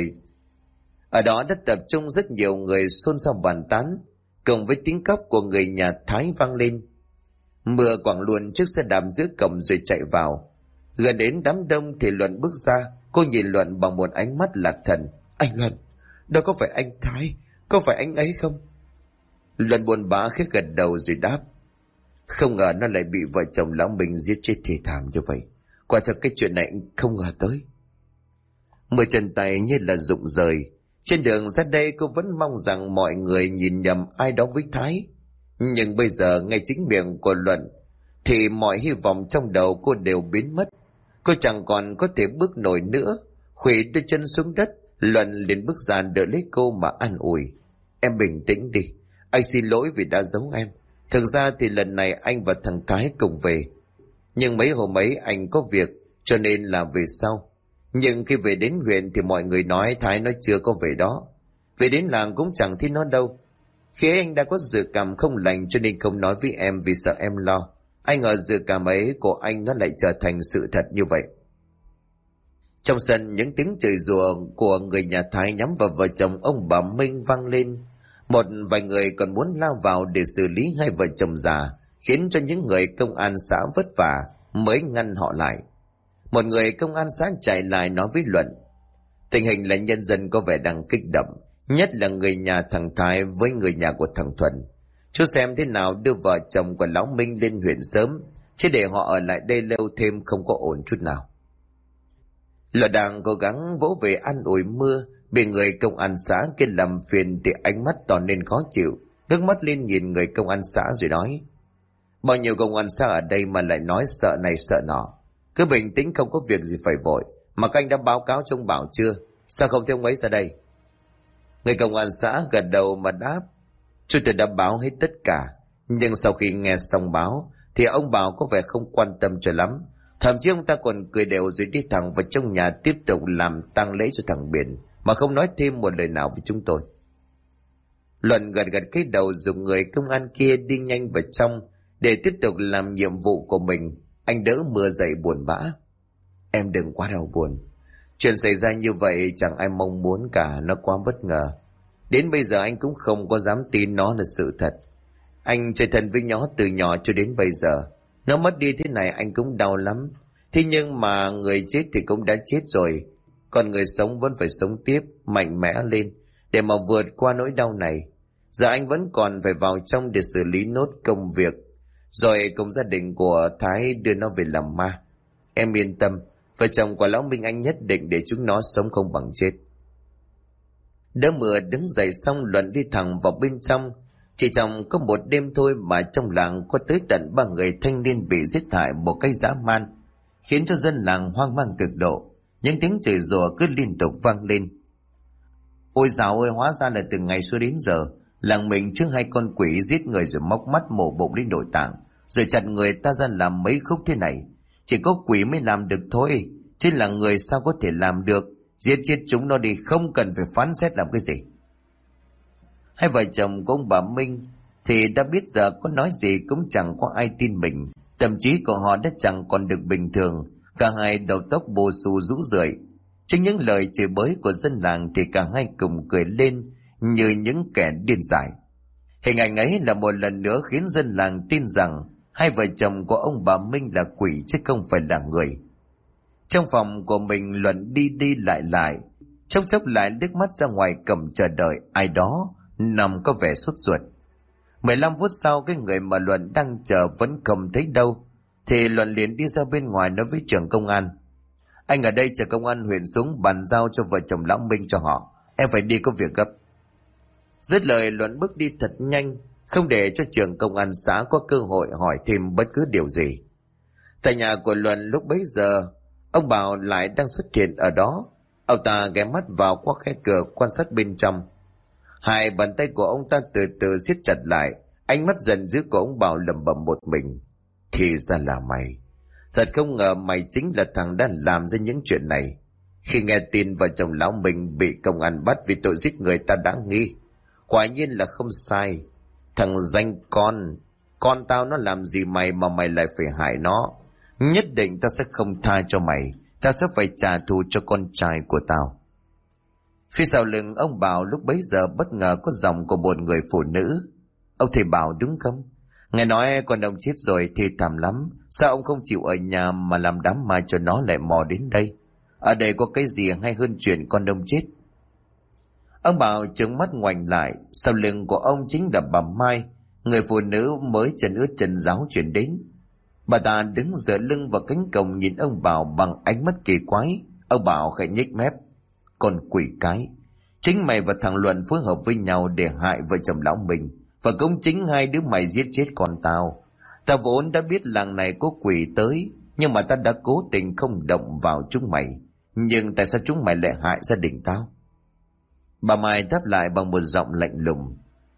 nhiều người xôn xao bàn tán, cùng với tiếng khóc của người nhà Thái vang lên. Mưa quẳng luôn chiếc xe đạp giữa cổng rồi chạy vào. Gần đến đám đông thì Luận bước ra. Cô nhìn Luận bằng một ánh mắt lạc thần. Anh Luận, đó có phải anh Thái, có phải anh ấy không? Luận buồn bã khẽ gật đầu rồi đáp: Không ngờ nó lại bị vợ chồng lão Minh giết chết thê thảm như vậy. Quả thật cái chuyện này không ngờ tới. Mưa chân tay như là rụng rời. Trên đường ra đây cô vẫn mong rằng mọi người nhìn nhầm ai đó với Thái. Nhưng bây giờ ngay chính miệng của Luận thì mọi hy vọng trong đầu cô đều biến mất. Cô chẳng còn có thể bước nổi nữa. Khuỵu đôi chân xuống đất, Luận liền bước ra đỡ lấy cô mà an ủi: Em bình tĩnh đi, anh xin lỗi vì đã giấu em. Thực ra thì lần này anh và thằng Thái cùng về, nhưng mấy hôm ấy anh có việc cho nên là về sau. Nhưng khi về đến huyện thì mọi người nói Thái nó chưa có về đó. Về đến làng cũng chẳng thấy nó đâu. Khi ấy anh đã có dự cảm không lành cho nên không nói với em vì sợ em lo. Ai ngờ dự cảm ấy của anh nó lại trở thành sự thật như vậy. Trong sân, những tiếng chửi rủa của người nhà Thái nhắm vào vợ chồng ông bà Minh vang lên. Một vài người còn muốn lao vào để xử lý hai vợ chồng già, khiến cho những người công an xã vất vả mới ngăn họ lại. Một người công an xã chạy lại nói với Luận: Tình hình là nhân dân có vẻ đang kích động, nhất là người nhà thằng Thái với người nhà của thằng Thuận. Chú xem thế nào đưa vợ chồng của lão Minh lên huyện sớm, chứ để họ ở lại đây lâu thêm không có ổn chút nào. Luận đang cố gắng vỗ về an ủi Mưa, bị người công an xã kia làm phiền thì ánh mắt tỏ nên khó chịu, ngước mắt lên nhìn người công an xã rồi nói: Bao nhiêu công an xã ở đây mà lại nói sợ này sợ nọ. Cứ bình tĩnh, không có việc gì phải vội. Mà các anh đã báo cáo cho ông Bảo chưa? Sao không thấy ông ấy ra đây? Người công an xã gật đầu mà đáp: Chúng tôi đã báo hết tất cả. Nhưng sau khi nghe xong báo thì ông Bảo có vẻ không quan tâm cho lắm. Thậm chí ông ta còn cười đều rồi đi thẳng vào trong nhà tiếp tục làm tang lễ cho thằng Biển, mà không nói thêm một lời nào với chúng tôi. Luận gật gật cái đầu dùng người công an kia đi nhanh vào trong để tiếp tục làm nhiệm vụ của mình. Anh đỡ Mưa dậy buồn bã: Em đừng quá đau buồn. Chuyện xảy ra như vậy chẳng ai mong muốn cả, nó quá bất ngờ. Đến bây giờ anh cũng không có dám tin nó là sự thật. Anh chơi thân với nó từ nhỏ cho đến bây giờ. Nó mất đi thế này anh cũng đau lắm. Thế nhưng mà người chết thì cũng đã chết rồi. Còn người sống vẫn phải sống tiếp, mạnh mẽ lên để mà vượt qua nỗi đau này. Giờ anh vẫn còn phải vào trong để xử lý nốt công việc, rồi cùng gia đình của Thái đưa nó về làm ma. Em yên tâm, vợ chồng của lão Minh anh nhất định để chúng nó sống không bằng chết. Đỡ Mưa đứng dậy xong, Luận đi thẳng vào bên trong. Chỉ trong có một đêm thôi mà trong làng có tới tận 3 người thanh niên bị giết hại một cách dã man, khiến cho dân làng hoang mang cực độ. Những tiếng chửi rủa cứ liên tục vang lên. Ôi dào ơi, hóa ra là từ ngày xưa đến giờ làng mình trước hai con quỷ giết người rồi móc mắt mổ bụng đến nội tạng, rồi chặt người ta ra làm mấy khúc thế này. Chỉ có quỷ mới làm được thôi, chứ là người sao có thể làm được. Giết chết chúng nó đi, không cần phải phán xét làm cái gì. Hai vợ chồng của ông bà Minh thì đã biết giờ có nói gì cũng chẳng có ai tin mình. Tâm trí của họ đã chẳng còn được bình thường, cả hai đầu tóc bù xù rũ rượi. Trước những lời chửi bới của dân làng thì cả hai cùng cười lên như những kẻ điên dại. Hình ảnh ấy là một lần nữa khiến dân làng tin rằng hai vợ chồng của ông bà Minh là quỷ chứ không phải là người. Trong phòng của mình, Luận đi đi lại, chốc chốc lại liếc mắt ra ngoài cầm chờ đợi ai đó nằm có vẻ sốt ruột. 15 phút sau, cái người mà Luận đang chờ vẫn không thấy đâu, thì Luận liền đi ra bên ngoài nói với trưởng công an: anh ở đây chờ công an huyện xuống bàn giao cho vợ chồng lão Minh cho họ, em phải đi có việc gấp. Dứt lời, Luận bước đi thật nhanh, không để cho trưởng công an xã có cơ hội hỏi thêm bất cứ điều gì. Tại nhà của Luận lúc bấy giờ, ông Bảo lại đang xuất hiện ở đó. Ông ta ghé mắt vào qua khe cửa quan sát bên trong. Hai bàn tay của ông ta từ từ siết chặt lại, ánh mắt giận dữ của ông Bảo lẩm bẩm một mình: thì ra là mày. Thật không ngờ mày chính là thằng đã làm ra những chuyện này. Khi nghe tin vợ chồng lão Minh bị công an bắt vì tội giết người, ta đã nghi quả nhiên là không sai. Thằng danh con tao nó làm gì mày mà mày lại phải hại nó? Nhất định ta sẽ không tha cho mày, ta sẽ phải trả thù cho con trai của tao. Phía sau lưng ông Bảo lúc bấy giờ bất ngờ có giọng của một người phụ nữ: ông thầy Bảo đúng không? Nghe nói con ông chết rồi thì thảm lắm, sao ông không chịu ở nhà mà làm đám ma cho nó lại mò đến đây? Ở đây có cái gì hay hơn chuyện con ông chết? Ông Bảo trợn mắt ngoảnh lại, sau lưng của ông chính là bà Mai, người phụ nữ mới chân ướt chân ráo chuyển đến. Bà ta đứng dựa lưng vào cánh cổng nhìn ông Bảo bằng ánh mắt kỳ quái. Ông Bảo khẽ nhếch mép: con quỷ cái, chính mày và thằng Luận phối hợp với nhau để hại vợ chồng lão Minh, và cũng chính hai đứa mày giết chết con tao. Ta vốn đã biết làng này có quỷ tới, nhưng mà ta đã cố tình không động vào chúng mày. Nhưng tại sao chúng mày lại hại gia đình tao? Bà Mai đáp lại bằng một giọng lạnh lùng: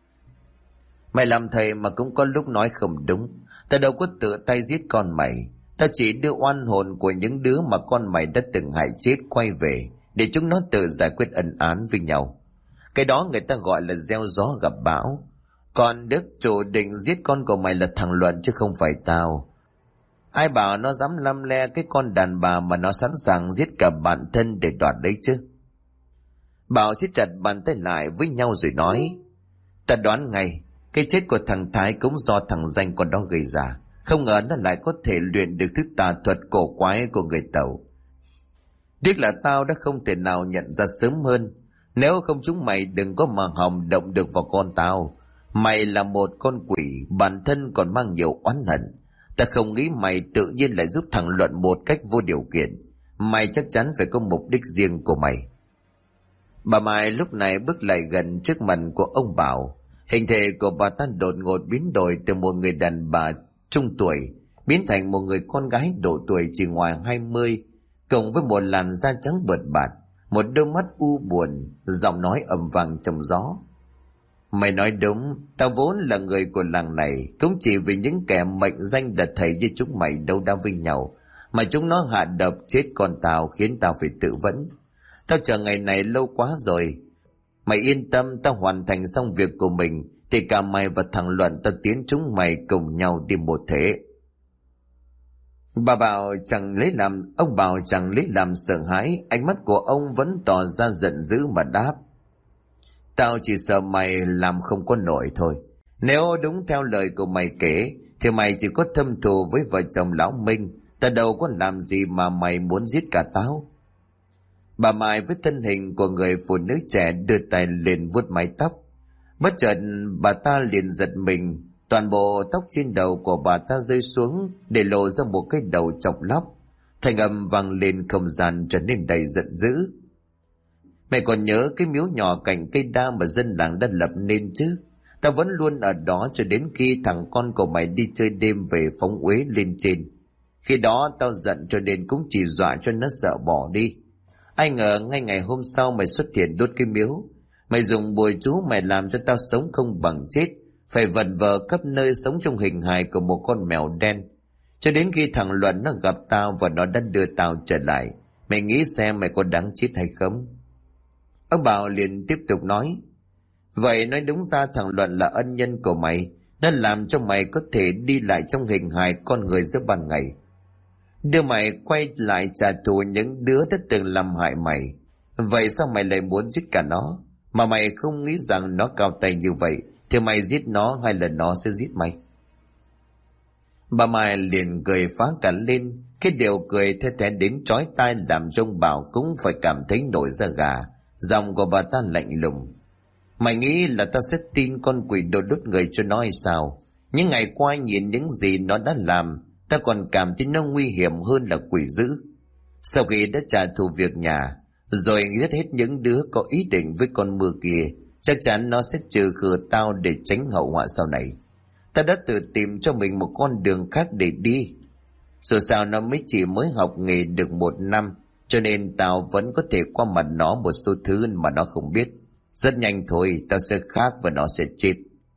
mày làm thầy mà cũng có lúc nói không đúng. Ta đâu có tự tay giết con mày, ta chỉ đưa oan hồn của những đứa mà con mày đã từng hại chết quay về, để chúng nó tự giải quyết ân án với nhau. Cái đó người ta gọi là gieo gió gặp bão. Còn đức chủ định giết con của mày là thằng Luận chứ không phải tao. Ai bảo nó dám lăm le cái con đàn bà mà nó sẵn sàng giết cả bản thân để đoạt đấy chứ? Bảo siết chặt bàn tay lại với nhau rồi nói: ta đoán ngay, cái chết của thằng Thái cũng do thằng danh con đó gây ra. Không ngờ nó lại có thể luyện được thứ tà thuật cổ quái của người Tàu. Tiếc là tao đã không thể nào nhận ra sớm hơn. Nếu không chúng mày đừng có mà hòng động được vào con tao. Mày là một con quỷ, bản thân còn mang nhiều oán hận. Ta không nghĩ mày tự nhiên lại giúp thằng Luận một cách vô điều kiện. Mày chắc chắn phải có mục đích riêng của mày. Bà Mai lúc này bước lại gần trước mặt của ông Bảo. Hình thể của bà ta đột ngột biến đổi từ một người đàn bà trung tuổi biến thành một người con gái độ tuổi chỉ ngoài 20, cộng với một làn da trắng bợt bạt, một đôi mắt u buồn, giọng nói ầm vang trong gió: mày nói đúng, tao vốn là người của làng này, cũng chỉ vì những kẻ mệnh danh là thầy như chúng mày đấu đá với nhau mà chúng nó hạ độc chết con tao, khiến tao phải tự vẫn. Tao chờ ngày này lâu quá rồi. Mày yên tâm, tao hoàn thành xong việc của mình thì cả mày và thằng Luận tao tiến chúng mày cùng nhau đi một thể. Ông Bảo chẳng lấy làm sợ hãi, ánh mắt của ông vẫn tỏ ra giận dữ mà đáp: tao chỉ sợ mày làm không có nổi thôi. Nếu đúng theo lời của mày kể thì mày chỉ có thâm thù với vợ chồng lão Minh, ta đâu có làm gì mà mày muốn giết cả tao. Bà Mai với thân hình của người phụ nữ trẻ đưa tay lên vuốt mái tóc. Bất chợt bà ta liền giật mình, toàn bộ tóc trên đầu của bà ta rơi xuống để lộ ra một cái đầu chọc lóc. Thanh âm vang lên, không gian trở nên đầy giận dữ: mày còn nhớ cái miếu nhỏ cạnh cây đa mà dân làng đã lập nên chứ? Tao vẫn luôn ở đó cho đến khi thằng con của mày đi chơi đêm về phóng uế lên trên. Khi đó tao giận cho nên cũng chỉ dọa cho nó sợ bỏ đi. Ai ngờ ngay ngày hôm sau mày xuất hiện đốt cái miếu. Mày dùng bùa chú mày làm cho tao sống không bằng chết, phải vật vờ khắp nơi sống trong hình hài của một con mèo đen. Cho đến khi thằng Luận nó gặp tao và nó đã đưa tao trở lại. Mày nghĩ xem mày có đáng chết hay không? Ông Bảo liền tiếp tục nói: vậy nói đúng ra thằng Luận là ân nhân của mày, Nó làm cho mày có thể đi lại trong hình hài con người giữa ban ngày. Đưa mày quay lại trả thù những đứa đã từng làm hại mày. Vậy sao mày lại muốn giết cả nó? Mà mày không nghĩ rằng nó cao tay như vậy thì mày giết nó hay là nó sẽ giết mày? Bà Mai liền cười phá cả lên. Cái điều cười thê thé đến chói tai làm cho ông Bảo cũng phải cảm thấy nổi da gà. Giọng của bà ta lạnh lùng. Mày nghĩ là ta sẽ tin con quỷ đồ đốt người cho nó hay sao? Những ngày qua nhìn những gì nó đã làm, ta còn cảm thấy nó nguy hiểm hơn là quỷ dữ. Sau khi đã trả thù việc nhà, rồi giết hết những đứa có ý định với con mưa kia, chắc chắn nó sẽ trừ khử tao để tránh hậu họa sau này. Ta đã tự tìm cho mình một con đường khác để đi. Dù sao nó mới học nghề được 1 năm, cho nên tao vẫn có thể qua mặt nó một số thứ mà nó không biết. Rất nhanh thôi, tao sẽ khác và nó sẽ chết.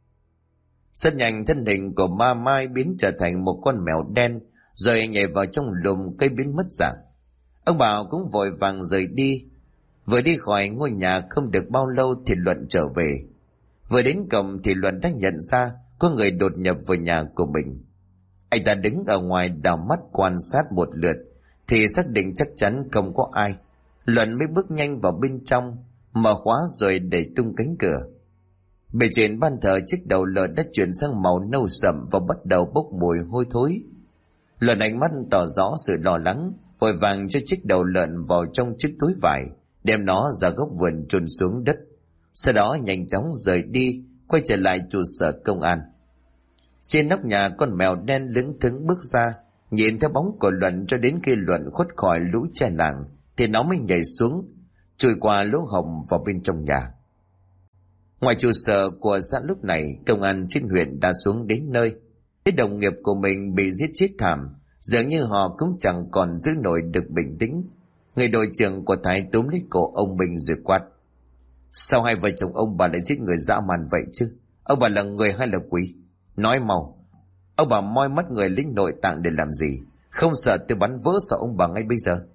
Rất nhanh thân hình của ma Mai biến trở thành một con mèo đen, rồi nhảy vào trong lùm cây biến mất dạng. Ông Bảo cũng vội vàng rời đi. Vừa đi khỏi ngôi nhà không được bao lâu thì Luận trở về. Vừa đến cổng thì Luận đã nhận ra có người đột nhập vào nhà của mình. Anh ta đứng ở ngoài đảo mắt quan sát một lượt thì xác định chắc chắn không có ai. Luận mới bước nhanh vào bên trong, mở khóa rồi đẩy tung cánh cửa. Bề trên ban thờ chiếc đầu lợn đã chuyển sang màu nâu sậm và bắt đầu bốc mùi hôi thối. Luận ánh mắt tỏ rõ sự lo lắng, vội vàng cho chiếc đầu lợn vào trong chiếc túi vải, đem nó ra góc vườn chôn xuống đất. Sau đó nhanh chóng rời đi, quay trở lại trụ sở công an. Trên nóc nhà con mèo đen lững thững bước ra, nhìn theo bóng của Luận cho đến khi Luận khuất khỏi lũ trẻ làng thì nó mới nhảy xuống, chui qua lỗ hổng vào bên trong nhà. Ngoài trụ sở của xã lúc này, công an trên huyện đã xuống đến nơi. Thấy đồng nghiệp của mình bị giết chết thảm, dường như họ cũng chẳng còn giữ nổi được bình tĩnh. Người đội trưởng của Thái túm lấy cổ ông Minh rồi quát. Sao hai vợ chồng ông bà lại giết người dã man vậy chứ? Ông bà là người hay là quỷ? Nói mau. Ông bà moi mắt người lính nội tạng để làm gì? Không sợ tôi bắn vỡ sọ ông bà ngay bây giờ?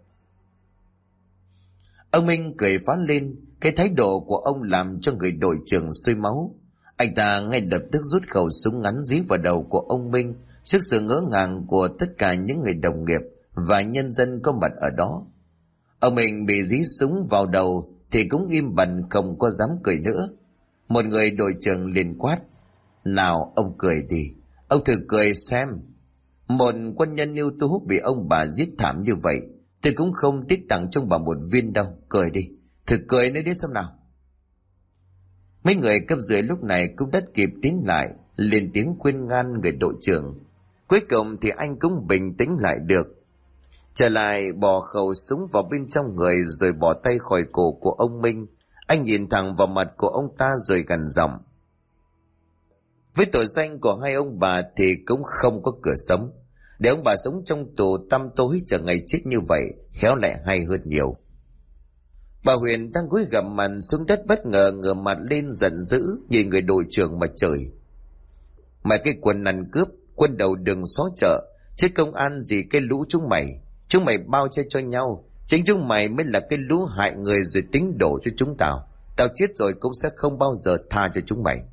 Ông Minh cười phá lên. Cái thái độ của ông làm cho người đội trưởng sôi máu. Anh ta ngay lập tức rút khẩu súng ngắn dí vào đầu của ông Minh trước sự ngỡ ngàng của tất cả những người đồng nghiệp và nhân dân có mặt ở đó. Ông Minh bị dí súng vào đầu thì cũng im bặt không có dám cười nữa. Một người đội trưởng liền quát. Nào ông cười đi, ông thử cười xem. Một quân nhân ưu tú bị ông bà giết thảm như vậy, tôi cũng không tiếc tặng cho bà một viên đâu. Cười đi, thử cười nữa đi xem nào. Mấy người cấp dưới lúc này cũng đã kịp tiến lại, lên tiếng khuyên ngăn người đội trưởng. Cuối cùng thì anh cũng bình tĩnh lại được. Trở lại bỏ khẩu súng vào bên trong người rồi bỏ tay khỏi cổ của ông Minh. Anh nhìn thẳng vào mặt của ông ta rồi gằn giọng. Với tội danh của hai ông bà thì cũng không có cửa sống. Để ông bà sống trong tù tăm tối chờ ngày chết như vậy, khéo lại hay hơn nhiều. Bà Huyền đang cúi gằm mặt xuống đất bất ngờ ngửa mặt lên giận dữ nhìn người đội trưởng mà chửi. Mày cái quân ăn cướp, quân đầu đường xó chợ, chứ công an gì cái lũ chúng mày. Chúng mày bao che cho nhau, chính chúng mày mới là cái lũ hại người rồi tính đổ cho chúng tao. Tao chết rồi cũng sẽ không bao giờ tha cho chúng mày.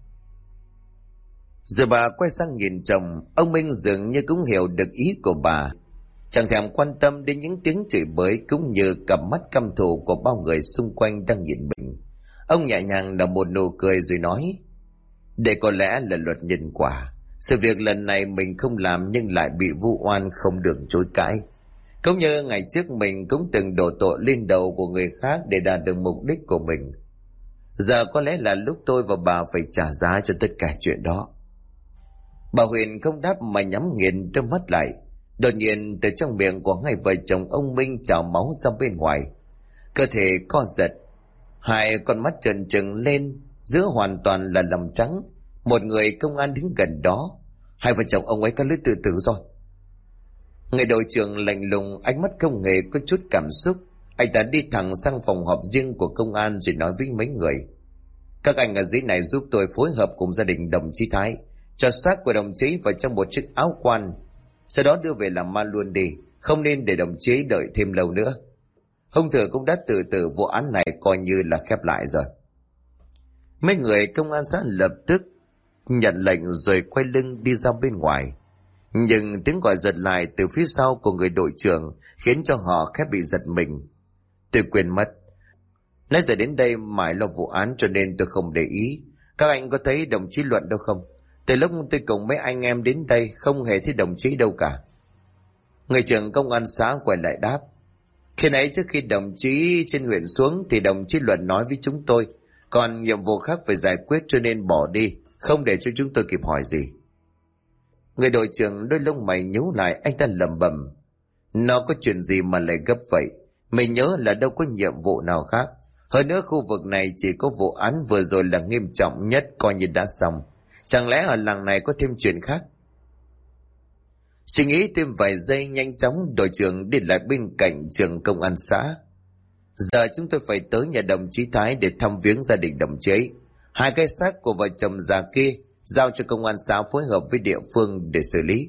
Rồi bà quay sang nhìn chồng, ông Minh dường như cũng hiểu được ý của bà. Chẳng thèm quan tâm đến những tiếng chửi bới cũng như cặp mắt căm thù của bao người xung quanh đang nhìn mình. Ông nhẹ nhàng nở một nụ cười rồi nói. Để có lẽ là luật nhân quả. Sự việc lần này mình không làm nhưng lại bị vu oan không được chối cãi. Cũng như ngày trước mình cũng từng đổ tội lên đầu của người khác để đạt được mục đích của mình. Giờ có lẽ là lúc tôi và bà phải trả giá cho tất cả chuyện đó. Bà Huyền không đáp mà nhắm nghiền đôi mắt lại. Đột nhiên từ trong miệng của hai vợ chồng ông Minh trào máu ra bên ngoài. Cơ thể co giật, hai con mắt trợn trừng lên, giữa hoàn toàn là lòng trắng. Một người công an đứng gần đó. Hai vợ chồng ông ấy có lưỡi tự tử rồi. Người đội trưởng lạnh lùng, ánh mắt không hề có chút cảm xúc. Anh ta đi thẳng sang phòng họp riêng của công an rồi nói với mấy người. Các anh ở dưới này giúp tôi phối hợp cùng gia đình đồng chí Thái, cho xác của đồng chí vào trong một chiếc áo quan, sau đó đưa về làm ma luôn đi, không nên để đồng chí đợi thêm lâu nữa. Hung thủ cũng đã tự tử, vụ án này coi như là khép lại rồi. Mấy người công an xã lập tức nhận lệnh rồi quay lưng đi ra bên ngoài. Nhưng tiếng gọi giật lại từ phía sau của người đội trưởng khiến cho họ khẽ bị giật mình. Tôi quên mất. Nãy giờ đến đây mãi lo vụ án cho nên tôi không để ý. Các anh có thấy đồng chí Luận đâu không? Từ lúc tôi cùng mấy anh em đến đây không hề thấy đồng chí đâu cả. Người trưởng công an xã quay lại đáp. Khi nãy trước khi đồng chí trên huyện xuống thì đồng chí Luận nói với chúng tôi còn nhiệm vụ khác phải giải quyết cho nên bỏ đi, không để cho chúng tôi kịp hỏi gì. Người đội trưởng đôi lông mày nhíu lại, anh ta lẩm bẩm. Nó có chuyện gì mà lại gấp vậy? Mình nhớ là đâu có nhiệm vụ nào khác. Hơn nữa khu vực này chỉ có vụ án vừa rồi là nghiêm trọng nhất coi như đã xong. Chẳng lẽ ở làng này có thêm chuyện khác? Suy nghĩ thêm vài giây, nhanh chóng đội trưởng đi lại bên cạnh trường công an xã. Giờ chúng tôi phải tới nhà đồng chí Thái để thăm viếng gia đình đồng chí ấy. 2 cái xác của vợ chồng già kia giao cho công an xã phối hợp với địa phương để xử lý.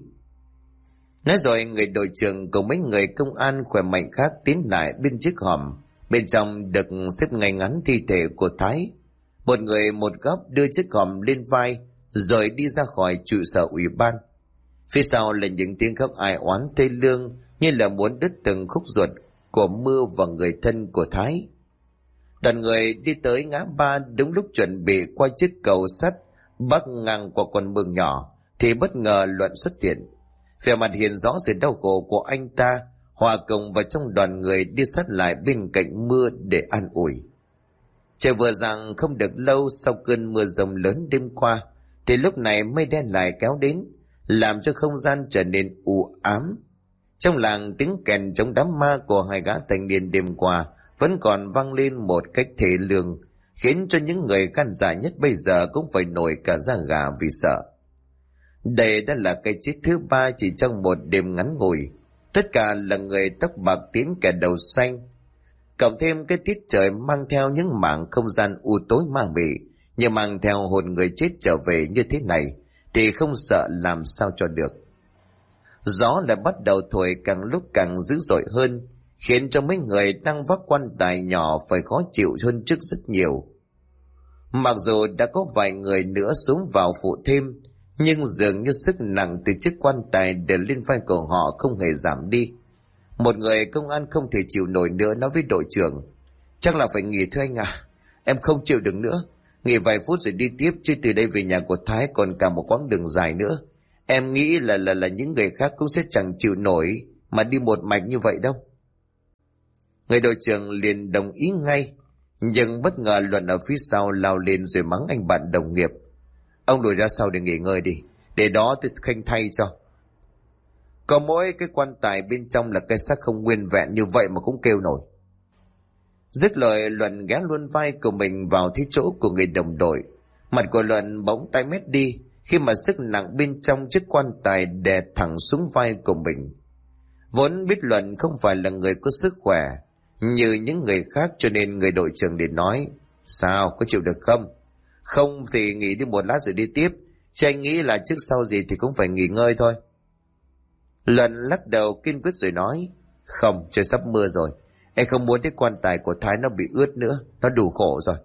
Nói rồi người đội trưởng cùng mấy người công an khỏe mạnh khác tiến lại bên chiếc hòm. Bên trong được xếp ngay ngắn thi thể của Thái. Một người một góc đưa chiếc hòm lên vai rồi đi ra khỏi trụ sở ủy ban. Phía sau là những tiếng khóc ai oán thê lương như là muốn đứt từng khúc ruột của Mưa và người thân của Thái. Đoàn người đi tới ngã ba đúng lúc chuẩn bị qua chiếc cầu sắt bắc ngang qua con mương nhỏ thì bất ngờ Luận xuất hiện. Vẻ mặt hiện rõ sự đau khổ của anh ta hòa cùng vào trong đoàn người đi sát lại bên cạnh Mưa để an ủi. Trời vừa rằng không được lâu sau cơn mưa rông lớn đêm qua thì lúc này mây đen lại kéo đến làm cho không gian trở nên u ám. Trong làng tiếng kèn chống đám ma của 2 gã thanh niên đêm qua vẫn còn vang lên một cách thê lương, khiến cho những người gan dạ nhất bây giờ cũng phải nổi cả da gà vì sợ. Đây đã là cái chết thứ 3 chỉ trong một đêm ngắn ngủi. Tất cả là người tóc bạc tím kẻ đầu xanh. Cộng thêm cái tiết trời mang theo những mảng không gian u tối ma mị, nhưng mang theo hồn người chết trở về như thế này thì không sợ làm sao cho được. Gió lại bắt đầu thổi càng lúc càng dữ dội hơn, khiến cho mấy người đang vác quan tài nhỏ phải khó chịu hơn trước rất nhiều. Mặc dù đã có vài người nữa xuống vào phụ thêm, nhưng dường như sức nặng từ chiếc quan tài để lên vai của họ không hề giảm đi. Một người công an không thể chịu nổi nữa nói với đội trưởng. Chắc là phải nghỉ thôi anh à, em không chịu được nữa. Nghỉ vài phút rồi đi tiếp, chứ từ đây về nhà của Thái còn cả một quãng đường dài nữa. Em nghĩ là những người khác cũng sẽ chẳng chịu nổi mà đi một mạch như vậy đâu. Người đội trưởng liền đồng ý ngay, nhưng bất ngờ Luận ở phía sau lao lên rồi mắng anh bạn đồng nghiệp. Ông lùi ra sau để nghỉ ngơi đi, để đó tôi khanh thay cho. Có mỗi cái quan tài bên trong là cái xác không nguyên vẹn như vậy mà cũng kêu nổi. Dứt lời Luận ghé luôn vai của mình vào thế chỗ của người đồng đội. Mặt của Luận bỗng tái mét đi khi mà sức nặng bên trong chiếc quan tài đè thẳng xuống vai của mình. Vốn biết Luận không phải là người có sức khỏe như những người khác cho nên người đội trưởng liền nói. Sao, có chịu được không? Không thì nghỉ đi một lát rồi đi tiếp. Chứ anh nghĩ là trước sau gì thì cũng phải nghỉ ngơi thôi. Luận lắc đầu kiên quyết rồi nói. Không, trời sắp mưa rồi. Em không muốn cái quan tài của Thái nó bị ướt nữa. Nó đủ khổ rồi.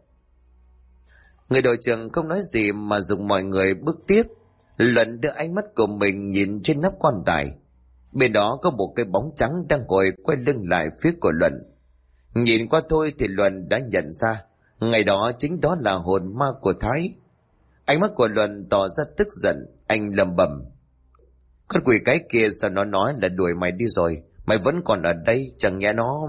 Người đội trưởng không nói gì mà dùng mọi người bước tiếp. Luận đưa ánh mắt của mình nhìn trên nắp quan tài. Bên đó có một cái bóng trắng đang ngồi quay lưng lại phía của Luận. Nhìn qua thôi thì Luận đã nhận ra ngày đó chính đó là hồn ma của Thái. Ánh mắt của Luận tỏ ra tức giận. Anh lẩm bẩm. Con quỷ cái kia sao nó nói là đuổi mày đi rồi, mày vẫn còn ở đây, chẳng nhẽ nó...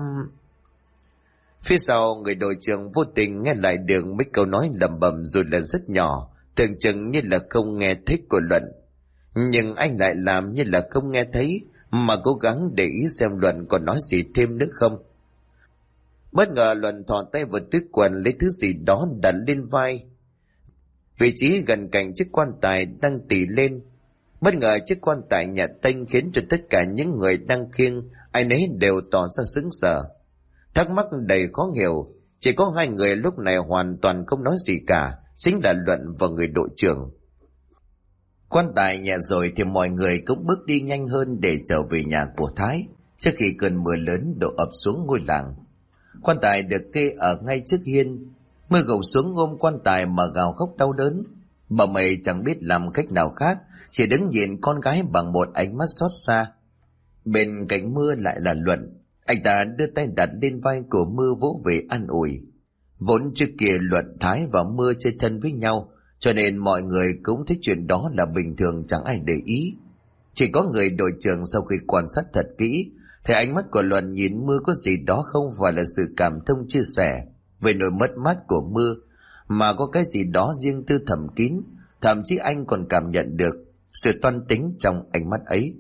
Phía sau người đội trưởng vô tình nghe lại được mấy câu nói lẩm bẩm rồi là rất nhỏ, tưởng chừng như là không nghe thấy của Luận. Nhưng anh lại làm như là không nghe thấy mà cố gắng để ý xem Luận còn nói gì thêm nữa không. Bất ngờ Luận thò tay vào túi quần lấy thứ gì đó đặt lên vai. Vị trí gần cạnh chiếc quan tài đang tỉ lên. Bất ngờ chiếc quan tài nhà tênh khiến cho tất cả những người đang khiêng ai nấy đều tỏ ra sững sờ. Thắc mắc đầy khó hiểu. Chỉ có 2 người lúc này hoàn toàn không nói gì cả, chính là Luận và người đội trưởng. Quan tài nhẹ rồi thì mọi người cũng bước đi nhanh hơn để trở về nhà của Thái trước khi cơn mưa lớn đổ ập xuống ngôi làng. Quan tài được kê ở ngay trước hiên. Mưa gục xuống ôm quan tài mà gào khóc đau đớn. Bà mày chẳng biết làm cách nào khác, chỉ đứng nhìn con gái bằng một ánh mắt xót xa. Bên cạnh Mưa lại là Luận. Anh ta đưa tay đặt lên vai của Mưa vỗ về an ủi. Vốn trước kia Luận, Thái và Mưa chơi thân với nhau, cho nên mọi người cũng thấy chuyện đó là bình thường, chẳng ai để ý. Chỉ có người đội trưởng sau khi quan sát thật kỹ thì ánh mắt của Luận nhìn Mưa có gì đó không phải là sự cảm thông chia sẻ về nỗi mất mát của Mưa, mà có cái gì đó riêng tư thầm kín. Thậm chí anh còn cảm nhận được sự toan tính trong ánh mắt ấy.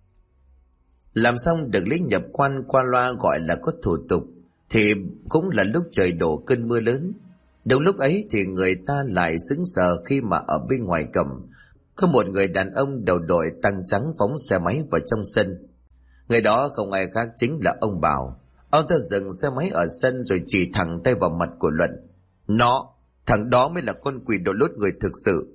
Làm xong được lễ nhập quan qua loa gọi là có thủ tục thì cũng là lúc trời đổ cơn mưa lớn. Đúng lúc ấy thì người ta lại sững sờ khi mà ở bên ngoài cổng có một người đàn ông đầu đội tăng trắng phóng xe máy vào trong sân. Người đó không ai khác chính là ông Bảo. Ông ta dừng xe máy ở sân rồi chỉ thẳng tay vào mặt của Luận. Thằng đó mới là con quỷ đội lốt người thực sự.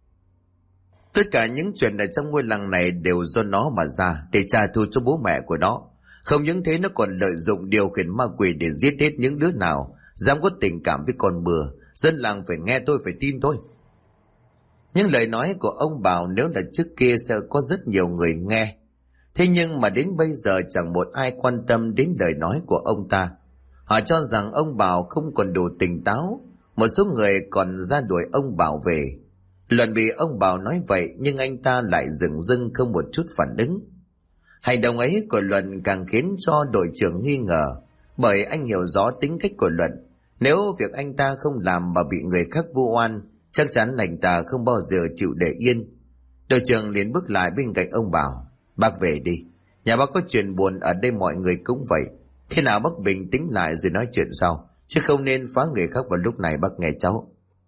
Tất cả những chuyện ở trong ngôi làng này đều do nó mà ra, để trả thù cho bố mẹ của nó. Không những thế, nó còn lợi dụng điều khiển ma quỷ để giết hết những đứa nào dám có tình cảm với con Bừa. Dân làng phải nghe tôi, phải tin tôi. Những lời nói của ông Bảo nếu là trước kia sẽ có rất nhiều người nghe. Thế nhưng mà đến bây giờ chẳng một ai quan tâm đến lời nói của ông ta. Họ cho rằng ông Bảo không còn đủ tỉnh táo. Một số người còn ra đuổi ông Bảo về. Luận bị ông Bảo nói vậy nhưng anh ta lại dửng dưng không một chút phản ứng. Hành động ấy của Luận càng khiến cho đội trưởng nghi ngờ, bởi anh hiểu rõ tính cách của Luận. Nếu việc anh ta không làm mà bị người khác vu oan, chắc chắn anh ta không bao giờ chịu để yên. Đội trưởng liền bước lại bên cạnh ông Bảo. Bác về đi, nhà bác có chuyện buồn, ở đây mọi người cũng vậy. Thế nào bác bình tĩnh lại rồi nói chuyện sau, chứ không nên phá người khác vào lúc này, bác nghe cháu.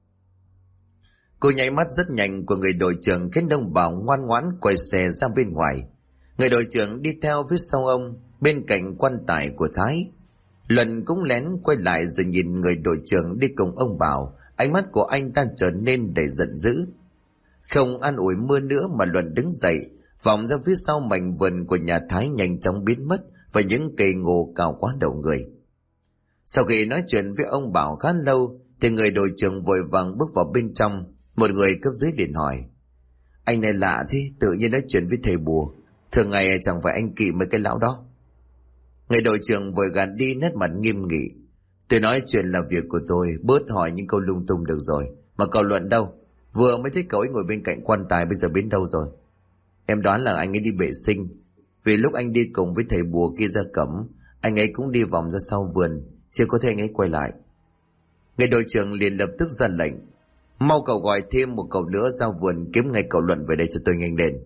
Cô nháy mắt rất nhanh của người đội trưởng khiến ông Bảo ngoan ngoãn quay xe ra bên ngoài. Người đội trưởng đi theo phía sau ông, bên cạnh quan tài của Thái. Luận cũng lén quay lại rồi nhìn người đội trưởng đi cùng ông Bảo. Ánh mắt của anh ta trở nên đầy giận dữ. Không an ủi Mưa nữa mà Luận đứng dậy, vòng ra phía sau mảnh vườn của nhà Thái, nhanh chóng biến mất vào những cây ngô cao quá đầu người. Sau khi nói chuyện với ông Bảo khá lâu thì người đội trưởng vội vàng bước vào bên trong. Một người cấp dưới liền hỏi: Anh này lạ thế, tự nhiên nói chuyện với thầy bùa, thường ngày chẳng phải anh kỵ mấy cái lão đó. Người đội trưởng vội gạt đi nét mặt nghiêm nghị: Tôi nói chuyện là việc của tôi, bớt hỏi những câu lung tung được rồi. Mà cậu Luận đâu? Vừa mới thấy cậu ấy ngồi bên cạnh quan tài, bây giờ biến đâu rồi? Em đoán là anh ấy đi vệ sinh. Vì lúc anh đi cùng với thầy bùa kia ra cổng, anh ấy cũng đi vòng ra sau vườn, chưa có thấy anh ấy quay lại. Người đội trưởng liền lập tức ra lệnh: Mau cậu gọi thêm một cậu nữa ra vườn, kiếm ngay cậu Luận về đây cho tôi nhanh lên.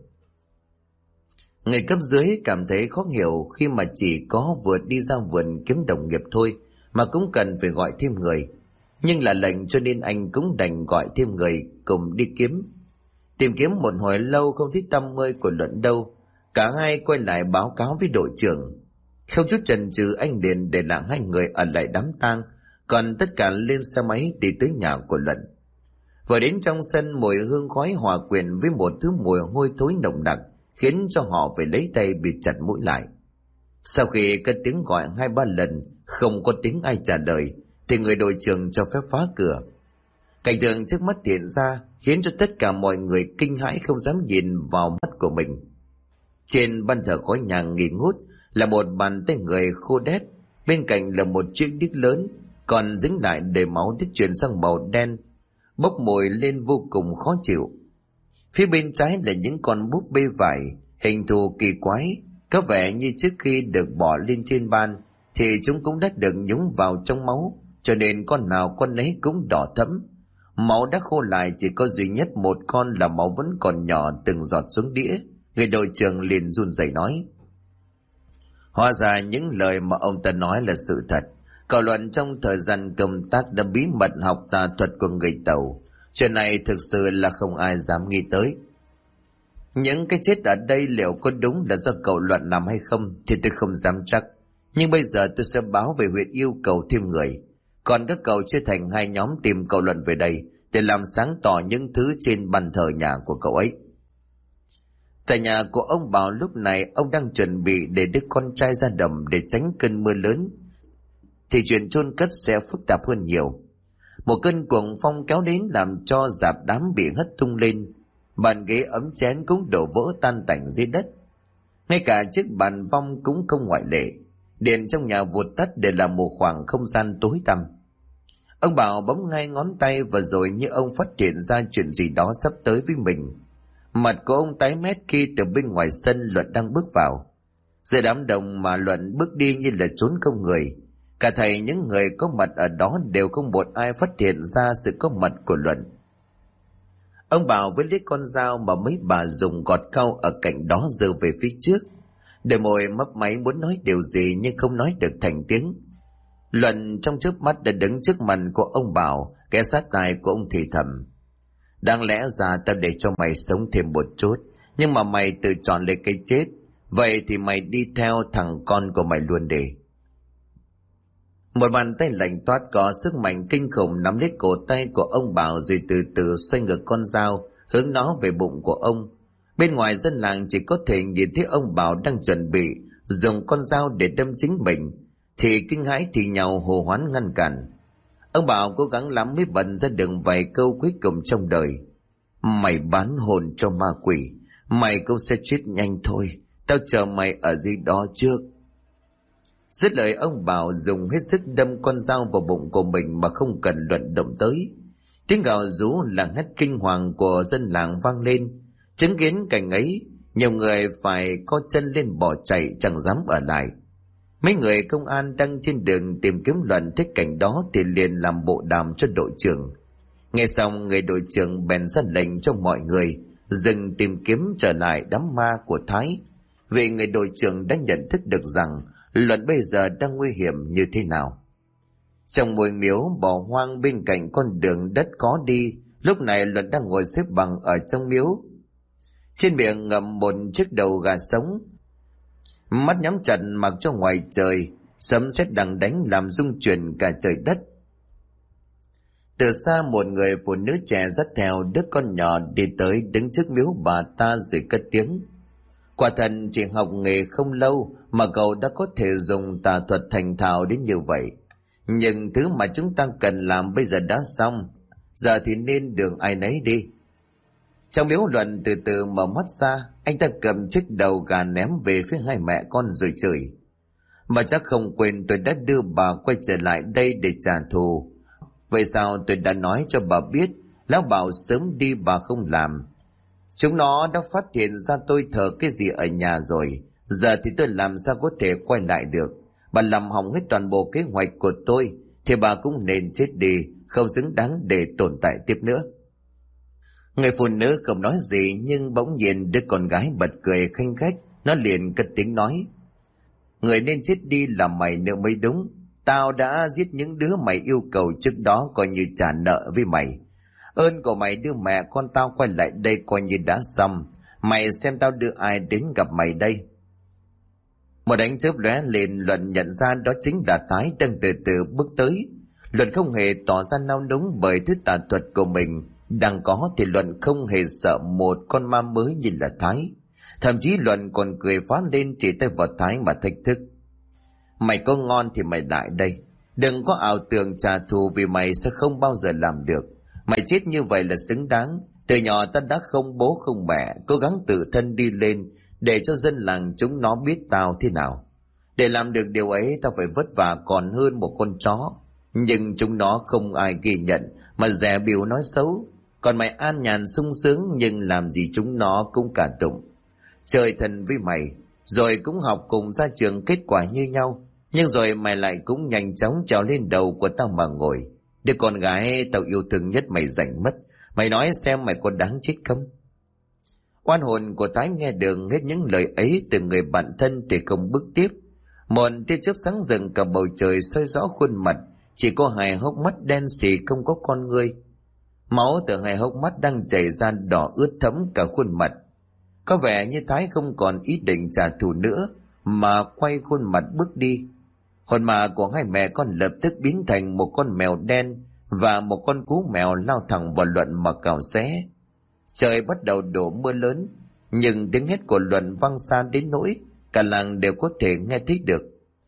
Người cấp dưới cảm thấy khó hiểu khi mà chỉ có vừa đi ra vườn kiếm đồng nghiệp thôi mà cũng cần phải gọi thêm người. Nhưng là lệnh cho nên anh cũng đành gọi thêm người cùng đi kiếm. Tìm kiếm một hồi lâu không thấy tăm hơi của Luận đâu. Cả hai quay lại báo cáo với đội trưởng. Không chút chần chừ anh liền để lại hai người ở lại đám tang, còn tất cả lên xe máy đi tới nhà của Luận. Vừa đến trong sân, mùi hương khói hòa quyện với một thứ mùi hôi thối nồng nặc khiến cho họ phải lấy tay bịt chặt mũi lại. Sau khi cất tiếng gọi 2-3 lần không có tiếng ai trả lời thì người đội trưởng cho phép phá cửa. Cảnh tượng trước mắt hiện ra khiến cho tất cả mọi người kinh hãi không dám nhìn vào mắt của mình. Trên ban thờ khói nhang nghi ngút là một bàn tay người khô đét, bên cạnh là một chiếc đít lớn còn dính lại đầy máu đã chuyển sang màu đen, bốc mùi lên vô cùng khó chịu. Phía bên trái là những con búp bê vải hình thù kỳ quái, có vẻ như trước khi được bỏ lên trên bàn thì chúng cũng đã được nhúng vào trong máu, cho nên con nào con ấy cũng đỏ thẫm. Máu đã khô lại, chỉ có duy nhất một con là máu vẫn còn nhỏ từng giọt xuống đĩa. Người đội trưởng liền run rẩy nói: Hóa ra những lời mà ông ta nói là sự thật. Cậu Luận trong thời gian công tác đã bí mật học tà thuật của người Tàu. Chuyện này thực sự là không ai dám nghĩ tới. Những cái chết ở đây liệu có đúng là do cậu Luận làm hay không thì tôi không dám chắc. Nhưng bây giờ tôi sẽ báo về huyện yêu cầu thêm người. Còn các cậu chia thành 2 nhóm tìm cậu Luận về đây để làm sáng tỏ những thứ trên bàn thờ nhà của cậu ấy. Tại nhà của ông Bảo lúc này ông đang chuẩn bị để đứa con trai ra đầm để tránh cơn mưa lớn, thì chuyện chôn cất sẽ phức tạp hơn nhiều. Một cơn cuồng phong kéo đến làm cho rạp đám bị hất tung lên, bàn ghế ấm chén cũng đổ vỡ tan tành dưới đất. Ngay cả chiếc bàn vong cũng không ngoại lệ. Điện trong nhà vụt tắt để làm một khoảng không gian tối tăm. Ông Bảo bấm ngay ngón tay và rồi như ông phát hiện ra chuyện gì đó sắp tới với mình. Mặt của ông tái mét khi từ bên ngoài sân Luận đang bước vào. Giữa đám đông mà Luận bước đi như là trốn không người. Cả thầy những người có mặt ở đó đều không một ai phát hiện ra sự có mặt của Luận. Ông Bảo với lấy con dao mà mấy bà dùng gọt cau ở cạnh đó giơ về phía trước. Đôi môi mấp máy muốn nói điều gì nhưng không nói được thành tiếng. Luận trong chớp mắt đã đứng trước mặt của ông Bảo, ghé sát tai của ông thì thầm: đáng lẽ ra tao để cho mày sống thêm một chút, nhưng mà mày tự chọn lấy cái chết, vậy thì mày đi theo thằng con của mày luôn đi. Một bàn tay lạnh toát có sức mạnh kinh khủng nắm lấy cổ tay của ông Bảo rồi từ từ xoay ngược con dao hướng nó về bụng của ông. Bên ngoài dân làng chỉ có thể nhìn thấy ông Bảo đang chuẩn bị dùng con dao để đâm chính mình, thì kinh hãi thì nhào hô hoán ngăn cản. Ông Bảo cố gắng lắm mới bật ra được vài câu cuối cùng trong đời: mày bán hồn cho ma quỷ, mày cũng sẽ chết nhanh thôi, tao chờ mày ở dưới đó trước. Dứt lời, ông Bảo dùng hết sức đâm con dao vào bụng của mình mà không cần Luận động tới. Tiếng gào rú làng hét kinh hoàng của dân làng vang lên. Chứng kiến cảnh ấy, nhiều người phải co chân lên bỏ chạy, chẳng dám ở lại. Mấy người công an đang trên đường tìm kiếm Luận thấy cảnh đó thì liền làm bộ đàm cho đội trưởng. Nghe xong, người đội trưởng bèn ra lệnh cho mọi người dừng tìm kiếm trở lại đám ma của Thái, vì người đội trưởng đã nhận thức được rằng Luận bây giờ đang nguy hiểm như thế nào. Trong ngôi miếu bỏ hoang bên cạnh con đường đất có đi, lúc này Luận đang ngồi xếp bằng ở trong miếu. Trên miệng ngậm một chiếc đầu gà sống, mắt nhắm chặt mặc cho ngoài trời sấm sét đằng đánh làm rung chuyển cả trời đất. Từ xa, một người phụ nữ trẻ dắt theo đứa con nhỏ đi tới đứng trước miếu bà ta rồi cất tiếng: quả thần chỉ học nghề không lâu mà cậu đã có thể dùng tà thuật thành thạo đến như vậy. Nhưng thứ mà chúng ta cần làm bây giờ đã xong, giờ thì nên đường ai nấy đi. Trong miếu, Luận từ từ mở mắt ra, anh ta cầm chiếc đầu gà ném về phía hai mẹ con rồi chửi: mà chắc không quên tôi đã đưa bà quay trở lại đây để trả thù. Vậy sao tôi đã nói cho bà biết, lão bảo sớm đi bà không làm. Chúng nó đã phát hiện ra tôi thờ cái gì ở nhà rồi, giờ thì tôi làm sao có thể quay lại được. Bà làm hỏng hết toàn bộ kế hoạch của tôi thì bà cũng nên chết đi, không xứng đáng để tồn tại tiếp nữa. Người phụ nữ không nói gì, nhưng bỗng nhiên đứa con gái bật cười khanh khách. Nó liền cất tiếng nói: người nên chết đi là mày nữa mới đúng. Tao đã giết những đứa mày yêu cầu trước đó, coi như trả nợ với mày. Ơn của mày đưa mẹ con tao quay lại đây coi như đã xong. Mày xem tao đưa ai đến gặp mày đây. Một ánh chớp lóe lên, Luận nhận ra đó chính là Thái đang từ từ bước tới. Luận không hề tỏ ra nao núng bởi thứ tà thuật của mình đang có, thì Luận không hề sợ một con ma mới như là Thái. Thậm chí Luận còn cười phá lên, chỉ tay vào Thái mà thách thức: mày có ngon thì mày lại đây, đừng có ảo tưởng trả thù, vì mày sẽ không bao giờ làm được. Mày chết như vậy là xứng đáng. Từ nhỏ ta đã không bố không mẹ, cố gắng tự thân đi lên để cho dân làng chúng nó biết tao thế nào. Để làm được điều ấy, tao phải vất vả còn hơn một con chó. Nhưng chúng nó không ai ghi nhận mà dè bỉu nói xấu. Còn mày an nhàn sung sướng, nhưng làm gì chúng nó cũng cả tụng. Trời thần với mày, rồi cũng học cùng ra trường, kết quả như nhau. Nhưng rồi mày lại cũng nhanh chóng trèo lên đầu của tao mà ngồi. Đứa con gái tao yêu thương nhất mày giành mất. Mày nói xem mày có đáng chết không? Oan hồn của Thái nghe được hết những lời ấy từ người bạn thân thì không bước tiếp. Một tia chớp sáng rừng cả bầu trời soi rõ khuôn mặt, chỉ có hai hốc mắt đen xì không có con ngươi. Máu từ hai hốc mắt đang chảy ra đỏ ướt thấm cả khuôn mặt. Có vẻ như Thái không còn ý định trả thù nữa mà quay khuôn mặt bước đi. Hồn ma của hai mẹ con lập tức biến thành một con mèo đen và một con cú mèo lao thẳng vào Luận mà cào xé. Trời bắt đầu đổ mưa lớn, nhưng tiếng hét của Luận vang xa đến nỗi cả làng đều có thể nghe thấy được.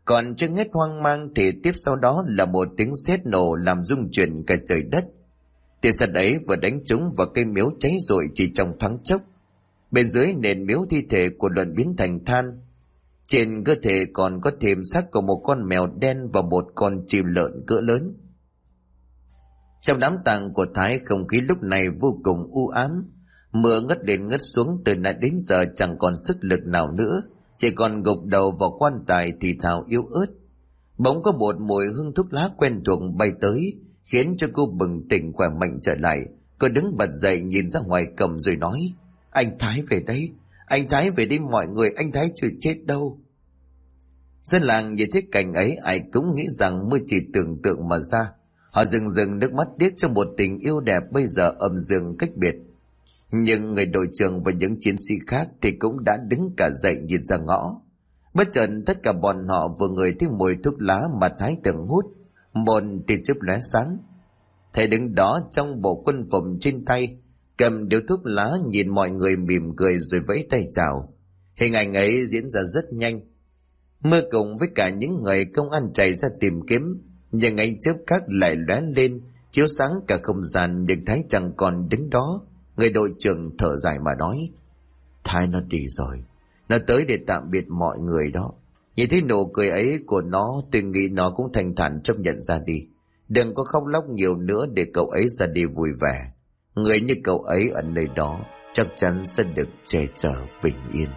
Còn chưa hết hoang mang thì tiếp sau đó là một tiếng sét nổ làm rung chuyển cả trời đất. Tia sét ấy vừa đánh trúng vào cây miếu cháy rụi chỉ trong thoáng chốc. Bên dưới nền miếu thi thể của Luận biến thành than. Trên cơ thể còn có thêm xác của một con mèo đen và một con chim lợn cỡ lớn. Trong đám tang của Thái, không khí lúc này vô cùng u ám. Mưa ngất lên ngất xuống, từ nãy đến giờ chẳng còn sức lực nào nữa, chỉ còn gục đầu vào quan tài thì thào yếu ớt. Bỗng có một mùi hương thuốc lá quen thuộc bay tới, khiến cho cô bừng tỉnh khỏe mạnh trở lại. Cô đứng bật dậy nhìn ra ngoài cổng rồi nói: "Anh Thái về đấy, anh Thái về đi mọi người, anh Thái chưa chết đâu." Dân làng nhìn thấy cảnh ấy ai cũng nghĩ rằng mới chỉ tưởng tượng mà ra. Họ rưng rưng nước mắt tiếc cho một tình yêu đẹp bây giờ âm dương cách biệt. Nhưng người đội trưởng và những chiến sĩ khác thì cũng đã đứng cả dậy nhìn ra ngõ. Bất chợt tất cả bọn họ vừa ngửi thấy mùi thuốc lá mà Thái từng hút. Một tia chớp lóe sáng. Thầy đứng đó trong bộ quân phục trên tay, cầm điếu thuốc lá nhìn mọi người mỉm cười rồi vẫy tay chào. Hình ảnh ấy diễn ra rất nhanh. Mưa cùng với cả những người công an chạy ra tìm kiếm, nhưng ánh chớp khác lại lóe lên, chiếu sáng cả không gian, nhưng Thái chẳng còn đứng đó. Người đội trưởng thở dài mà nói: "Thái nó đi rồi, nó tới để tạm biệt mọi người đó." Nhìn thấy nụ cười ấy của nó, tôi nghĩ nó cũng thành thản chấp nhận ra đi. Đừng có khóc lóc nhiều nữa để cậu ấy ra đi vui vẻ. Người như cậu ấy ở nơi đó chắc chắn sẽ được che chở bình yên.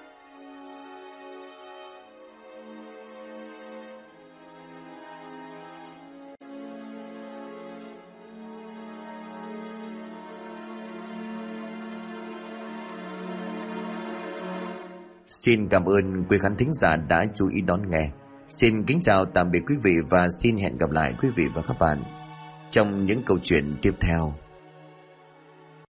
Xin cảm ơn quý khán thính giả đã chú ý đón nghe. Xin kính chào tạm biệt quý vị và xin hẹn gặp lại quý vị và các bạn trong những câu chuyện tiếp theo.